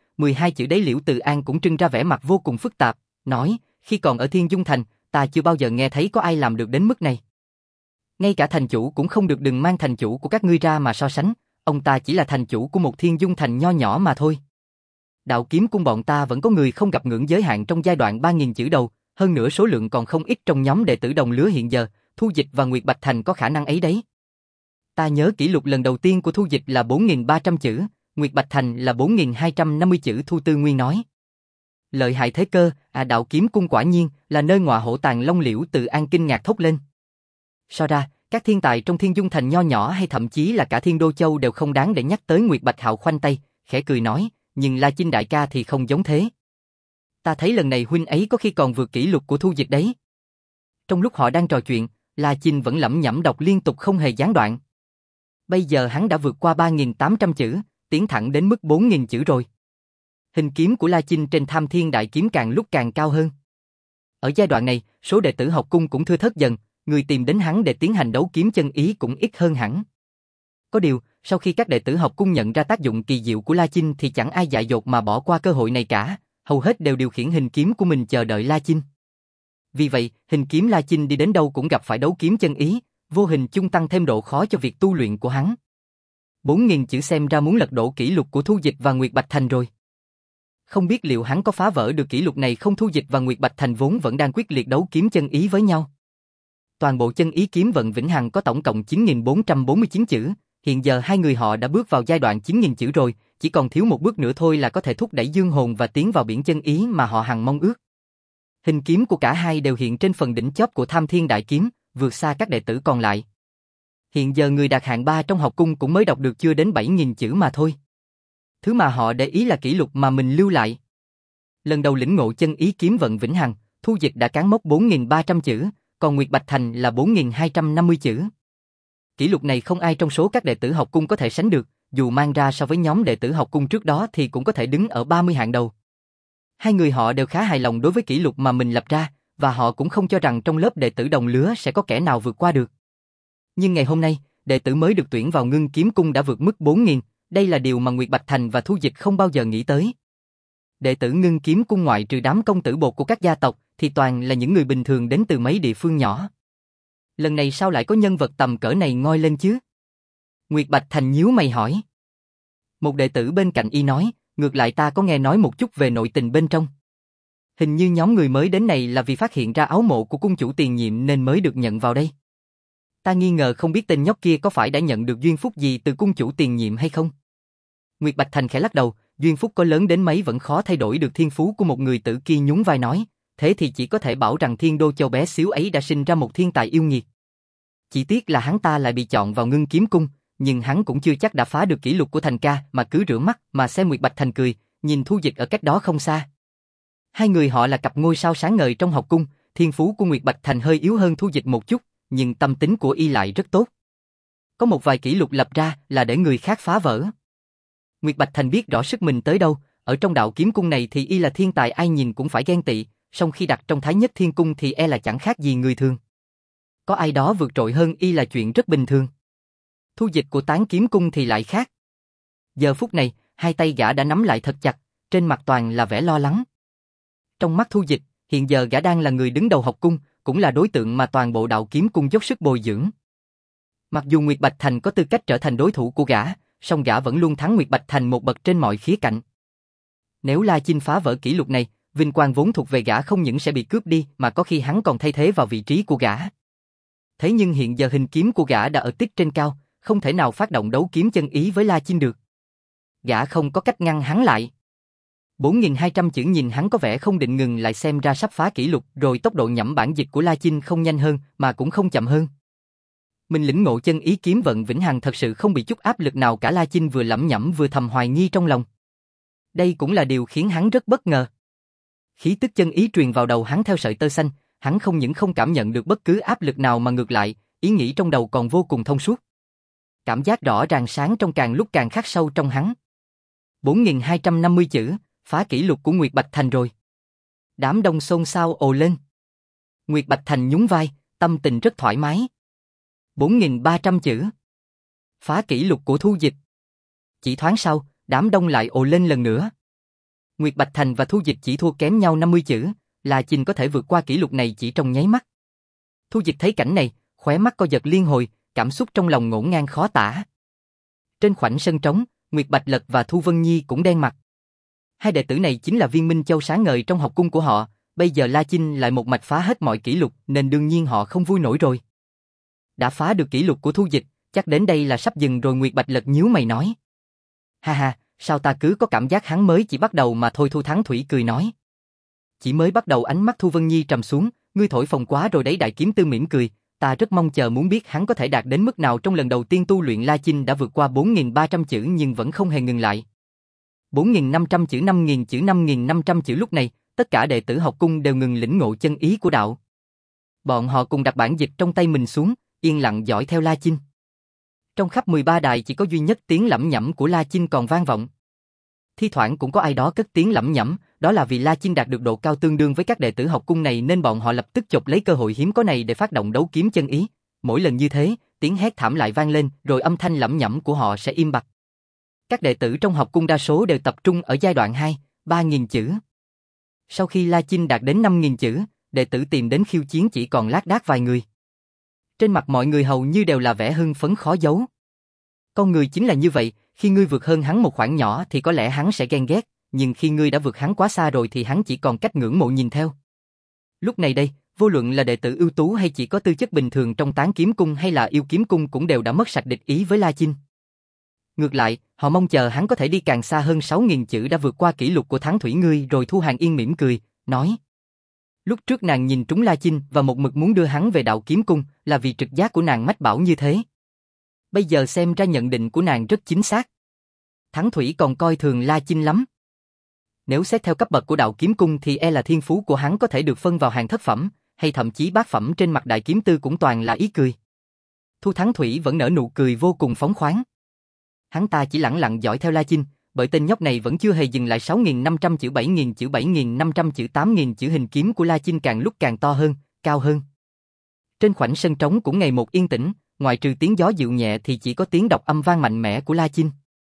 chữ đấy. Liễu Từ An cũng trưng ra vẻ mặt vô cùng phức tạp, nói, khi còn ở Thiên Dung Thành, ta chưa bao giờ nghe thấy có ai làm được đến mức này. Ngay cả thành chủ cũng không được, đừng mang thành chủ của các ngươi ra mà so sánh, ông ta chỉ là thành chủ của một Thiên Dung Thành nho nhỏ mà thôi. Đạo Kiếm Cung bọn ta vẫn có người không gặp ngưỡng giới hạn trong giai đoạn 3.000 chữ đầu, hơn nữa số lượng còn không ít trong nhóm đệ tử đồng lứa hiện giờ, Thu Dịch và Nguyệt Bạch Thành có khả năng ấy đấy. Ta nhớ kỷ lục lần đầu tiên của Thu Dịch là 4.300 chữ, Nguyệt Bạch Thành là 4.250 chữ. Thu Tư Nguyên nói. Lợi hại thế cơ, Đạo Kiếm Cung quả nhiên là nơi ngọa hổ tàng long. Liễu Từ An kinh ngạc thốt lên. So ra, các thiên tài trong Thiên Dung Thành nho nhỏ hay thậm chí là cả Thiên Đô Châu đều không đáng để nhắc tới. Nguyệt Bạch Hạo khoanh tay, khẽ cười nói, nhưng La Chinh đại ca thì không giống thế. Ta thấy lần này huynh ấy có khi còn vượt kỷ lục của Thu Dịch đấy. Trong lúc họ đang trò chuyện, La Chinh vẫn lẩm nhẩm đọc liên tục không hề gián đoạn. Bây giờ hắn đã vượt qua 3.800 chữ, tiến thẳng đến mức 4.000 chữ rồi. Hình kiếm của La Chinh trên Tham Thiên Đại Kiếm càng lúc càng cao hơn. Ở giai đoạn này, số đệ tử học cung cũng thưa thớt dần, người tìm đến hắn để tiến hành đấu kiếm chân ý cũng ít hơn hẳn. Có điều, sau khi các đệ tử học cung nhận ra tác dụng kỳ diệu của La Chinh thì chẳng ai dại dột mà bỏ qua cơ hội này cả, hầu hết đều điều khiển hình kiếm của mình chờ đợi La Chinh. Vì vậy, hình kiếm La Chinh đi đến đâu cũng gặp phải đấu kiếm chân ý, vô hình chung tăng thêm độ khó cho việc tu luyện của hắn. 4.000 chữ xem ra muốn lật đổ kỷ lục của Thu Dịch và Nguyệt Bạch Thành rồi. Không biết liệu hắn có phá vỡ được kỷ lục này không? Thu Dịch và Nguyệt Bạch Thành vốn vẫn đang quyết liệt đấu kiếm chân ý với nhau. Toàn bộ chân ý kiếm vận vĩnh hằng có tổng cộng 9.449 chữ, hiện giờ hai người họ đã bước vào giai đoạn 9.000 chữ rồi, chỉ còn thiếu một bước nữa thôi là có thể thúc đẩy dương hồn và tiến vào biển chân ý mà họ hằng mong ước. Hình kiếm của cả hai đều hiện trên phần đỉnh chóp của Tham Thiên Đại Kiếm, vượt xa các đệ tử còn lại. Hiện giờ người đạt hạng 3 trong học cung cũng mới đọc được chưa đến 7.000 chữ mà thôi. Thứ mà họ để ý là kỷ lục mà mình lưu lại. Lần đầu lĩnh ngộ chân ý kiếm vận vĩnh hằng, Thu Dịch đã cán mốc 4.300 chữ, còn Nguyệt Bạch Thành là 4.250 chữ. Kỷ lục này không ai trong số các đệ tử học cung có thể sánh được, dù mang ra so với nhóm đệ tử học cung trước đó thì cũng có thể đứng ở 30 hạng đầu. Hai người họ đều khá hài lòng đối với kỷ lục mà mình lập ra, và họ cũng không cho rằng trong lớp đệ tử đồng lứa sẽ có kẻ nào vượt qua được. Nhưng ngày hôm nay, đệ tử mới được tuyển vào Ngưng Kiếm Cung đã vượt mức 4.000, đây là điều mà Nguyệt Bạch Thành và Thu Dịch không bao giờ nghĩ tới. Đệ tử Ngưng Kiếm Cung ngoại trừ đám công tử bột của các gia tộc, thì toàn là những người bình thường đến từ mấy địa phương nhỏ. Lần này sao lại có nhân vật tầm cỡ này ngoi lên chứ? Nguyệt Bạch Thành nhíu mày hỏi. Một đệ tử bên cạnh y nói, ngược lại ta có nghe nói một chút về nội tình bên trong. Hình như nhóm người mới đến này là vì phát hiện ra áo mộ của cung chủ tiền nhiệm nên mới được nhận vào đây. Ta nghi ngờ không biết tên nhóc kia có phải đã nhận được duyên phúc gì từ cung chủ tiền nhiệm hay không? Nguyệt Bạch Thành khẽ lắc đầu, duyên phúc có lớn đến mấy vẫn khó thay đổi được thiên phú của một người tử. Kia nhún vai nói, thế thì chỉ có thể bảo rằng Thiên Đô Châu bé xíu ấy đã sinh ra một thiên tài yêu nghiệt. Chỉ tiếc là hắn ta lại bị chọn vào Ngưng Kiếm Cung, nhưng hắn cũng chưa chắc đã phá được kỷ lục của Thành ca mà cứ rửa mắt mà xem. Nguyệt Bạch Thành cười, nhìn Thu Dịch ở cách đó không xa. Hai người họ là cặp ngôi sao sáng ngời trong học cung, thiên phú của Nguyệt Bạch Thành hơi yếu hơn Thu Dịch một chút, nhưng tâm tính của y lại rất tốt. Có một vài kỷ lục lập ra là để người khác phá vỡ. Nguyệt Bạch Thành biết rõ sức mình tới đâu, ở trong đạo kiếm cung này thì y là thiên tài ai nhìn cũng phải ghen tị, song khi đặt trong Thái Nhất Thiên Cung thì e là chẳng khác gì người thường. Có ai đó vượt trội hơn y là chuyện rất bình thường. Thu Dịch của Tán Kiếm Cung thì lại khác. Giờ phút này, hai tay gã đã nắm lại thật chặt, trên mặt toàn là vẻ lo lắng. Trong mắt Thu Dịch, hiện giờ gã đang là người đứng đầu học cung, cũng là đối tượng mà toàn bộ đạo kiếm cung dốc sức bồi dưỡng. Mặc dù Nguyệt Bạch Thành có tư cách trở thành đối thủ của gã, song gã vẫn luôn thắng Nguyệt Bạch Thành một bậc trên mọi khía cạnh. Nếu La Chinh phá vỡ kỷ lục này, vinh quang vốn thuộc về gã không những sẽ bị cướp đi mà có khi hắn còn thay thế vào vị trí của gã. Thế nhưng hiện giờ hình kiếm của gã đã ở tích trên cao, không thể nào phát động đấu kiếm chân ý với La Chinh được. Gã không có cách ngăn hắn lại. 4.200 chữ nhìn hắn có vẻ không định ngừng lại, xem ra sắp phá kỷ lục rồi. Tốc độ nhẩm bản dịch của La Chinh không nhanh hơn mà cũng không chậm hơn. Mình lĩnh ngộ chân ý kiếm vận vĩnh hằng thật sự không bị chút áp lực nào cả. La Chinh vừa lẩm nhẩm vừa thầm hoài nghi trong lòng. Đây cũng là điều khiến hắn rất bất ngờ. Khí tức chân ý truyền vào đầu hắn theo sợi tơ xanh, hắn không những không cảm nhận được bất cứ áp lực nào mà ngược lại, ý nghĩ trong đầu còn vô cùng thông suốt. Cảm giác rõ ràng sáng trong càng lúc càng khắc sâu trong hắn. 4.250 chữ, phá kỷ lục của Nguyệt Bạch Thành rồi. Đám đông xôn xao ồ lên. Nguyệt Bạch Thành nhún vai, tâm tình rất thoải mái. 4.300 chữ. Phá kỷ lục của Thu Dịch. Chỉ thoáng sau, đám đông lại ồ lên lần nữa. Nguyệt Bạch Thành và Thu Dịch chỉ thua kém nhau 50 chữ, La Chinh có thể vượt qua kỷ lục này chỉ trong nháy mắt. Thu Dịch thấy cảnh này, khóe mắt co giật liên hồi, cảm xúc trong lòng ngổn ngang khó tả. Trên khoảnh sân trống, Nguyệt Bạch Lật và Thu Vân Nhi cũng đen mặt. Hai đệ tử này chính là viên minh châu sáng ngời trong học cung của họ, bây giờ La Chinh lại một mạch phá hết mọi kỷ lục nên đương nhiên họ không vui nổi rồi. Đã phá được kỷ lục của Thu Dịch, chắc đến đây là sắp dừng rồi. Nguyệt Bạch Lật nhíu mày nói. Ha ha, Sao ta cứ có cảm giác hắn mới chỉ bắt đầu mà thôi. Thu Thắng Thủy cười nói. Chỉ mới bắt đầu. Ánh mắt Thu Vân Nhi trầm xuống, ngươi thổi phồng quá rồi đấy. Đại Kiếm Tư mỉm cười, ta rất mong chờ muốn biết hắn có thể đạt đến mức nào. Trong lần đầu tiên tu luyện La Chinh đã vượt qua 4.300 chữ nhưng vẫn không hề ngừng lại. 4.500 chữ, 5.000 chữ, 5.500 chữ. Lúc này, tất cả đệ tử học cung đều ngừng lĩnh ngộ chân ý của đạo. Bọn họ cùng đặt bản dịch trong tay mình xuống, yên lặng dõi theo La Chinh. Trong khắp 13 đài chỉ có duy nhất tiếng lẩm nhẩm của La Chinh còn vang vọng. Thi thoảng cũng có ai đó cất tiếng lẩm nhẩm, đó là vì La Chinh đạt được độ cao tương đương với các đệ tử học cung này nên bọn họ lập tức chộp lấy cơ hội hiếm có này để phát động đấu kiếm chân ý. Mỗi lần như thế, tiếng hét thảm lại vang lên, rồi âm thanh lẩm nhẩm của họ sẽ im bặt. Các đệ tử trong học cung đa số đều tập trung ở giai đoạn 2, 3.000 chữ. Sau khi La Chinh đạt đến 5.000 chữ, đệ tử tìm đến khiêu chiến chỉ còn lác đác vài người. Trên mặt mọi người hầu như đều là vẻ hưng phấn khó giấu. Con người chính là như vậy, khi ngươi vượt hơn hắn một khoảng nhỏ thì có lẽ hắn sẽ ghen ghét, nhưng khi ngươi đã vượt hắn quá xa rồi thì hắn chỉ còn cách ngưỡng mộ nhìn theo. Lúc này đây, vô luận là đệ tử ưu tú hay chỉ có tư chất bình thường trong Tán Kiếm Cung hay là Yêu Kiếm Cung cũng đều đã mất sạch địch ý với La Chinh. Ngược lại, họ mong chờ hắn có thể đi càng xa hơn. 6.000 chữ đã vượt qua kỷ lục của Thắng Thủy ngươi rồi. Thu Hàng Yên mỉm cười, nói. Lúc trước nàng nhìn trúng La Chinh và một mực muốn đưa hắn về Đạo Kiếm Cung là vì trực giác của nàng mách bảo như thế. Bây giờ xem ra nhận định của nàng rất chính xác. Thắng Thủy còn coi thường La Chinh lắm. Nếu xét theo cấp bậc của Đạo Kiếm Cung thì là thiên phú của hắn có thể được phân vào hàng thất phẩm, hay thậm chí bát phẩm. Trên mặt Đại Kiếm Tư cũng toàn là ý cười. Thu Thắng Thủy vẫn nở nụ cười vô cùng phóng khoáng. Hắn ta chỉ lẳng lặng dõi theo La Chinh, bởi tên nhóc này vẫn chưa hề dừng lại. 6.500 chữ, 7.000 chữ, 7.500 chữ, 8.000 chữ. Hình kiếm của La Chinh càng lúc càng to hơn, cao hơn. Trên khoảnh sân trống cũng ngày một yên tĩnh, ngoại trừ tiếng gió dịu nhẹ thì chỉ có tiếng đọc âm vang mạnh mẽ của La Chinh.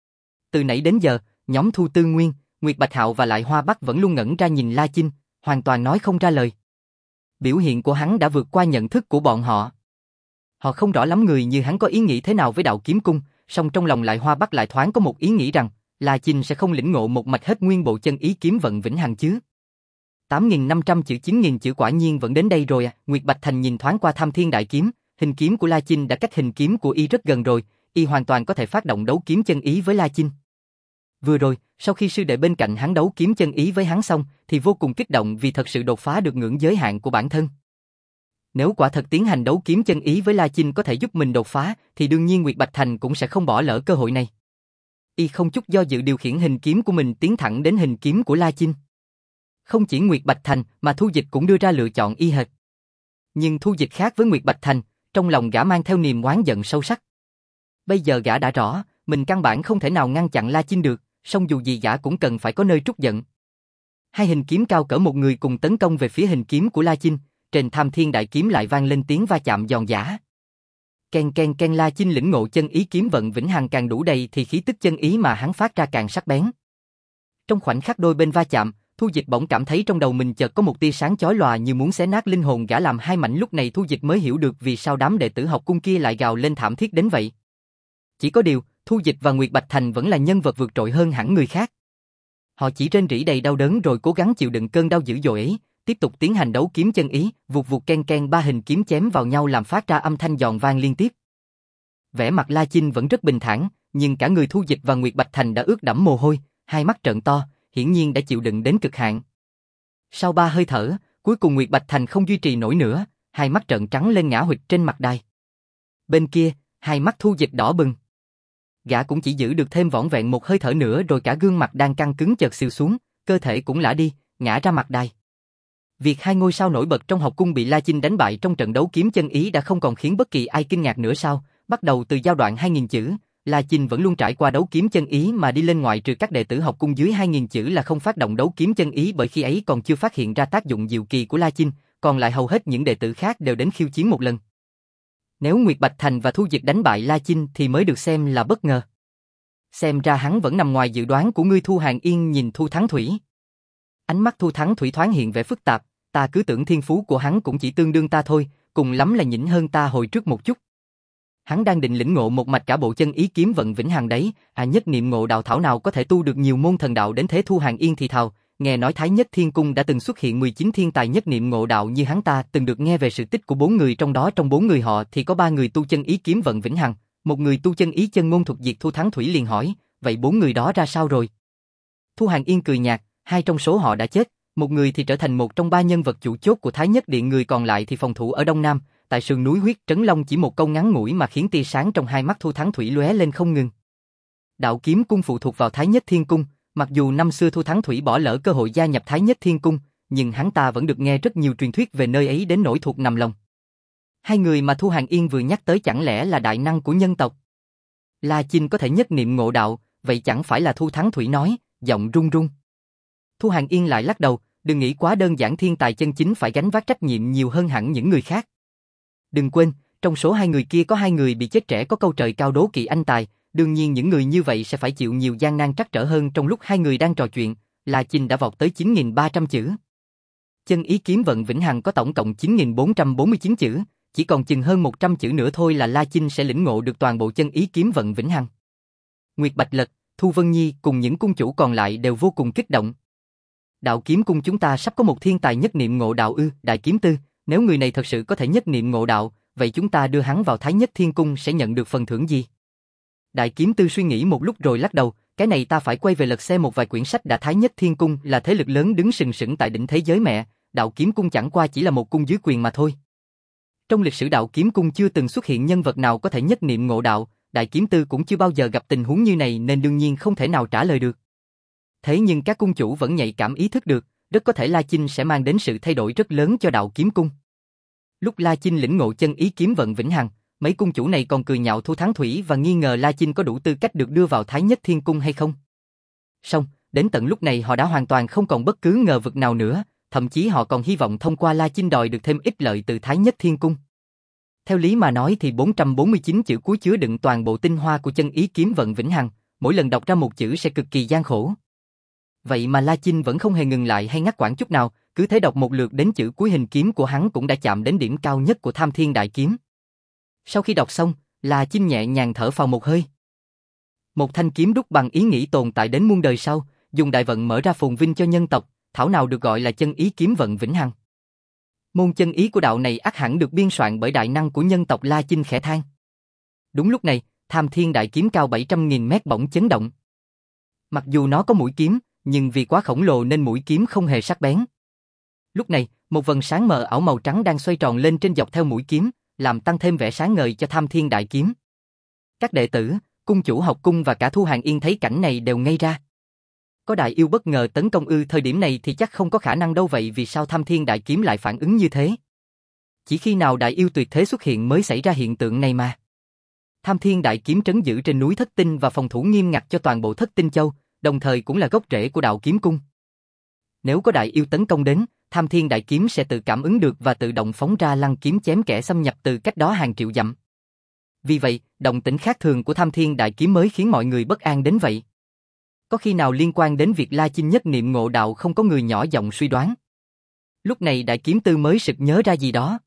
Từ nãy đến giờ, nhóm Thu Tư Nguyên, Nguyệt Bạch Hạo và lại Hoa Bắc vẫn luôn ngẩn ra nhìn La Chinh, hoàn toàn nói không ra lời. Biểu hiện của hắn đã vượt qua nhận thức của bọn họ. Họ không rõ lắm người như hắn có ý nghĩ thế nào với Đạo Kiếm Cung, song trong lòng lại Hoa Bắc lại thoáng có một ý nghĩ rằng La Chinh sẽ không lĩnh ngộ một mạch hết nguyên bộ chân ý kiếm vận vĩnh hằng chứ. 8.500 chữ, 9.000 chữ, quả nhiên vẫn đến đây rồi à. Nguyệt Bạch Thành nhìn thoáng qua Tham Thiên Đại Kiếm, hình kiếm của La Chinh đã cách hình kiếm của y rất gần rồi, y hoàn toàn có thể phát động đấu kiếm chân ý với La Chinh. Vừa rồi, sau khi sư đệ bên cạnh hắn đấu kiếm chân ý với hắn xong, thì vô cùng kích động vì thật sự đột phá được ngưỡng giới hạn của bản thân. Nếu quả thật tiến hành đấu kiếm chân ý với La Chinh có thể giúp mình đột phá, thì đương nhiên Nguyệt Bạch Thành cũng sẽ không bỏ lỡ cơ hội này. Y không chút do dự điều khiển hình kiếm của mình tiến thẳng đến hình kiếm của La Chinh. Không chỉ Nguyệt Bạch Thành mà Thu Dịch cũng đưa ra lựa chọn y hệt. Nhưng Thu Dịch khác với Nguyệt Bạch Thành, trong lòng gã mang theo niềm oán giận sâu sắc. Bây giờ gã đã rõ, mình căn bản không thể nào ngăn chặn La Chinh được, song dù gì gã cũng cần phải có nơi trút giận. Hai hình kiếm cao cỡ một người cùng tấn công về phía hình kiếm của La Chinh, trên Tham Thiên Đại Kiếm lại vang lên tiếng va chạm giòn giã. Ken ken ken. La Chinh lĩnh ngộ chân ý kiếm vận vĩnh hằng càng đủ đầy thì khí tức chân ý mà hắn phát ra càng sắc bén. Trong khoảnh khắc đôi bên va chạm, Thu Dịch bỗng cảm thấy trong đầu mình chợt có một tia sáng chói lòa như muốn xé nát linh hồn gã làm hai mảnh. Lúc này Thu Dịch mới hiểu được vì sao đám đệ tử học cung kia lại gào lên thảm thiết đến vậy. Chỉ có điều, Thu Dịch và Nguyệt Bạch Thành vẫn là nhân vật vượt trội hơn hẳn người khác. Họ chỉ rên rỉ đầy đau đớn rồi cố gắng chịu đựng cơn đau dữ dội ấy, tiếp tục tiến hành đấu kiếm chân ý, vụt vụt ken ken. Ba hình kiếm chém vào nhau làm phát ra âm thanh giòn vang liên tiếp. Vẻ mặt La Chinh vẫn rất bình thản, nhưng cả người Thu Dịch và Nguyệt Bạch Thành đã ướt đẫm mồ hôi, hai mắt trợn to, hiển nhiên đã chịu đựng đến cực hạn. Sau 3 hơi thở, cuối cùng Nguyệt Bạch Thành không duy trì nổi nữa, hai mắt trợn trắng lên ngã huỵch trên mặt đài. Bên kia, hai mắt Thu Dịch đỏ bừng. Gã cũng chỉ giữ được thêm vỏn vẹn một hơi thở nữa rồi cả gương mặt đang căng cứng chợt xìu xuống, cơ thể cũng lả đi, ngã ra mặt đài. Việc hai ngôi sao nổi bật trong học cung bị La Chinh đánh bại trong trận đấu kiếm chân ý đã không còn khiến bất kỳ ai kinh ngạc nữa sao? Bắt đầu từ giai đoạn 2.000 chữ, La Chinh vẫn luôn trải qua đấu kiếm chân ý mà đi lên, ngoại trừ các đệ tử học cung dưới 2.000 chữ là không phát động đấu kiếm chân ý bởi khi ấy còn chưa phát hiện ra tác dụng diệu kỳ của La Chinh, còn lại hầu hết những đệ tử khác đều đến khiêu chiến một lần. Nếu Nguyệt Bạch Thành và Thu Dịch đánh bại La Chinh thì mới được xem là bất ngờ. Xem ra hắn vẫn nằm ngoài dự đoán của ngươi. Thu Hàng Yên nhìn Thu Thắng Thủy. Ánh mắt Thu Thắng Thủy thoáng hiện vẻ phức tạp, ta cứ tưởng thiên phú của hắn cũng chỉ tương đương ta thôi, cùng lắm là nhỉnh hơn ta hồi trước một chút. Hắn đang định lĩnh ngộ một mạch cả bộ chân ý kiếm vận vĩnh hằng đấy, nhất niệm ngộ đạo thảo nào có thể tu được nhiều môn thần đạo đến thế. Thu Hàng Yên thì thào, nghe nói Thái Nhất Thiên Cung đã từng xuất hiện 19 thiên tài nhất niệm ngộ đạo như hắn. Ta từng được nghe về sự tích của 4 người trong đó, trong 4 người họ thì có 3 người tu chân ý kiếm vận vĩnh hằng, một người tu chân ý chân ngôn thuật diệt. Thu Thắng Thủy liền hỏi, vậy 4 người đó ra sao rồi? Thu Hàng Yên cười nhạt, 2 trong số họ đã chết, một người thì trở thành một trong 3 nhân vật chủ chốt của Thái Nhất Điện, người còn lại thì phòng thủ ở Đông Nam, tại sườn núi Huyết Trấn Long. Chỉ một câu ngắn ngủi mà khiến tia sáng trong hai mắt Thu Thắng Thủy lóe lên không ngừng. Đạo Kiếm Cung phụ thuộc vào Thái Nhất Thiên Cung, mặc dù năm xưa Thu Thắng Thủy bỏ lỡ cơ hội gia nhập Thái Nhất Thiên Cung, nhưng hắn ta vẫn được nghe rất nhiều truyền thuyết về nơi ấy đến nỗi thuộc nằm lòng. 2 người mà Thu Hàng Yên vừa nhắc tới chẳng lẽ là đại năng của nhân tộc? La Chinh có thể nhất niệm ngộ đạo, vậy chẳng phải là Thu Thắng Thủy nói, giọng run run. Thu Hàng Yên lại lắc đầu, đừng nghĩ quá đơn giản, thiên tài chân chính phải gánh vác trách nhiệm nhiều hơn hẳn những người khác. Đừng quên, trong số 2 người kia có 2 người bị chết trẻ, có câu trời cao đố kỵ anh tài, đương nhiên những người như vậy sẽ phải chịu nhiều gian nan trắc trở hơn. Trong lúc 2 người đang trò chuyện, La Chinh đã vọt tới 9.300 chữ. Chân ý kiếm vận vĩnh hằng có tổng cộng 9.449 chữ, chỉ còn chừng hơn 100 chữ nữa thôi là La Chinh sẽ lĩnh ngộ được toàn bộ chân ý kiếm vận vĩnh hằng. Nguyệt Bạch Lật, Thu Vân Nhi cùng những cung chủ còn lại đều vô cùng kích động. Đạo Kiếm Cung chúng ta sắp có một thiên tài nhất niệm ngộ đạo ư? Đại Kiếm Tư, nếu người này thật sự có thể nhất niệm ngộ đạo, vậy chúng ta đưa hắn vào Thái Nhất Thiên Cung sẽ nhận được phần thưởng gì? Đại Kiếm Tư suy nghĩ một lúc rồi lắc đầu, cái này ta phải quay về lật xem một vài quyển sách đã. Thái Nhất Thiên Cung là thế lực lớn đứng sừng sững tại đỉnh thế giới mẹ, Đạo Kiếm Cung chẳng qua chỉ là một cung dưới quyền mà thôi. Trong lịch sử Đạo Kiếm Cung chưa từng xuất hiện nhân vật nào có thể nhất niệm ngộ đạo, Đại Kiếm Tư cũng chưa bao giờ gặp tình huống như này nên đương nhiên không thể nào trả lời được. Thế nhưng các cung chủ vẫn nhạy cảm ý thức được, rất có thể La Chinh sẽ mang đến sự thay đổi rất lớn cho Đạo Kiếm Cung. Lúc La Chinh lĩnh ngộ chân ý kiếm vận vĩnh hằng, mấy cung chủ này còn cười nhạo Thu Thắng Thủy và nghi ngờ La Chinh có đủ tư cách được đưa vào Thái Nhất Thiên Cung hay không. Song, đến tận lúc này họ đã hoàn toàn không còn bất cứ ngờ vực nào nữa, thậm chí họ còn hy vọng thông qua La Chinh đòi được thêm ích lợi từ Thái Nhất Thiên Cung. Theo lý mà nói thì 449 chữ cuối chứa đựng toàn bộ tinh hoa của chân ý kiếm vận vĩnh hằng, mỗi lần đọc ra một chữ sẽ cực kỳ gian khổ. Vậy mà La Chinh vẫn không hề ngừng lại hay ngắt quãng chút nào, cứ thế đọc một lượt đến chữ cuối, hình kiếm của hắn cũng đã chạm đến điểm cao nhất của Tham Thiên Đại Kiếm. Sau khi đọc xong, La Chinh nhẹ nhàng thở phào một hơi. Một thanh kiếm đúc bằng ý nghĩ tồn tại đến muôn đời sau, dùng đại vận mở ra phồn vinh cho nhân tộc, thảo nào được gọi là chân ý kiếm vận vĩnh hằng. Môn chân ý của đạo này ắt hẳn được biên soạn bởi đại năng của nhân tộc. La Chinh khẽ than. Đúng lúc này, Tham Thiên Đại Kiếm cao 700.000 mét bỗng chấn động. Mặc dù nó có mũi kiếm, nhưng vì quá khổng lồ nên mũi kiếm không hề sắc bén. Lúc này, một vầng sáng mờ ảo màu trắng đang xoay tròn lên trên dọc theo mũi kiếm, làm tăng thêm vẻ sáng ngời cho Tham Thiên Đại Kiếm. Các đệ tử, cung chủ học cung và cả Thu Hàng Yên thấy cảnh này đều ngây ra. Có đại yêu bất ngờ tấn công ư? Thời điểm này thì chắc không có khả năng đâu, vậy vì sao Tham Thiên Đại Kiếm lại phản ứng như thế? Chỉ khi nào đại yêu tuyệt thế xuất hiện mới xảy ra hiện tượng này mà. Tham Thiên Đại Kiếm trấn giữ trên núi Thất Tinh và phòng thủ nghiêm ngặt cho toàn bộ Thất Tinh Châu, đồng thời cũng là gốc rễ của Đạo Kiếm Cung. Nếu có đại yêu tấn công đến, Tham Thiên Đại Kiếm sẽ tự cảm ứng được và tự động phóng ra lăng kiếm chém kẻ xâm nhập từ cách đó hàng triệu dặm. Vì vậy, động tĩnh khác thường của Tham Thiên Đại Kiếm mới khiến mọi người bất an đến vậy. Có khi nào liên quan đến việc La Chinh nhất niệm ngộ đạo không? Có người nhỏ giọng suy đoán. Lúc này Đại Kiếm Tư mới sực nhớ ra gì đó.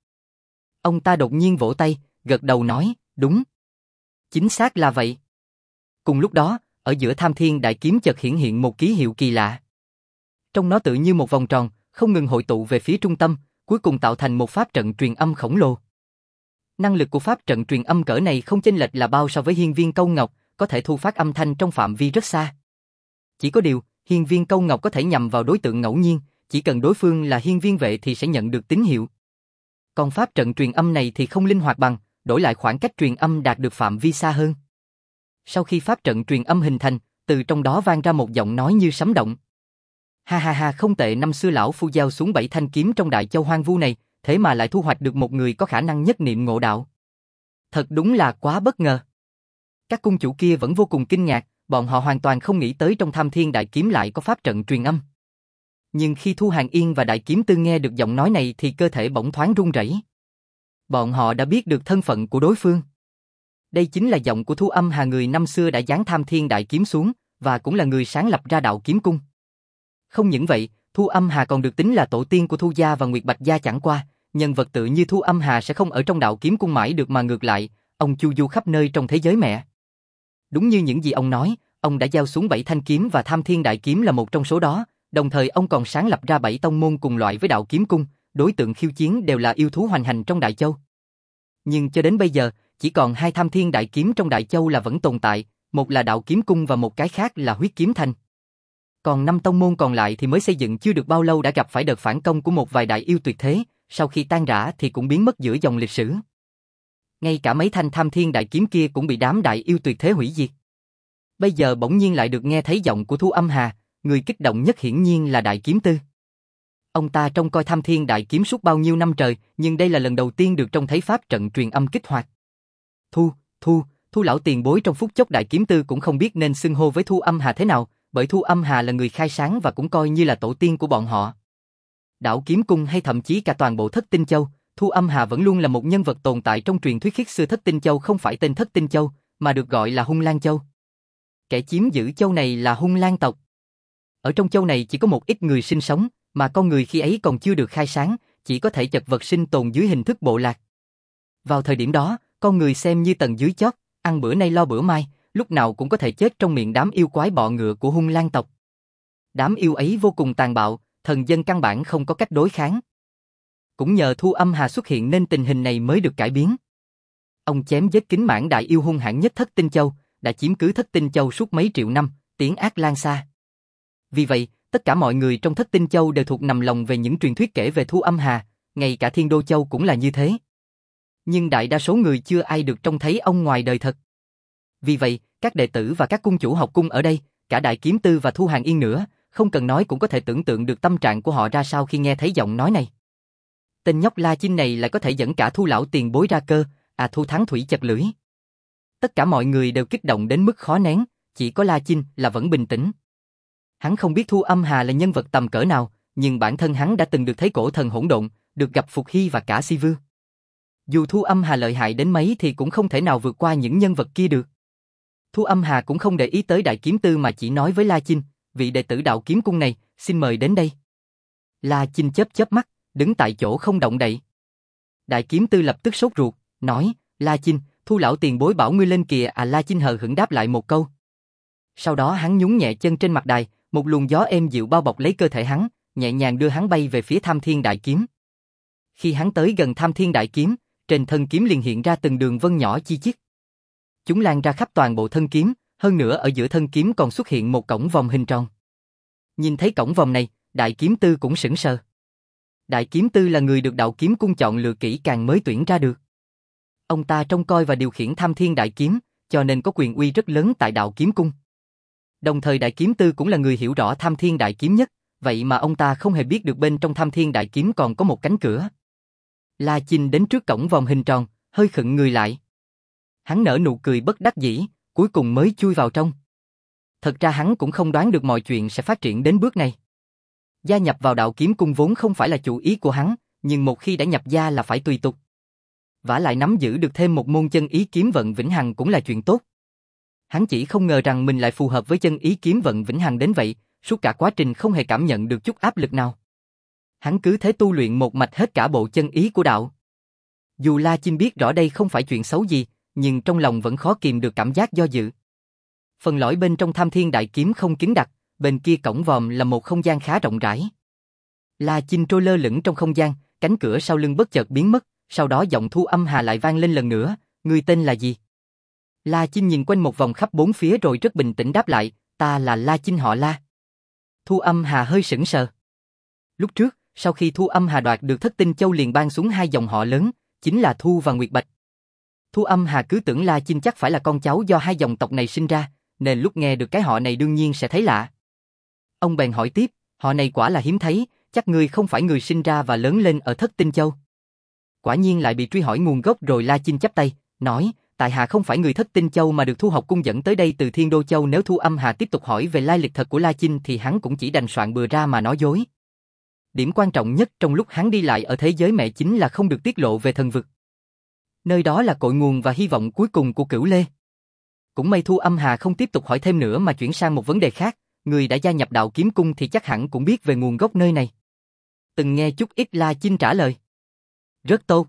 Ông ta đột nhiên vỗ tay, gật đầu nói, đúng. Chính xác là vậy. Cùng lúc đó, ở giữa Tham Thiên Đại Kiếm chợt hiển hiện một ký hiệu kỳ lạ. Trong nó tự như một vòng tròn, không ngừng hội tụ về phía trung tâm, cuối cùng tạo thành một pháp trận truyền âm khổng lồ. Năng lực của pháp trận truyền âm cỡ này không chênh lệch là bao so với hiên viên câu ngọc, có thể thu phát âm thanh trong phạm vi rất xa. Chỉ có điều, hiên viên câu ngọc có thể nhằm vào đối tượng ngẫu nhiên, chỉ cần đối phương là hiên viên vệ thì sẽ nhận được tín hiệu. Còn pháp trận truyền âm này thì không linh hoạt bằng, đổi lại khoảng cách truyền âm đạt được phạm vi xa hơn. Sau khi pháp trận truyền âm hình thành, từ trong đó vang ra một giọng nói như sấm động. Ha ha ha, không tệ, năm xưa lão phu giao xuống 7 thanh kiếm trong Đại Châu hoang vu này, thế mà lại thu hoạch được một người có khả năng nhất niệm ngộ đạo. Thật đúng là quá bất ngờ. Các cung chủ kia vẫn vô cùng kinh ngạc, bọn họ hoàn toàn không nghĩ tới trong Tham Thiên Đại Kiếm lại có pháp trận truyền âm. Nhưng khi Thu Hàng Yên và Đại Kiếm Tư nghe được giọng nói này thì cơ thể bỗng thoáng run rẩy. Bọn họ đã biết được thân phận của đối phương. Đây chính là giọng của Thu Âm Hà, người năm xưa đã giáng Tham Thiên Đại Kiếm xuống, và cũng là người sáng lập ra Đạo Kiếm Cung. Không những vậy, Thu Âm Hà còn được tính là tổ tiên của Thu gia và Nguyệt Bạch gia, chẳng qua, nhân vật tự như Thu Âm Hà sẽ không ở trong Đạo Kiếm Cung mãi được mà ngược lại, ông chu du khắp nơi trong thế giới mẹ. Đúng như những gì ông nói, ông đã giao xuống 7 thanh kiếm và Tham Thiên Đại Kiếm là một trong số đó, đồng thời ông còn sáng lập ra 7 tông môn cùng loại với Đạo Kiếm Cung, đối tượng khiêu chiến đều là yêu thú hoành hành trong Đại Châu. Nhưng cho đến bây giờ, chỉ còn 2 Tham Thiên Đại Kiếm trong Đại Châu là vẫn tồn tại, một là Đạo Kiếm Cung và một cái khác là Huyết Kiếm Thành. Còn 5 tông môn còn lại thì mới xây dựng chưa được bao lâu đã gặp phải đợt phản công của một vài đại yêu tuyệt thế, sau khi tan rã thì cũng biến mất giữa dòng lịch sử. Ngay cả mấy thanh Tham Thiên đại kiếm kia cũng bị đám đại yêu tuyệt thế hủy diệt. Bây giờ bỗng nhiên lại được nghe thấy giọng của Thu Âm Hà, người kích động nhất hiển nhiên là Đại Kiếm Tư. Ông ta trông coi Tham Thiên đại kiếm suốt bao nhiêu năm trời, nhưng đây là lần đầu tiên được trông thấy pháp trận truyền âm kích hoạt. Thu lão tiền bối. Trong phút chốc Đại Kiếm Tư cũng không biết nên xưng hô với Thu Âm Hà thế nào, bởi Thu Âm Hà là người khai sáng và cũng coi như là tổ tiên của bọn họ. Đạo Kiếm Cung hay thậm chí cả toàn bộ Thất Tinh Châu, Thu Âm Hà vẫn luôn là một nhân vật tồn tại trong truyền thuyết khiết xưa. Thất Tinh Châu không phải tên Thất Tinh Châu, mà được gọi là Hung Lang Châu. Kẻ chiếm giữ châu này là Hung Lang tộc. Ở trong châu này chỉ có một ít người sinh sống, mà con người khi ấy còn chưa được khai sáng, chỉ có thể chật vật sinh tồn dưới hình thức bộ lạc. Vào thời điểm đó, con người xem như tầng dưới chót, ăn bữa nay lo bữa mai, lúc nào cũng có thể chết trong miệng đám yêu quái bọ ngựa của Hung Lang tộc. Đám yêu ấy vô cùng tàn bạo, thần dân căn bản không có cách đối kháng. Cũng nhờ Thu Âm Hà xuất hiện nên tình hình này mới được cải biến. Ông chém giết kính mãn đại yêu hung hãn nhất Thất Tinh Châu, đã chiếm cứ Thất Tinh Châu suốt mấy triệu năm, tiếng ác lan xa. Vì vậy, tất cả mọi người trong Thất Tinh Châu đều thuộc nằm lòng về những truyền thuyết kể về Thu Âm Hà, ngay cả Thiên Đô Châu cũng là như thế. Nhưng đại đa số người chưa ai được trông thấy ông ngoài đời thật. Vì vậy, các đệ tử và các cung chủ học cung ở đây, cả Đại Kiếm Tư và Thu Hàng Yên nữa, không cần nói cũng có thể tưởng tượng được tâm trạng của họ ra sao khi nghe thấy giọng nói này. Tên nhóc La Chinh này lại có thể dẫn cả Thu lão tiền bối ra cơ, Thu Thắng Thủy chật lưỡi. Tất cả mọi người đều kích động đến mức khó nén, chỉ có La Chinh là vẫn bình tĩnh. Hắn không biết Thu Âm Hà là nhân vật tầm cỡ nào, nhưng bản thân hắn đã từng được thấy cổ thần hỗn độn, được gặp Phục Hy và cả Si Vư. Dù Thu Âm Hà lợi hại đến mấy thì cũng không thể nào vượt qua những nhân vật kia được. Thu Âm Hà cũng không để ý tới Đại Kiếm Tư mà chỉ nói với La Chinh, vị đệ tử Đạo Kiếm Cung này, xin mời đến đây. La Chinh chớp chớp mắt, đứng tại chỗ không động đậy. Đại Kiếm Tư lập tức sốt ruột, nói, La Chinh, Thu lão tiền bối bảo ngươi lên kìa. La Chinh hờ hững đáp lại một câu. Sau đó hắn nhún nhẹ chân trên mặt đài, một luồng gió êm dịu bao bọc lấy cơ thể hắn, nhẹ nhàng đưa hắn bay về phía Tham Thiên đại kiếm. Khi hắn tới gần Tham Thiên đại kiếm, trên thân kiếm liền hiện ra từng đường vân nhỏ chi chít. Chúng lan ra khắp toàn bộ thân kiếm, hơn nữa ở giữa thân kiếm còn xuất hiện một cổng vòm hình tròn. Nhìn thấy cổng vòm này, Đại Kiếm Tư cũng sững sờ. Đại Kiếm Tư là người được Đạo Kiếm Cung chọn lựa kỹ càng mới tuyển ra được. Ông ta trông coi và điều khiển Tham Thiên đại kiếm, cho nên có quyền uy rất lớn tại Đạo Kiếm Cung. Đồng thời Đại Kiếm Tư cũng là người hiểu rõ Tham Thiên đại kiếm nhất, vậy mà ông ta không hề biết được bên trong Tham Thiên đại kiếm còn có một cánh cửa. La Chinh đến trước cổng vòm hình tròn, hơi khựng người lại. Hắn nở nụ cười bất đắc dĩ, cuối cùng mới chui vào trong. Thật ra hắn cũng không đoán được mọi chuyện sẽ phát triển đến bước này. Gia nhập vào Đạo Kiếm Cung vốn không phải là chủ ý của hắn, nhưng một khi đã nhập gia là phải tùy tục. Vả lại nắm giữ được thêm một môn chân ý kiếm vận vĩnh hằng cũng là chuyện tốt. Hắn chỉ không ngờ rằng mình lại phù hợp với chân ý kiếm vận vĩnh hằng đến vậy, suốt cả quá trình không hề cảm nhận được chút áp lực nào. Hắn cứ thế tu luyện một mạch hết cả bộ chân ý của đạo. Dù La Chinh biết rõ đây không phải chuyện xấu gì, nhưng trong lòng vẫn khó kìm được cảm giác do dự. Phần lõi bên trong Tham Thiên đại kiếm không kín đặc, bên kia cổng vòm là một không gian khá rộng rãi. La Chinh trôi lơ lửng trong không gian, cánh cửa sau lưng bất chợt biến mất, sau đó giọng Thu Âm Hà lại vang lên lần nữa, ngươi tên là gì? La Chinh nhìn quanh một vòng khắp bốn phía rồi rất bình tĩnh đáp lại, ta là La Chinh họ La. Thu Âm Hà hơi sững sờ. Lúc trước, sau khi Thu Âm Hà đoạt được Thất Tinh Châu liền ban xuống hai dòng họ lớn, chính là Thu và Nguyệt Bạch. Thu Âm Hà cứ tưởng La Chinh chắc phải là con cháu do hai dòng tộc này sinh ra, nên lúc nghe được cái họ này đương nhiên sẽ thấy lạ. Ông bèn hỏi tiếp, họ này quả là hiếm thấy, chắc ngươi không phải người sinh ra và lớn lên ở Thất Tinh Châu. Quả nhiên lại bị truy hỏi nguồn gốc rồi. La Chinh chắp tay, nói, tại hạ không phải người Thất Tinh Châu mà được Thu học cung dẫn tới đây từ Thiên Đô Châu. Nếu Thu Âm Hà tiếp tục hỏi về lai lịch thật của La Chinh thì hắn cũng chỉ đành soạn bừa ra mà nói dối. Điểm quan trọng nhất trong lúc hắn đi lại ở thế giới mẹ chính là không được tiết lộ về thần vực. Nơi đó là cội nguồn và hy vọng cuối cùng của Cửu Lê. Cũng may Thu Âm Hà không tiếp tục hỏi thêm nữa mà chuyển sang một vấn đề khác, người đã gia nhập Đạo Kiếm Cung thì chắc hẳn cũng biết về nguồn gốc nơi này. Từng nghe chút ít. La Chinh trả lời. Rất tốt.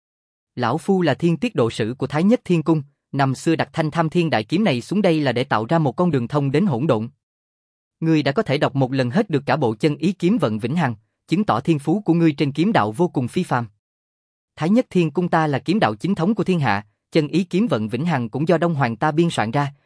Lão Phu là Thiên Tiết Độ Sử của Thái Nhất Thiên Cung, năm xưa đặt thanh Tham Thiên đại kiếm này xuống đây là để tạo ra một con đường thông đến hỗn độn. Ngươi đã có thể đọc một lần hết được cả bộ chân ý kiếm vận vĩnh hằng, chứng tỏ thiên phú của ngươi trên kiếm đạo vô cùng phi phàm. Thái Nhất Thiên Cung ta là kiếm đạo chính thống của thiên hạ, chân ý kiếm vận vĩnh hằng cũng do Đông Hoàng ta biên soạn ra,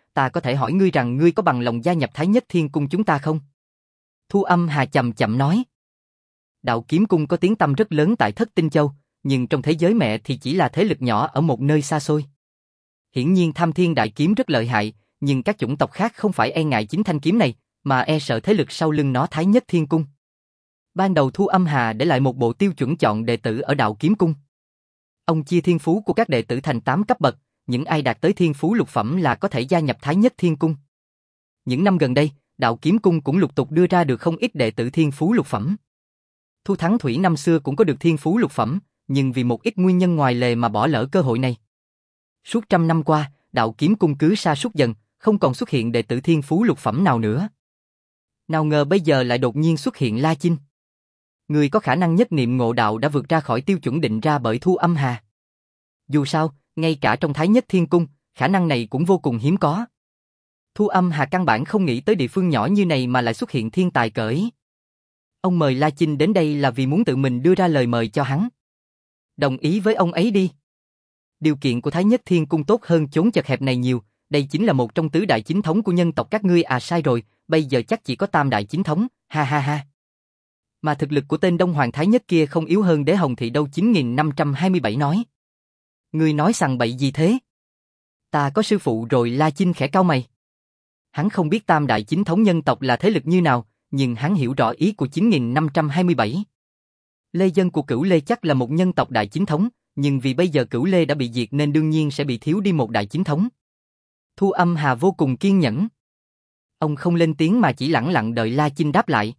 ta có thể hỏi ngươi rằng ngươi có bằng lòng gia nhập Thái Nhất Thiên Cung chúng ta không? Thu Âm Hà chậm chậm nói. Đạo Kiếm Cung có tiếng tăm rất lớn tại Thất Tinh Châu, nhưng trong thế giới mẹ thì chỉ là thế lực nhỏ ở một nơi xa xôi. Hiển nhiên Tham Thiên Đại Kiếm rất lợi hại, nhưng các chủng tộc khác không phải e ngại chính thanh kiếm này, mà e sợ thế lực sau lưng nó Thái Nhất Thiên Cung. Ban đầu Thu Âm Hà để lại một bộ tiêu chuẩn chọn đệ tử ở Đạo Kiếm Cung. Ông chia thiên phú của các đệ tử thành 8 cấp bậc, những ai đạt tới thiên phú lục phẩm là có thể gia nhập Thái Nhất Thiên Cung. Những năm gần đây, Đạo Kiếm Cung cũng lục tục đưa ra được không ít đệ tử thiên phú lục phẩm. Thu Thắng Thủy năm xưa cũng có được thiên phú lục phẩm, nhưng vì một ít nguyên nhân ngoài lề mà bỏ lỡ cơ hội này. Suốt trăm năm qua, Đạo Kiếm Cung cứ sa sút dần, không còn xuất hiện đệ tử thiên phú lục phẩm nào nữa. Nào ngờ bây giờ lại đột nhiên xuất hiện La Chinh. Người có khả năng nhất niệm ngộ đạo đã vượt ra khỏi tiêu chuẩn định ra bởi Thu Âm Hà. Dù sao, ngay cả trong Thái Nhất Thiên Cung, khả năng này cũng vô cùng hiếm có. Thu Âm Hà căn bản không nghĩ tới địa phương nhỏ như này mà lại xuất hiện thiên tài cỡ ấy. Ông mời La Chinh đến đây là vì muốn tự mình đưa ra lời mời cho hắn. Đồng ý với ông ấy đi. Điều kiện của Thái Nhất Thiên Cung tốt hơn chốn chật hẹp này nhiều, đây chính là một trong tứ đại chính thống của nhân tộc các ngươi à. Sai rồi, bây giờ chắc chỉ có tam đại chính thống, ha ha ha. Mà thực lực của tên Đông Hoàng Thái Nhất kia không yếu hơn Đế Hồng Thị đâu. 9527 nói. Ngươi nói sằng bậy gì thế? Ta có sư phụ rồi. La Chinh khẽ cau mày. Hắn không biết tam đại chính thống nhân tộc là thế lực như nào, nhưng hắn hiểu rõ ý của 9527. Lê dân của Cửu Lê chắc là một nhân tộc đại chính thống, nhưng vì bây giờ Cửu Lê đã bị diệt nên đương nhiên sẽ bị thiếu đi một đại chính thống. Thu Âm Hà vô cùng kiên nhẫn. Ông không lên tiếng mà chỉ lẳng lặng đợi La Chinh đáp lại.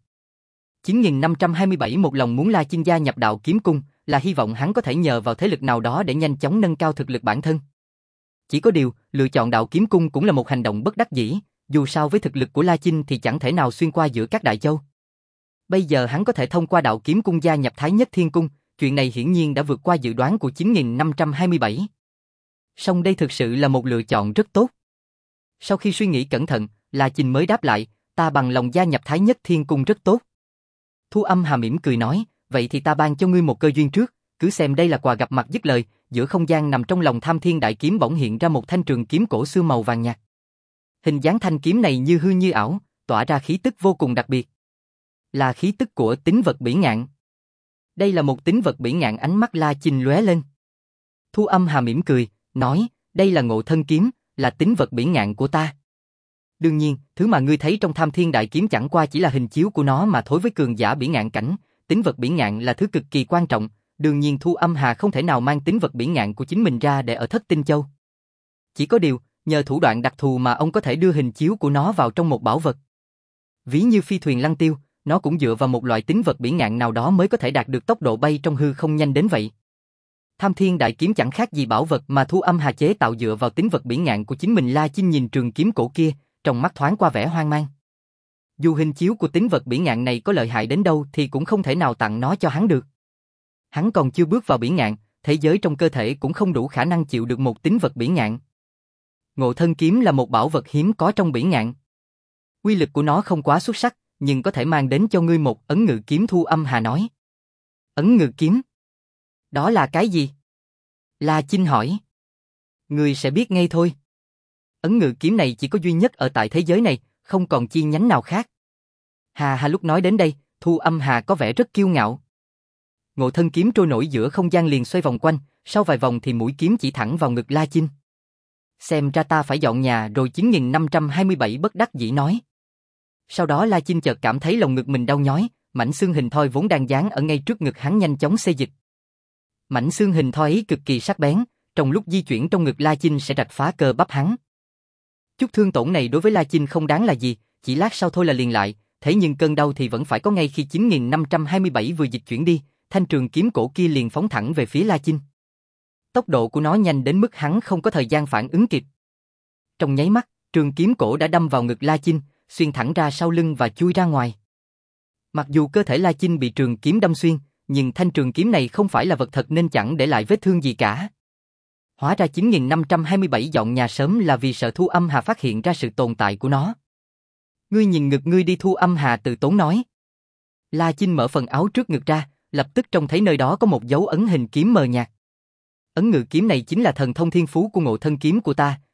9527 một lòng muốn La Chinh gia nhập Đạo Kiếm Cung, là hy vọng hắn có thể nhờ vào thế lực nào đó để nhanh chóng nâng cao thực lực bản thân. Chỉ có điều, lựa chọn Đạo Kiếm Cung cũng là một hành động bất đắc dĩ, dù sao với thực lực của La Chinh thì chẳng thể nào xuyên qua giữa các đại châu. Bây giờ hắn có thể thông qua Đạo Kiếm Cung gia nhập Thái Nhất Thiên Cung, chuyện này hiển nhiên đã vượt qua dự đoán của 9527. Song đây thực sự là một lựa chọn rất tốt. Sau khi suy nghĩ cẩn thận, La Chinh mới đáp lại, ta bằng lòng gia nhập Thái Nhất Thiên Cung rất tốt. Thu Âm Hà mỉm cười nói, vậy thì ta ban cho ngươi một cơ duyên trước, cứ xem đây là quà gặp mặt. Dứt lời, giữa không gian nằm trong lòng Tham Thiên Đại Kiếm bỗng hiện ra một thanh trường kiếm cổ xưa màu vàng nhạt. Hình dáng thanh kiếm này như hư như ảo, tỏa ra khí tức vô cùng đặc biệt. Là khí tức của tính vật bỉ ngạn. Đây là một tính vật bỉ ngạn. Ánh mắt La Chinh lóe lên. Thu Âm Hà mỉm cười, nói, đây là Ngộ Thân Kiếm, là tính vật bỉ ngạn của ta. Đương nhiên, thứ mà ngươi thấy trong Tham Thiên Đại Kiếm chẳng qua chỉ là hình chiếu của nó mà thôi. Với cường giả bỉ ngạn cảnh, tính vật bỉ ngạn là thứ cực kỳ quan trọng. Đương nhiên Thu Âm Hà không thể nào mang tính vật bỉ ngạn của chính mình ra để ở Thất Tinh Châu. Chỉ có điều, nhờ thủ đoạn đặc thù mà ông có thể đưa hình chiếu của nó vào trong một bảo vật. Ví như phi thuyền lăng tiêu, nó cũng dựa vào một loại tính vật bỉ ngạn nào đó mới có thể đạt được tốc độ bay trong hư không nhanh đến vậy. Tham Thiên Đại Kiếm chẳng khác gì bảo vật mà Thu Âm Hà chế tạo dựa vào tính vật bỉ ngạn của chính mình. La Chinh nhìn trường kiếm cổ kia, trong mắt thoáng qua vẻ hoang mang. Dù hình chiếu của tính vật bỉ ngạn này có lợi hại đến đâu thì cũng không thể nào tặng nó cho hắn được. Hắn còn chưa bước vào bỉ ngạn, thế giới trong cơ thể cũng không đủ khả năng chịu được một tính vật bỉ ngạn. Ngộ Thân Kiếm là một bảo vật hiếm có trong bỉ ngạn. Uy lực của nó không quá xuất sắc, nhưng có thể mang đến cho ngươi một ấn ngự kiếm. Thu Âm Hà nói. Ấn ngự kiếm? Đó là cái gì? La Chinh hỏi. Ngươi sẽ biết ngay thôi. Ấn ngự kiếm này chỉ có duy nhất ở tại thế giới này, không còn chi nhánh nào khác. Hà Hà lúc nói đến đây, Thu Âm Hà có vẻ rất kiêu ngạo. Ngộ Thân Kiếm trôi nổi giữa không gian liền xoay vòng quanh, sau vài vòng thì mũi kiếm chỉ thẳng vào ngực La Chinh. Xem ra ta phải dọn nhà rồi. 9527 bất đắc dĩ nói. Sau đó La Chinh chợt cảm thấy lồng ngực mình đau nhói, mảnh xương hình thoi vốn đang dán ở ngay trước ngực hắn nhanh chóng xê dịch. Mảnh xương hình thoi ấy cực kỳ sắc bén, trong lúc di chuyển trong ngực La Chinh sẽ rạch phá cơ bắp hắn. Chút thương tổn này đối với La Chinh không đáng là gì, chỉ lát sau thôi là liền lại, thế nhưng cơn đau thì vẫn phải có. Ngay khi 9527 vừa dịch chuyển đi, thanh trường kiếm cổ kia liền phóng thẳng về phía La Chinh. Tốc độ của nó nhanh đến mức hắn không có thời gian phản ứng kịp. Trong nháy mắt, trường kiếm cổ đã đâm vào ngực La Chinh, xuyên thẳng ra sau lưng và chui ra ngoài. Mặc dù cơ thể La Chinh bị trường kiếm đâm xuyên, nhưng thanh trường kiếm này không phải là vật thật nên chẳng để lại vết thương gì cả. Hóa ra 9527 dọn nhà sớm là vì sợ Thu Âm Hà phát hiện ra sự tồn tại của nó. Ngươi nhìn ngực ngươi đi. Thu Âm Hà từ tốn nói. La Chinh mở phần áo trước ngực ra, lập tức trông thấy nơi đó có một dấu ấn hình kiếm mờ nhạt. Ấn ngự kiếm này chính là thần thông thiên phú của Ngộ Thân Kiếm của ta,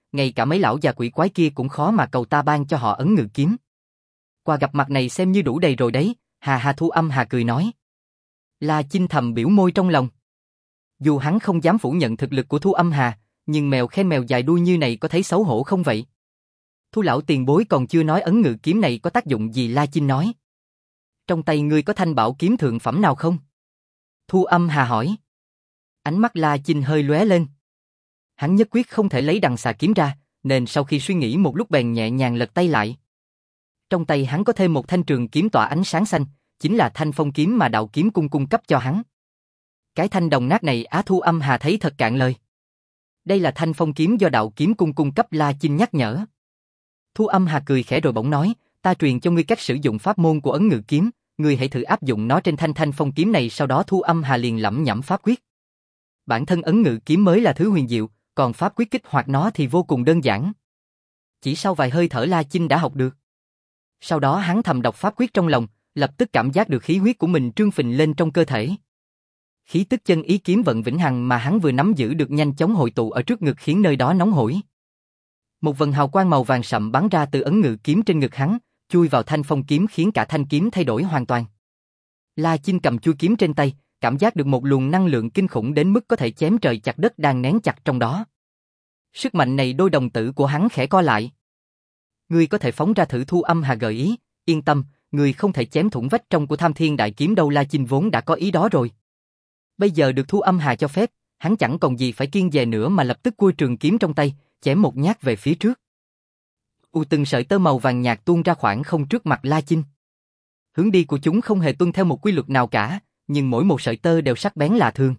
ngay cả mấy lão già quỷ quái kia cũng khó mà cầu ta ban cho họ ấn ngự kiếm. Qua gặp mặt này xem như đủ đầy rồi đấy, hà hà. Thu Âm Hà cười nói. La Chinh thầm biểu môi trong lòng. Dù hắn không dám phủ nhận thực lực của Thu Âm Hà, nhưng mèo khen mèo dài đuôi như này có thấy xấu hổ không vậy? Thu lão tiền bối còn chưa nói ấn ngự kiếm này có tác dụng gì. La Chinh nói. Trong tay ngươi có thanh bảo kiếm thượng phẩm nào không? Thu Âm Hà hỏi. Ánh mắt La Chinh hơi lóe lên. Hắn nhất quyết không thể lấy đằng xà kiếm ra, nên sau khi suy nghĩ một lúc bèn nhẹ nhàng lật tay lại. Trong tay hắn có thêm một thanh trường kiếm tỏa ánh sáng xanh, chính là thanh phong kiếm mà Đạo Kiếm Cung cung cấp cho hắn. Cái thanh đồng nát này Thu Âm Hà thấy thật cạn lời. Đây là thanh phong kiếm do Đạo Kiếm Cung cung cấp. La Chinh nhắc nhở. Thu Âm Hà cười khẽ rồi bỗng nói, ta truyền cho ngươi cách sử dụng pháp môn của ấn ngự kiếm, ngươi hãy thử áp dụng nó trên thanh phong kiếm này. Sau đó Thu Âm Hà liền lẩm nhẩm pháp quyết. Bản thân ấn ngự kiếm mới là thứ huyền diệu, còn pháp quyết kích hoạt nó thì vô cùng đơn giản. Chỉ sau vài hơi thở La Chinh đã học được. Sau đó hắn thầm đọc pháp quyết trong lòng, lập tức cảm giác được khí huyết của mình trương phình lên trong cơ thể. Khí tức chân ý kiếm vận vĩnh hằng mà hắn vừa nắm giữ được nhanh chóng hội tụ ở trước ngực khiến nơi đó nóng hổi. Một vần hào quang màu vàng sậm bắn ra từ ấn ngự kiếm trên ngực hắn, chui vào thanh phong kiếm khiến cả thanh kiếm thay đổi hoàn toàn. La Chinh cầm chuôi kiếm trên tay, cảm giác được một luồng năng lượng kinh khủng đến mức có thể chém trời chặt đất đang nén chặt trong đó. Sức mạnh này đôi đồng tử của hắn khẽ co lại. Ngươi có thể phóng ra thử. Thu Âm Hà gợi ý. Yên tâm, ngươi không thể chém thủng vách trong của Tham Thiên Đại Kiếm đâu. La Chinh vốn đã có ý đó rồi. Bây giờ được Thu Âm Hà cho phép, hắn chẳng còn gì phải kiêng dè nữa mà lập tức cua trường kiếm trong tay, chém một nhát về phía trước. Từng sợi tơ màu vàng nhạt tuôn ra khoảng không trước mặt La Chinh. Hướng đi của chúng không hề tuân theo một quy luật nào cả, nhưng mỗi một sợi tơ đều sắc bén lạ thường.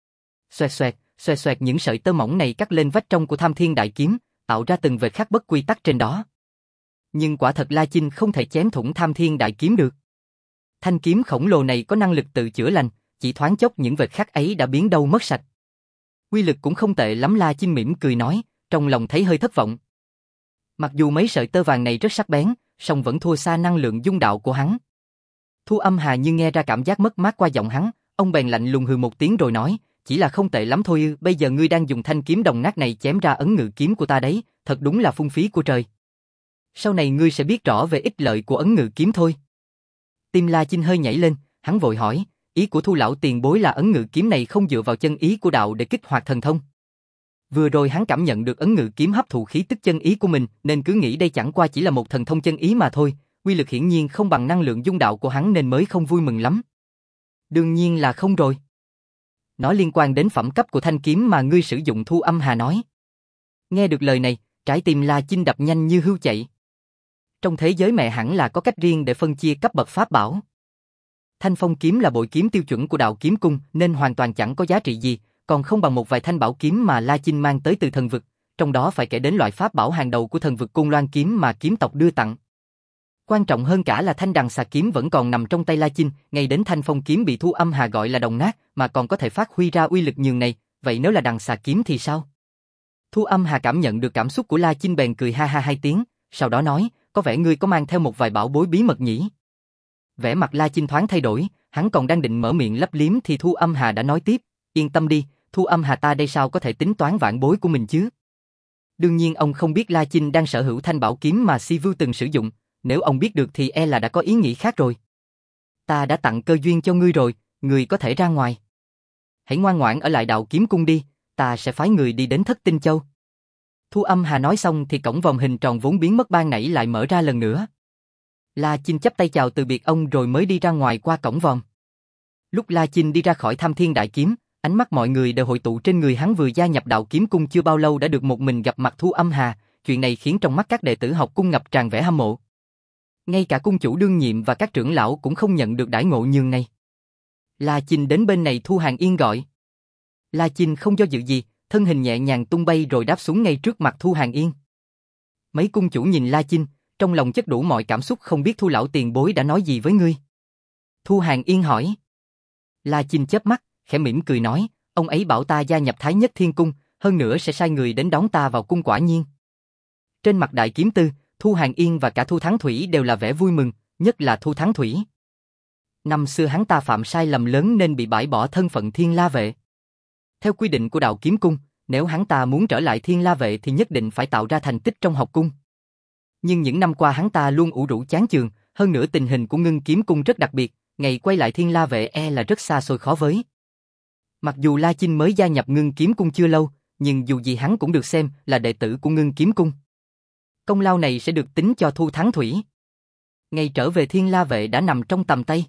Xoẹt xoẹt những sợi tơ mỏng này cắt lên vách trong của Tham Thiên Đại Kiếm, tạo ra từng vệt khắc bất quy tắc trên đó. Nhưng quả thật La Chinh không thể chém thủng Tham Thiên Đại Kiếm được. Thanh kiếm khổng lồ này có năng lực tự chữa lành, chỉ thoáng chốc những vệt khắc ấy đã biến đâu mất sạch. Quy lực cũng không tệ lắm. La Chinh mỉm cười nói, trong lòng thấy hơi thất vọng. Mặc dù mấy sợi tơ vàng này rất sắc bén, song vẫn thua xa năng lượng dung đạo của hắn. Thu Âm Hà như nghe ra cảm giác mất mát qua giọng hắn, ông bèn lạnh lùng hừ một tiếng rồi nói, chỉ là không tệ lắm thôi. Bây giờ ngươi đang dùng thanh kiếm đồng nát này chém ra ấn ngự kiếm của ta đấy, thật đúng là phung phí của trời. Sau này ngươi sẽ biết rõ về ích lợi của ấn ngự kiếm thôi. Tim La Chinh hơi nhảy lên, hắn vội hỏi, ý của Thu lão tiền bối là ấn ngự kiếm này không dựa vào chân ý của đạo để kích hoạt thần thông? Vừa rồi hắn cảm nhận được ấn ngự kiếm hấp thụ khí tức chân ý của mình, nên cứ nghĩ đây chẳng qua chỉ là một thần thông chân ý mà thôi, quy lực hiển nhiên không bằng năng lượng dung đạo của hắn nên mới không vui mừng lắm. Đương nhiên là không rồi. Nó liên quan đến phẩm cấp của thanh kiếm mà ngươi sử dụng. Thu Âm Hà nói. Nghe được lời này, trái tim La Chinh đập nhanh như hươu chạy. Trong thế giới mẹ hẳn là có cách riêng để phân chia cấp bậc pháp bảo. Thanh phong kiếm là bội kiếm tiêu chuẩn của Đạo Kiếm Cung nên hoàn toàn chẳng có giá trị gì, còn không bằng một vài thanh bảo kiếm mà La Chinh mang tới từ thần vực, trong đó phải kể đến loại pháp bảo hàng đầu của thần vực Côn Loan kiếm mà kiếm tộc đưa tặng. Quan trọng hơn cả là thanh đằng xà kiếm vẫn còn nằm trong tay La Chinh, ngay đến thanh phong kiếm bị Thu Âm Hà gọi là đồng nát mà còn có thể phát huy ra uy lực nhường này, vậy nếu là đằng xà kiếm thì sao? Thu Âm Hà cảm nhận được cảm xúc của La Chinh bèn cười ha ha hai tiếng, sau đó nói, có vẻ ngươi có mang theo một vài bảo bối bí mật nhỉ? Vẻ mặt La Chinh thoáng thay đổi, hắn còn đang định mở miệng lấp liếm thì Thu Âm Hà đã nói tiếp, yên tâm đi, Thu Âm Hà ta đây sao có thể tính toán vạn bối của mình chứ? Đương nhiên ông không biết La Chinh đang sở hữu thanh bảo kiếm mà Si Vưu từng sử dụng, nếu ông biết được thì e là đã có ý nghĩ khác rồi. Ta đã tặng cơ duyên cho ngươi rồi, ngươi có thể ra ngoài. Hãy ngoan ngoãn ở lại Đạo Kiếm Cung đi, ta sẽ phái người đi đến Thất Tinh Châu. Thu Âm Hà nói xong thì cổng vòm hình tròn vốn biến mất ban nãy lại mở ra lần nữa. La Chinh chắp tay chào từ biệt ông rồi mới đi ra ngoài qua cổng vòm. Lúc La Chinh đi ra khỏi Tham Thiên Đại Kiếm, ánh mắt mọi người đều hội tụ trên người hắn. Vừa gia nhập Đạo Kiếm Cung chưa bao lâu đã được một mình gặp mặt Thu Âm Hà, chuyện này khiến trong mắt các đệ tử học cung ngập tràn vẻ hâm mộ. Ngay cả cung chủ đương nhiệm và các trưởng lão cũng không nhận được đãi ngộ nhường này. La Chinh đến bên này. Thu Hàng Yên gọi. La Chinh không do dự gì, thân hình nhẹ nhàng tung bay rồi đáp xuống ngay trước mặt Thu Hàng Yên. Mấy cung chủ nhìn La Chinh, trong lòng chất đủ mọi cảm xúc. Không biết Thu lão tiền bối đã nói gì với ngươi? Thu Hàng Yên hỏi. La Chinh chớp mắt, khẽ mỉm cười nói, ông ấy bảo ta gia nhập Thái Nhất Thiên Cung, hơn nữa sẽ sai người đến đón ta vào cung. Quả nhiên. Trên mặt Đại Kiếm Tư, Thu Hàng Yên và cả Thu Thắng Thủy đều là vẻ vui mừng, nhất là Thu Thắng Thủy. Năm xưa hắn ta phạm sai lầm lớn nên bị bãi bỏ thân phận Thiên La Vệ. Theo quy định của Đạo Kiếm Cung, nếu hắn ta muốn trở lại Thiên La Vệ thì nhất định phải tạo ra thành tích trong học cung. Nhưng những năm qua hắn ta luôn ủ rũ chán chường, hơn nữa tình hình của Ngưng Kiếm Cung rất đặc biệt, ngày quay lại Thiên La Vệ là rất xa xôi khó với. Mặc dù La Chinh mới gia nhập Ngưng Kiếm Cung chưa lâu, nhưng dù gì hắn cũng được xem là đệ tử của Ngưng Kiếm Cung. Công lao này sẽ được tính cho Thu Thắng Thủy. Ngày trở về Thiên La Vệ đã nằm trong tầm tay.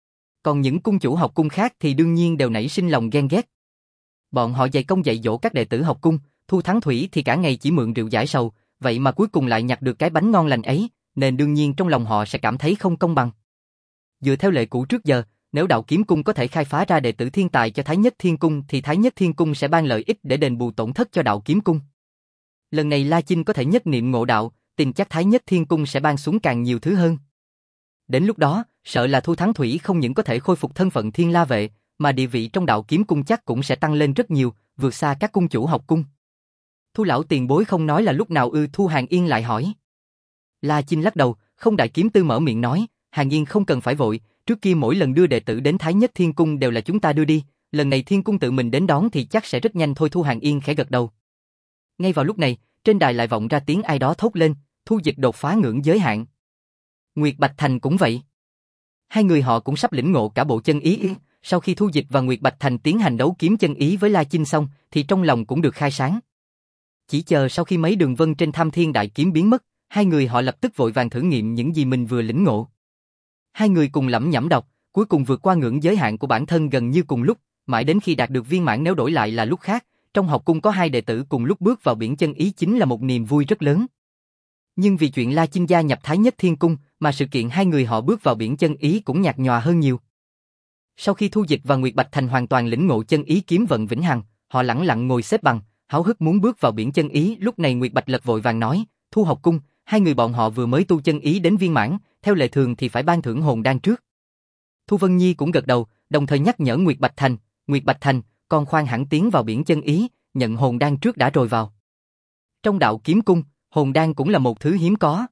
Còn những cung chủ học cung khác thì đương nhiên đều nảy sinh lòng ghen ghét. Bọn họ dày công dạy dỗ các đệ tử học cung, Thu Thắng Thủy thì cả ngày chỉ mượn rượu giải sầu, vậy mà cuối cùng lại nhặt được cái bánh ngon lành ấy, nên đương nhiên trong lòng họ sẽ cảm thấy không công bằng. Dựa theo lệ cũ trước giờ, nếu Đạo Kiếm Cung có thể khai phá ra đệ tử thiên tài cho Thái Nhất Thiên Cung thì Thái Nhất Thiên Cung sẽ ban lợi ích để đền bù tổn thất cho Đạo Kiếm Cung. Lần này La Chinh có thể nhất niệm ngộ đạo, tin chắc Thái Nhất Thiên Cung sẽ ban xuống càng nhiều thứ hơn. Đến lúc đó, sợ là Thu Thắng Thủy không những có thể khôi phục thân phận Thiên La Vệ, mà địa vị trong Đạo Kiếm Cung chắc cũng sẽ tăng lên rất nhiều, vượt xa các cung chủ học cung. Thu lão tiền bối không nói là lúc nào ư? Thu Hàng Yên lại hỏi. La Chinh lắc đầu, không. Đại kiếm tư mở miệng nói, Hàng Yên không cần phải vội, trước kia mỗi lần đưa đệ tử đến Thái Nhất Thiên Cung đều là chúng ta đưa đi, lần này Thiên Cung tự mình đến đón thì chắc sẽ rất nhanh thôi. Thu Hàng Yên khẽ gật đầu. Ngay vào lúc này, trên đài lại vọng ra tiếng ai đó thốt lên, Thu Dịch đột phá ngưỡng giới hạn. Nguyệt Bạch Thành cũng vậy. Hai người họ cũng sắp lĩnh ngộ cả bộ chân ý. Sau khi Thu Dịch và Nguyệt Bạch Thành tiến hành đấu kiếm chân ý với La Chinh xong, thì trong lòng cũng được khai sáng. Chỉ chờ sau khi mấy đường vân trên Tham Thiên Đại Kiếm biến mất, hai người họ lập tức vội vàng thử nghiệm những gì mình vừa lĩnh ngộ. Hai người cùng lẩm nhẩm đọc, cuối cùng vượt qua ngưỡng giới hạn của bản thân gần như cùng lúc, mãi đến khi đạt được viên mãn. Nếu đổi lại là lúc khác, trong học cung có hai đệ tử cùng lúc bước vào biển chân ý chính là một niềm vui rất lớn. Nhưng vì chuyện La Chinh gia nhập Thái Nhất Thiên Cung, mà sự kiện hai người họ bước vào biển chân ý cũng nhạt nhòa hơn nhiều. Sau khi Thu Dịch và Nguyệt Bạch Thành hoàn toàn lĩnh ngộ chân ý kiếm vận vĩnh hằng, họ lẳng lặng ngồi xếp bằng, háo hức muốn bước vào biển chân ý. Lúc này Nguyệt Bạch Lật vội vàng nói, Thu học cung, hai người bọn họ vừa mới tu chân ý đến viên mãn, theo lệ thường thì phải ban thưởng hồn đan trước. Thu Vân Nhi cũng gật đầu, đồng thời nhắc nhở Nguyệt Bạch Thành, con khoan hẳn tiến vào biển chân ý, nhận hồn đan trước đã rồi vào. Trong Đạo Kiếm Cung, hồn đan cũng là một thứ hiếm có.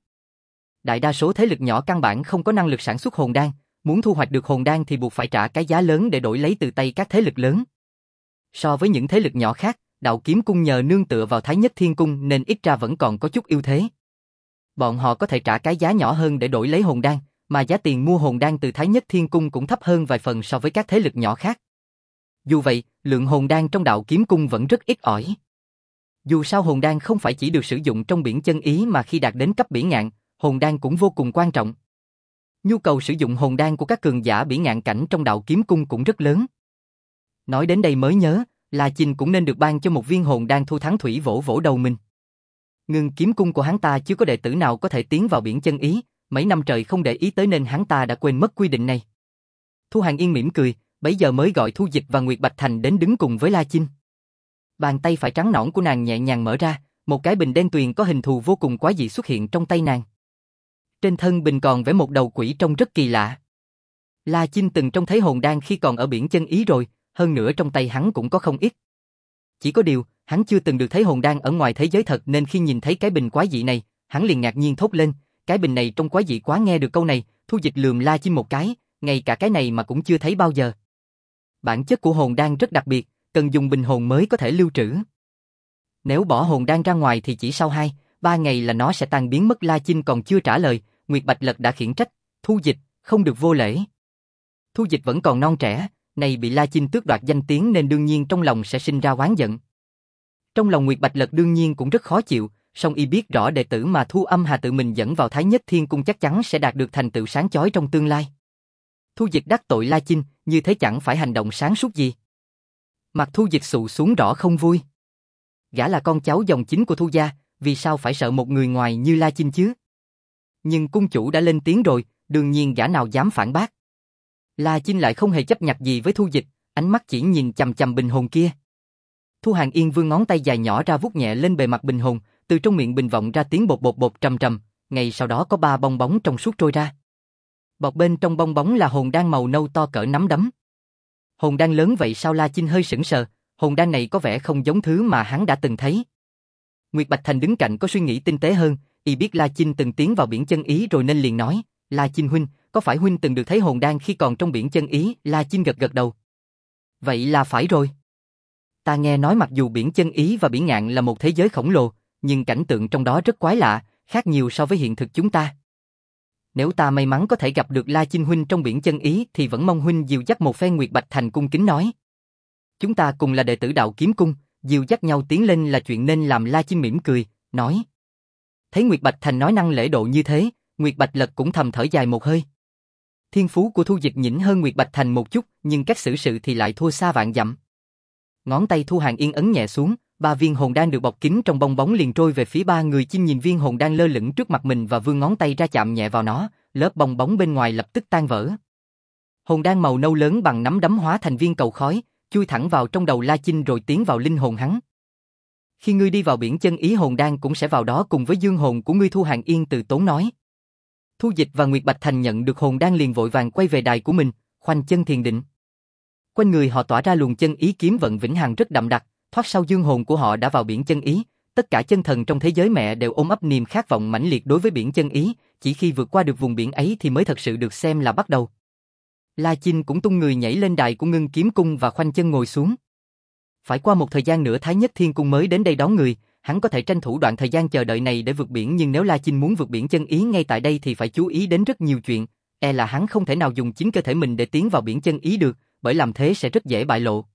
Đại đa số thế lực nhỏ căn bản không có năng lực sản xuất hồn đan, muốn thu hoạch được hồn đan thì buộc phải trả cái giá lớn để đổi lấy từ tay các thế lực lớn. So với những thế lực nhỏ khác, Đạo Kiếm Cung nhờ nương tựa vào Thái Nhất Thiên Cung nên ít ra vẫn còn có chút ưu thế. Bọn họ có thể trả cái giá nhỏ hơn để đổi lấy hồn đan, mà giá tiền mua hồn đan từ Thái Nhất Thiên Cung cũng thấp hơn vài phần so với các thế lực nhỏ khác. Dù vậy, lượng hồn đan trong Đạo Kiếm Cung vẫn rất ít ỏi. Dù sao hồn đan không phải chỉ được sử dụng trong biển chân ý mà khi đạt đến cấp bỉ ngạn, hồn đan cũng vô cùng quan trọng. Nhu cầu sử dụng hồn đan của các cường giả bỉ ngạn cảnh trong Đạo Kiếm Cung cũng rất lớn. Nói đến đây mới nhớ, La Chinh cũng nên được ban cho một viên hồn đan. Thu Thắng Thủy vỗ vỗ đầu mình. Ngưng Kiếm Cung của hắn ta chưa có đệ tử nào có thể tiến vào biển chân ý, mấy năm trời không để ý tới nên hắn ta đã quên mất quy định này. Thu Hàng Yên mỉm cười, bấy giờ mới gọi Thu Dịch và Nguyệt Bạch Thành đến đứng cùng với La Chinh. Bàn tay phải trắng nõn của nàng nhẹ nhàng mở ra, một cái bình đen tuyền có hình thù vô cùng quái dị xuất hiện trong tay nàng. Trên thân bình còn vẽ một đầu quỷ trông rất kỳ lạ. La Chinh từng trông thấy hồn đan khi còn ở biển chân ý rồi, hơn nữa trong tay hắn cũng có không ít. Chỉ có điều, hắn chưa từng được thấy hồn đan ở ngoài thế giới thật nên khi nhìn thấy cái bình quái dị này, hắn liền ngạc nhiên thốt lên, cái bình này trông quái dị quá. Nghe được câu này, Thu Dịch lườm La Chinh một cái, ngay cả cái này mà cũng chưa thấy bao giờ. Bản chất của hồn đan rất đặc biệt, cần dùng bình hồn mới có thể lưu trữ. Nếu bỏ hồn đan ra ngoài thì chỉ sau 2-3 ngày là nó sẽ tan biến mất. La Chinh còn chưa trả lời, Nguyệt Bạch Lật đã khiển trách, Thu Dịch, không được vô lễ. Thu Dịch vẫn còn non trẻ, này bị La Chinh tước đoạt danh tiếng nên đương nhiên trong lòng sẽ sinh ra oán giận. Trong lòng Nguyệt Bạch Lật đương nhiên cũng rất khó chịu, song y biết rõ đệ tử mà Thu Âm Hà tự mình dẫn vào Thái Nhất Thiên Cung chắc chắn sẽ đạt được thành tựu sáng chói trong tương lai. Thu Dịch đắc tội La Chinh, như thế chẳng phải hành động sáng suốt gì. Mặt Thu Dịch xụ xuống rõ không vui. Gã là con cháu dòng chính của Thu gia, vì sao phải sợ một người ngoài như La Chinh chứ? Nhưng cung chủ đã lên tiếng rồi, đương nhiên gã nào dám phản bác. La Chinh lại không hề chấp nhặt gì với Thu Dịch, ánh mắt chỉ nhìn chằm chằm bình hồn kia. Thu Hàng Yên vươn ngón tay dài nhỏ ra vuốt nhẹ lên bề mặt bình hồn, từ trong miệng bình vọng ra tiếng bột bột bột trầm trầm, ngay sau đó có 3 bong bóng trong suốt trôi ra. Bọc bên trong bong bóng là hồn đan màu nâu to cỡ nắm đấm. Hồn đan lớn vậy sao? La Chinh hơi sững sờ, hồn đan này có vẻ không giống thứ mà hắn đã từng thấy. Nguyệt Bạch Thành đứng cạnh có suy nghĩ tinh tế hơn, y biết La Chinh từng tiến vào biển chân ý rồi nên liền nói, La Chinh huynh, có phải huynh từng được thấy hồn đan khi còn trong biển chân ý? La Chinh gật gật đầu. Vậy là phải rồi. Ta nghe nói mặc dù biển chân ý và biển ngạn là một thế giới khổng lồ, nhưng cảnh tượng trong đó rất quái lạ, khác nhiều so với hiện thực chúng ta. Nếu ta may mắn có thể gặp được La Chinh huynh trong biển chân ý thì vẫn mong huynh dìu dắt một phen. Nguyệt Bạch Thành cung kính nói. Chúng ta cùng là đệ tử Đạo Kiếm Cung, dìu dắt nhau tiến lên là chuyện nên làm. La Chinh mỉm cười, nói. Thấy Nguyệt Bạch Thành nói năng lễ độ như thế, Nguyệt Bạch Lật cũng thầm thở dài một hơi. Thiên phú của Thu Dịch nhỉnh hơn Nguyệt Bạch Thành một chút, nhưng cách xử sự thì lại thua xa vạn dặm. Ngón tay Thu Hàng Yên ấn nhẹ xuống, 3 viên hồn đan được bọc kín trong bong bóng liền trôi về phía 3 người. Chinh nhìn viên hồn đan lơ lửng trước mặt mình và vươn ngón tay ra chạm nhẹ vào nó, lớp bong bóng bên ngoài lập tức tan vỡ. Hồn đan màu nâu lớn bằng nắm đấm hóa thành viên cầu khói, chui thẳng vào trong đầu La Chinh rồi tiến vào linh hồn hắn. Khi ngươi đi vào biển chân ý, hồn đan cũng sẽ vào đó cùng với dương hồn của ngươi. Thu Hàng Yên từ tốn nói. Thu Dịch và Nguyệt Bạch Thành nhận được hồn đan liền vội vàng quay về đài của mình, khoanh chân thiền định. Quanh người họ tỏa ra luồng chân ý kiếm vận vĩnh hằng rất đậm đặc, thoát sau dương hồn của họ đã vào biển chân ý. Tất cả chân thần trong thế giới mẹ đều ôm ấp niềm khát vọng mãnh liệt đối với biển chân ý, chỉ khi vượt qua được vùng biển ấy thì mới thật sự được xem là bắt đầu. La Chinh cũng tung người nhảy lên đài của Ngưng Kiếm Cung và khoanh chân ngồi xuống. Phải qua một thời gian nữa Thái Nhất Thiên Cung mới đến đây đón người, hắn có thể tranh thủ đoạn thời gian chờ đợi này để vượt biển, nhưng nếu La Chinh muốn vượt biển chân ý ngay tại đây thì phải chú ý đến rất nhiều chuyện, là hắn không thể nào dùng chính cơ thể mình để tiến vào biển chân ý được, bởi làm thế sẽ rất dễ bại lộ.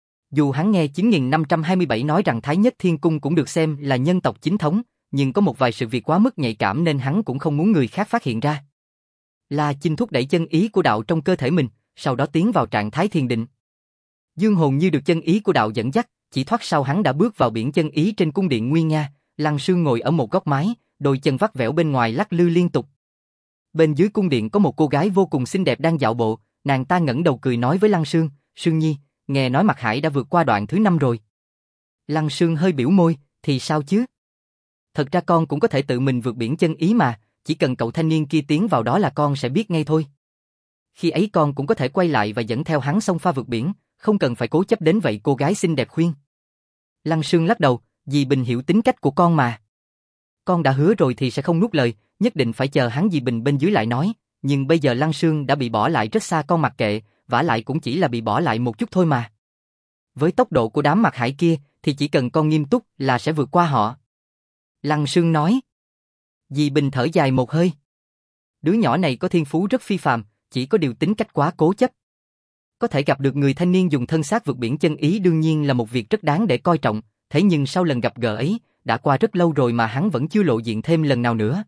Dù hắn nghe 9527 nói rằng Thái Nhất Thiên Cung cũng được xem là nhân tộc chính thống, nhưng có một vài sự việc quá mức nhạy cảm nên hắn cũng không muốn người khác phát hiện ra. La Chinh thúc đẩy chân ý của đạo trong cơ thể mình, sau đó tiến vào trạng thái thiền định. Dương hồn như được chân ý của đạo dẫn dắt, chỉ thoát sau hắn đã bước vào biển chân ý. Trên cung điện nguy nga, Lăng Sương ngồi ở một góc mái, đôi chân vắt vẻo bên ngoài lắc lư liên tục. Bên dưới cung điện có một cô gái vô cùng xinh đẹp đang dạo bộ, nàng ta ngẩng đầu cười nói với Lăng Sương, Sương Nhi, nghe nói Mặc Hải đã vượt qua đoạn thứ 5 rồi. Lăng Sương hơi biểu môi, thì sao chứ? Thật ra con cũng có thể tự mình vượt biển chân ý mà, chỉ cần cậu thanh niên kia tiến vào đó là con sẽ biết ngay thôi. Khi ấy con cũng có thể quay lại và dẫn theo hắn xông pha vượt biển, không cần phải cố chấp đến vậy. Cô gái xinh đẹp khuyên. Lăng Sương lắc đầu, dì Bình hiểu tính cách của con mà. Con đã hứa rồi thì sẽ không nuốt lời, nhất định phải chờ hắn. Dì Bình bên dưới lại nói, nhưng bây giờ Lăng Sương đã bị bỏ lại rất xa, con mặc kệ, vả lại cũng chỉ là bị bỏ lại một chút thôi mà. Với tốc độ của đám Mặc Hải kia thì chỉ cần con nghiêm túc là sẽ vượt qua họ. Lăng Sương nói. Dì Bình thở dài một hơi. Đứa nhỏ này có thiên phú rất phi phàm, chỉ có điều tính cách quá cố chấp. Có thể gặp được người thanh niên dùng thân xác vượt biển chân ý đương nhiên là một việc rất đáng để coi trọng, thế nhưng sau lần gặp gỡ ấy, đã qua rất lâu rồi mà hắn vẫn chưa lộ diện thêm lần nào nữa.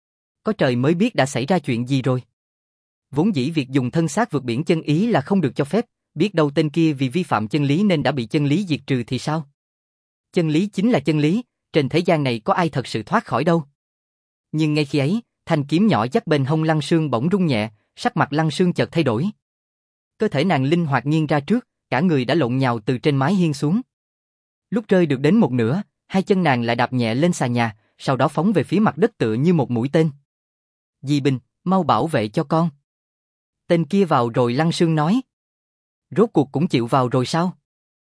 Có trời mới biết đã xảy ra chuyện gì rồi. Vốn dĩ việc dùng thân xác vượt biển chân ý là không được cho phép, biết đâu tên kia vì vi phạm chân lý nên đã bị chân lý diệt trừ thì sao? Chân lý chính là chân lý, trên thế gian này có ai thật sự thoát khỏi đâu. Nhưng ngay khi ấy, thanh kiếm nhỏ dắt bên hông Lăng Sương bỗng rung nhẹ, sắc mặt Lăng Sương chợt thay đổi. Cơ thể nàng linh hoạt nghiêng ra trước, cả người đã lộn nhào từ trên mái hiên xuống. Lúc rơi được đến một nửa, hai chân nàng lại đạp nhẹ lên xà nhà, sau đó phóng về phía mặt đất tựa như một mũi tên. Dì Bình, mau bảo vệ cho con. Tên kia vào rồi. Lăng Sương nói. Rốt cuộc cũng chịu vào rồi sao?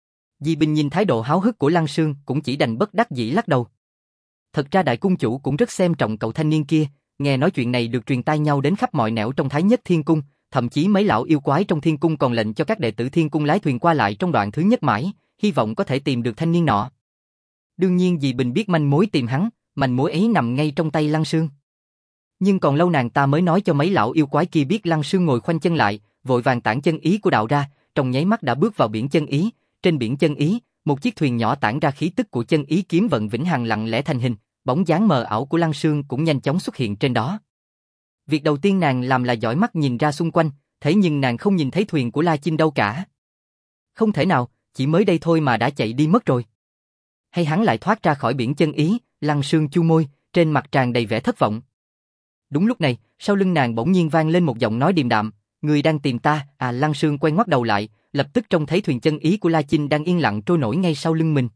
Dì Bình nhìn thái độ háo hức của Lăng Sương cũng chỉ đành bất đắc dĩ lắc đầu. Thật ra đại cung chủ cũng rất xem trọng cậu thanh niên kia, nghe nói chuyện này được truyền tai nhau đến khắp mọi nẻo trong Thái Nhất Thiên Cung, thậm chí mấy lão yêu quái trong Thiên Cung còn lệnh cho các đệ tử Thiên Cung lái thuyền qua lại trong đoạn thứ nhất mãi, hy vọng có thể tìm được thanh niên nọ. Đương nhiên dì Bình biết manh mối tìm hắn, manh mối ấy nằm ngay trong tay Lăng Sương. Nhưng còn lâu nàng ta mới nói cho mấy lão yêu quái kia biết. Lăng Sương ngồi khoanh chân lại, vội vàng tản chân ý của đạo ra, trong nháy mắt đã bước vào biển chân ý. Trên biển chân ý, một chiếc thuyền nhỏ tản ra khí tức của chân ý kiếm vận vĩnh hằng lặng lẽ thành hình, bóng dáng mờ ảo của Lăng Sương cũng nhanh chóng xuất hiện trên đó. Việc đầu tiên nàng làm là dõi mắt nhìn ra xung quanh, thế nhưng nàng không nhìn thấy thuyền của La Chinh đâu cả. Không thể nào, chỉ mới đây thôi mà đã chạy đi mất rồi. Hay hắn lại thoát ra khỏi biển chân ý? Lăng Sương chu môi, trên mặt tràn đầy vẻ thất vọng. Đúng lúc này, sau lưng nàng bỗng nhiên vang lên một giọng nói điềm đạm, người đang tìm ta à? Lăng Sương quay ngoắt đầu lại, lập tức trông thấy thuyền chân ý của La Chinh đang yên lặng trôi nổi ngay sau lưng mình.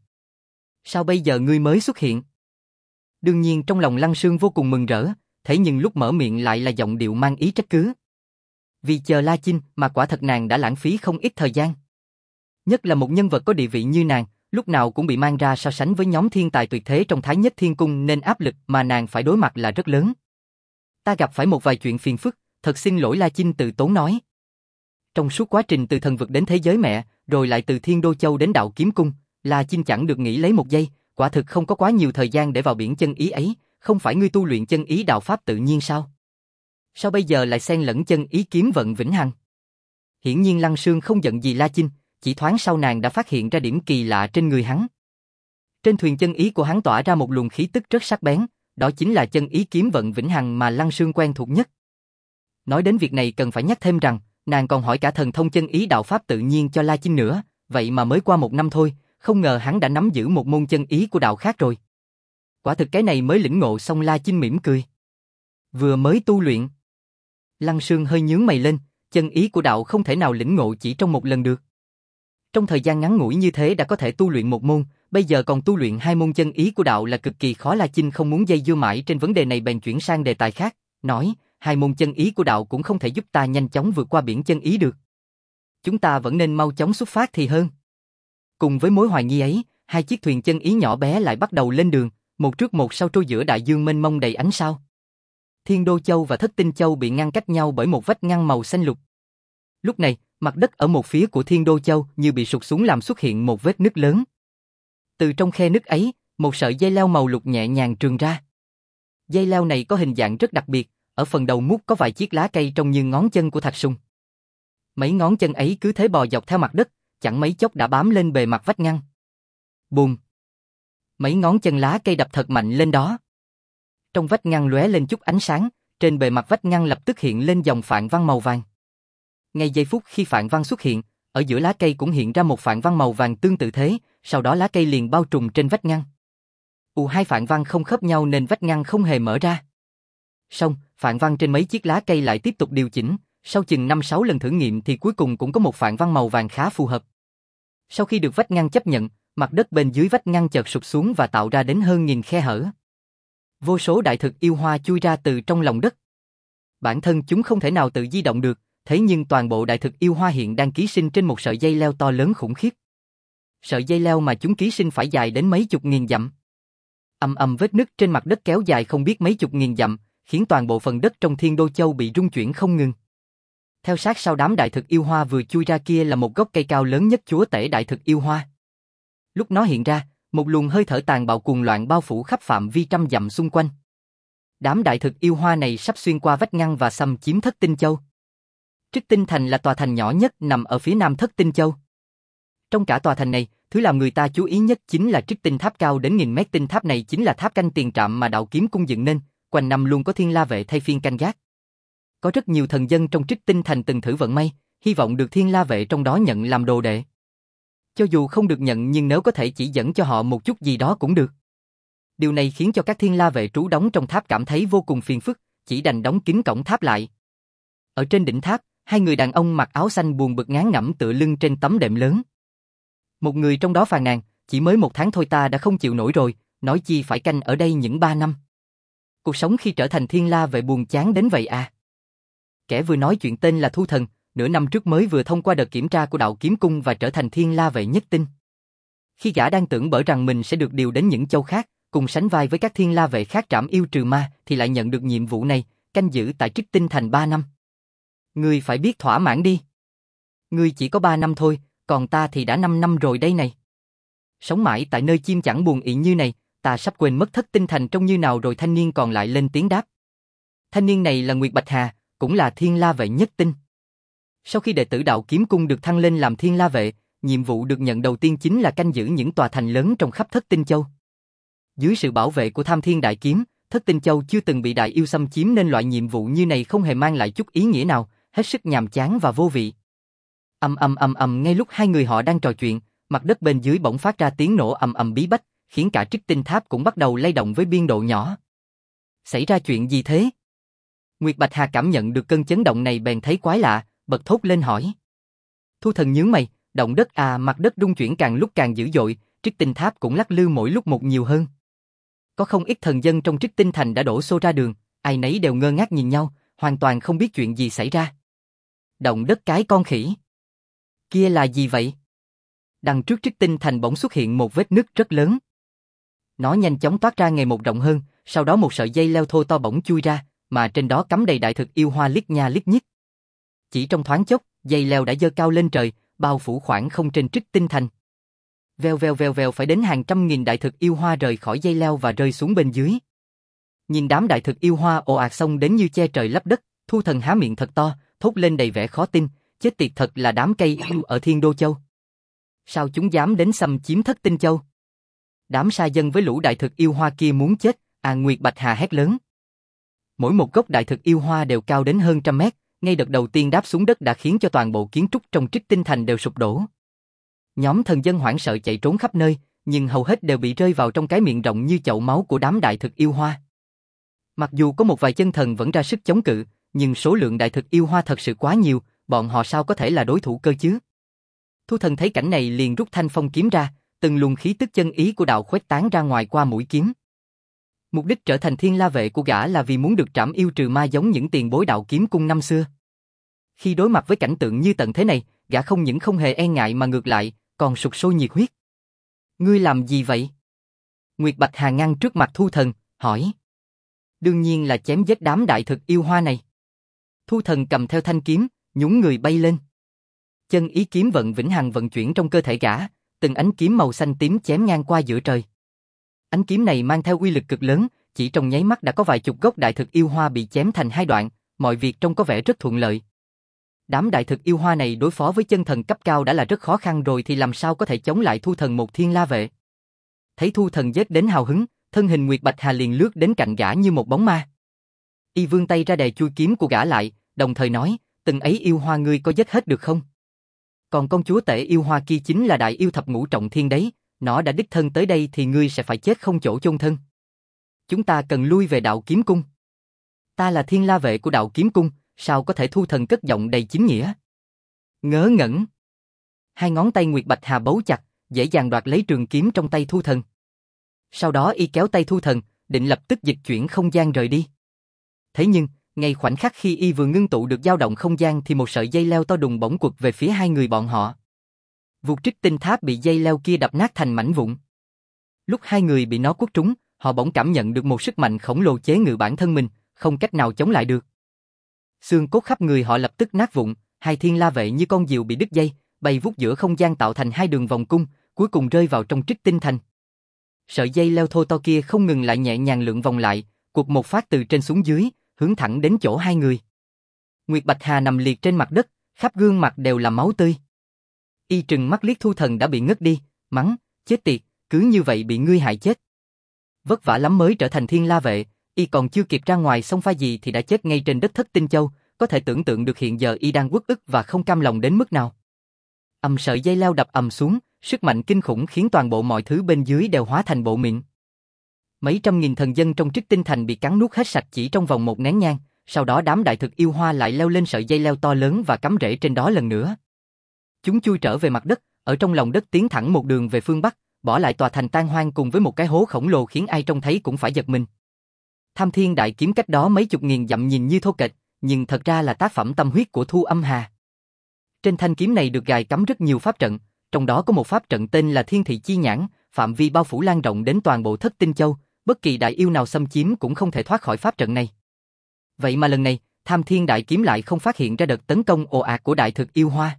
Sao bây giờ ngươi mới xuất hiện? Đương nhiên trong lòng Lăng Sương vô cùng mừng rỡ, thế nhưng lúc mở miệng lại là giọng điệu mang ý trách cứ. Vì chờ La Chinh mà quả thật nàng đã lãng phí không ít thời gian. Nhất là một nhân vật có địa vị như nàng, lúc nào cũng bị mang ra so sánh với nhóm thiên tài tuyệt thế trong Thái Nhất Thiên Cung nên áp lực mà nàng phải đối mặt là rất lớn. Ta gặp phải một vài chuyện phiền phức, thật xin lỗi. La Chinh từ tốn nói. Trong suốt quá trình từ thần vực đến thế giới mẹ, rồi lại từ Thiên Đô Châu đến Đạo Kiếm Cung, La Chinh chẳng được nghĩ lấy một giây, quả thực không có quá nhiều thời gian để vào biển chân ý ấy, không phải ngươi tu luyện chân ý đạo pháp tự nhiên sao? Sao bây giờ lại xen lẫn chân ý kiếm vận vĩnh hằng? Hiển nhiên Lăng Sương không giận gì La Chinh, chỉ thoáng sau nàng đã phát hiện ra điểm kỳ lạ trên người hắn. Trên thuyền chân ý của hắn tỏa ra một luồng khí tức rất sắc bén, đó chính là chân ý kiếm vận vĩnh hằng mà Lăng Sương quen thuộc nhất. Nói đến việc này cần phải nhắc thêm rằng, nàng còn hỏi cả thần thông chân ý đạo pháp tự nhiên cho La Chinh nữa, vậy mà mới qua 1 năm thôi, không ngờ hắn đã nắm giữ một môn chân ý của đạo khác rồi. Quả thực cái này mới lĩnh ngộ xong. La Chinh mỉm cười. Vừa mới tu luyện. Lăng Sương hơi nhướng mày lên, chân ý của đạo không thể nào lĩnh ngộ chỉ trong một lần được. Trong thời gian ngắn ngủi như thế đã có thể tu luyện một môn, bây giờ còn tu luyện 2 môn chân ý của đạo là cực kỳ khó. La Chinh không muốn dây dưa mãi trên vấn đề này bèn chuyển sang đề tài khác, nói, 2 môn chân ý của đạo cũng không thể giúp ta nhanh chóng vượt qua biển chân ý được. Chúng ta vẫn nên mau chóng xuất phát thì hơn. Cùng với mối hoài nghi ấy, 2 chiếc thuyền chân ý nhỏ bé lại bắt đầu lên đường, một trước một sau trôi giữa đại dương mênh mông đầy ánh sao. Thiên Đô Châu và Thất Tinh Châu bị ngăn cách nhau bởi một vách ngăn màu xanh lục. Lúc này, mặt đất ở một phía của Thiên Đô Châu như bị sụt xuống làm xuất hiện một vết nứt lớn. Từ trong khe nứt ấy, một sợi dây leo màu lục nhẹ nhàng trườn ra. Dây leo này có hình dạng rất đặc biệt, ở phần đầu mút có vài chiếc lá cây trông như ngón chân của thạch sùng. Mấy ngón chân ấy cứ thế bò dọc theo mặt đất, chẳng mấy chốc đã bám lên bề mặt vách ngăn. Bùm! Mấy ngón chân lá cây đập thật mạnh lên đó. Trong vách ngăn lóe lên chút ánh sáng, trên bề mặt vách ngăn lập tức hiện lên dòng phạn văn màu vàng. Ngay giây phút khi phạn văn xuất hiện, ở giữa lá cây cũng hiện ra một phạn văn màu vàng tương tự thế, sau đó lá cây liền bao trùm trên vách ngăn. Hai phạn văn không khớp nhau nên vách ngăn không hề mở ra. Xong, phạn văn trên mấy chiếc lá cây lại tiếp tục điều chỉnh, sau chừng 5-6 lần thử nghiệm thì cuối cùng cũng có một phạn văn màu vàng khá phù hợp. Sau khi được vách ngăn chấp nhận, mặt đất bên dưới vách ngăn chợt sụt xuống và tạo ra đến hơn 1000 khe hở. Vô số đại thực yêu hoa chui ra từ trong lòng đất. Bản thân chúng không thể nào tự di động được, thế nhưng toàn bộ đại thực yêu hoa hiện đang ký sinh trên một sợi dây leo to lớn khủng khiếp. Sợi dây leo mà chúng ký sinh phải dài đến mấy chục nghìn dặm. Vết nứt trên mặt đất kéo dài không biết mấy chục nghìn dặm, khiến toàn bộ phần đất trong Thiên Đô Châu bị rung chuyển không ngừng. Theo sát sau đám đại thực yêu hoa vừa chui ra kia là một gốc cây cao lớn nhất chúa tể đại thực yêu hoa. Lúc nó hiện ra, một luồng hơi thở tàn bạo cuồng loạn bao phủ khắp phạm vi trăm dặm xung quanh. Đám đại thực yêu hoa này sắp xuyên qua vách ngăn và xâm chiếm Thất Tinh Châu. Trích Tinh Thành là tòa thành nhỏ nhất nằm ở phía nam Thất Tinh Châu. Trong cả tòa thành này, thứ làm người ta chú ý nhất chính là Trích Tinh Tháp cao đến 1000 mét. Tinh tháp này chính là tháp canh tiền trạm mà Đạo Kiếm Cung dựng nên, quanh năm luôn có Thiên La vệ thay phiên canh gác. Có rất nhiều thần dân trong Trích Tinh Thành từng thử vận may, hy vọng được Thiên La vệ trong đó nhận làm đồ đệ. Cho dù không được nhận nhưng nếu có thể chỉ dẫn cho họ một chút gì đó cũng được. Điều này khiến cho các Thiên La vệ trú đóng trong tháp cảm thấy vô cùng phiền phức, chỉ đành đóng kín cổng tháp lại. Ở trên đỉnh tháp, 2 người đàn ông mặc áo xanh buồn bực ngán ngẩm tựa lưng trên tấm đệm lớn. Một người trong đó phàn nàn, chỉ mới 1 tháng thôi ta đã không chịu nổi rồi, nói chi phải canh ở đây những 3 năm. Cuộc sống khi trở thành Thiên La vệ buồn chán đến vậy à? Kẻ vừa nói chuyện tên là Thu Thần, nửa năm trước mới vừa thông qua đợt kiểm tra của Đạo Kiếm Cung và trở thành Thiên La vệ nhất tinh. Khi gã đang tưởng bở rằng mình sẽ được điều đến những châu khác, cùng sánh vai với các Thiên La vệ khác trảm yêu trừ ma, thì lại nhận được nhiệm vụ này, canh giữ tại Trích Tinh Thành 3 năm. Ngươi phải biết thỏa mãn đi. Ngươi chỉ có 3 năm thôi, còn ta thì đã 5 năm rồi đây này. Sống mãi tại nơi chim chẳng buồn ị như này, ta sắp quên mất Thất Tinh Thành trông như nào rồi. Thanh niên còn lại lên tiếng đáp. Thanh niên này là Nguyệt Bạch Hà, cũng là Thiên La vệ nhất tinh. Sau khi đệ tử Đạo Kiếm Cung được thăng lên làm Thiên La vệ, nhiệm vụ được nhận đầu tiên chính là canh giữ những tòa thành lớn trong khắp Thất Tinh Châu. Dưới sự bảo vệ của Tham Thiên Đại Kiếm, Thất Tinh Châu chưa từng bị đại yêu xâm chiếm nên loại nhiệm vụ như này không hề mang lại chút ý nghĩa nào, hết sức nhàm chán và vô vị. Ngay lúc 2 người họ đang trò chuyện, mặt đất bên dưới bỗng phát ra tiếng nổ bí bách, khiến cả Trích Tinh Tháp cũng bắt đầu lay động với biên độ nhỏ. Xảy ra chuyện gì thế? Nguyệt Bạch Hà cảm nhận được cơn chấn động này bèn thấy quái lạ, bật thốt lên hỏi. Thu Thần nhướng mày, động đất à? Mặt đất rung chuyển càng lúc càng dữ dội, Trích Tinh Tháp cũng lắc lư mỗi lúc một nhiều hơn. Có không ít thần dân trong Trích Tinh Thành đã đổ xô ra đường, ai nấy đều ngơ ngác nhìn nhau, hoàn toàn không biết chuyện gì xảy ra. Động đất cái con khỉ. Kia là gì vậy? Đằng trước Trích Tinh Thành bỗng xuất hiện một vết nứt rất lớn. Nó nhanh chóng toát ra ngày một rộng hơn, sau đó một sợi dây leo thô to bỗng chui ra, mà trên đó cắm đầy đại thực yêu hoa liếc nha liếc nhích. Chỉ trong thoáng chốc, dây leo đã dơ cao lên trời, bao phủ khoảng không trên Trích Tinh Thành. Vèo vèo vèo vèo phải đến hàng trăm nghìn đại thực yêu hoa rời khỏi dây leo và rơi xuống bên dưới. Nhìn đám đại thực yêu hoa ồ ạt xông đến như che trời lấp đất, Thu Thần há miệng thật to, thốt lên đầy vẻ khó tin, chết tiệt thật là đám cây yêu ở Thiên Đô Châu. Sao chúng dám đến xâm chiếm Thất Tinh Châu? Đám sa dân với lũ đại thực yêu hoa kia muốn chết, Nguyệt Bạch Hà hét lớn. Mỗi một gốc đại thực yêu hoa đều cao đến hơn 100 mét, ngay đợt đầu tiên đáp xuống đất đã khiến cho toàn bộ kiến trúc trong Trích Tinh Thành đều sụp đổ. Nhóm thần dân hoảng sợ chạy trốn khắp nơi, nhưng hầu hết đều bị rơi vào trong cái miệng rộng như chậu máu của đám đại thực yêu hoa. Mặc dù có một vài chân thần vẫn ra sức chống cự, nhưng số lượng đại thực yêu hoa thật sự quá nhiều, bọn họ sao có thể là đối thủ cơ chứ? Thu Thần thấy cảnh này liền rút thanh phong kiếm ra, từng luồng khí tức chân ý của đạo khuếch tán ra ngoài qua mũi kiếm. Mục đích trở thành thiên la vệ của gã là vì muốn được trảm yêu trừ ma giống những tiền bối đạo kiếm cung năm xưa. Khi đối mặt với cảnh tượng như tận thế này, gã không những không hề e ngại mà ngược lại, còn sục sôi nhiệt huyết. Ngươi làm gì vậy? Nguyệt Bạch Hà ngăn trước mặt Thu Thần, hỏi. Đương nhiên là chém giết đám đại thực yêu hoa này. Thu Thần cầm theo thanh kiếm, nhún người bay lên. Chân ý kiếm vận vĩnh hằng vận chuyển trong cơ thể gã, từng ánh kiếm màu xanh tím chém ngang qua giữa trời. Ánh kiếm này mang theo uy lực cực lớn, chỉ trong nháy mắt đã có vài chục gốc đại thực yêu hoa bị chém thành hai đoạn, mọi việc trông có vẻ rất thuận lợi. Đám đại thực yêu hoa này đối phó với chân thần cấp cao đã là rất khó khăn rồi thì làm sao có thể chống lại Thu Thần một thiên la vệ. Thấy Thu Thần giết đến hào hứng, thân hình Nguyệt Bạch Hà liền lướt đến cạnh gã như một bóng ma. Y vươn tay ra đè chui kiếm của gã lại, đồng thời nói, từng ấy yêu hoa ngươi có giết hết được không? Còn con chúa tể yêu hoa kia chính là đại yêu thập ngũ trọng thiên đấy, nó đã đích thân tới đây thì ngươi sẽ phải chết không chỗ chôn thân. Chúng ta cần lui về đạo kiếm cung. Ta là thiên la vệ của đạo kiếm cung, sao có thể? Thu Thần cất giọng đầy chính nghĩa. Ngớ ngẩn. Hai ngón tay Nguyệt Bạch Hà bấu chặt, dễ dàng đoạt lấy trường kiếm trong tay Thu Thần. Sau đó y kéo tay Thu Thần, định lập tức dịch chuyển không gian rời đi. Thế nhưng, ngay khoảnh khắc khi y vừa ngưng tụ được dao động không gian thì một sợi dây leo to đùng bỗng quật về phía hai người bọn họ. Vụt Trích Tinh Tháp bị dây leo kia đập nát thành mảnh vụn. Lúc hai người bị nó quất trúng, họ bỗng cảm nhận được một sức mạnh khổng lồ chế ngự bản thân mình, không cách nào chống lại được. Xương cốt khắp người họ lập tức nát vụn, hai thiên la vệ như con diều bị đứt dây, bay vút giữa không gian tạo thành hai đường vòng cung, cuối cùng rơi vào trong Trích Tinh Thành. Sợi dây leo thô to kia không ngừng lại nhẹ nhàng lượn vòng lại, quật một phát từ trên xuống dưới, hướng thẳng đến chỗ hai người. Nguyệt Bạch Hà nằm liệt trên mặt đất, khắp gương mặt đều là máu tươi. Y trừng mắt liếc Thu Thần đã bị ngất đi, mắng, chết tiệt, cứ như vậy bị ngươi hại chết. Vất vả lắm mới trở thành thiên la vệ, y còn chưa kịp ra ngoài xông pha gì thì đã chết ngay trên đất Thất Tinh Châu, có thể tưởng tượng được hiện giờ y đang uất ức và không cam lòng đến mức nào. Sợi dây leo đập ầm xuống, sức mạnh kinh khủng khiến toàn bộ mọi thứ bên dưới đều hóa thành bộ mịn. Mấy trăm nghìn thần dân trong Trích Tinh Thành bị cắn nuốt hết sạch chỉ trong vòng một nén nhang, sau đó đám đại thực yêu hoa lại leo lên sợi dây leo to lớn và cắm rễ trên đó lần nữa. Chúng chui trở về mặt đất, ở trong lòng đất tiến thẳng một đường về phương Bắc, bỏ lại tòa thành tan hoang cùng với một cái hố khổng lồ khiến ai trông thấy cũng phải giật mình. Tham Thiên Đại Kiếm cách đó mấy chục nghìn dặm nhìn như thô kệch, nhưng thật ra là tác phẩm tâm huyết của Thu Âm Hà. Trên thanh kiếm này được gài cắm rất nhiều pháp trận, trong đó có một pháp trận tên là Thiên Thị Chi Nhãn, phạm vi bao phủ lan rộng đến toàn bộ Thất Tinh Châu, bất kỳ đại yêu nào xâm chiếm cũng không thể thoát khỏi pháp trận này. Vậy mà lần này, Tham Thiên Đại Kiếm lại không phát hiện ra đợt tấn công ồ ạt của đại thực yêu hoa.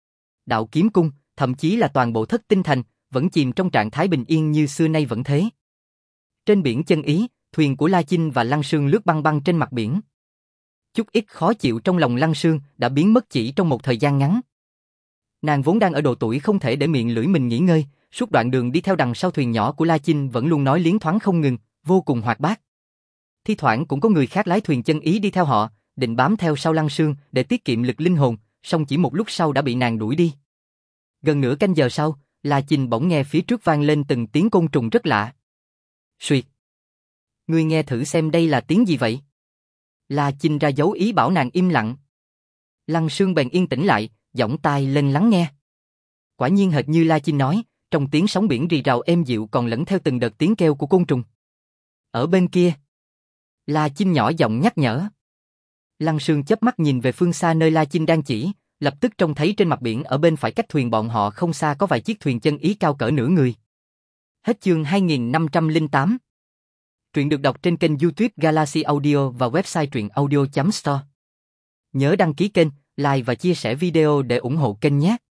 Đạo kiếm cung, thậm chí là toàn bộ Thất Tinh Thành, vẫn chìm trong trạng thái bình yên như xưa nay vẫn thế. Trên biển chân ý, thuyền của La Chinh và Lăng Sương lướt băng băng trên mặt biển. Chút ít khó chịu trong lòng Lăng Sương đã biến mất chỉ trong một thời gian ngắn. Nàng vốn đang ở độ tuổi không thể để miệng lưỡi mình nghỉ ngơi, suốt đoạn đường đi theo đằng sau thuyền nhỏ của La Chinh vẫn luôn nói liến thoáng không ngừng, vô cùng hoạt bát. Thi thoảng cũng có người khác lái thuyền chân ý đi theo họ, định bám theo sau Lăng Sương để tiết kiệm lực linh hồn, song chỉ một lúc sau đã bị nàng đuổi đi. Gần nửa canh giờ sau, La Chinh bỗng nghe phía trước vang lên từng tiếng côn trùng rất lạ. Xuyệt! Ngươi nghe thử xem đây là tiếng gì vậy? La Chinh ra dấu ý bảo nàng im lặng. Lăng Sương bèn yên tĩnh lại, giọng tai lên lắng nghe. Quả nhiên hệt như La Chinh nói, trong tiếng sóng biển rì rào êm dịu còn lẫn theo từng đợt tiếng kêu của côn trùng. Ở bên kia, La Chinh nhỏ giọng nhắc nhở. Lăng Sương chớp mắt nhìn về phương xa nơi La Chinh đang chỉ, lập tức trông thấy trên mặt biển ở bên phải cách thuyền bọn họ không xa có vài chiếc thuyền chân ý cao cỡ nửa người. Hết chương 2508. Truyện được đọc trên kênh YouTube Galaxy Audio và website truyệnaudio.store. Nhớ đăng ký kênh, like và chia sẻ video để ủng hộ kênh nhé.